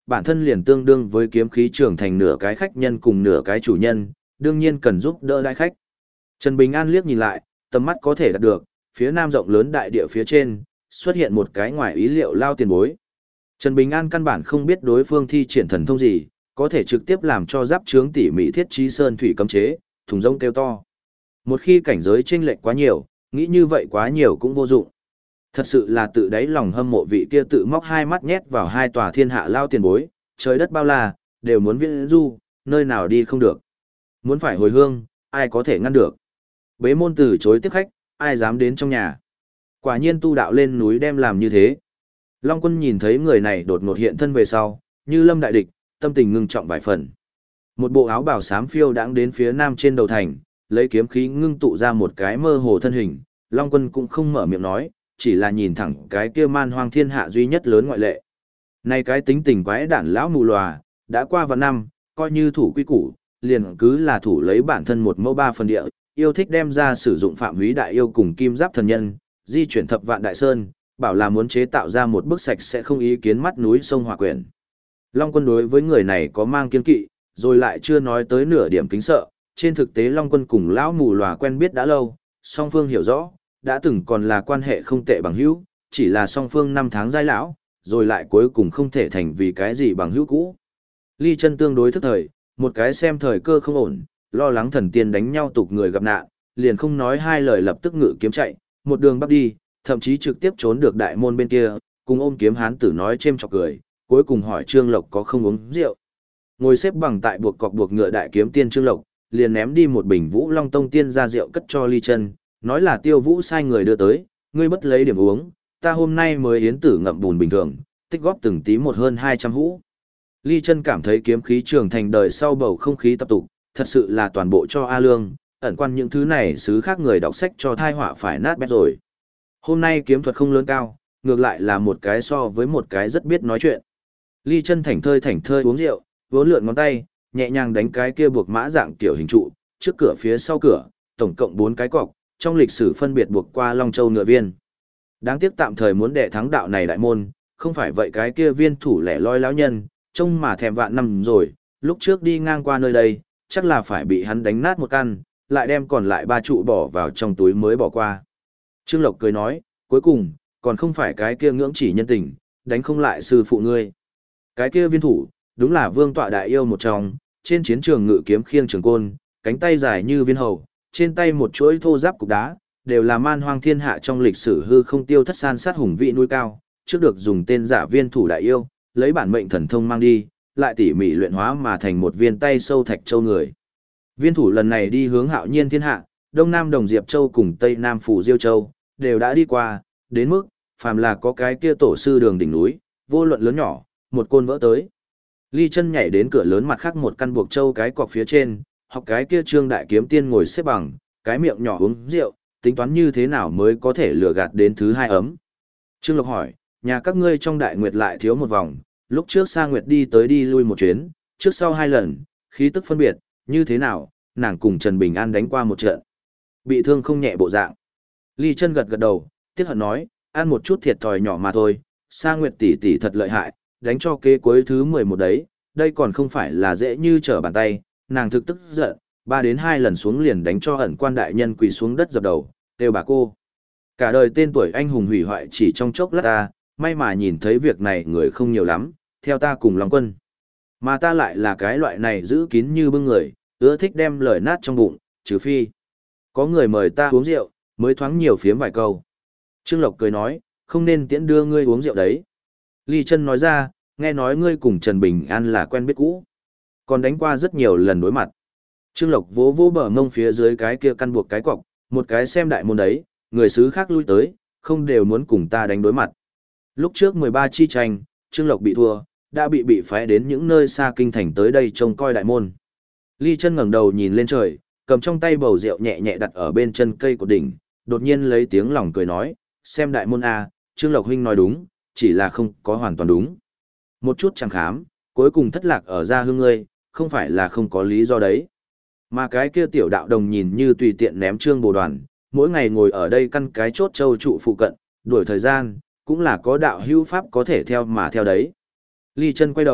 bản thân liền tương đương với kiếm khí trưởng thành nửa cái khách nhân cùng nửa cái chủ nhân, đương nhiên cần giúp đỡ đại khách. Trần Bình An liếc nhìn lại, tầm mắt có thể đạt được, phía nam rộng lớn đại địa phía trên, xuất hiện một cái ngoài ý liệu lao tiền bối. Trần Bình An căn bản không biết đối phương thi triển thần thông gì, có thể trực tiếp làm cho giáp trướng tỉ mỉ thiết trí sơn thủy cấm chế, thùng rông kêu to. Một khi cảnh giới chênh lệch quá nhiều, nghĩ như vậy quá nhiều cũng vô dụng. Thật sự là tự đáy lòng hâm mộ vị kia tự móc hai mắt nhét vào hai tòa thiên hạ lao tiền bối, trời đất bao la, đều muốn viễn du, nơi nào đi không được. Muốn phải hồi hương, ai có thể ngăn được. Bế môn từ chối tiếp khách, ai dám đến trong nhà. Quả nhiên tu đạo lên núi đem làm như thế. Long Quân nhìn thấy người này đột ngột hiện thân về sau, như lâm đại địch, tâm tình ngưng trọng vài phần. Một bộ áo bào xám phiêu đãng đến phía nam trên đầu thành, lấy kiếm khí ngưng tụ ra một cái mơ hồ thân hình, Long Quân cũng không mở miệng nói, chỉ là nhìn thẳng cái kia man hoang thiên hạ duy nhất lớn ngoại lệ. Này cái tính tình quái đản lão mù lòa, đã qua vạn năm, coi như thủ quy củ, liền cứ là thủ lấy bản thân một mẫu ba phần địa, yêu thích đem ra sử dụng phạm húy đại yêu cùng kim giáp thần nhân, di chuyển thập vạn đại sơn, bảo là muốn chế tạo ra một bức sạch sẽ không ý kiến mắt núi sông hỏa quyển. Long Quân đối với người này có mang kiên kỵ, rồi lại chưa nói tới nửa điểm kính sợ, trên thực tế Long Quân cùng lão mù lòa quen biết đã lâu, song phương hiểu rõ, đã từng còn là quan hệ không tệ bằng hữu, chỉ là song phương năm tháng giai lão, rồi lại cuối cùng không thể thành vì cái gì bằng hữu cũ. Ly Chân tương đối thức thời, một cái xem thời cơ không ổn, lo lắng thần tiên đánh nhau tục người gặp nạn, liền không nói hai lời lập tức ngự kiếm chạy, một đường bắt đi, thậm chí trực tiếp trốn được đại môn bên kia, cùng ôm kiếm hán tử nói chêm chọc cười, cuối cùng hỏi Trương Lộc có không uống rượu. Ngồi xếp bằng tại buộc cọc buộc ngựa đại kiếm tiên Trương Lộc, liền ném đi một bình Vũ Long Tông tiên ra rượu cất cho Ly Chân, nói là Tiêu Vũ sai người đưa tới, ngươi bất lấy điểm uống, ta hôm nay mới yến tử ngậm bùn bình thường, tích góp từng tí một hơn hai trăm hũ. Ly Chân cảm thấy kiếm khí trường thành đời sau bầu không khí tập tụ, thật sự là toàn bộ cho A Lương, ẩn quan những thứ này xứ khác người đọc sách cho thai họa phải nát bét rồi. Hôm nay kiếm thuật không lớn cao, ngược lại là một cái so với một cái rất biết nói chuyện. Ly Chân thảnh thơi thảnh thơi uống rượu, vốn lượn ngón tay, nhẹ nhàng đánh cái kia buộc mã dạng kiểu hình trụ, trước cửa phía sau cửa, tổng cộng bốn cái cọc, trong lịch sử phân biệt buộc qua Long Châu ngựa viên. Đáng tiếc tạm thời muốn đệ thắng đạo này đại môn, không phải vậy cái kia viên thủ lẻ loi lão nhân, trông mà thèm vạn năm rồi, lúc trước đi ngang qua nơi đây, chắc là phải bị hắn đánh nát một căn, lại đem còn lại ba trụ bỏ vào trong túi mới bỏ qua. Trương Lộc cười nói, cuối cùng, còn không phải cái kia ngưỡng chỉ nhân tình, đánh không lại sư phụ ngươi. Cái kia viên thủ, đúng là vương tọa đại yêu một trong, trên chiến trường ngự kiếm khiêng trường côn, cánh tay dài như viên hầu, trên tay một chuỗi thô giáp cục đá, đều là man hoang thiên hạ trong lịch sử hư không tiêu thất san sát hùng vị núi cao, trước được dùng tên giả viên thủ đại yêu, lấy bản mệnh thần thông mang đi, lại tỉ mỉ luyện hóa mà thành một viên tay sâu thạch châu người. Viên thủ lần này đi hướng hạo nhiên thiên hạ, Đông Nam Đồng Diệp Châu cùng Tây Nam Phủ Diêu Châu, đều đã đi qua, đến mức, phàm là có cái kia tổ sư đường đỉnh núi, vô luận lớn nhỏ, một côn vỡ tới. Ly Chân nhảy đến cửa lớn mặt khác một căn buộc châu cái cọc phía trên, học cái kia Trương Đại Kiếm Tiên ngồi xếp bằng, cái miệng nhỏ uống rượu, tính toán như thế nào mới có thể lừa gạt đến thứ hai ấm. Trương Lộc hỏi, nhà các ngươi trong Đại Nguyệt lại thiếu một vòng, lúc trước Sa Nguyệt đi tới đi lui một chuyến, trước sau hai lần, khí tức phân biệt, như thế nào, nàng cùng Trần Bình An đánh qua một trận. Bị thương không nhẹ bộ dạng. Ly Chân gật gật đầu, tiếc hận nói, ăn một chút thiệt thòi nhỏ mà thôi, Sa Nguyệt tỷ tỷ thật lợi hại, đánh cho kế cuối thứ mười một đấy, đây còn không phải là dễ như trở bàn tay, nàng thực tức giận, ba đến hai lần xuống liền đánh cho ẩn quan đại nhân quỳ xuống đất dập đầu, kêu bà cô. Cả đời tên tuổi anh hùng hủy hoại chỉ trong chốc lát ta, may mà nhìn thấy việc này người không nhiều lắm, theo ta cùng Long Quân. Mà ta lại là cái loại này giữ kín như bưng người, ưa thích đem lời nát trong bụng, trừ phi. Có người mời ta uống rượu, mới thoáng nhiều phiếm vài câu. Trương Lộc cười nói, không nên tiễn đưa ngươi uống rượu đấy. Ly Chân nói ra, nghe nói ngươi cùng Trần Bình An là quen biết cũ, còn đánh qua rất nhiều lần đối mặt. Trương Lộc vỗ vỗ bờ mông phía dưới cái kia căn buộc cái cọc, một cái xem đại môn đấy, người xứ khác lui tới, không đều muốn cùng ta đánh đối mặt. Lúc trước mười ba chi tranh, Trương Lộc bị thua, đã bị bị phái đến những nơi xa kinh thành tới đây trông coi đại môn. Ly Chân ngẩng đầu nhìn lên trời, cầm trong tay bầu rượu nhẹ nhẹ đặt ở bên chân cây của đỉnh, đột nhiên lấy tiếng lòng cười nói, xem đại môn a, Trương Lộc huynh nói đúng, chỉ là không có hoàn toàn đúng. Một chút chẳng khám, cuối cùng thất lạc ở gia hương ngươi, không phải là không có lý do đấy. Mà cái kia tiểu đạo đồng nhìn như tùy tiện ném Trương Bồ Đoàn, mỗi ngày ngồi ở đây căn cái chốt châu trụ phụ cận, đuổi thời gian, cũng là có đạo hữu pháp có thể theo mà theo đấy. Ly Chân quay đầu,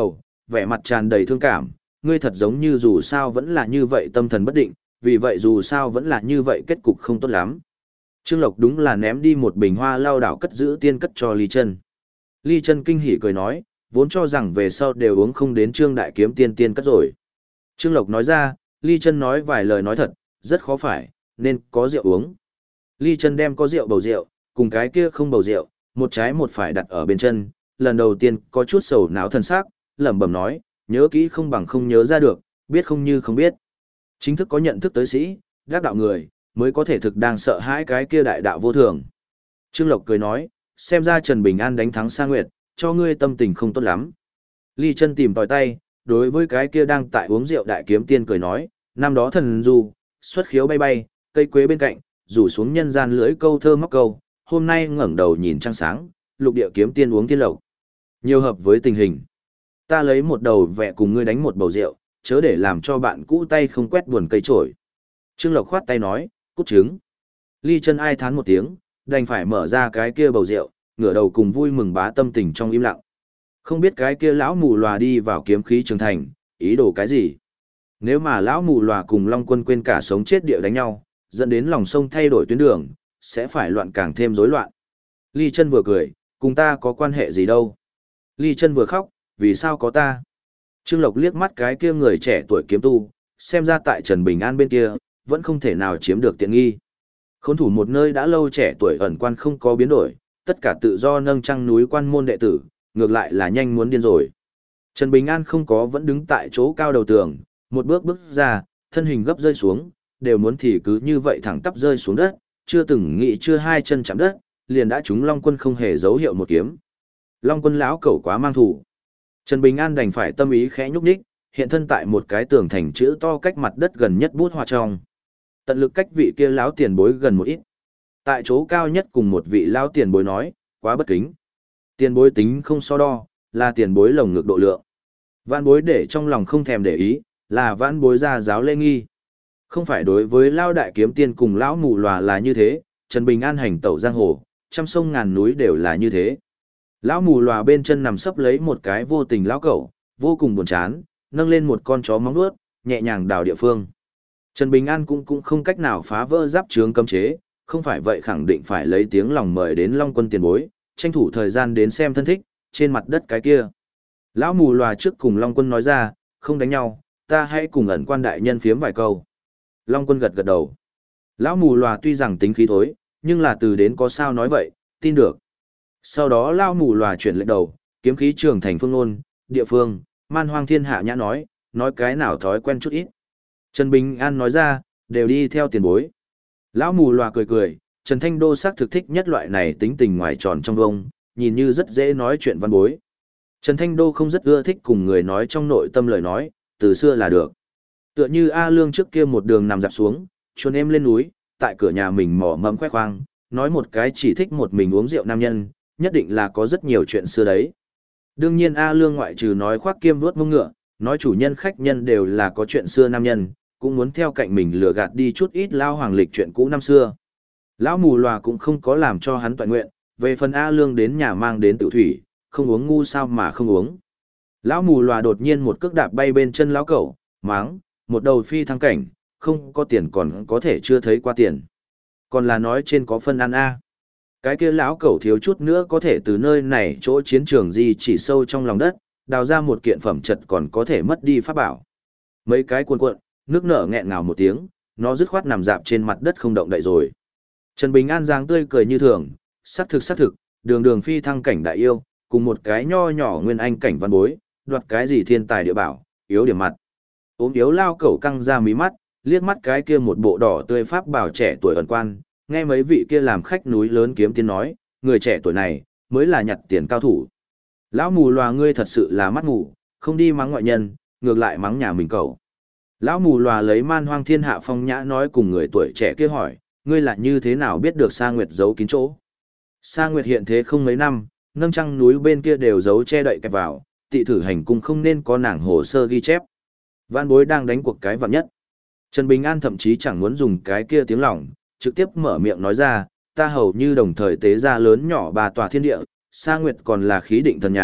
vẻ mặt tràn đầy thương cảm, ngươi thật giống như dù sao vẫn là như vậy tâm thần bất định, vì vậy dù sao vẫn là như vậy kết cục không tốt lắm. Trương Lộc đúng là ném đi một bình hoa lao đảo cất giữ tiên cất cho Ly Chân. Ly Chân kinh hỉ cười nói, vốn cho rằng về sau đều uống không đến Trương Đại Kiếm tiên tiên cất rồi. Trương Lộc nói ra, Ly Chân nói vài lời nói thật, rất khó phải, nên có rượu uống. Ly Chân đem có rượu bầu rượu, cùng cái kia không bầu rượu, một trái một phải đặt ở bên chân, lần đầu tiên có chút sầu não thần sắc, lẩm bẩm nói, nhớ kỹ không bằng không nhớ ra được, biết không như không biết. Chính thức có nhận thức tới sĩ, đắc đạo người, mới có thể thực đang sợ hãi cái kia đại đạo vô thường. Trương Lộc cười nói, xem ra Trần Bình An đánh thắng Sa Nguyệt, cho ngươi tâm tình không tốt lắm. Ly Chân tìm tòi tay, đối với cái kia đang tại uống rượu đại kiếm tiên cười nói, năm đó thần du, xuất khiếu bay bay, cây quế bên cạnh, rủ xuống nhân gian lưỡi câu thơ móc câu, hôm nay ngẩng đầu nhìn trăng sáng, lục địa kiếm tiên uống tiên lộc. Nhiều hợp với tình hình. Ta lấy một đầu vẹ cùng ngươi đánh một bầu rượu, chớ để làm cho bạn cũ tay không quét buồn cây trổi. Trương Lộc khoát tay nói, cút trứng. Ly Chân ai thán một tiếng, đành phải mở ra cái kia bầu rượu, ngửa đầu cùng vui mừng bá tâm tình trong im lặng. Không biết cái kia lão mù lòa đi vào kiếm khí trường thành, ý đồ cái gì? Nếu mà lão mù lòa cùng Long Quân quên cả sống chết địa đánh nhau, dẫn đến lòng sông thay đổi tuyến đường, sẽ phải loạn càng thêm rối loạn. Ly Chân vừa cười, cùng ta có quan hệ gì đâu. Ly Chân vừa khóc, vì sao có ta? Trương Lộc liếc mắt cái kia người trẻ tuổi kiếm tu, xem ra tại Trần Bình An bên kia, vẫn không thể nào chiếm được tiện nghi. Khốn thủ một nơi đã lâu trẻ tuổi ẩn quan không có biến đổi, tất cả tự do nâng trăng núi quan môn đệ tử, ngược lại là nhanh muốn điên rồi. Trần Bình An không có vẫn đứng tại chỗ cao đầu tường, một bước bước ra, thân hình gấp rơi xuống, đều muốn thì cứ như vậy thẳng tắp rơi xuống đất, chưa từng nghĩ chưa hai chân chạm đất, liền đã trúng Long Quân không hề dấu hiệu một kiếm. Long Quân lão cẩu quá mang thủ. Trần Bình An đành phải tâm ý khẽ nhúc nhích, hiện thân tại một cái tường thành chữ to cách mặt đất gần nhất bút hoa trong. Tận lực cách vị kia lão tiền bối gần một ít. Tại chỗ cao nhất cùng một vị lão tiền bối nói, quá bất kính. Tiền bối tính không so đo, là tiền bối lồng ngực độ lượng. Vãn bối để trong lòng không thèm để ý, là vãn bối ra giáo lễ nghi. Không phải đối với lão đại kiếm tiên cùng lão mù lòa là như thế, Trần Bình An hành tẩu giang hồ, trăm sông ngàn núi đều là như thế. Lão mù lòa bên chân nằm sấp lấy một cái vô tình lão cẩu, vô cùng buồn chán, nâng lên một con chó móng vuốt, nhẹ nhàng đào địa phương. Trần Bình An cũng cũng không cách nào phá vỡ giáp chướng cấm chế, không phải vậy khẳng định phải lấy tiếng lòng mời đến Long Quân tiền bối, tranh thủ thời gian đến xem thân thích, trên mặt đất cái kia. Lão mù lòa trước cùng Long Quân nói ra, không đánh nhau, ta hãy cùng ẩn quan đại nhân phiếm vài câu. Long Quân gật gật đầu. Lão mù lòa tuy rằng tính khí thối, nhưng là từ đến có sao nói vậy, tin được. Sau đó lão mù lòa chuyển lệnh đầu, kiếm khí trường thành phương nôn, địa phương, man hoang thiên hạ nhã nói, nói cái nào thói quen chút ít. Trần Bình An nói ra, đều đi theo tiền bối. Lão mù lòa cười cười, Trần Thanh Đô xác thực thích nhất loại này tính tình ngoài tròn trong vông, nhìn như rất dễ nói chuyện văn bối. Trần Thanh Đô không rất ưa thích cùng người nói trong nội tâm lời nói, từ xưa là được. Tựa như A Lương trước kia một đường nằm dạp xuống, chuồn em lên núi, tại cửa nhà mình mỏ mẫm khoe khoang, nói một cái chỉ thích một mình uống rượu nam nhân, nhất định là có rất nhiều chuyện xưa đấy. Đương nhiên A Lương ngoại trừ nói khoác kiêm vuốt mông ngựa, nói chủ nhân khách nhân đều là có chuyện xưa nam nhân, cũng muốn theo cạnh mình lừa gạt đi chút ít lao hoàng lịch chuyện cũ năm xưa. Lão mù lòa cũng không có làm cho hắn toàn nguyện, về phần A Lương đến nhà mang đến tự thủy, không uống ngu sao mà không uống. Lão mù lòa đột nhiên một cước đạp bay bên chân lão cẩu, máng, một đầu phi thăng cảnh, không có tiền còn có thể chưa thấy qua tiền. Còn là nói trên có phân ăn A. Cái kia lão cẩu thiếu chút nữa có thể từ nơi này chỗ chiến trường gì chỉ sâu trong lòng đất, đào ra một kiện phẩm chất còn có thể mất đi pháp bảo. Mấy cái cuộn cuộn, nước nở nghẹn ngào một tiếng, nó dứt khoát nằm dạp trên mặt đất không động đậy rồi. Trần Bình An dáng tươi cười như thường, sắc thực sắc thực, đường đường phi thăng cảnh đại yêu, cùng một cái nho nhỏ nguyên anh cảnh văn bối, đoạt cái gì thiên tài địa bảo, yếu điểm mặt. Ốm yếu lao cẩu căng ra mí mắt, liếc mắt cái kia một bộ đỏ tươi pháp bảo trẻ tuổi ẩn quan, nghe mấy vị kia làm khách núi lớn kiếm tiên nói, người trẻ tuổi này, mới là nhặt tiền cao thủ. Lão mù lòa ngươi thật sự là mắt mù, không đi mắng ngoại nhân, ngược lại mắng nhà mình cậu. Lão mù lòa lấy man hoang thiên hạ phong nhã nói cùng người tuổi trẻ kia hỏi, ngươi là như thế nào biết được Sa Nguyệt giấu kín chỗ? Sa Nguyệt hiện thế không mấy năm, nâng trăng núi bên kia đều giấu che đậy kẹp vào, tị thử hành cung không nên có nàng hồ sơ ghi chép. Văn bối đang đánh cuộc cái vạn nhất. Trần Bình An thậm chí chẳng muốn dùng cái kia tiếng lỏng, trực tiếp mở miệng nói ra, ta hầu như đồng thời tế ra lớn nhỏ bà tòa thiên địa, Sa Nguyệt còn là khí định thần nhàn,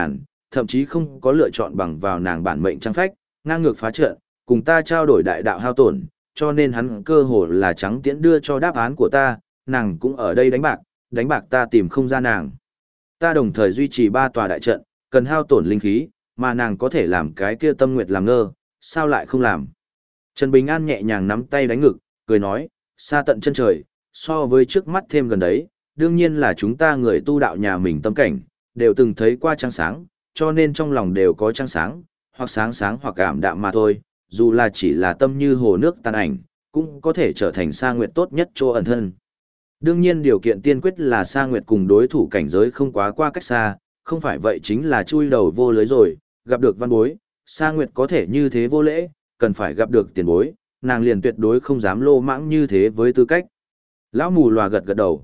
thậm chí không có lựa chọn bằng vào nàng bản mệnh trang phách, ngang ngược phá trận, cùng ta trao đổi đại đạo hao tổn, cho nên hắn cơ hồ là trắng tiễn đưa cho đáp án của ta, nàng cũng ở đây đánh bạc, đánh bạc ta tìm không ra nàng. Ta đồng thời duy trì ba tòa đại trận, cần hao tổn linh khí, mà nàng có thể làm cái kia tâm nguyệt làm ngơ, sao lại không làm. Trần Bình An nhẹ nhàng nắm tay đánh ngực, cười nói, xa tận chân trời, so với trước mắt thêm gần đấy, đương nhiên là chúng ta người tu đạo nhà mình tâm cảnh, đều từng thấy qua trăng sáng, cho nên trong lòng đều có trăng sáng, hoặc sáng sáng hoặc ảm đạm mà thôi, dù là chỉ là tâm như hồ nước tàn ảnh, cũng có thể trở thành sa nguyệt tốt nhất chỗ ẩn thân. Đương nhiên điều kiện tiên quyết là sa nguyệt cùng đối thủ cảnh giới không quá qua cách xa, không phải vậy chính là chui đầu vô lưới rồi, gặp được văn bối, sa nguyệt có thể như thế vô lễ, cần phải gặp được tiền bối, nàng liền tuyệt đối không dám lô mãng như thế với tư cách. Lão mù lòa gật gật đầu.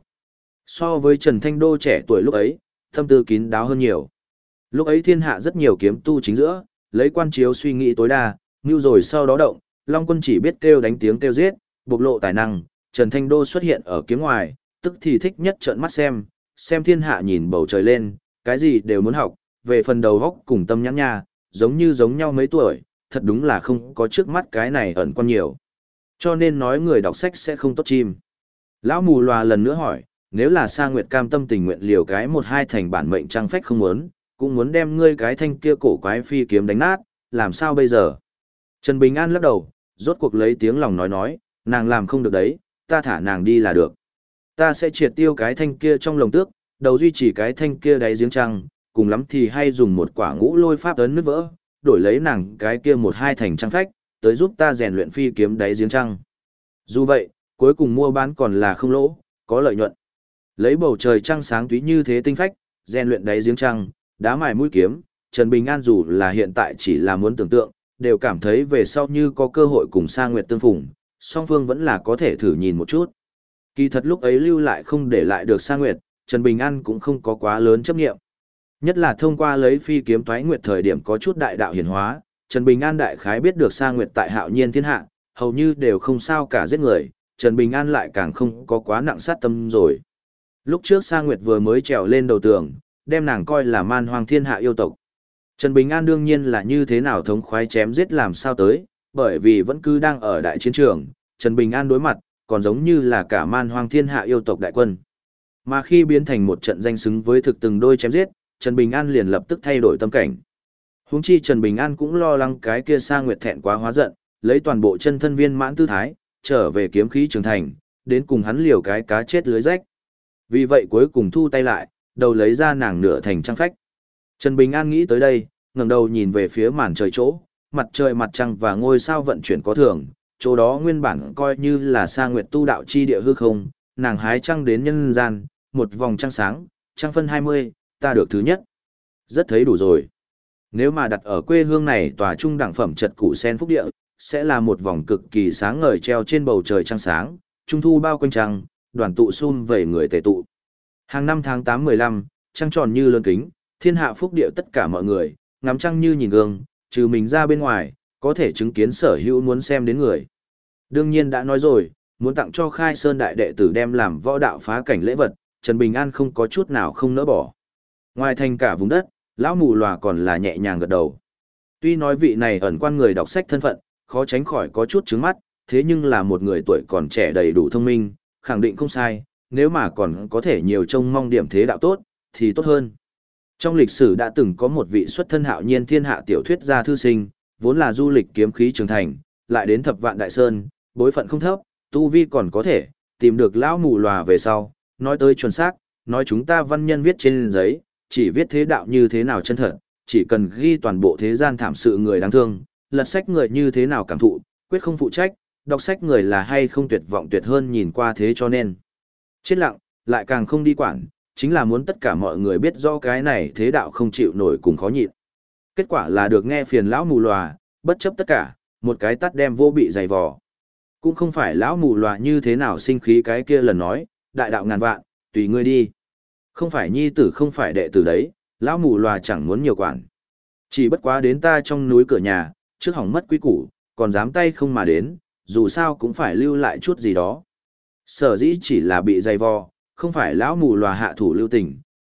So với Trần Thanh Đô trẻ tuổi lúc ấy, tâm tư kín đáo hơn nhiều. Lúc ấy thiên hạ rất nhiều kiếm tu chính giữa, lấy quan chiếu suy nghĩ tối đa, như rồi sau đó động, Long Quân chỉ biết kêu đánh tiếng kêu giết, bộc lộ tài năng, Trần Thanh Đô xuất hiện ở kiếm ngoài, tức thì thích nhất trợn mắt xem, xem thiên hạ nhìn bầu trời lên, cái gì đều muốn học, về phần đầu góc cùng tâm nhãn nha, giống như giống nhau mấy tuổi, thật đúng là không có trước mắt cái này ẩn quan nhiều. Cho nên nói người đọc sách sẽ không tốt chim. Lão mù lòa lần nữa hỏi, nếu là Sa Nguyệt cam tâm tình nguyện liều cái một hai thành bản mệnh trang phách không muốn, cũng muốn đem ngươi cái thanh kia cổ quái phi kiếm đánh nát, làm sao bây giờ? Trần Bình An lắc đầu, rốt cuộc lấy tiếng lòng nói nói, nàng làm không được đấy, ta thả nàng đi là được. Ta sẽ triệt tiêu cái thanh kia trong lồng tước, đầu duy trì cái thanh kia đáy giếng trăng, cùng lắm thì hay dùng một quả ngũ lôi pháp ấn nứt vỡ, đổi lấy nàng cái kia một hai thành trang phách, tới giúp ta rèn luyện phi kiếm đáy giếng trăng. Dù vậy, cuối cùng mua bán còn là không lỗ, có lợi nhuận. Lấy bầu trời trăng sáng túy như thế tinh phách, rèn luyện đáy giếng trăng, đá mài mũi kiếm, Trần Bình An dù là hiện tại chỉ là muốn tưởng tượng, đều cảm thấy về sau như có cơ hội cùng Sa Nguyệt tương phùng, song phương vẫn là có thể thử nhìn một chút. Kỳ thật lúc ấy lưu lại không để lại được Sa Nguyệt, Trần Bình An cũng không có quá lớn chấp nghiệm. Nhất là thông qua lấy phi kiếm Toái Nguyệt thời điểm có chút đại đạo hiển hóa, Trần Bình An đại khái biết được Sa Nguyệt tại Hạo Nhiên thiên hạ, hầu như đều không sao cả giết người, Trần Bình An lại càng không có quá nặng sát tâm rồi. Lúc trước Sa Nguyệt vừa mới trèo lên đầu tường, đem nàng coi là man hoang thiên hạ yêu tộc. Trần Bình An đương nhiên là như thế nào thống khoái chém giết làm sao tới, bởi vì vẫn cứ đang ở đại chiến trường, Trần Bình An đối mặt, còn giống như là cả man hoang thiên hạ yêu tộc đại quân. Mà khi biến thành một trận danh xứng với thực từng đôi chém giết, Trần Bình An liền lập tức thay đổi tâm cảnh. Huống chi Trần Bình An cũng lo lắng cái kia Sa Nguyệt thẹn quá hóa giận, lấy toàn bộ chân thân viên mãn tư thái, trở về kiếm khí trường thành, đến cùng hắn liều cái cá chết lưới rách. Vì vậy cuối cùng thu tay lại, đầu lấy ra nàng nửa thành trang phách. Trần Bình An nghĩ tới đây, ngẩng đầu nhìn về phía màn trời chỗ, mặt trời mặt trăng và ngôi sao vận chuyển có thường, chỗ đó nguyên bản coi như là Sa Nguyệt tu đạo chi địa hư không, nàng hái trăng đến nhân gian, một vòng trăng sáng, trăng phân hai mươi, ta được thứ nhất. Rất thấy đủ rồi. Nếu mà đặt ở quê hương này tòa trung đẳng phẩm trật củ sen phúc địa, sẽ là một vòng cực kỳ sáng ngời treo trên bầu trời trăng sáng, trung thu bao quanh trăng, đoàn tụ sum vầy người tề tụ. Hàng năm tháng tám mười lăm, trăng tròn như lớn kính, thiên hạ phúc địa tất cả mọi người, ngắm trăng như nhìn gương, trừ mình ra bên ngoài, có thể chứng kiến sở hữu muốn xem đến người. Đương nhiên đã nói rồi, muốn tặng cho Khai Sơn đại đệ tử đem làm võ đạo phá cảnh lễ vật, Trần Bình An không có chút nào không nỡ bỏ. Ngoài thành cả vùng đất, lão mù lòa còn là nhẹ nhàng gật đầu. Tuy nói vị này ẩn quan người đọc sách thân phận, khó tránh khỏi có chút trướng mắt, thế nhưng là một người tuổi còn trẻ đầy đủ thông minh, khẳng định không sai, nếu mà còn có thể nhiều trông mong điểm thế đạo tốt, thì tốt hơn. Trong lịch sử đã từng có một vị xuất thân hạo nhiên thiên hạ tiểu thuyết gia thư sinh, vốn là du lịch kiếm khí trường thành, lại đến thập vạn đại sơn, bối phận không thấp, tu vi còn có thể, tìm được lão mù lòa về sau, nói tới chuẩn xác, nói chúng ta văn nhân viết trên giấy, chỉ viết thế đạo như thế nào chân thật, chỉ cần ghi toàn bộ thế gian thảm sự người đáng thương, lật sách người như thế nào cảm thụ, quyết không phụ trách, đọc sách người là hay không tuyệt vọng tuyệt hơn nhìn qua thế cho nên. Chết lặng, lại càng không đi quản, chính là muốn tất cả mọi người biết rõ cái này thế đạo không chịu nổi cùng khó nhịn. Kết quả là được nghe phiền lão mù lòa, bất chấp tất cả, một cái tắt đem vô bị dày vò. Cũng không phải lão mù lòa như thế nào sinh khí cái kia lần nói, đại đạo ngàn vạn, tùy ngươi đi. Không phải nhi tử không phải đệ tử đấy, lão mù lòa chẳng muốn nhiều quản. Chỉ bất quá đến ta trong núi cửa nhà, trước hỏng mất quý củ, còn dám tay không mà đến, dù sao cũng phải lưu lại chút gì đó. Sở dĩ chỉ là bị dày vò, không phải lão mù lòa hạ thủ lưu tình,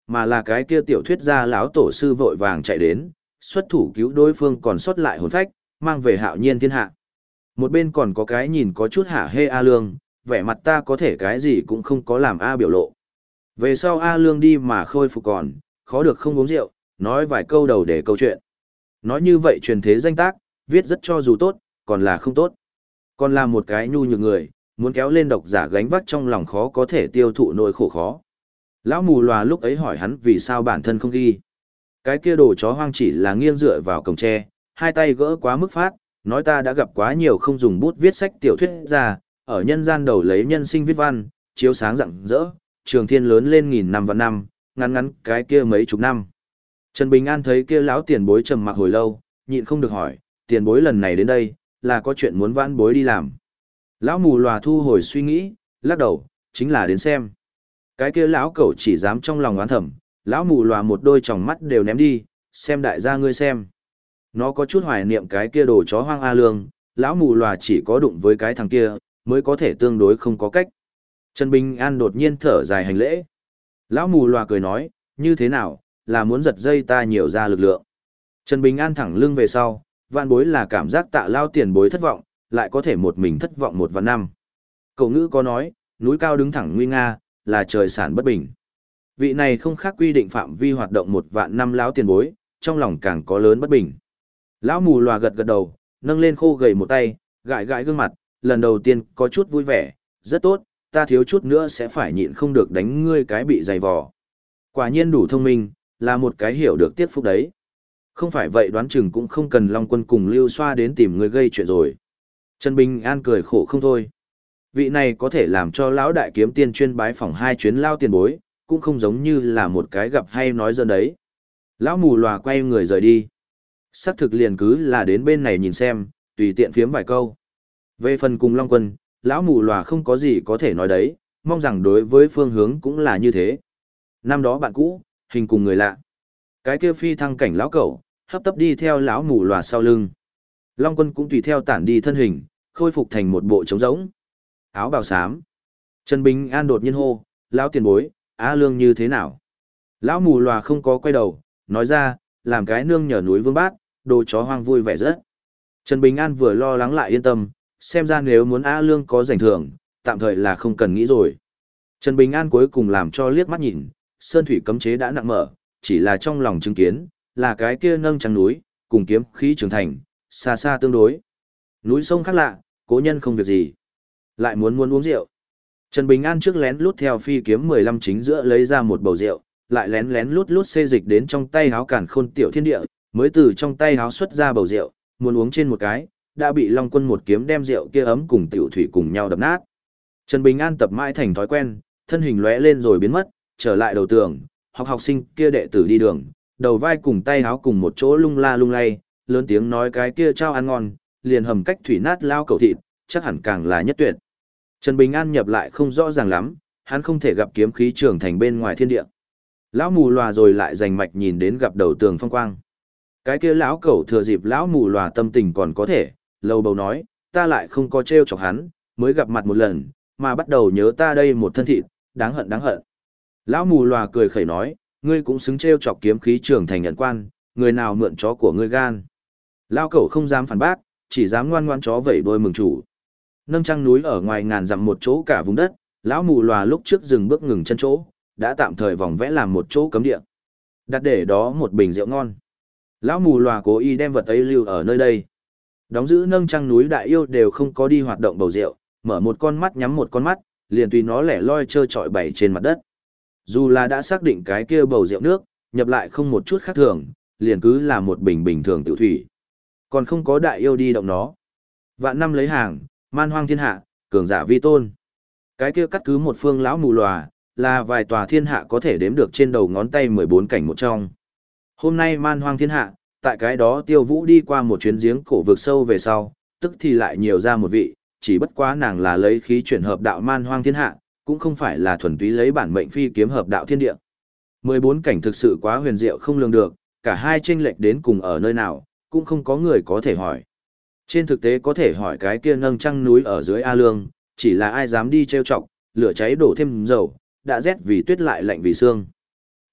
mà là cái kia tiểu thuyết gia lão tổ sư vội vàng chạy đến, xuất thủ cứu đối phương còn sót lại hồn phách, mang về hạo nhiên thiên hạ. Một bên còn có cái nhìn có chút hả hê A Lương, vẻ mặt ta có thể cái gì cũng không có làm A biểu lộ. Về sau A Lương đi mà khôi phục còn, khó được không uống rượu, nói vài câu đầu để câu chuyện. Nói như vậy truyền thế danh tác, viết rất cho dù tốt, còn là không tốt. Còn là một cái nhu nhược người, muốn kéo lên độc giả gánh vác trong lòng khó có thể tiêu thụ nỗi khổ khó. Lão mù lòa lúc ấy hỏi hắn vì sao bản thân không ghi. Cái kia đồ chó hoang chỉ là nghiêng dựa vào cổng tre, hai tay gỡ quá mức phát, nói ta đã gặp quá nhiều không dùng bút viết sách tiểu thuyết ra, ở nhân gian đầu lấy nhân sinh viết văn, chiếu sáng rạng rỡ, trường thiên lớn lên nghìn năm vạn năm, ngắn ngắn cái kia mấy chục năm. Trần Bình An thấy kia lão tiền bối trầm mặc hồi lâu, nhịn không được hỏi, tiền bối lần này đến đây, là có chuyện muốn vãn bối đi làm. Lão mù lòa thu hồi suy nghĩ, lắc đầu, chính là đến xem. Cái kia lão cẩu chỉ dám trong lòng oán thầm, lão mù lòa một đôi tròng mắt đều ném đi, xem đại gia ngươi xem. Nó có chút hoài niệm cái kia đồ chó hoang A Lương, lão mù lòa chỉ có đụng với cái thằng kia, mới có thể tương đối không có cách. Trần Bình An đột nhiên thở dài hành lễ. Lão mù lòa cười nói, như thế nào, là muốn giật dây ta nhiều ra lực lượng. Trần Bình An thẳng lưng về sau, vạn bối là cảm giác tạ lao tiền bối thất vọng, lại có thể một mình thất vọng một vạn năm. Cậu ngữ có nói, núi cao đứng thẳng nguy nga, là trời sản bất bình. Vị này không khác quy định phạm vi hoạt động một vạn năm lão tiền bối, trong lòng càng có lớn bất bình. Lão mù lòa gật gật đầu, nâng lên khô gầy một tay, gãi gãi gương mặt, lần đầu tiên có chút vui vẻ, rất tốt, ta thiếu chút nữa sẽ phải nhịn không được đánh ngươi cái bị dày vò. Quả nhiên đủ thông minh, là một cái hiểu được tiết phúc đấy. Không phải vậy đoán chừng cũng không cần Long Quân cùng Lưu Xoa đến tìm ngươi gây chuyện rồi. Trần Bình An cười khổ không thôi. Vị này có thể làm cho lão đại kiếm tiên chuyên bái phỏng hai chuyến lao tiền bối, cũng không giống như là một cái gặp hay nói dơn đấy. Lão mù lòa quay người rời đi. Sắc thực liền cứ là đến bên này nhìn xem, tùy tiện phiếm vài câu. Về phần cùng Long Quân, lão mù lòa không có gì có thể nói đấy, mong rằng đối với phương hướng cũng là như thế. Năm đó bạn cũ, hình cùng người lạ. Cái kia phi thăng cảnh lão cẩu, hấp tấp đi theo lão mù lòa sau lưng. Long Quân cũng tùy theo tản đi thân hình, khôi phục thành một bộ trống rỗng. Áo bào xám. Trần Bình An đột nhiên hô, lão tiền bối, A Lương như thế nào? Lão mù lòa không có quay đầu, nói ra, làm cái nương nhờ núi vương bát, đồ chó hoang vui vẻ rất. Trần Bình An vừa lo lắng lại yên tâm, xem ra nếu muốn A Lương có rảnh thưởng, tạm thời là không cần nghĩ rồi. Trần Bình An cuối cùng làm cho liếc mắt nhìn, sơn thủy cấm chế đã nặng mở, chỉ là trong lòng chứng kiến, là cái kia nâng trắng núi, cùng kiếm khí trưởng thành, xa xa tương đối. Núi sông khác lạ, cố nhân không việc gì. Lại muốn muốn uống rượu. Trần Bình An trước lén lút theo phi kiếm mười lăm chính giữa lấy ra một bầu rượu, lại lén lén lút lút xê dịch đến trong tay háo cản khôn tiểu thiên địa, mới từ trong tay háo xuất ra bầu rượu, muốn uống trên một cái, đã bị Long Quân một kiếm đem rượu kia ấm cùng tiểu thủy cùng nhau đập nát. Trần Bình An tập mãi thành thói quen, thân hình lóe lên rồi biến mất, trở lại đầu tường, học học sinh kia đệ tử đi đường, đầu vai cùng tay háo cùng một chỗ lung la lung lay, lớn tiếng nói cái kia trao ăn ngon, liền hầm cách thủy nát lao cầu thịt, chắc hẳn càng là nhất tuyệt. Trần Bình An nhập lại không rõ ràng lắm, hắn không thể gặp kiếm khí trưởng thành bên ngoài thiên địa. Lão mù lòa rồi lại rành mạch nhìn đến gặp đầu tường phong quang. Cái kia lão cẩu thừa dịp lão mù lòa tâm tình còn có thể, lâu bầu nói, ta lại không có trêu chọc hắn, mới gặp mặt một lần, mà bắt đầu nhớ ta đây một thân thịt, đáng hận đáng hận. Lão mù lòa cười khẩy nói, ngươi cũng xứng trêu chọc kiếm khí trưởng thành nhận quan, người nào mượn chó của ngươi gan. Lão cẩu không dám phản bác, chỉ dám ngoan ngoan chó vẩy đôi mừng chủ. Nâng trăng núi ở ngoài ngàn dặm một chỗ cả vùng đất, lão mù lòa lúc trước dừng bước ngừng chân chỗ, đã tạm thời vòng vẽ làm một chỗ cấm địa. Đặt để đó một bình rượu ngon. Lão mù lòa cố ý đem vật ấy lưu ở nơi đây. Đóng giữ nâng trăng núi đại yêu đều không có đi hoạt động bầu rượu, mở một con mắt nhắm một con mắt, liền tùy nó lẻ loi trơ trọi bày trên mặt đất. Dù là đã xác định cái kia bầu rượu nước, nhập lại không một chút khác thường, liền cứ là một bình bình thường tự thủy. Còn không có đại yêu đi động nó. Vạn năm lấy hàng, man hoang thiên hạ, cường giả vi tôn. Cái kia cắt cứ một phương lão mù lòa, là vài tòa thiên hạ có thể đếm được trên đầu ngón tay mười bốn cảnh một trong. Hôm nay man hoang thiên hạ, tại cái đó tiêu vũ đi qua một chuyến giếng cổ vực sâu về sau, tức thì lại nhiều ra một vị, chỉ bất quá nàng là lấy khí chuyển hợp đạo man hoang thiên hạ, cũng không phải là thuần túy lấy bản mệnh phi kiếm hợp đạo thiên địa. mười bốn cảnh thực sự quá huyền diệu không lường được, cả hai chênh lệch đến cùng ở nơi nào, cũng không có người có thể hỏi. Trên thực tế có thể hỏi cái kia nâng trăng núi ở dưới A Lương, chỉ là ai dám đi trêu chọc, lửa cháy đổ thêm dầu, đã rét vì tuyết lại lạnh vì xương.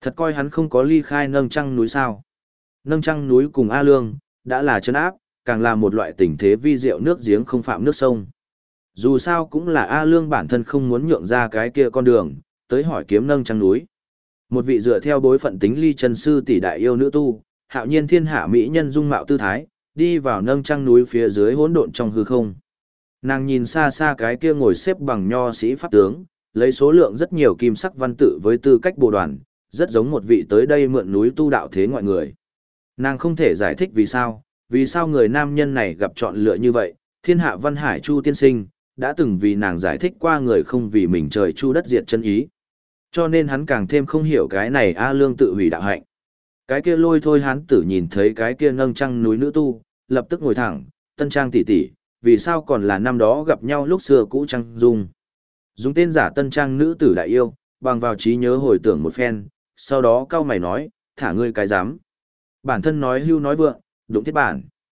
Thật coi hắn không có ly khai nâng trăng núi sao. Nâng trăng núi cùng A Lương, đã là chân áp, càng là một loại tình thế vi diệu nước giếng không phạm nước sông. Dù sao cũng là A Lương bản thân không muốn nhượng ra cái kia con đường, tới hỏi kiếm nâng trăng núi. Một vị dựa theo bối phận tính ly chân sư tỷ đại yêu nữ tu, hạo nhiên thiên hạ mỹ nhân dung mạo tư thái, đi vào nâng trăng núi phía dưới hỗn độn trong hư không. Nàng nhìn xa xa cái kia ngồi xếp bằng nho sĩ pháp tướng, lấy số lượng rất nhiều kim sắc văn tự với tư cách bồ đoàn, rất giống một vị tới đây mượn núi tu đạo thế ngoại người. Nàng không thể giải thích vì sao, vì sao người nam nhân này gặp chọn lựa như vậy, thiên hạ văn hải chu tiên sinh, đã từng vì nàng giải thích qua người không vì mình trời chu đất diệt chân ý. Cho nên hắn càng thêm không hiểu cái này A Lương tự hủy đạo hạnh. Cái kia lôi thôi hắn tử nhìn thấy cái kia nâng trăng núi nữ tu, lập tức ngồi thẳng, tân trang tỷ tỷ, vì sao còn là năm đó gặp nhau lúc xưa cũ trăng dung. Dùng tên giả tân trang nữ tử đại yêu, bằng vào trí nhớ hồi tưởng một phen, sau đó cao mày nói, thả ngươi cái dám. Bản thân nói hưu nói vượng, đúng thiết bản.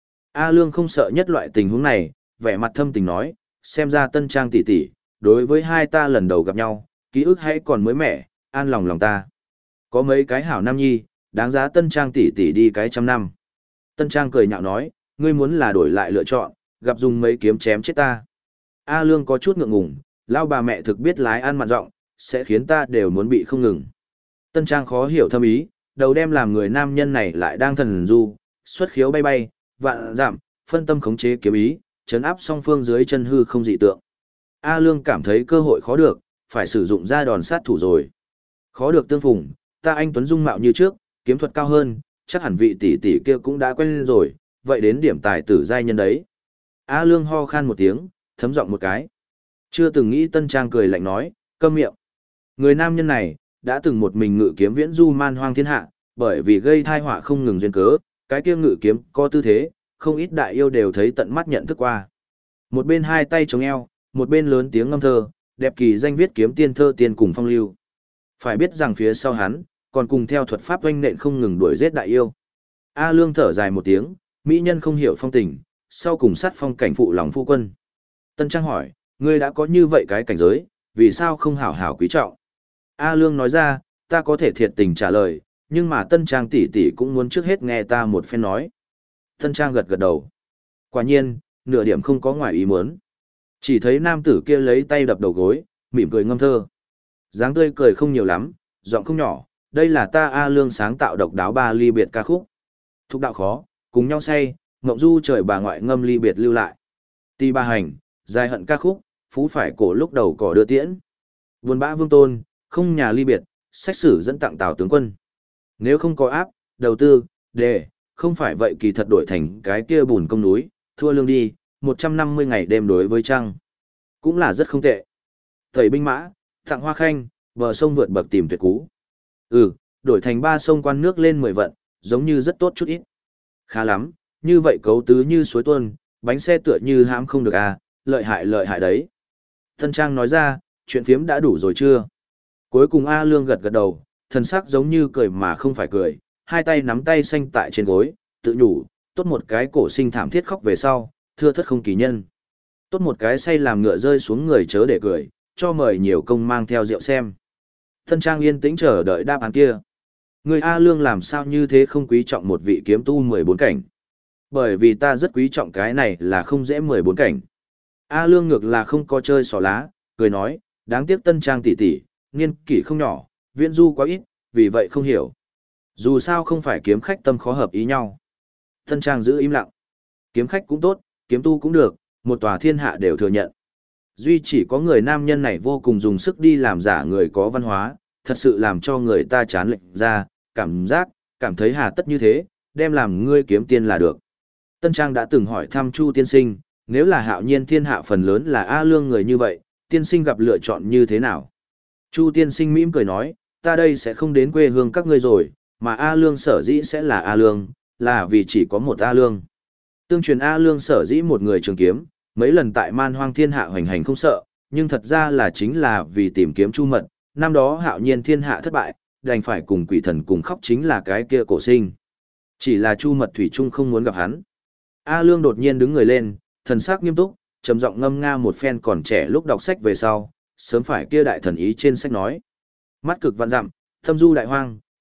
A Lương không sợ nhất loại tình huống này, vẻ mặt thâm tình nói, xem ra tân trang tỷ tỷ, đối với hai ta lần đầu gặp nhau, ký ức hãy còn mới mẻ, an lòng lòng ta. Có mấy cái hảo nam nhi, đáng giá tân trang tỷ tỷ đi cái trăm năm. Tân trang cười nhạo nói, ngươi muốn là đổi lại lựa chọn, gặp dùng mấy kiếm chém chết ta. A Lương có chút ngượng ngùng, lao bà mẹ thực biết lái ăn mặn giọng, sẽ khiến ta đều muốn bị không ngừng. Tân trang khó hiểu thâm ý, đầu đem làm người nam nhân này lại đang thần du, xuất khiếu bay bay, vạn giảm, phân tâm khống chế kiếm ý, chấn áp song phương dưới chân hư không dị tượng. A Lương cảm thấy cơ hội khó được, phải sử dụng ra đòn sát thủ rồi. Khó được tương phùng, ta anh tuấn dung mạo như trước, kiếm thuật cao hơn, chắc hẳn vị tỷ tỷ kia cũng đã quen rồi, vậy đến điểm tài tử giai nhân đấy. A Lương ho khan một tiếng, thấm giọng một cái. Chưa từng nghĩ tân trang cười lạnh nói, câm miệng. Người nam nhân này, đã từng một mình ngự kiếm viễn du man hoang thiên hạ, bởi vì gây thai họa không ngừng duyên cớ, cái kia ngự kiếm có tư thế, không ít đại yêu đều thấy tận mắt nhận thức qua. Một bên hai tay chống eo, một bên lớn tiếng ngâm thơ, đẹp kỳ danh viết kiếm tiên thơ tiên cùng phong lưu. Phải biết rằng phía sau hắn, còn cùng theo thuật pháp oanh nện không ngừng đuổi giết đại yêu. A Lương thở dài một tiếng, mỹ nhân không hiểu phong tình, sau cùng sát phong cảnh phụ lòng phu quân. Tân Trang hỏi, ngươi đã có như vậy cái cảnh giới, vì sao không hảo hảo quý trọng? A Lương nói ra, ta có thể thiệt tình trả lời, nhưng mà Tân Trang tỷ tỷ cũng muốn trước hết nghe ta một phen nói. Tân Trang gật gật đầu. Quả nhiên, nửa điểm không có ngoài ý muốn. Chỉ thấy nam tử kia lấy tay đập đầu gối, mỉm cười ngâm thơ. Dáng tươi cười không nhiều lắm, giọng không nhỏ, đây là ta A Lương sáng tạo độc đáo ba ly biệt ca khúc. Thúc đạo khó, cùng nhau say, ngộng du trời bà ngoại ngâm ly biệt lưu lại. Ti ba hành, dài hận ca khúc, phú phải cổ lúc đầu cỏ đưa tiễn. Buồn bã vương tôn, không nhà ly biệt, sách sử dẫn tặng tào tướng quân. Nếu không có áp, đầu tư, đề, không phải vậy kỳ thật đổi thành cái kia bùn công núi, thua lương đi, một trăm năm mươi ngày đêm đối với trăng. Cũng là rất không tệ. Thầy binh mã, tặng hoa khanh, bờ sông vượt bậc tìm tuyệt cú. Ừ, đổi thành ba sông quan nước lên mười vận, giống như rất tốt chút ít. Khá lắm, như vậy cấu tứ như suối tuôn, bánh xe tựa như hãm không được à, lợi hại lợi hại đấy. Tân Trang nói ra, chuyện phiếm đã đủ rồi chưa? Cuối cùng A Lương gật gật đầu, thần sắc giống như cười mà không phải cười, hai tay nắm tay xanh tại trên gối, tự nhủ, tốt một cái cổ sinh thảm thiết khóc về sau, thưa thất không kỳ nhân. Tốt một cái say làm ngựa rơi xuống người chớ để cười, cho mời nhiều công mang theo rượu xem. Tân Trang yên tĩnh chờ đợi đáp án kia. Người A Lương làm sao như thế không quý trọng một vị kiếm tu mười bốn cảnh. Bởi vì ta rất quý trọng cái này là không dễ mười bốn cảnh. A Lương ngược là không có chơi xỏ lá, cười nói, đáng tiếc Tân Trang tỷ tỷ, niên kỷ không nhỏ, viễn du quá ít, vì vậy không hiểu. Dù sao không phải kiếm khách tâm khó hợp ý nhau. Tân Trang giữ im lặng. Kiếm khách cũng tốt, kiếm tu cũng được, một tòa thiên hạ đều thừa nhận. Duy chỉ có người nam nhân này vô cùng dùng sức đi làm giả người có văn hóa, thật sự làm cho người ta chán lệnh ra, cảm giác, cảm thấy hà tất như thế, đem làm ngươi kiếm tiên là được. Tân Trang đã từng hỏi thăm Chu tiên sinh, nếu là hạo nhiên thiên hạ phần lớn là A Lương người như vậy, tiên sinh gặp lựa chọn như thế nào? Chu tiên sinh mỉm cười nói, ta đây sẽ không đến quê hương các ngươi rồi, mà A Lương sở dĩ sẽ là A Lương, là vì chỉ có một A Lương. Tương truyền A Lương sở dĩ một người trường kiếm, mấy lần tại man hoang thiên hạ hoành hành không sợ, nhưng thật ra là chính là vì tìm kiếm Chu mật, năm đó hạo nhiên thiên hạ thất bại, đành phải cùng quỷ thần cùng khóc chính là cái kia cổ sinh. Chỉ là Chu mật thủy chung không muốn gặp hắn. A Lương đột nhiên đứng người lên, thần sắc nghiêm túc, trầm giọng ngâm nga một phen còn trẻ lúc đọc sách về sau, sớm phải kia đại thần ý trên sách nói. Mắt cực vạn dặm, thâm du đại hoang,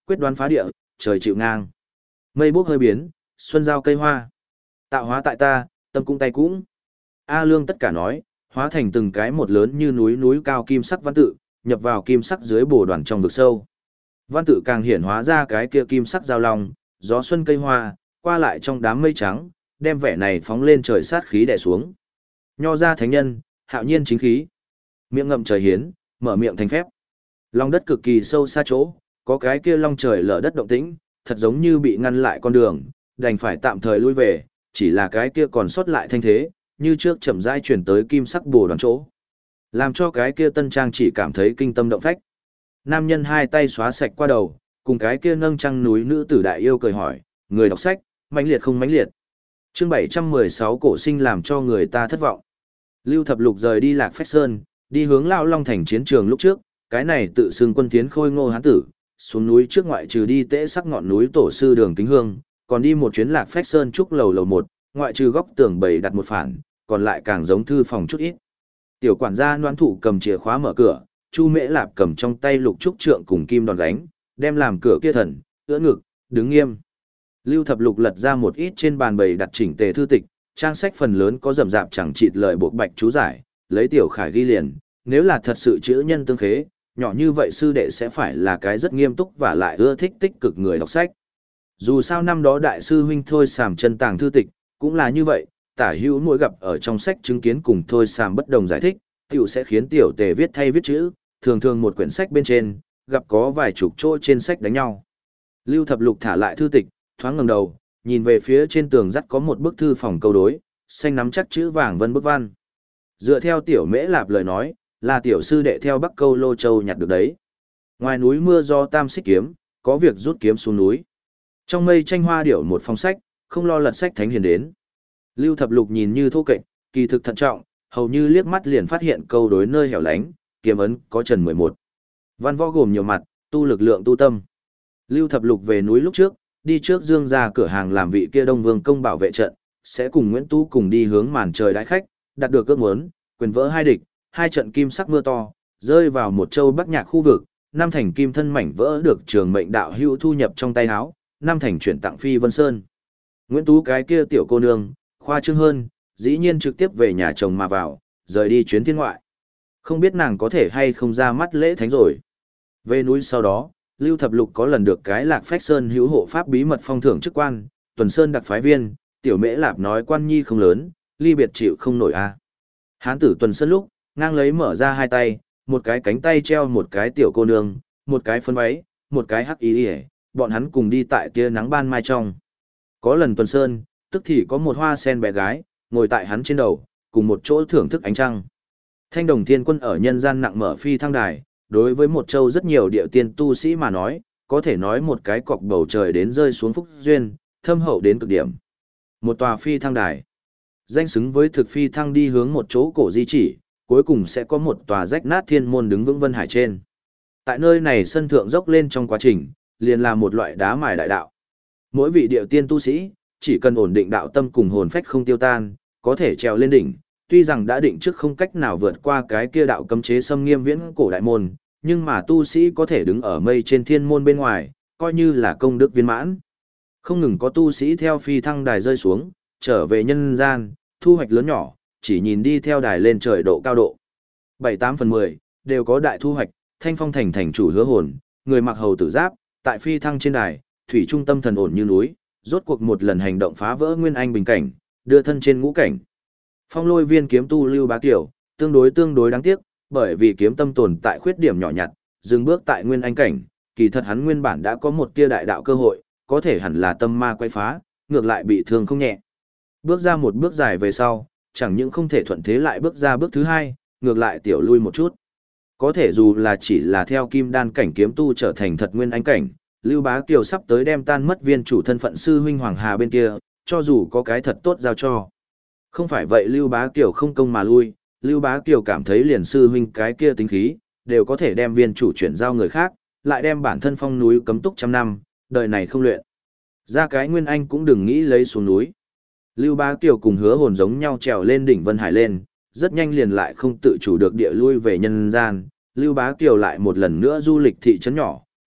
quyết đoán phá địa, trời chịu ngang. Mây bốc hơi biến, xuân giao cây hoa. Tạo hóa tại ta, tâm cũng tay cũng. A Lương tất cả nói, hóa thành từng cái một lớn như núi núi cao kim sắc văn tự, nhập vào kim sắc dưới bồ đoàn trong vực sâu. Văn tự càng hiển hóa ra cái kia kim sắc giao long, gió xuân cây hoa, qua lại trong đám mây trắng, đem vẻ này phóng lên trời sát khí đè xuống. Nho ra thánh nhân, hạo nhiên chính khí. Miệng ngậm trời hiến, mở miệng thành phép. Lòng đất cực kỳ sâu xa chỗ, có cái kia long trời lở đất động tĩnh, thật giống như bị ngăn lại con đường, đành phải tạm thời lui về, chỉ là cái kia còn sót lại thanh thế, như trước chậm rãi chuyển tới kim sắc bồ đoàn chỗ. Làm cho cái kia tân trang chỉ cảm thấy kinh tâm động phách. Nam nhân hai tay xóa sạch qua đầu, cùng cái kia nâng trăng núi nữ tử đại yêu cười hỏi, người đọc sách, mãnh liệt không mãnh liệt. Chương bảy trăm mười sáu cổ sinh làm cho người ta thất vọng. Lưu Thập Lục rời đi Lạc Phách Sơn, đi hướng Lao Long thành chiến trường lúc trước, cái này tự xưng quân tiến khôi ngô hán tử, xuống núi trước ngoại trừ đi tễ sắc ngọn núi tổ sư đường Kính Hương, còn đi một chuyến Lạc Phách Sơn trúc lầu lầu một, ngoại trừ góc tường bày đặt một phản, còn lại càng giống thư phòng chút ít. Tiểu quản gia Noãn Thụ cầm chìa khóa mở cửa, Chu Mễ Lạp cầm trong tay lục trúc trượng cùng kim đòn gánh, đem làm cửa kia thần, ưỡn ngực, đứng nghiêm. Lưu Thập Lục lật ra một ít trên bàn bày đặt chỉnh tề thư tịch, trang sách phần lớn có rậm rạp chẳng chịt lời buộc bạch chú giải, lấy Tiểu Khải ghi liền, nếu là thật sự chữ nhân tương khế, nhỏ như vậy sư đệ sẽ phải là cái rất nghiêm túc và lại ưa thích tích cực người đọc sách. Dù sao năm đó đại sư huynh Thôi Sàm chân tàng thư tịch, cũng là như vậy, tả hữu mỗi gặp ở trong sách chứng kiến cùng Thôi Sàm bất đồng giải thích, tiểu sẽ khiến Tiểu Tề viết thay viết chữ, thường thường một quyển sách bên trên, gặp có vài chục chỗ trên sách đánh nhau. Lưu Thập Lục thả lại thư tịch, thoáng ngẩng đầu, nhìn về phía trên tường dắt có một bức thư phòng câu đối, xanh nắm chắc chữ vàng vân bức văn. Dựa theo Tiểu Mễ Lạp lời nói, là tiểu sư đệ theo Bắc Câu Lô Châu nhặt được đấy. Ngoài núi mưa do tam xích kiếm, có việc rút kiếm xuống núi. Trong mây tranh hoa điểu một phong sách, không lo lật sách thánh hiền đến. Lưu Thập Lục nhìn như thô kệch, kỳ thực thận trọng, hầu như liếc mắt liền phát hiện câu đối nơi hẻo lánh, kiếm ấn có trần mười một. Văn võ gồm nhiều mặt, tu lực lượng tu tâm. Lưu Thập Lục về núi lúc trước, đi trước Dương ra cửa hàng làm vị kia Đông Vương công bảo vệ trận, sẽ cùng Nguyễn Tu cùng đi hướng màn trời đãi khách, đạt được ước muốn, quyền vỡ hai địch, hai trận kim sắc mưa to, rơi vào một châu Bắc Nhạc khu vực, năm thành kim thân mảnh vỡ được trường mệnh đạo hữu thu nhập trong tay áo, năm thành chuyển tặng Phi Vân Sơn. Nguyễn Tú cái kia tiểu cô nương, khoa trương hơn, dĩ nhiên trực tiếp về nhà chồng mà vào, rời đi chuyến thiên ngoại. Không biết nàng có thể hay không ra mắt lễ thánh rồi. Về núi sau đó, Lưu Thập Lục có lần được cái Lạc Phách Sơn hữu hộ pháp bí mật phong thưởng chức quan, Tuần Sơn đặc phái viên, Tiểu Mễ Lạp nói quan nhi không lớn, ly biệt chịu không nổi a. Hán tử Tuần Sơn lúc, ngang lấy mở ra hai tay, một cái cánh tay treo một cái tiểu cô nương, một cái phấn váy, một cái hắc y y, bọn hắn cùng đi tại tia nắng ban mai trong. Có lần Tuần Sơn, tức thì có một hoa sen bé gái, ngồi tại hắn trên đầu, cùng một chỗ thưởng thức ánh trăng. Thanh Đồng Thiên Quân ở nhân gian nặng mở phi thăng đài, đối với một châu rất nhiều địa tiên tu sĩ mà nói, có thể nói một cái cọc bầu trời đến rơi xuống phúc duyên, thâm hậu đến cực điểm. Một tòa phi thăng đài, danh xứng với thực phi thăng đi hướng một chỗ cổ di chỉ, cuối cùng sẽ có một tòa rách nát thiên môn đứng vững vân hải trên. Tại nơi này sân thượng dốc lên trong quá trình, liền là một loại đá mài đại đạo. Mỗi vị địa tiên tu sĩ, chỉ cần ổn định đạo tâm cùng hồn phách không tiêu tan, có thể trèo lên đỉnh. Tuy rằng đã định trước không cách nào vượt qua cái kia đạo cấm chế xâm nghiêm viễn cổ đại môn, nhưng mà tu sĩ có thể đứng ở mây trên thiên môn bên ngoài, coi như là công đức viên mãn. Không ngừng có tu sĩ theo phi thăng đài rơi xuống, trở về nhân gian, thu hoạch lớn nhỏ, chỉ nhìn đi theo đài lên trời độ cao độ. bảy tám phần mười, đều có đại thu hoạch, Thanh Phong thành thành chủ hứa hồn, người mặc hầu tử giáp, tại phi thăng trên đài, thủy trung tâm thần ổn như núi, rốt cuộc một lần hành động phá vỡ nguyên anh bình cảnh, đưa thân trên ngũ cảnh. Phong Lôi Viên kiếm tu Lưu Bá Kiều, tương đối tương đối đáng tiếc, bởi vì kiếm tâm tồn tại khuyết điểm nhỏ nhặt, dừng bước tại nguyên anh cảnh, kỳ thật hắn nguyên bản đã có một tia đại đạo cơ hội, có thể hẳn là tâm ma quay phá, ngược lại bị thương không nhẹ. Bước ra một bước dài về sau, chẳng những không thể thuận thế lại bước ra bước thứ hai, ngược lại tiểu lui một chút. Có thể dù là chỉ là theo kim đan cảnh kiếm tu trở thành thật nguyên anh cảnh, Lưu Bá Kiều sắp tới đem tan mất viên chủ thân phận sư huynh Hoàng Hà bên kia, cho dù có cái thật tốt giao cho. Không phải vậy Lưu Bá Kiều không công mà lui, Lưu Bá Kiều cảm thấy liền sư huynh cái kia tính khí, đều có thể đem viên chủ chuyển giao người khác, lại đem bản thân phong núi cấm túc trăm năm, đời này không luyện. Ra cái nguyên anh cũng đừng nghĩ lấy xuống núi. Lưu Bá Kiều cùng hứa hồn giống nhau trèo lên đỉnh Vân Hải lên, rất nhanh liền lại không tự chủ được địa lui về nhân gian. Lưu Bá Kiều lại một lần nữa du lịch thị trấn nhỏ,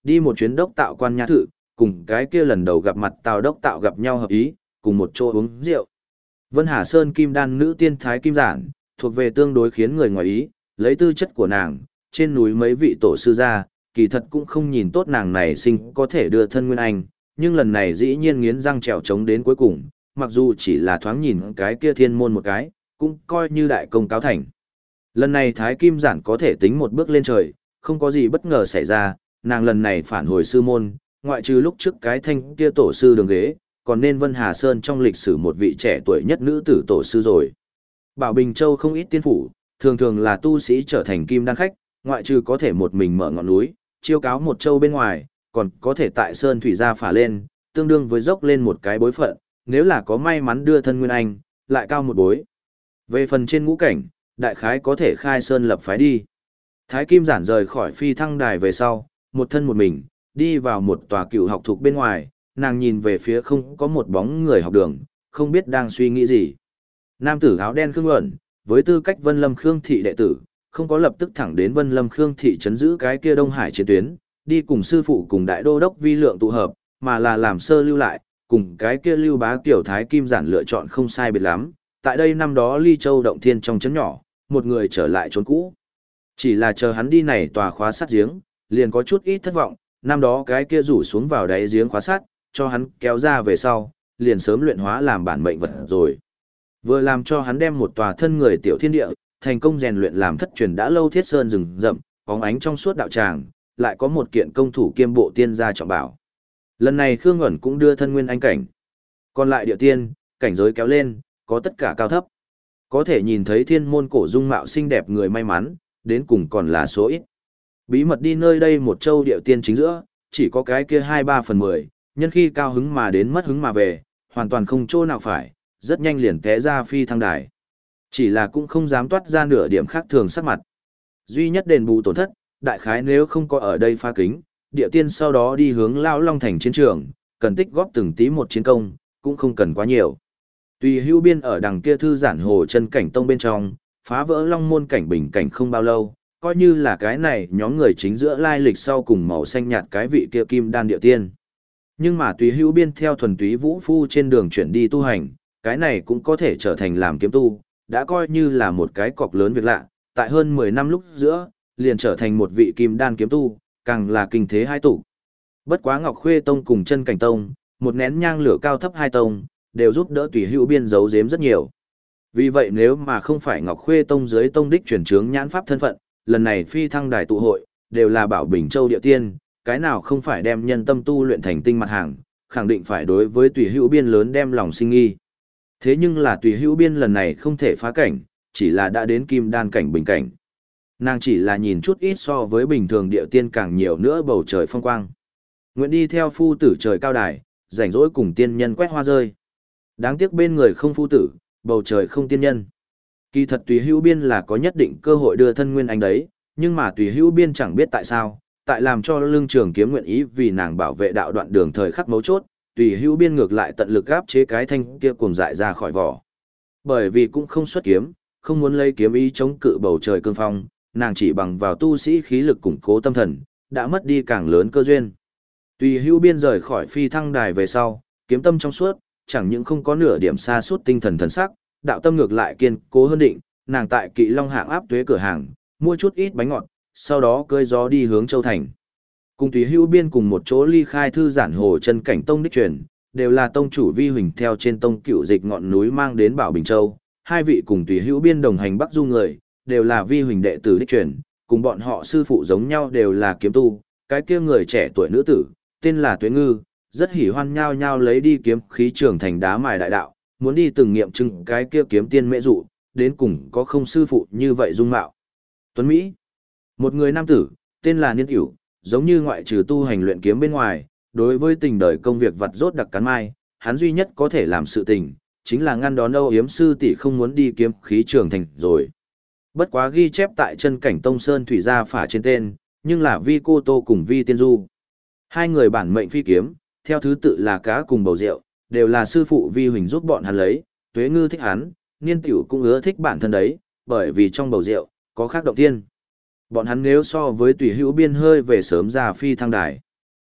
đi một chuyến đốc tạo quan nhã thự, cùng cái kia lần đầu gặp mặt Tào đốc tạo gặp nhau hợp ý, cùng một chỗ uống rượu. Vân Hà Sơn kim đan nữ tiên thái kim giản, thuộc về tương đối khiến người ngoài ý, lấy tư chất của nàng, trên núi mấy vị tổ sư ra, kỳ thật cũng không nhìn tốt nàng này sinh có thể đưa thân nguyên anh, nhưng lần này dĩ nhiên nghiến răng trèo chống đến cuối cùng, mặc dù chỉ là thoáng nhìn cái kia thiên môn một cái, cũng coi như đại công cáo thành. Lần này thái kim giản có thể tính một bước lên trời, không có gì bất ngờ xảy ra, nàng lần này phản hồi sư môn, ngoại trừ lúc trước cái thanh kia tổ sư đường ghế, còn nên Vân Hà Sơn trong lịch sử một vị trẻ tuổi nhất nữ tử tổ sư rồi. Bảo Bình Châu không ít tiên phủ, thường thường là tu sĩ trở thành kim đan khách, ngoại trừ có thể một mình mở ngọn núi, chiêu cáo một châu bên ngoài, còn có thể tại Sơn Thủy gia phả lên, tương đương với dốc lên một cái bối phận, nếu là có may mắn đưa thân nguyên anh, lại cao một bối. Về phần trên ngũ cảnh, đại khái có thể khai sơn lập phái đi. Thái Kim giản rời khỏi phi thăng đài về sau, một thân một mình, đi vào một tòa cựu học thuộc bên ngoài, nàng nhìn về phía không có một bóng người học đường, không biết đang suy nghĩ gì. Nam tử áo đen Khương Uẩn, với tư cách Vân Lâm Khương thị đệ tử, không có lập tức thẳng đến Vân Lâm Khương thị trấn giữ cái kia Đông Hải chiến tuyến, đi cùng sư phụ cùng đại đô đốc Vi Lượng tụ hợp, mà là làm sơ lưu lại, cùng cái kia Lưu Bá Tiểu Thái Kim giản lựa chọn không sai biệt lắm. Tại đây năm đó Ly Châu động thiên trong trấn nhỏ, một người trở lại trốn cũ. Chỉ là chờ hắn đi này tòa khóa sắt giếng, liền có chút ít thất vọng, năm đó cái kia rủ xuống vào đáy giếng khóa sắt, cho hắn kéo ra về sau, liền sớm luyện hóa làm bản mệnh vật rồi. Vừa làm cho hắn đem một tòa thân người tiểu thiên địa, thành công rèn luyện làm thất truyền đã lâu thiết sơn rừng rậm, bóng ánh trong suốt đạo tràng, lại có một kiện công thủ kiêm bộ tiên gia trọng bảo. Lần này Khương Uẩn cũng đưa thân nguyên anh cảnh. Còn lại địa tiên, cảnh giới kéo lên, có tất cả cao thấp. Có thể nhìn thấy thiên môn cổ dung mạo xinh đẹp người may mắn, đến cùng còn là số ít. Bí mật đi nơi đây một châu địa tiên chính giữa, chỉ có cái kia hai ba phần mười, nhân khi cao hứng mà đến mất hứng mà về, hoàn toàn không chỗ nào phải, rất nhanh liền té ra phi thăng đài. Chỉ là cũng không dám toát ra nửa điểm khác thường sắc mặt. Duy nhất đền bù tổn thất, đại khái nếu không có ở đây pha kính, địa tiên sau đó đi hướng Lao Long thành chiến trường, cần tích góp từng tí một chiến công, cũng không cần quá nhiều. Tùy hưu biên ở đằng kia thư giản hồ chân cảnh tông bên trong, phá vỡ long môn cảnh bình cảnh không bao lâu, coi như là cái này nhóm người chính giữa lai lịch sau cùng màu xanh nhạt cái vị kia kim đan địa tiên. Nhưng mà tùy hưu biên theo thuần túy vũ phu trên đường chuyển đi tu hành, cái này cũng có thể trở thành làm kiếm tu, đã coi như là một cái cọc lớn việc lạ, tại hơn mười năm lúc giữa, liền trở thành một vị kim đan kiếm tu, càng là kinh thế hai tụ. Bất quá Ngọc Khuê Tông cùng Chân Cảnh Tông, một nén nhang lửa cao thấp hai tông, đều giúp đỡ tùy hữu biên giấu giếm rất nhiều. Vì vậy nếu mà không phải Ngọc Khuê Tông dưới tông đích chuyển trướng nhãn pháp thân phận, lần này phi thăng đài tụ hội, đều là bảo Bình Châu địa tiên, cái nào không phải đem nhân tâm tu luyện thành tinh mặt hàng, khẳng định phải đối với tùy hữu biên lớn đem lòng sinh nghi. Thế nhưng là tùy hữu biên lần này không thể phá cảnh, chỉ là đã đến kim đan cảnh bình cảnh. Nàng chỉ là nhìn chút ít so với bình thường địa tiên càng nhiều nữa bầu trời phong quang. Nguyện đi theo phu tử trời cao đài, rảnh rỗi cùng tiên nhân quét hoa rơi. Đáng tiếc bên người không phu tử, bầu trời không tiên nhân. Kỳ thật tùy hữu biên là có nhất định cơ hội đưa thân nguyên anh đấy, nhưng mà tùy hữu biên chẳng biết tại sao, tại làm cho lương trường kiếm nguyện ý vì nàng bảo vệ đạo đoạn đường thời khắc mấu chốt, tùy hữu biên ngược lại tận lực gáp chế cái thanh kia cuồng dại ra khỏi vỏ. Bởi vì cũng không xuất kiếm, không muốn lấy kiếm ý chống cự bầu trời cương phong, nàng chỉ bằng vào tu sĩ khí lực củng cố tâm thần, đã mất đi càng lớn cơ duyên. Tùy hữu biên rời khỏi phi thăng đài về sau, kiếm tâm trong suốt, chẳng những không có nửa điểm xa suốt tinh thần thần sắc, đạo tâm ngược lại kiên cố hơn định, nàng tại Kỵ Long hạng áp tuế cửa hàng, mua chút ít bánh ngọt, sau đó cưỡi gió đi hướng Châu Thành. Cùng tùy hữu biên cùng một chỗ ly khai thư giản hồ chân cảnh tông đích truyền, đều là tông chủ Vi Huỳnh theo trên tông cựu dịch ngọn núi mang đến Bảo Bình Châu, hai vị cùng tùy hữu biên đồng hành Bắc Du người, đều là Vi Huỳnh đệ tử đích truyền, cùng bọn họ sư phụ giống nhau đều là kiếm tu, cái kia người trẻ tuổi nữ tử, tên là Tuế Ngư, rất hỉ hoan nhao nhao lấy đi kiếm khí trường thành đá mài đại đạo, muốn đi từng nghiệm chứng cái kia kiếm tiên mẹ dụ, đến cùng có không sư phụ như vậy dung mạo. Tuấn Mỹ, một người nam tử, tên là Niên Tiểu, giống như ngoại trừ tu hành luyện kiếm bên ngoài, đối với tình đời công việc vật rốt đặc cắn mai, hắn duy nhất có thể làm sự tình, chính là ngăn đón Âu Yếm sư tỷ không muốn đi kiếm khí trường thành rồi. Bất quá ghi chép tại chân cảnh Tông Sơn Thủy Gia phả trên tên, nhưng là Vi Cô Tô cùng Vi Tiên Du. Hai người bản mệnh phi kiếm, theo thứ tự là cá cùng bầu rượu, đều là sư phụ Vi Huỳnh giúp bọn hắn lấy, Tuế Ngư thích hắn, Niên Tiểu cũng ưa thích bản thân đấy, bởi vì trong bầu rượu, có khác động tiên. Bọn hắn nếu so với tùy hữu biên hơi về sớm ra phi thăng đài.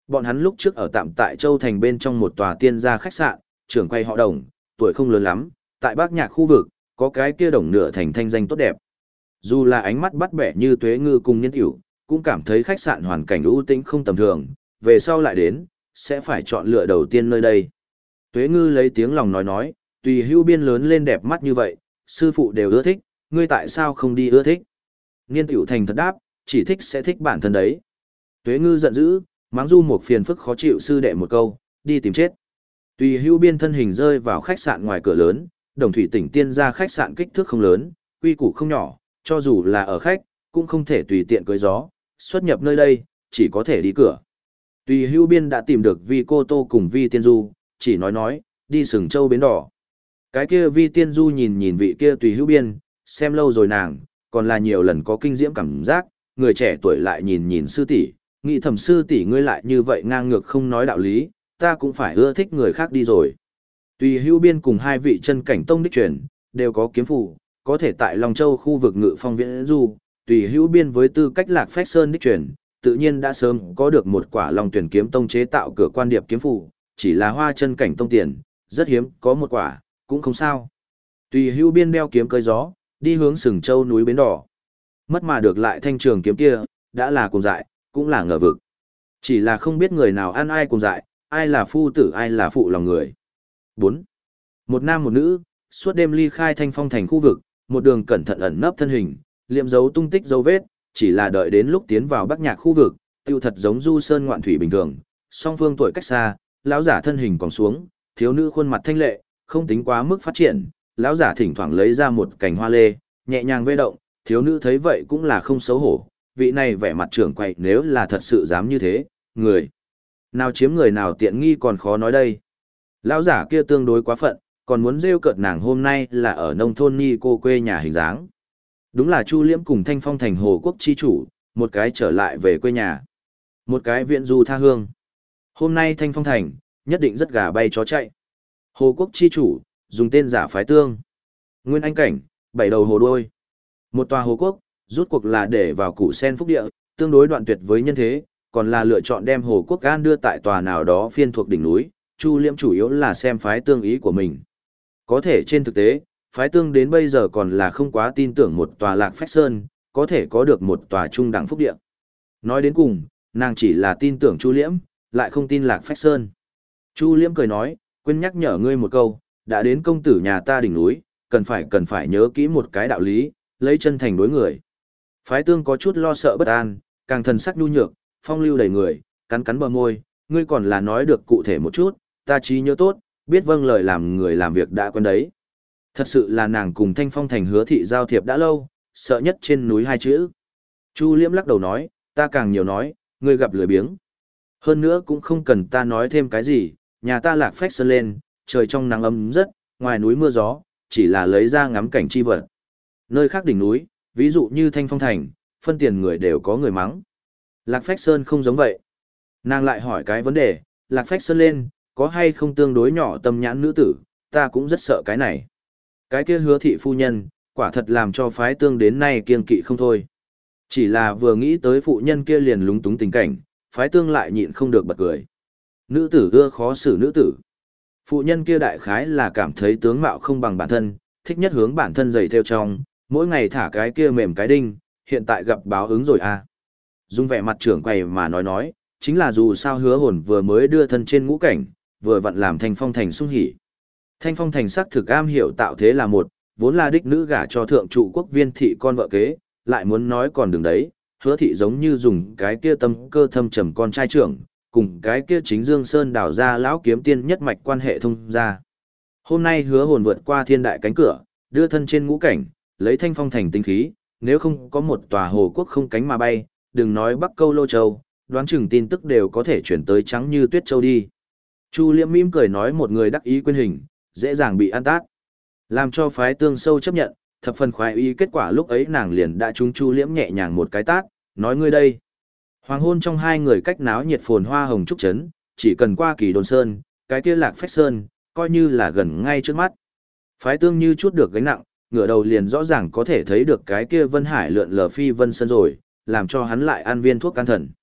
Bọn hắn lúc trước ở tạm tại Châu Thành bên trong một tòa tiên gia khách sạn, trưởng quay họ Đồng, tuổi không lớn lắm, tại Bác Nhạc khu vực, có cái kia Đồng nửa thành thanh danh tốt đẹp. Dù là ánh mắt bắt bẻ như Tuế Ngư cùng Niên Tiểu, cũng cảm thấy khách sạn hoàn cảnh ưu tĩnh không tầm thường, về sau lại đến, sẽ phải chọn lựa đầu tiên nơi đây. Tuế Ngư lấy tiếng lòng nói nói, tùy hưu biên lớn lên đẹp mắt như vậy, sư phụ đều ưa thích, ngươi tại sao không đi ưa thích? Niên Tiểu thành thật đáp, chỉ thích sẽ thích bản thân đấy. Tuế Ngư giận dữ, mắng Du một phiền phức khó chịu sư đệ một câu, đi tìm chết. Tùy hưu biên thân hình rơi vào khách sạn ngoài cửa lớn, Đồng Thủy tỉnh tiên ra khách sạn kích thước không lớn, quy củ không nhỏ, cho dù là ở khách, cũng không thể tùy tiện cưới gió, xuất nhập nơi đây, chỉ có thể đi cửa. Tùy hưu biên đã tìm được Vi Cô Tô cùng Vi Tiên Du, chỉ nói nói, đi Sừng Châu bến đỏ. Cái kia Vi Tiên Du nhìn nhìn vị kia Tùy hưu biên, xem lâu rồi nàng, còn là nhiều lần có kinh diễm cảm giác, người trẻ tuổi lại nhìn nhìn sư tỷ, nghĩ thầm sư tỷ ngươi lại như vậy ngang ngược không nói đạo lý, ta cũng phải ưa thích người khác đi rồi. Tùy hưu biên cùng hai vị chân cảnh tông đích truyền, đều có kiếm phù, có thể tại Long Châu khu vực ngự phong viễn du, tùy hữu biên với tư cách Lạc Phách Sơn đích truyền, tự nhiên đã sớm có được một quả Long Tuyển kiếm tông chế tạo cửa quan điệp kiếm phù, chỉ là hoa chân cảnh tông tiền, rất hiếm, có một quả, cũng không sao. Tùy hữu biên đeo kiếm cơi gió, đi hướng Sừng Châu núi bến đỏ. Mất mà được lại thanh trường kiếm kia, đã là cùng dại, cũng là ngờ vực. Chỉ là không biết người nào ăn ai cùng dại, ai là phu tử ai là phụ lòng người. bốn. Một nam một nữ, suốt đêm ly khai Thanh Phong thành khu vực, một đường cẩn thận ẩn nấp thân hình, liệm dấu tung tích dấu vết, chỉ là đợi đến lúc tiến vào Bắc Nhạc khu vực, tiêu thật giống du sơn ngoạn thủy bình thường, song phương tuổi cách xa, lão giả thân hình còn xuống, thiếu nữ khuôn mặt thanh lệ, không tính quá mức phát triển, lão giả thỉnh thoảng lấy ra một cành hoa lê, nhẹ nhàng vê động, thiếu nữ thấy vậy cũng là không xấu hổ, vị này vẻ mặt trưởng quậy nếu là thật sự dám như thế, người nào chiếm người nào tiện nghi còn khó nói đây. Lão giả kia tương đối quá phận, còn muốn rêu cợt nàng hôm nay là ở nông thôn ni cô quê nhà hình dáng. Đúng là Chu Liễm cùng Thanh Phong thành Hồ Quốc chi chủ, một cái trở lại về quê nhà, một cái viện du tha hương. Hôm nay Thanh Phong thành, nhất định rất gà bay chó chạy. Hồ Quốc chi chủ, dùng tên giả phái tương. Nguyên anh cảnh, bảy đầu hồ đuôi. Một tòa Hồ Quốc, rút cuộc là để vào củ sen phúc địa, tương đối đoạn tuyệt với nhân thế, còn là lựa chọn đem Hồ Quốc An đưa tại tòa nào đó phiên thuộc đỉnh núi. Chu Liễm chủ yếu là xem phái tương ý của mình. Có thể trên thực tế, phái tương đến bây giờ còn là không quá tin tưởng một tòa Lạc Phách Sơn, có thể có được một tòa trung đẳng phúc địa. Nói đến cùng, nàng chỉ là tin tưởng Chu Liễm, lại không tin Lạc Phách Sơn. Chu Liễm cười nói, quên nhắc nhở ngươi một câu, đã đến công tử nhà ta đỉnh núi, cần phải cần phải nhớ kỹ một cái đạo lý, lấy chân thành đối người. Phái tương có chút lo sợ bất an, càng thần sắc nhu nhược, phong lưu đầy người, cắn cắn bờ môi, ngươi còn là nói được cụ thể một chút, ta trí nhớ tốt, biết vâng lời làm người làm việc đã quen đấy. Thật sự là nàng cùng Thanh Phong thành Hứa thị giao thiệp đã lâu, sợ nhất trên núi hai chữ. Chu Liễm lắc đầu nói, ta càng nhiều nói, ngươi gặp lười biếng. Hơn nữa cũng không cần ta nói thêm cái gì, nhà ta Lạc Phách Sơn lên, trời trong nắng ấm rất, ngoài núi mưa gió, chỉ là lấy ra ngắm cảnh chi vật. Nơi khác đỉnh núi, ví dụ như Thanh Phong thành, phân tiền người đều có người mắng. Lạc Phách Sơn không giống vậy. Nàng lại hỏi cái vấn đề, Lạc Phách Sơn lên, có hay không tương đối nhỏ tâm nhãn nữ tử, ta cũng rất sợ cái này. Cái kia Hứa thị phu nhân, quả thật làm cho phái tương đến nay kiêng kỵ không thôi. Chỉ là vừa nghĩ tới phụ nhân kia liền lúng túng tình cảnh, phái tương lại nhịn không được bật cười. Nữ tử ưa khó xử nữ tử. Phụ nhân kia đại khái là cảm thấy tướng mạo không bằng bản thân, thích nhất hướng bản thân dày theo trong, mỗi ngày thả cái kia mềm cái đinh, hiện tại gặp báo ứng rồi à. Dung vẻ mặt trưởng quầy mà nói nói, chính là dù sao Hứa Hồn vừa mới đưa thân trên ngũ cảnh, vừa vặn làm Thanh Phong thành sung hỉ. Thanh Phong thành sắc thực am hiểu tạo thế là một, vốn là đích nữ gả cho thượng trụ quốc viên thị con vợ kế, lại muốn nói còn đừng đấy, Hứa thị giống như dùng cái kia tâm cơ thâm trầm con trai trưởng, cùng cái kia chính Dương Sơn đào ra lão kiếm tiên nhất mạch quan hệ thông ra. Hôm nay Hứa Hồn vượt qua thiên đại cánh cửa, đưa thân trên ngũ cảnh, lấy Thanh Phong thành tinh khí, nếu không có một tòa hồ quốc không cánh mà bay, đừng nói Bắc Câu Lô Châu, đoán chừng tin tức đều có thể chuyển tới trắng như tuyết châu đi. Chu Liễm mỉm cười nói một người đắc ý quên hình, dễ dàng bị ăn tát. Làm cho phái tương sâu chấp nhận, thập phần khoái ý kết quả lúc ấy nàng liền đã trúng Chu Liễm nhẹ nhàng một cái tát, nói ngươi đây. Hoàng hôn trong hai người cách náo nhiệt phồn hoa hồng trúc trấn, chỉ cần qua Kỳ Đồn Sơn, cái kia Lạc Phách Sơn, coi như là gần ngay trước mắt. Phái tương như chút được gánh nặng, ngửa đầu liền rõ ràng có thể thấy được cái kia Vân Hải lượn lờ phi vân sơn rồi, làm cho hắn lại ăn viên thuốc can thần.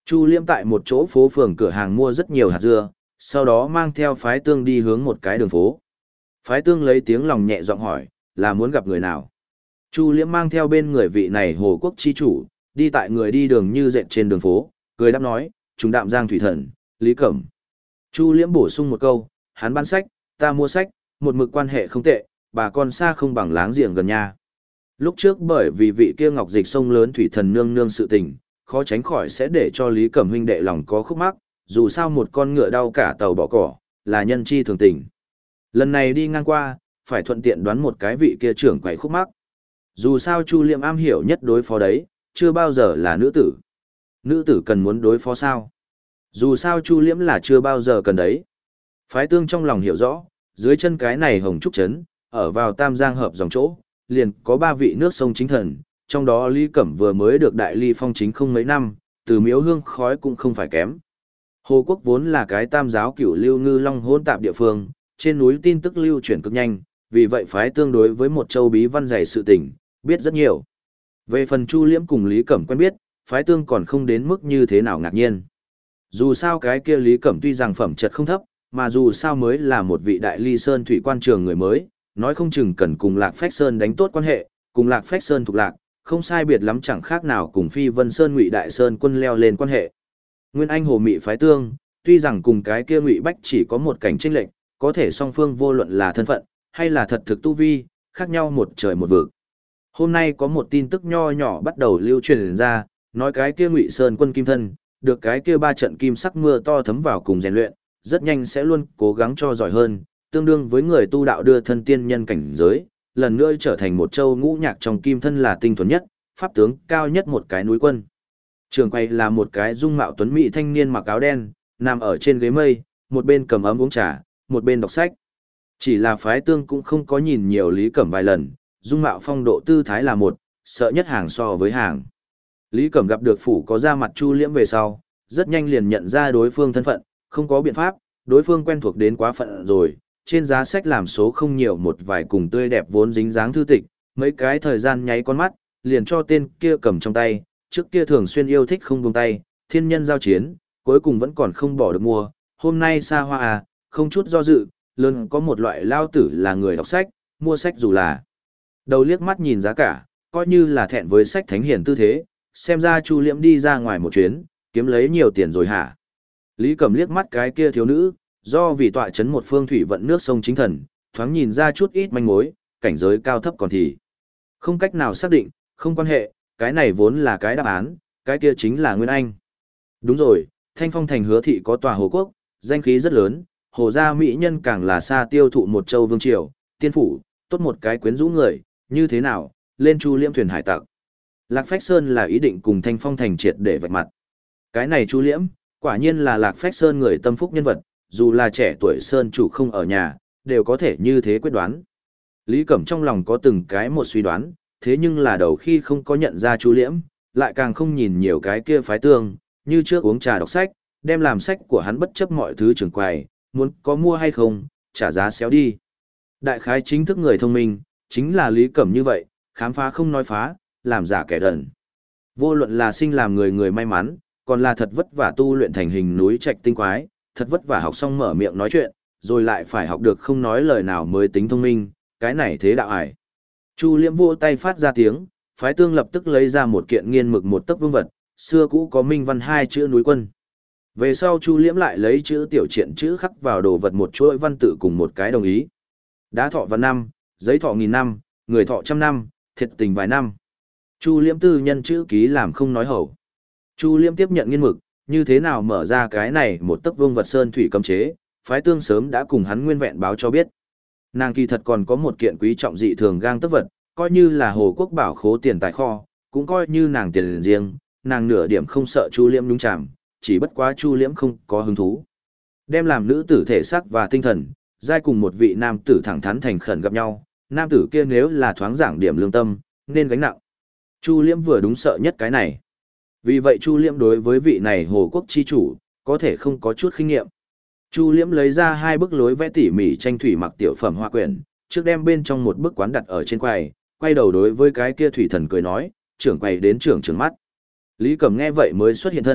Chu Liễm tại một chỗ phố phường cửa hàng mua rất nhiều hạt dưa, sau đó mang theo phái tương đi hướng một cái đường phố. Phái tương lấy tiếng lòng nhẹ giọng hỏi, là muốn gặp người nào? Chu Liễm mang theo bên người vị này Hồ Quốc chi chủ, đi tại người đi đường như dệt trên đường phố, cười đáp nói, chúng đạm giang thủy thần, Lý Cẩm. Chu Liễm bổ sung một câu, hắn bán sách, ta mua sách, một mực quan hệ không tệ, bà con xa không bằng láng giềng gần nhà. Lúc trước bởi vì vị kia ngọc dịch sông lớn thủy thần nương nương sự tình, khó tránh khỏi sẽ để cho Lý Cẩm huynh đệ lòng có khúc mắc, dù sao một con ngựa đau cả tàu bỏ cỏ, là nhân chi thường tình. Lần này đi ngang qua, phải thuận tiện đoán một cái vị kia trưởng quầy khúc mắc. Dù sao Chu Liệm am hiểu nhất đối phó đấy, chưa bao giờ là nữ tử. Nữ tử cần muốn đối phó sao? Dù sao Chu Liễm là chưa bao giờ cần đấy. Phái tương trong lòng hiểu rõ, dưới chân cái này hồng trúc trấn, ở vào Tam Giang hợp dòng chỗ, liền có ba vị nước sông chính thần, trong đó Lý Cẩm vừa mới được đại ly phong chính không mấy năm, từ miếu hương khói cũng không phải kém. Hồ Quốc vốn là cái tam giáo cửu lưu ngư long hỗn tạp địa phương, trên núi tin tức lưu chuyển cực nhanh, vì vậy phái tương đối với một châu bí văn dày sự tình, biết rất nhiều. Về phần Chu Liễm cùng Lý Cẩm quen biết, phái tương còn không đến mức như thế nào ngạc nhiên. Dù sao cái kia Lý Cẩm tuy rằng phẩm chất không thấp, mà dù sao mới là một vị đại ly sơn thủy quan trường người mới, nói không chừng cần cùng Lạc Phách Sơn đánh tốt quan hệ, cùng Lạc Phách Sơn thuộc lạc, không sai biệt lắm chẳng khác nào cùng Phi Vân Sơn Ngụy Đại Sơn quân leo lên quan hệ. Nguyên Anh Hồ Mị phái tương, tuy rằng cùng cái kia Ngụy Bách chỉ có một cảnh chênh lệch, có thể song phương vô luận là thân phận hay là thật thực tu vi, khác nhau một trời một vực. Hôm nay có một tin tức nho nhỏ bắt đầu lưu truyền ra, nói cái kia Ngụy Sơn quân kim thân, được cái kia ba trận kim sắc mưa to thấm vào cùng rèn luyện, rất nhanh sẽ luôn cố gắng cho giỏi hơn, tương đương với người tu đạo đưa thân tiên nhân cảnh giới, lần nữa trở thành một châu ngũ nhạc trong kim thân là tinh thuần nhất, pháp tướng cao nhất một cái núi quân. Trường quay là một cái dung mạo tuấn mỹ thanh niên mặc áo đen, nằm ở trên ghế mây, một bên cầm ấm uống trà, một bên đọc sách. Chỉ là phái tương cũng không có nhìn nhiều Lý Cẩm vài lần, dung mạo phong độ tư thái là một, sợ nhất hàng so với hàng. Lý Cẩm gặp được phủ có ra mặt Chu Liễm về sau, rất nhanh liền nhận ra đối phương thân phận, không có biện pháp, đối phương quen thuộc đến quá phận rồi, trên giá sách làm số không nhiều một vài cùng tươi đẹp vốn dính dáng thư tịch, mấy cái thời gian nháy con mắt, liền cho tên kia cầm trong tay, trước kia thường xuyên yêu thích không buông tay, thiên nhân giao chiến, cuối cùng vẫn còn không bỏ được mua, hôm nay xa hoa à, không chút do dự, lớn có một loại lao tử là người đọc sách, mua sách dù là đầu liếc mắt nhìn giá cả, coi như là thẹn với sách thánh hiển tư thế, xem ra Chu Liễm đi ra ngoài một chuyến, kiếm lấy nhiều tiền rồi hả? Lý Cẩm liếc mắt cái kia thiếu nữ, do vì tọa chấn một phương thủy vận nước sông chính thần, thoáng nhìn ra chút ít manh mối, cảnh giới cao thấp còn thì không cách nào xác định, không quan hệ, cái này vốn là cái đáp án, cái kia chính là Nguyên Anh. Đúng rồi, Thanh Phong thành Hứa thị có tòa hồ quốc, danh khí rất lớn, hồ gia mỹ nhân càng là xa tiêu thụ một châu vương triều, tiên phủ, tốt một cái quyến rũ người, như thế nào, lên Chu Liễm thuyền hải tặc. Lạc Phách Sơn là ý định cùng Thanh Phong thành triệt để vạch mặt. Cái này Chu Liễm, quả nhiên là Lạc Phách Sơn người tâm phúc nhân vật, dù là trẻ tuổi Sơn chủ không ở nhà, đều có thể như thế quyết đoán. Lý Cẩm trong lòng có từng cái một suy đoán, thế nhưng là đầu khi không có nhận ra Chu Liễm, lại càng không nhìn nhiều cái kia phái tương, như trước uống trà đọc sách, đem làm sách của hắn bất chấp mọi thứ trường quầy, muốn có mua hay không, trả giá xéo đi. Đại khái chính thức người thông minh, chính là Lý Cẩm như vậy, khám phá không nói phá, làm giả kẻ đần. Vô luận là sinh làm người người may mắn, còn là thật vất vả tu luyện thành hình núi trạch tinh quái, thật vất vả học xong mở miệng nói chuyện, rồi lại phải học được không nói lời nào mới tính thông minh, cái này thế đạo ải. Chu Liễm vỗ tay phát ra tiếng, phái tương lập tức lấy ra một kiện nghiên mực một tấc vương vật, xưa cũ có minh văn hai chữ núi quân. Về sau Chu Liễm lại lấy chữ tiểu triện chữ khắc vào đồ vật một chuỗi văn tự cùng một cái đồng ý. Đá thọ văn năm, giấy thọ nghìn năm, người thọ trăm năm, thiệt tình vài năm. Chu Liễm tư nhân chữ ký làm không nói hầu. Chu Liễm tiếp nhận nghiên mực, như thế nào mở ra cái này một tấc vương vật sơn thủy cấm chế, phái tương sớm đã cùng hắn nguyên vẹn báo cho biết. Nàng kỳ thật còn có một kiện quý trọng dị thường gang tấc vật, coi như là Hồ Quốc bảo khố tiền tài kho, cũng coi như nàng tiền riêng, nàng nửa điểm không sợ Chu Liễm nhúng chàm, chỉ bất quá Chu Liễm không có hứng thú. Đem làm nữ tử thể xác và tinh thần, giai cùng một vị nam tử thẳng thắn thành khẩn gặp nhau, nam tử kia nếu là thoáng giảng điểm lương tâm, nên gánh nặng. Chu Liễm vừa đúng sợ nhất cái này. Vì vậy Chu Liễm đối với vị này Hồ Quốc chi chủ, có thể không có chút kinh nghiệm. Chu Liễm lấy ra hai bức lối vẽ tỉ mỉ tranh thủy mặc tiểu phẩm hoa quyển, trước đem bên trong một bức quán đặt ở trên quầy, quay đầu đối với cái kia thủy thần cười nói, trưởng quầy đến trưởng trưởng mắt. Lý Cẩm nghe vậy mới xuất hiện thân,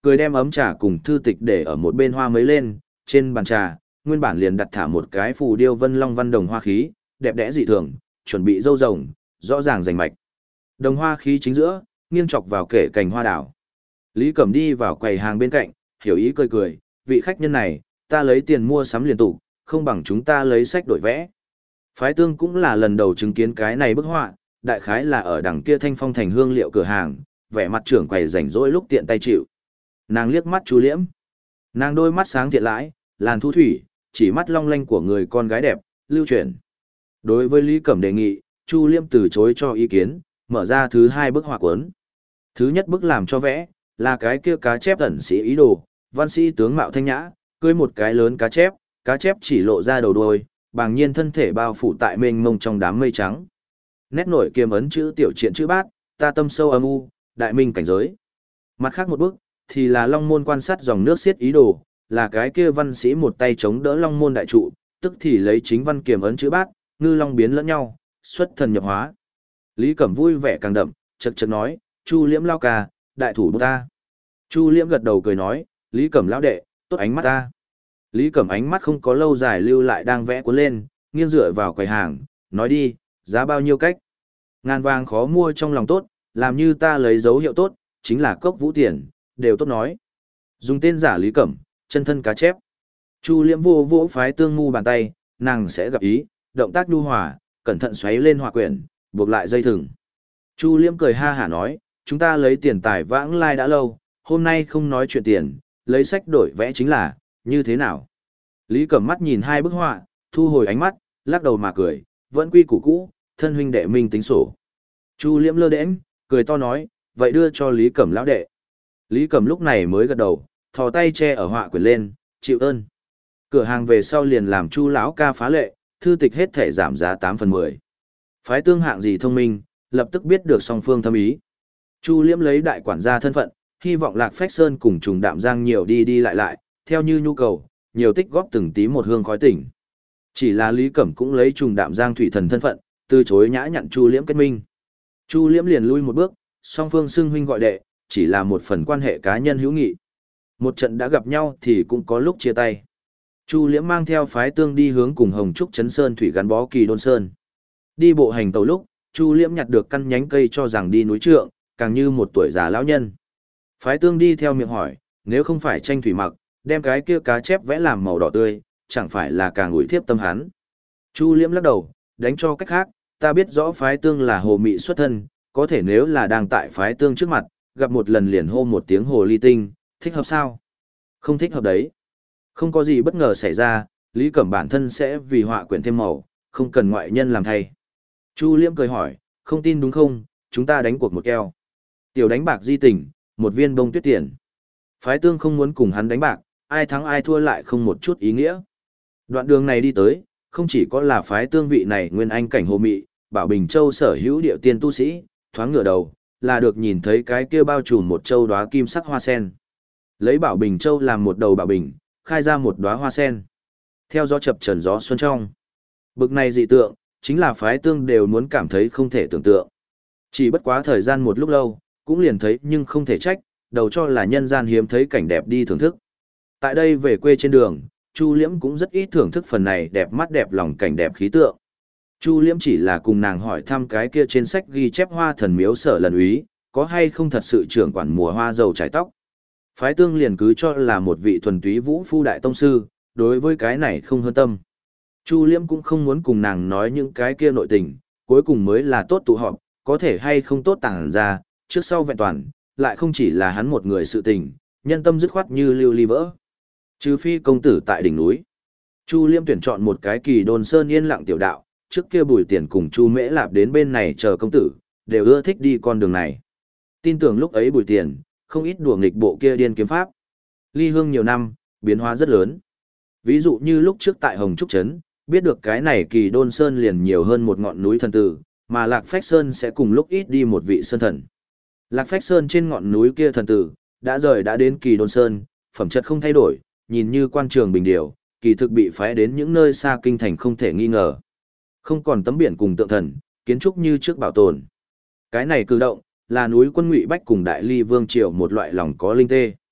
cười đem ấm trà cùng thư tịch để ở một bên hoa mấy lên, trên bàn trà, nguyên bản liền đặt thả một cái phù điêu vân long văn đồng hoa khí, đẹp đẽ dị thường, chuẩn bị dâu rồng, rõ ràng rành mạch. Đồng hoa khí chính giữa, nghiêng chọc vào kệ cành hoa đảo. Lý Cẩm đi vào quầy hàng bên cạnh, hiểu ý cười cười, vị khách nhân này, ta lấy tiền mua sắm liên tục, không bằng chúng ta lấy sách đổi vẽ. Phái Tương cũng là lần đầu chứng kiến cái này bức họa, đại khái là ở đằng kia Thanh Phong thành hương liệu cửa hàng, vẻ mặt trưởng quầy rảnh rỗi lúc tiện tay chịu. Nàng liếc mắt Chu Liễm. Nàng đôi mắt sáng thiện lãi, làn thu thủy, chỉ mắt long lanh của người con gái đẹp, lưu truyền. Đối với Lý Cẩm đề nghị, Chu Liễm từ chối cho ý kiến, mở ra thứ hai bức họa cuốn. Thứ nhất bức làm cho vẽ, là cái kia cá chép ẩn sĩ ý đồ, văn sĩ tướng mạo thanh nhã, cưới một cái lớn cá chép, cá chép chỉ lộ ra đầu đuôi, bàng nhiên thân thể bao phủ tại mênh mông trong đám mây trắng. Nét nổi kiềm ấn chữ tiểu triện chữ bát, ta tâm sâu âm u, đại minh cảnh giới. Mặt khác một bức, thì là long môn quan sát dòng nước xiết ý đồ, là cái kia văn sĩ một tay chống đỡ long môn đại trụ, tức thì lấy chính văn kiềm ấn chữ bát, ngư long biến lẫn nhau, xuất thần nhập hóa. Lý Cẩm vui vẻ càng đậm, chật chật nói, Chu Liễm lao ca, đại thủ bút ta. Chu Liễm gật đầu cười nói, Lý Cẩm lão đệ, tốt ánh mắt ta. Lý Cẩm ánh mắt không có lâu dài lưu lại đang vẽ cuốn lên, nghiêng dựa vào quầy hàng, nói đi, giá bao nhiêu cách. Ngàn vàng khó mua trong lòng tốt, làm như ta lấy dấu hiệu tốt, chính là cốc vũ tiền, đều tốt nói. Dùng tên giả Lý Cẩm, chân thân cá chép. Chu Liễm vô vỗ Phái Tương ngu bàn tay, nàng sẽ gặp ý, động tác nhu hòa, cẩn thận xoáy lên họa quyển, buộc lại dây thừng. Chu Liễm cười ha hả nói, chúng ta lấy tiền tài vãng lai đã lâu, hôm nay không nói chuyện tiền, lấy sách đổi vẽ chính là, như thế nào? Lý Cẩm mắt nhìn hai bức họa, thu hồi ánh mắt, lắc đầu mà cười, vẫn quy củ cũ, thân huynh đệ minh tính sổ. Chu Liễm lơ đễnh, cười to nói, vậy đưa cho Lý Cẩm lão đệ. Lý Cẩm lúc này mới gật đầu, thò tay che ở họa quyển lên, chịu ơn. Cửa hàng về sau liền làm Chu lão ca phá lệ, thư tịch hết thể giảm giá tám phần mười. Phái Tương hạng gì thông minh, lập tức biết được song phương thâm ý. Chu Liễm lấy đại quản gia thân phận, hy vọng Lạc Phách Sơn cùng Trùng Đạm Giang nhiều đi đi lại lại, theo như nhu cầu, nhiều tích góp từng tí một hương khói tỉnh. Chỉ là Lý Cẩm cũng lấy Trùng Đạm Giang thủy thần thân phận, từ chối nhã nhặn Chu Liễm kết minh. Chu Liễm liền lui một bước, song phương xưng huynh gọi đệ, chỉ là một phần quan hệ cá nhân hữu nghị. Một trận đã gặp nhau thì cũng có lúc chia tay. Chu Liễm mang theo Phái Tương đi hướng cùng Hồng Trúc Trấn Sơn thủy gắn bó Kỳ Đôn Sơn. Đi bộ hành tàu lúc, Chu Liễm nhặt được căn nhánh cây cho rằng đi núi trượng, càng như một tuổi già lão nhân. Phái Tương đi theo miệng hỏi, nếu không phải tranh thủy mặc, đem cái kia cá chép vẽ làm màu đỏ tươi, chẳng phải là càng ủi thiếp tâm hắn. Chu Liễm lắc đầu, đánh cho cách khác, ta biết rõ Phái Tương là hồ mị xuất thân, có thể nếu là đang tại Phái Tương trước mặt, gặp một lần liền hô một tiếng hồ ly tinh, thích hợp sao? Không thích hợp đấy. Không có gì bất ngờ xảy ra, Lý Cẩm bản thân sẽ vì họa quyển thêm màu, không cần ngoại nhân làm thay. Chu Liễm cười hỏi, không tin đúng không, chúng ta đánh cuộc một keo. Tiểu đánh bạc di tình, một viên bông tuyết tiền. Phái Tương không muốn cùng hắn đánh bạc, ai thắng ai thua lại không một chút ý nghĩa. Đoạn đường này đi tới, không chỉ có là Phái Tương vị này nguyên anh cảnh hồ mị, Bảo Bình Châu sở hữu địa tiên tu sĩ, thoáng ngửa đầu, là được nhìn thấy cái kia bao trùm một châu đóa kim sắc hoa sen. Lấy Bảo Bình Châu làm một đầu bảo bình, khai ra một đóa hoa sen. Theo gió chập trần gió xuân trong. Bực này dị tượng, chính là Phái Tương đều muốn cảm thấy không thể tưởng tượng. Chỉ bất quá thời gian một lúc lâu, cũng liền thấy nhưng không thể trách, đầu cho là nhân gian hiếm thấy cảnh đẹp đi thưởng thức. Tại đây về quê trên đường, Chu Liễm cũng rất ít thưởng thức phần này đẹp mắt đẹp lòng cảnh đẹp khí tượng. Chu Liễm chỉ là cùng nàng hỏi thăm cái kia trên sách ghi chép hoa thần miếu sở lần úy, có hay không thật sự trưởng quản mùa hoa dầu trải tóc. Phái Tương liền cứ cho là một vị thuần túy vũ phu đại tông sư, đối với cái này không hơn tâm. Chu Liễm cũng không muốn cùng nàng nói những cái kia nội tình, cuối cùng mới là tốt tụ họp, có thể hay không tốt tàng ra, trước sau vẹn toàn, lại không chỉ là hắn một người sự tình, nhân tâm dứt khoát như lưu ly vỡ. Trừ phi công tử tại đỉnh núi. Chu Liễm tuyển chọn một cái Kỳ Đôn Sơn yên lặng tiểu đạo, trước kia Bùi Tiền cùng Chu Mễ Lạp đến bên này chờ công tử, đều ưa thích đi con đường này. Tin tưởng lúc ấy Bùi Tiền, không ít đùa nghịch bộ kia điên kiếm pháp. Ly hương nhiều năm, biến hóa rất lớn. Ví dụ như lúc trước tại Hồng Trúc Trấn, biết được cái này Kỳ Đôn Sơn liền nhiều hơn một ngọn núi thần tử, mà Lạc Phách Sơn sẽ cùng lúc ít đi một vị sơn thần. Lạc Phách Sơn trên ngọn núi kia thần tử, đã rời đã đến Kỳ Đôn Sơn, phẩm chất không thay đổi, nhìn như quan trường bình điều, kỳ thực bị phái đến những nơi xa kinh thành không thể nghi ngờ. Không còn tấm biển cùng tượng thần, kiến trúc như trước bảo tồn. Cái này cử động, là núi quân Ngụy Bách cùng Đại Ly Vương Triều một loại lòng có linh tê.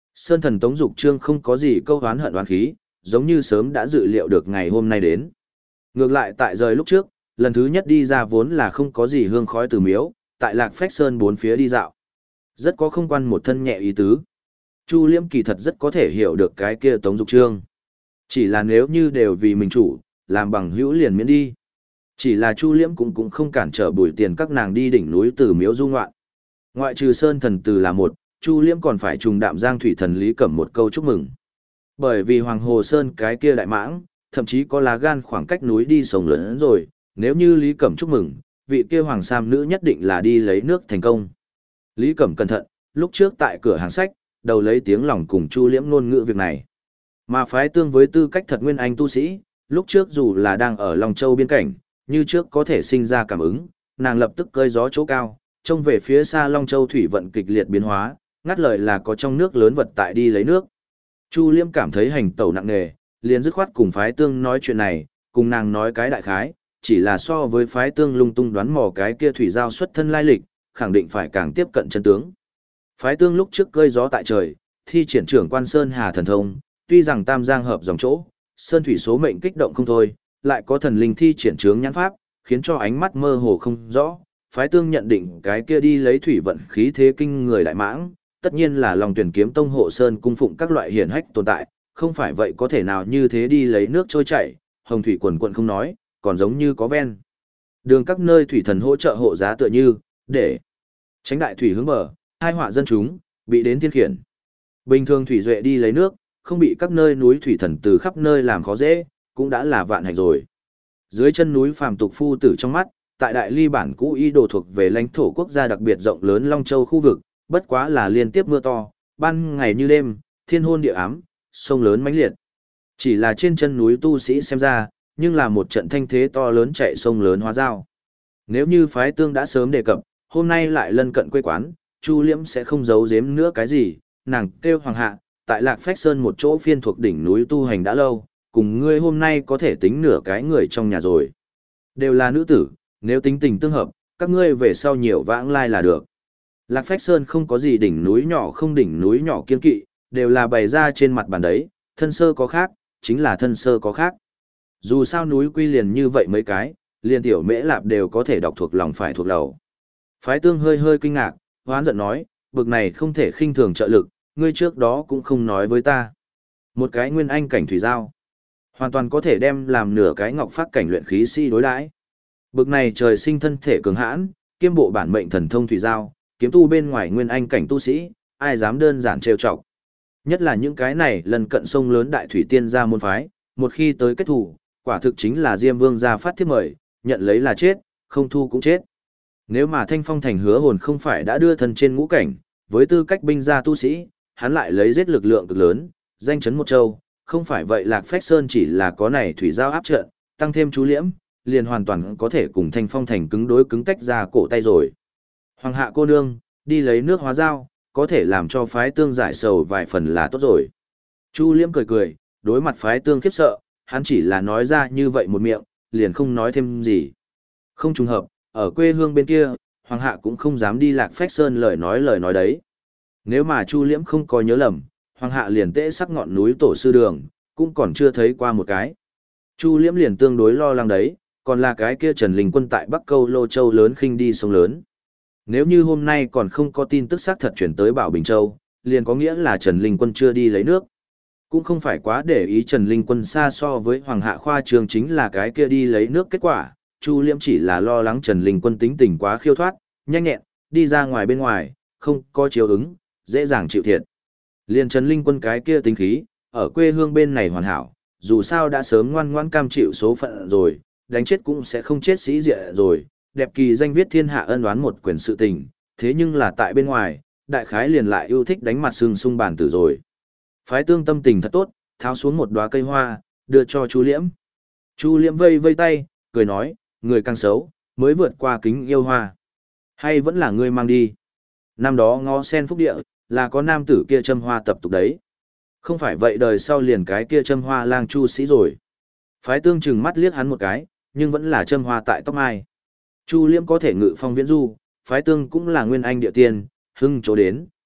Sơn thần Tống Dục Trương không có gì câu oán hận oán khí, giống như sớm đã dự liệu được ngày hôm nay đến. Ngược lại tại rời lúc trước, lần thứ nhất đi ra vốn là không có gì hương khói từ miếu, tại Lạc Phách Sơn bốn phía đi dạo. Rất có không quan một thân nhẹ ý tứ. Chu Liễm kỳ thật rất có thể hiểu được cái kia Tống Dục Trương. Chỉ là nếu như đều vì mình chủ, làm bằng hữu liền miễn đi. Chỉ là Chu Liễm cũng cũng không cản trở Bùi Tiền các nàng đi đỉnh núi Từ Miếu du ngoạn. Ngoại trừ Sơn thần Từ là một, Chu Liễm còn phải trùng đạm Giang Thủy thần Lý Cẩm một câu chúc mừng. Bởi vì Hoàng Hồ Sơn cái kia đại mãng, thậm chí có lá gan khoảng cách núi đi sông lớn rồi, nếu như Lý Cẩm chúc mừng, vị kia Hoàng Sam nữ nhất định là đi lấy nước thành công. Lý Cẩm cẩn thận, lúc trước tại cửa hàng sách, đầu lấy tiếng lòng cùng Chu Liễm ngôn ngữ việc này. Mà phái tương với tư cách thật nguyên anh tu sĩ, lúc trước dù là đang ở Long Châu biên cảnh, như trước có thể sinh ra cảm ứng, nàng lập tức cơi gió chỗ cao, trông về phía xa Long Châu thủy vận kịch liệt biến hóa, ngắt lời là có trong nước lớn vật tại đi lấy nước. Chu Liễm cảm thấy hành tẩu nặng nề, liền dứt khoát cùng phái tương nói chuyện này, cùng nàng nói cái đại khái, chỉ là so với phái tương lung tung đoán mò cái kia thủy giao xuất thân lai lịch, khẳng định phải càng tiếp cận chân tướng. Phái tương lúc trước cơi gió tại trời, thi triển trưởng quan Sơn Hà thần thông, tuy rằng tam giang hợp dòng chỗ, Sơn thủy số mệnh kích động không thôi, lại có thần linh thi triển trướng nhãn pháp, khiến cho ánh mắt mơ hồ không rõ. Phái tương nhận định cái kia đi lấy thủy vận khí thế kinh người đại mãng, tất nhiên là lòng tuyển kiếm tông hộ sơn cung phụng các loại hiển hách tồn tại, không phải vậy có thể nào như thế đi lấy nước trôi chảy, hồng thủy quần quận không nói, còn giống như có ven. Đường các nơi thủy thần hỗ trợ hộ giá tựa như, để tránh đại thủy hướng bờ, hai họa dân chúng, bị đến thiên khiển. Bình thường thủy duệ đi lấy nước, không bị các nơi núi thủy thần từ khắp nơi làm khó dễ, cũng đã là vạn hạnh rồi. Dưới chân núi phàm tục phu tử trong mắt, tại đại ly bản cũ y đồ thuộc về lãnh thổ quốc gia đặc biệt rộng lớn Long Châu khu vực, bất quá là liên tiếp mưa to, ban ngày như đêm, thiên hôn địa ám, sông lớn mãnh liệt. Chỉ là trên chân núi tu sĩ xem ra, nhưng là một trận thanh thế to lớn chạy sông lớn hóa giao. Nếu như phái tương đã sớm đề cập, hôm nay lại lân cận quê quán, Chu Liễm sẽ không giấu giếm nữa cái gì, nàng kêu hoàng hạ, tại Lạc Phách Sơn một chỗ phiên thuộc đỉnh núi tu hành đã lâu, cùng ngươi hôm nay có thể tính nửa cái người trong nhà rồi. Đều là nữ tử, nếu tính tình tương hợp, các ngươi về sau nhiều vãng lai là được. Lạc Phách Sơn không có gì đỉnh núi nhỏ không đỉnh núi nhỏ kiên kỵ, đều là bày ra trên mặt bàn đấy, thân sơ có khác, chính là thân sơ có khác. Dù sao núi quy liền như vậy mấy cái, liền tiểu mễ lạp đều có thể đọc thuộc lòng phải thuộc đầu. Phái tương hơi hơi kinh ngạc, hoán giận nói, bực này không thể khinh thường trợ lực, ngươi trước đó cũng không nói với ta. Một cái nguyên anh cảnh thủy giao, hoàn toàn có thể đem làm nửa cái ngọc phát cảnh luyện khí si đối đãi. Bực này trời sinh thân thể cường hãn, kiêm bộ bản mệnh thần thông thủy giao, kiếm tu bên ngoài nguyên anh cảnh tu sĩ, ai dám đơn giản trêu chọc. Nhất là những cái này lần cận sông lớn đại thủy tiên gia môn phái, một khi tới kết thủ, quả thực chính là Diêm Vương gia phát thiếp mời, nhận lấy là chết, không thu cũng chết. Nếu mà Thanh Phong Thành hứa hồn không phải đã đưa thân trên ngũ cảnh, với tư cách binh gia tu sĩ, hắn lại lấy giết lực lượng cực lớn, danh chấn một châu, không phải vậy Lạc Phách Sơn chỉ là có này thủy giao áp trận, tăng thêm chú liễm, liền hoàn toàn có thể cùng Thanh Phong Thành cứng đối cứng tách ra cổ tay rồi. Hoàng hạ cô nương, đi lấy nước hóa giao, có thể làm cho phái tương giải sầu vài phần là tốt rồi. Chu liễm cười cười, đối mặt phái tương khiếp sợ, hắn chỉ là nói ra như vậy một miệng, liền không nói thêm gì. Không trùng hợp, ở quê hương bên kia, Hoàng hạ cũng không dám đi Lạc Phách Sơn lời nói lời nói đấy. Nếu mà Chu liễm không có nhớ lầm, Hoàng hạ liền tễ sắc ngọn núi tổ sư đường, cũng còn chưa thấy qua một cái. Chu liễm liền tương đối lo lắng đấy, còn là cái kia Trần Linh Quân tại Bắc Câu Lô Châu lớn khinh đi sông lớn. Nếu như hôm nay còn không có tin tức xác thật chuyển tới Bảo Bình Châu, liền có nghĩa là Trần Linh Quân chưa đi lấy nước. Cũng không phải quá để ý Trần Linh Quân xa so với Hoàng hạ khoa trường chính là cái kia đi lấy nước kết quả, Chu liễm chỉ là lo lắng Trần Linh Quân tính tình quá khiêu thoát, nhanh nhẹn, đi ra ngoài bên ngoài, không có chiếu ứng, dễ dàng chịu thiệt. Liền Trần Linh Quân cái kia tính khí, ở quê hương bên này hoàn hảo, dù sao đã sớm ngoan ngoãn cam chịu số phận rồi, đánh chết cũng sẽ không chết sĩ diện rồi, đẹp kỳ danh viết thiên hạ ân oán một quyền sự tình, thế nhưng là tại bên ngoài, đại khái liền lại yêu thích đánh mặt sưng sung bản tử rồi. Phái tương tâm tình thật tốt, tháo xuống một đóa cây hoa, đưa cho Chu liễm. Chu liễm vây vây tay, cười nói, người càng xấu, mới vượt qua kính yêu hoa. Hay vẫn là ngươi mang đi. Năm đó ngó sen phúc địa, là có nam tử kia châm hoa tập tục đấy. Không phải vậy đời sau liền cái kia châm hoa lang chu sĩ rồi. Phái tương chừng mắt liếc hắn một cái, nhưng vẫn là châm hoa tại tóc mai. Chu liễm có thể ngự phong viễn du, phái tương cũng là nguyên anh địa tiên, hưng chỗ đến,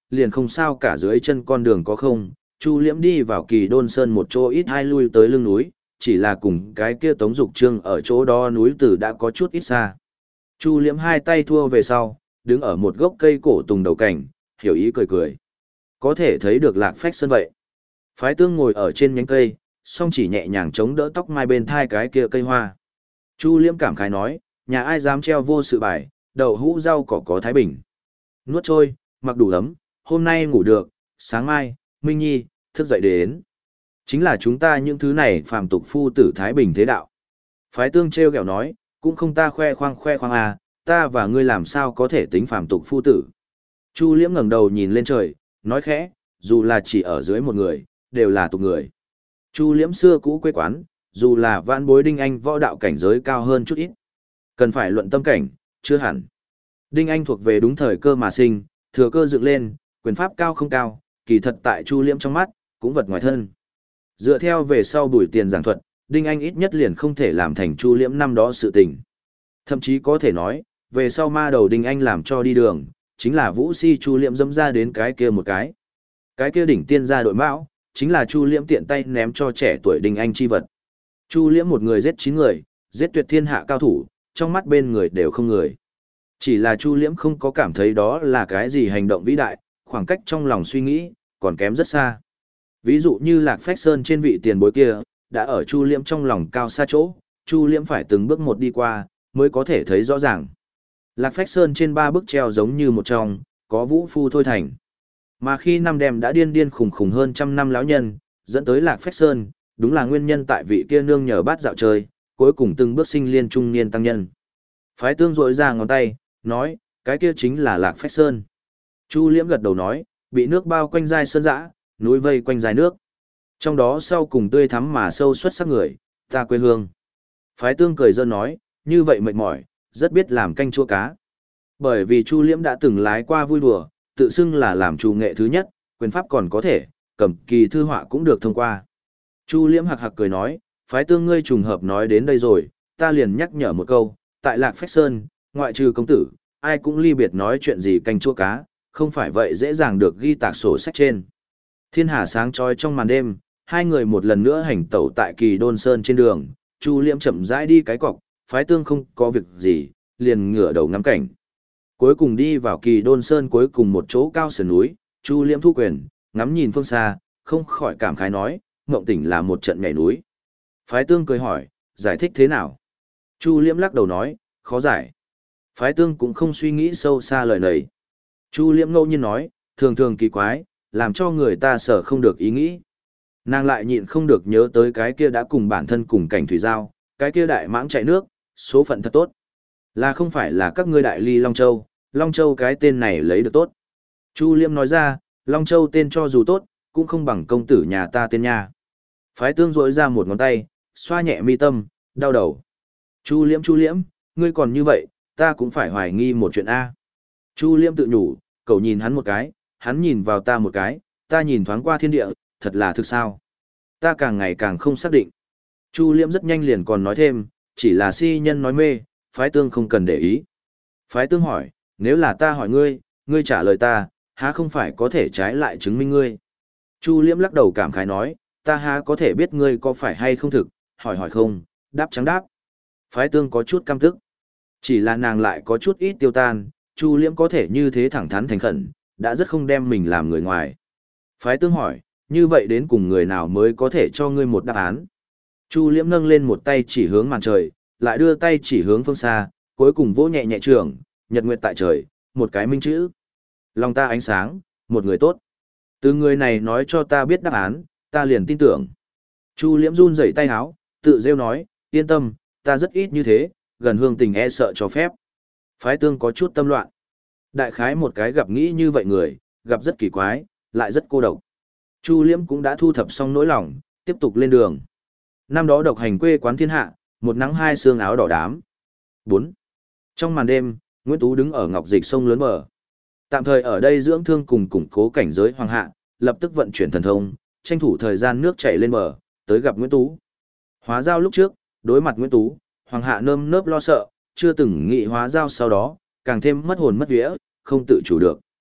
liền không sao cả dưới chân con đường có không, Chu Liễm đi vào Kỳ Đôn Sơn một chỗ ít hai lui tới lưng núi, chỉ là cùng cái kia Tống Dục Trương ở chỗ đó núi từ đã có chút ít xa. Chu Liễm hai tay thua về sau, đứng ở một gốc cây cổ tùng đầu cảnh, hiểu ý cười cười. Có thể thấy được Lạc Phách Sơn vậy. Phái Tương ngồi ở trên nhánh cây, song chỉ nhẹ nhàng chống đỡ tóc mai bên thai cái kia cây hoa. Chu Liễm cảm khái nói, nhà ai dám treo vô sự bài, đậu hũ rau cỏ có thái bình. Nuốt trôi, mặc đủ ấm, hôm nay ngủ được, sáng mai, Minh Nhi, thức dậy đến. Chính là chúng ta những thứ này phàm tục phu tử thái bình thế đạo. Phái Tương treo kẹo nói, cũng không ta khoe khoang khoe khoang à, ta và ngươi làm sao có thể tính phàm tục phu tử. Chu Liễm ngẩng đầu nhìn lên trời, nói khẽ, dù là chỉ ở dưới một người, đều là tục người. Chu Liễm xưa cũ quê quán, dù là vãn bối Đinh Anh võ đạo cảnh giới cao hơn chút ít. Cần phải luận tâm cảnh, chưa hẳn. Đinh Anh thuộc về đúng thời cơ mà sinh, thừa cơ dựng lên, quyền pháp cao không cao, kỳ thật tại Chu Liễm trong mắt, cũng vật ngoài thân. Dựa theo về sau buổi tiền giảng thuật, Đinh Anh ít nhất liền không thể làm thành Chu Liễm năm đó sự tình. Thậm chí có thể nói, về sau ma đầu Đinh Anh làm cho đi đường, chính là Vũ Si Chu Liễm dẫm ra đến cái kia một cái. Cái kia đỉnh tiên gia đội mão, chính là Chu Liễm tiện tay ném cho trẻ tuổi Đinh Anh chi vật. Chu Liễm một người giết chín người, giết tuyệt thiên hạ cao thủ, trong mắt bên người đều không người. Chỉ là Chu Liễm không có cảm thấy đó là cái gì hành động vĩ đại, khoảng cách trong lòng suy nghĩ, còn kém rất xa. Ví dụ như Lạc Phách Sơn trên vị tiền bối kia, đã ở Chu Liễm trong lòng cao xa chỗ, Chu Liễm phải từng bước một đi qua, mới có thể thấy rõ ràng. Lạc Phách Sơn trên ba bức treo giống như một trong, có vũ phu thôi thành. Mà khi năm đêm đã điên điên khủng khủng hơn trăm năm lão nhân, dẫn tới Lạc Phách Sơn, đúng là nguyên nhân tại vị kia nương nhờ bát dạo chơi, cuối cùng từng bước sinh liên trung niên tăng nhân. Phái Tương rỗi ra ngón tay, nói, cái kia chính là Lạc Phách Sơn. Chu Liễm gật đầu nói, bị nước bao quanh dai sơn dã, núi vây quanh dài nước. Trong đó sau cùng tươi thắm mà sâu xuất sắc người, ta quê hương. Phái Tương cười dơ nói, như vậy mệt mỏi, rất biết làm canh chua cá. Bởi vì Chu Liễm đã từng lái qua vui đùa, tự xưng là làm chủ nghệ thứ nhất, quyền pháp còn có thể, cầm kỳ thư họa cũng được thông qua. Chu Liễm hạc hạc cười nói, Phái Tương ngươi trùng hợp nói đến đây rồi, ta liền nhắc nhở một câu, tại Lạc Phách Sơn, ngoại trừ công tử, ai cũng ly biệt nói chuyện gì canh chua cá, không phải vậy dễ dàng được ghi tạc sổ sách trên. Thiên hà sáng trói trong màn đêm, hai người một lần nữa hành tẩu tại Kỳ Đôn Sơn trên đường, Chu Liễm chậm rãi đi cái cọc, Phái Tương không có việc gì, liền ngửa đầu ngắm cảnh. Cuối cùng đi vào Kỳ Đôn Sơn cuối cùng một chỗ cao sườn núi, Chu Liễm thu quyền, ngắm nhìn phương xa, không khỏi cảm khái nói, Ngộng Tỉnh là một trận nhảy núi. Phái Tương cười hỏi, giải thích thế nào? Chu Liễm lắc đầu nói, khó giải. Phái Tương cũng không suy nghĩ sâu xa lời này. Chu Liễm ngẫu nhiên nói, thường thường kỳ quái, làm cho người ta sợ không được ý nghĩ. Nàng lại nhịn không được nhớ tới cái kia đã cùng bản thân cùng cảnh thủy giao, cái kia đại mãng chạy nước, số phận thật tốt. Là không phải là các ngươi đại ly Long Châu, Long Châu cái tên này lấy được tốt. Chu Liễm nói ra, Long Châu tên cho dù tốt, cũng không bằng công tử nhà ta tên nha. Phái Tương rỗi ra một ngón tay, xoa nhẹ mi tâm, đau đầu. Chu Liễm Chu Liễm, ngươi còn như vậy, ta cũng phải hoài nghi một chuyện A. Chu Liễm tự nhủ, cậu nhìn hắn một cái, hắn nhìn vào ta một cái, ta nhìn thoáng qua thiên địa, thật là thực sao. Ta càng ngày càng không xác định. Chu Liễm rất nhanh liền còn nói thêm, chỉ là si nhân nói mê, Phái Tương không cần để ý. Phái Tương hỏi, nếu là ta hỏi ngươi, ngươi trả lời ta, há không phải có thể trái lại chứng minh ngươi. Chu Liễm lắc đầu cảm khái nói, ta há có thể biết ngươi có phải hay không thực, hỏi hỏi không, đáp trắng đáp. Phái Tương có chút căm tức. Chỉ là nàng lại có chút ít tiêu tan, Chu Liễm có thể như thế thẳng thắn thành khẩn, đã rất không đem mình làm người ngoài. Phái Tương hỏi, như vậy đến cùng người nào mới có thể cho ngươi một đáp án. Chu Liễm nâng lên một tay chỉ hướng màn trời, lại đưa tay chỉ hướng phương xa, cuối cùng vỗ nhẹ nhẹ trường, nhật nguyệt tại trời, một cái minh chữ. Lòng ta ánh sáng, một người tốt. Từ người này nói cho ta biết đáp án, ta liền tin tưởng. Chu Liễm run rẩy tay áo, tự rêu nói, yên tâm, ta rất ít như thế, gần hương tình e sợ cho phép. Phái Tương có chút tâm loạn. Đại khái một cái gặp nghĩ như vậy người, gặp rất kỳ quái, lại rất cô độc. Chu Liễm cũng đã thu thập xong nỗi lòng, tiếp tục lên đường. Năm đó độc hành quê quán thiên hạ, một nắng hai sương áo đỏ đám. bốn. Trong màn đêm, Nguyễn Tú đứng ở ngọc dịch sông lớn bờ. Tạm thời ở đây dưỡng thương cùng củng cố cảnh giới hoàng hạ, lập tức vận chuyển thần thông, tranh thủ thời gian nước chảy lên bờ, tới gặp Nguyễn Tú. Hóa giao lúc trước, đối mặt Nguyễn Tú, hoàng hạ nơm nớp lo sợ, chưa từng nghĩ hóa giao sau đó, càng thêm mất hồn mất vía, không tự chủ được.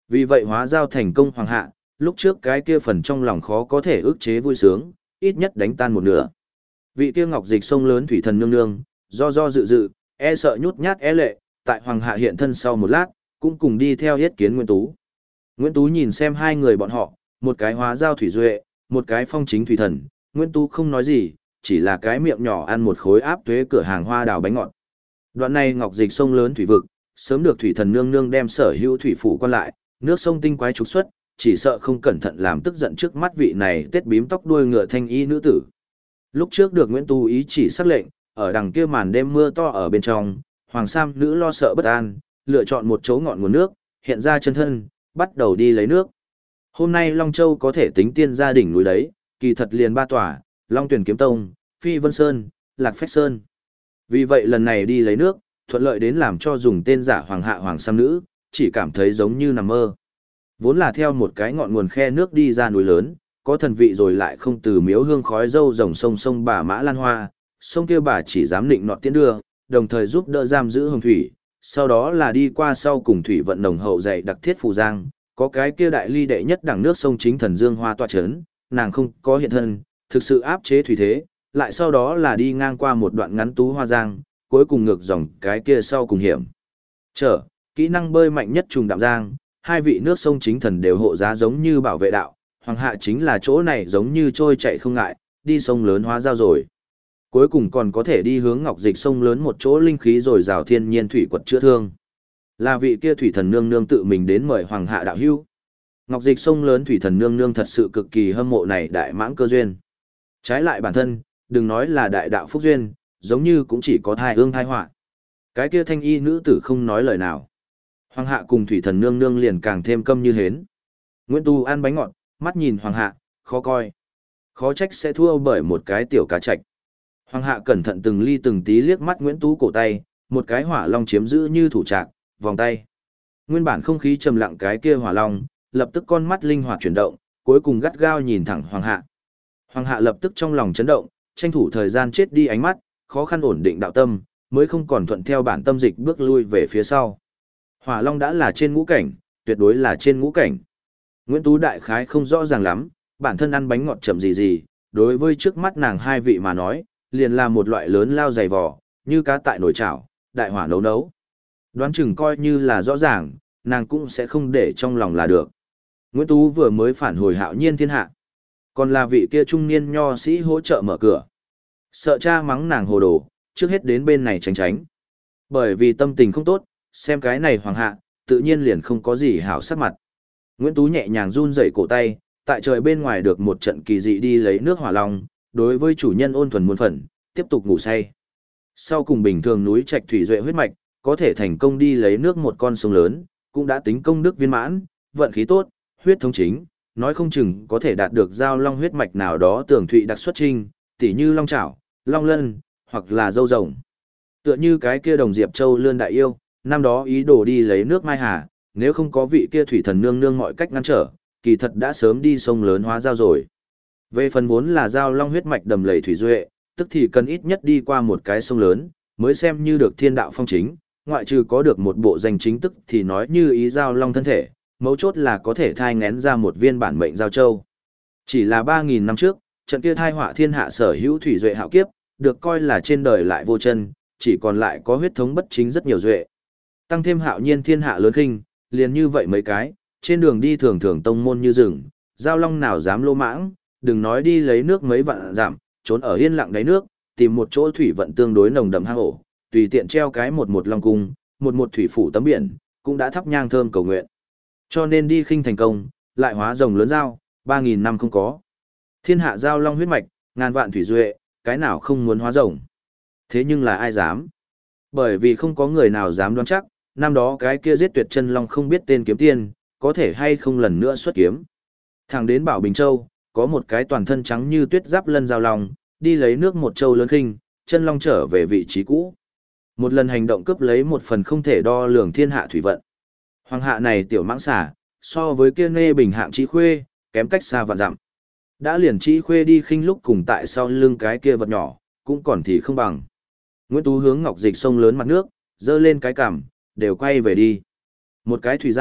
Vì vậy hóa giao thành công hoàng hạ, lúc trước cái kia phần trong lòng khó có thể ức chế vui sướng, ít nhất đánh tan một nửa. Vị kia ngọc dịch sông lớn thủy thần nương nương, do do dự dự, e sợ nhút nhát é lệ, tại hoàng hạ hiện thân sau một lát, cũng cùng đi theo yết kiến Nguyễn Tú. Nguyễn Tú nhìn xem hai người bọn họ, một cái hóa giao thủy duệ, một cái phong chính thủy thần, Nguyễn Tú không nói gì, chỉ là cái miệng nhỏ ăn một khối áp tuế cửa hàng hoa đào bánh ngọt. Đoạn này ngọc dịch sông lớn thủy vực, sớm được thủy thần nương nương đem sở hữu thủy phủ quan lại, nước sông tinh quái trục xuất, chỉ sợ không cẩn thận làm tức giận trước mắt vị này tết bím tóc đuôi ngựa thanh y nữ tử. Lúc trước được Nguyễn Tú ý chỉ sắc lệnh, ở đằng kia màn đêm mưa to ở bên trong, Hoàng Sam nữ lo sợ bất an, lựa chọn một chỗ ngọn nguồn nước, hiện ra chân thân, bắt đầu đi lấy nước. Hôm nay Long Châu có thể tính tiên gia đỉnh núi đấy, kỳ thật liền ba tòa, Long Tuyển Kiếm Tông, Phi Vân Sơn, Lạc Phách Sơn. Vì vậy lần này đi lấy nước, thuận lợi đến làm cho dùng tên giả Hoàng hạ Hoàng Sam nữ, chỉ cảm thấy giống như nằm mơ. Vốn là theo một cái ngọn nguồn khe nước đi ra núi lớn, có thần vị rồi lại không từ miếu hương khói dâu rồng sông sông bà Mã Lan Hoa, sông kia bà chỉ dám định nọt tiến đưa, đồng thời giúp đỡ giam giữ hồng thủy, sau đó là đi qua sau cùng thủy vận nồng hậu dày đặc thiết phù giang, có cái kia đại ly đệ nhất đẳng nước sông chính thần Dương Hoa tọa chấn, nàng không có hiện thân, thực sự áp chế thủy thế, lại sau đó là đi ngang qua một đoạn ngắn tú hoa giang, cuối cùng ngược dòng cái kia sau cùng hiểm. Trở, kỹ năng bơi mạnh nhất trùng đạm giang, hai vị nước sông chính thần đều hộ giá giống như bảo vệ đạo, hoàng hạ chính là chỗ này giống như trôi chạy không ngại, đi sông lớn hóa giao rồi. Cuối cùng còn có thể đi hướng ngọc dịch sông lớn một chỗ linh khí rồi rào thiên nhiên thủy quật chữa thương. Là vị kia thủy thần nương nương tự mình đến mời hoàng hạ đạo hưu. Ngọc dịch sông lớn thủy thần nương nương thật sự cực kỳ hâm mộ này đại mãng cơ duyên. Trái lại bản thân, đừng nói là đại đạo phúc duyên, giống như cũng chỉ có thai hương thai họa. Cái kia thanh y nữ tử không nói lời nào. Hoàng hạ cùng thủy thần nương nương liền càng thêm câm như hến. Nguyễn Tu ăn bánh ngọt, mắt nhìn hoàng hạ, khó coi. Khó trách sẽ thua bởi một cái tiểu cá trạch. Hoàng hạ cẩn thận từng ly từng tí liếc mắt Nguyễn Tú cổ tay, một cái hỏa long chiếm giữ như thủ trạc, vòng tay. Nguyên bản không khí trầm lặng cái kia hỏa long, lập tức con mắt linh hoạt chuyển động, cuối cùng gắt gao nhìn thẳng hoàng hạ. Hoàng hạ lập tức trong lòng chấn động, tranh thủ thời gian chết đi ánh mắt, khó khăn ổn định đạo tâm, mới không còn thuận theo bản tâm dịch bước lui về phía sau. Hỏa long đã là trên ngũ cảnh, tuyệt đối là trên ngũ cảnh. Nguyễn Tú đại khái không rõ ràng lắm, bản thân ăn bánh ngọt chậm gì gì, đối với trước mắt nàng hai vị mà nói, liền là một loại lớn lao dày vò, như cá tại nồi chảo, đại hỏa nấu nấu. Đoán chừng coi như là rõ ràng, nàng cũng sẽ không để trong lòng là được. Nguyễn Tú vừa mới phản hồi hạo nhiên thiên hạ. Còn là vị kia trung niên nho sĩ hỗ trợ mở cửa. Sợ cha mắng nàng hồ đồ, trước hết đến bên này tránh tránh. Bởi vì tâm tình không tốt, xem cái này hoàng hạ, tự nhiên liền không có gì hảo sắc mặt. Nguyễn Tú nhẹ nhàng run rẩy cổ tay, tại trời bên ngoài được một trận kỳ dị đi lấy nước hỏa long, đối với chủ nhân ôn thuần muôn phần, tiếp tục ngủ say. Sau cùng bình thường núi trạch thủy duệ huyết mạch, có thể thành công đi lấy nước một con sông lớn, cũng đã tính công đức viên mãn, vận khí tốt, huyết thống chính, nói không chừng có thể đạt được giao long huyết mạch nào đó tưởng thụy đặc xuất trinh, tỉ như long chảo, long lân, hoặc là dâu rồng. Tựa như cái kia đồng Diệp Châu lươn đại yêu, năm đó ý đồ đi lấy nước Mai Hà, nếu không có vị kia thủy thần nương nương mọi cách ngăn trở, kỳ thật đã sớm đi sông lớn hóa giao rồi. Về phần vốn là giao long huyết mạch đầm lầy thủy duệ, tức thì cần ít nhất đi qua một cái sông lớn, mới xem như được thiên đạo phong chính, ngoại trừ có được một bộ danh chính tức thì nói như ý giao long thân thể, mấu chốt là có thể thai ngén ra một viên bản mệnh giao châu. Chỉ là ba nghìn năm trước, trận kia thai họa thiên hạ sở hữu thủy duệ hạo kiếp, được coi là trên đời lại vô chân, chỉ còn lại có huyết thống bất chính rất nhiều duệ. Tăng thêm hạo nhiên thiên hạ lớn khinh, liền như vậy mấy cái, trên đường đi thường thường tông môn như rừng, giao long nào dám lô mãng, đừng nói đi lấy nước mấy vạn giảm, trốn ở yên lặng đáy nước, tìm một chỗ thủy vận tương đối nồng đậm hang ổ, tùy tiện treo cái một một long cung, một một thủy phủ tấm biển, cũng đã thắp nhang thơm cầu nguyện. Cho nên đi khinh thành công, lại hóa rồng lớn giao, ba nghìn năm không có. Thiên hạ giao long huyết mạch, ngàn vạn thủy duệ, cái nào không muốn hóa rồng. Thế nhưng là ai dám? Bởi vì không có người nào dám đoán chắc, năm đó cái kia giết tuyệt chân long không biết tên kiếm tiên, có thể hay không lần nữa xuất kiếm. Thẳng đến Bảo Bình Châu, có một cái toàn thân trắng như tuyết giáp lân giao long, đi lấy nước một châu lớn khinh, chân long trở về vị trí cũ. Một lần hành động cướp lấy một phần không thể đo lường thiên hạ thủy vận. Hoàng hạ này tiểu mãng xả, so với kia nê bình hạng trí khuê, kém cách xa vạn dặm. Đã liền trí khuê đi khinh lúc cùng tại sau lưng cái kia vật nhỏ, cũng còn thì không bằng. Nguyễn Tú hướng ngọc dịch sông lớn mặt nước, dơ lên cái cằm, đều quay về đi. Một cái thủy giao,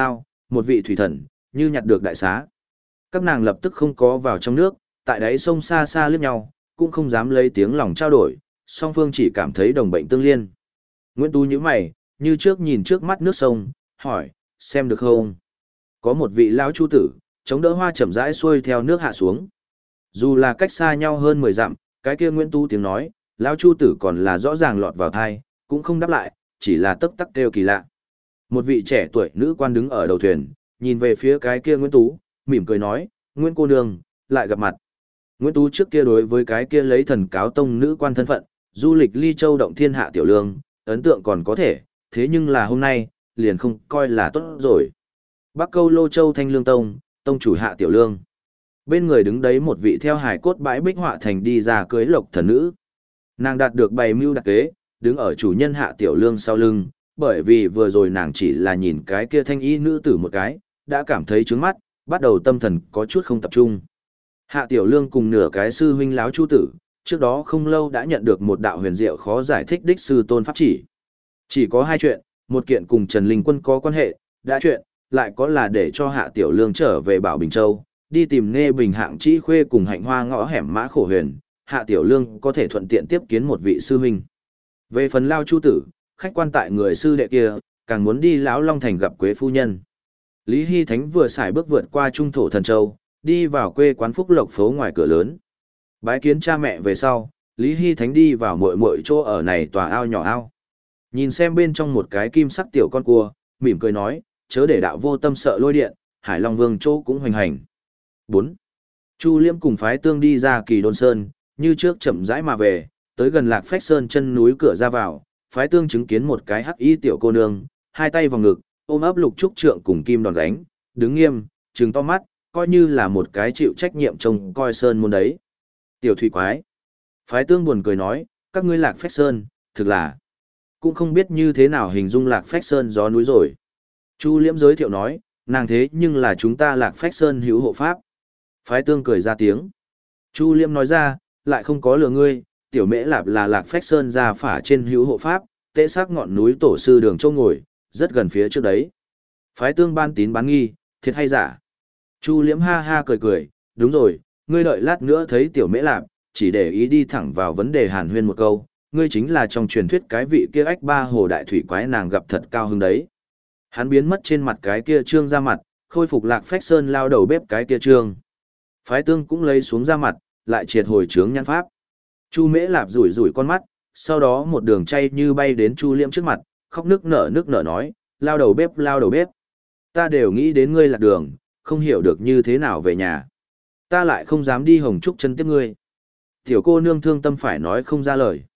một vị thủy thần, như nhặt được đại xá. Các nàng lập tức không có vào trong nước, tại đáy sông xa xa liếc nhau, cũng không dám lấy tiếng lòng trao đổi, song phương chỉ cảm thấy đồng bệnh tương liên. Nguyễn Tú nhíu mày, như trước nhìn trước mắt nước sông, hỏi, xem được không? Có một vị lão chu tử, chống đỡ hoa chậm rãi xuôi theo nước hạ xuống. Dù là cách xa nhau hơn mười dặm, cái kia Nguyễn Tú tiếng nói, lão chu tử còn là rõ ràng lọt vào thai, cũng không đáp lại, chỉ là tấp tắc kêu kỳ lạ. Một vị trẻ tuổi nữ quan đứng ở đầu thuyền, nhìn về phía cái kia Nguyễn Tú, mỉm cười nói, Nguyễn cô nương, lại gặp mặt. Nguyễn Tú trước kia đối với cái kia lấy thần cáo tông nữ quan thân phận, du lịch ly châu động thiên hạ tiểu lương, ấn tượng còn có thể, thế nhưng là hôm nay, liền không coi là tốt rồi. Bắc Câu Lô Châu Thanh Lương Tông, tông chủ hạ tiểu lương. Bên người đứng đấy một vị theo hải cốt bãi bích họa thành đi ra cưới lộc thần nữ. Nàng đạt được bày mưu đặc kế, đứng ở chủ nhân hạ tiểu lương sau lưng, bởi vì vừa rồi nàng chỉ là nhìn cái kia thanh y nữ tử một cái, đã cảm thấy trướng mắt, bắt đầu tâm thần có chút không tập trung. Hạ tiểu lương cùng nửa cái sư huynh láo chu tử, trước đó không lâu đã nhận được một đạo huyền diệu khó giải thích đích sư tôn pháp chỉ. Chỉ có hai chuyện, một kiện cùng Trần Linh Quân có quan hệ, đã chuyện, lại có là để cho Hạ Tiểu Lương trở về Bảo Bình Châu, đi tìm Nghe Bình hạng Trĩ Khuê cùng Hạnh Hoa ngõ hẻm Mã Khổ Huyền, Hạ Tiểu Lương có thể thuận tiện tiếp kiến một vị sư huynh. Về phần Lao Chu Tử, khách quan tại người sư đệ kia, càng muốn đi Lão Long Thành gặp Quế phu nhân. Lý Hy Thánh vừa xài bước vượt qua trung thổ thần châu, đi vào quê quán Phúc Lộc phố ngoài cửa lớn. Bái kiến cha mẹ về sau, Lý Hy Thánh đi vào muội muội chỗ ở này tòa ao nhỏ ao. Nhìn xem bên trong một cái kim sắc tiểu con cua, mỉm cười nói, chớ để đạo vô tâm sợ lôi điện, Hải Long Vương chỗ cũng hoành hành. bốn. Chu Liêm cùng phái tương đi ra Kỳ Đôn Sơn, như trước chậm rãi mà về, tới gần Lạc Phách Sơn chân núi cửa ra vào, phái tương chứng kiến một cái hắc y tiểu cô nương, hai tay vào ngực, ôm ấp lục trúc trượng cùng kim đòn gánh, đứng nghiêm, trừng to mắt, coi như là một cái chịu trách nhiệm trông coi sơn môn đấy. Tiểu thủy quái. Phái tương buồn cười nói, các ngươi Lạc Phách Sơn, thực là cũng không biết như thế nào hình dung Lạc Phách Sơn gió núi rồi. Chu Liễm giới thiệu nói, nàng thế nhưng là chúng ta Lạc Phách Sơn hữu hộ pháp. Phái tương cười ra tiếng. Chu Liễm nói ra, lại không có lừa ngươi, tiểu mễ lạp là Lạc Phách Sơn ra phả trên hữu hộ pháp, tế xác ngọn núi tổ sư đường châu ngồi, rất gần phía trước đấy. Phái tương ban tín bán nghi, thiệt hay giả? Chu Liễm ha ha cười cười, đúng rồi, ngươi đợi lát nữa thấy tiểu mễ lạp, chỉ để ý đi thẳng vào vấn đề hàn huyên một câu, ngươi chính là trong truyền thuyết cái vị kia ách ba hồ đại thủy quái nàng gặp thật cao hứng đấy. Hắn biến mất trên mặt cái kia trương ra mặt, khôi phục Lạc Phách Sơn lao đầu bếp cái kia trương. Phái tương cũng lấy xuống ra mặt, lại triệt hồi trướng nhãn pháp. Chu mễ lạp rủi rủi con mắt, sau đó một đường chay như bay đến Chu Liễm trước mặt, khóc nước nở nước nở nói, lao đầu bếp lao đầu bếp. Ta đều nghĩ đến ngươi lạc đường, không hiểu được như thế nào về nhà. Ta lại không dám đi Hồng Trúc chân tiếp ngươi. Tiểu cô nương thương tâm phải nói không ra lời.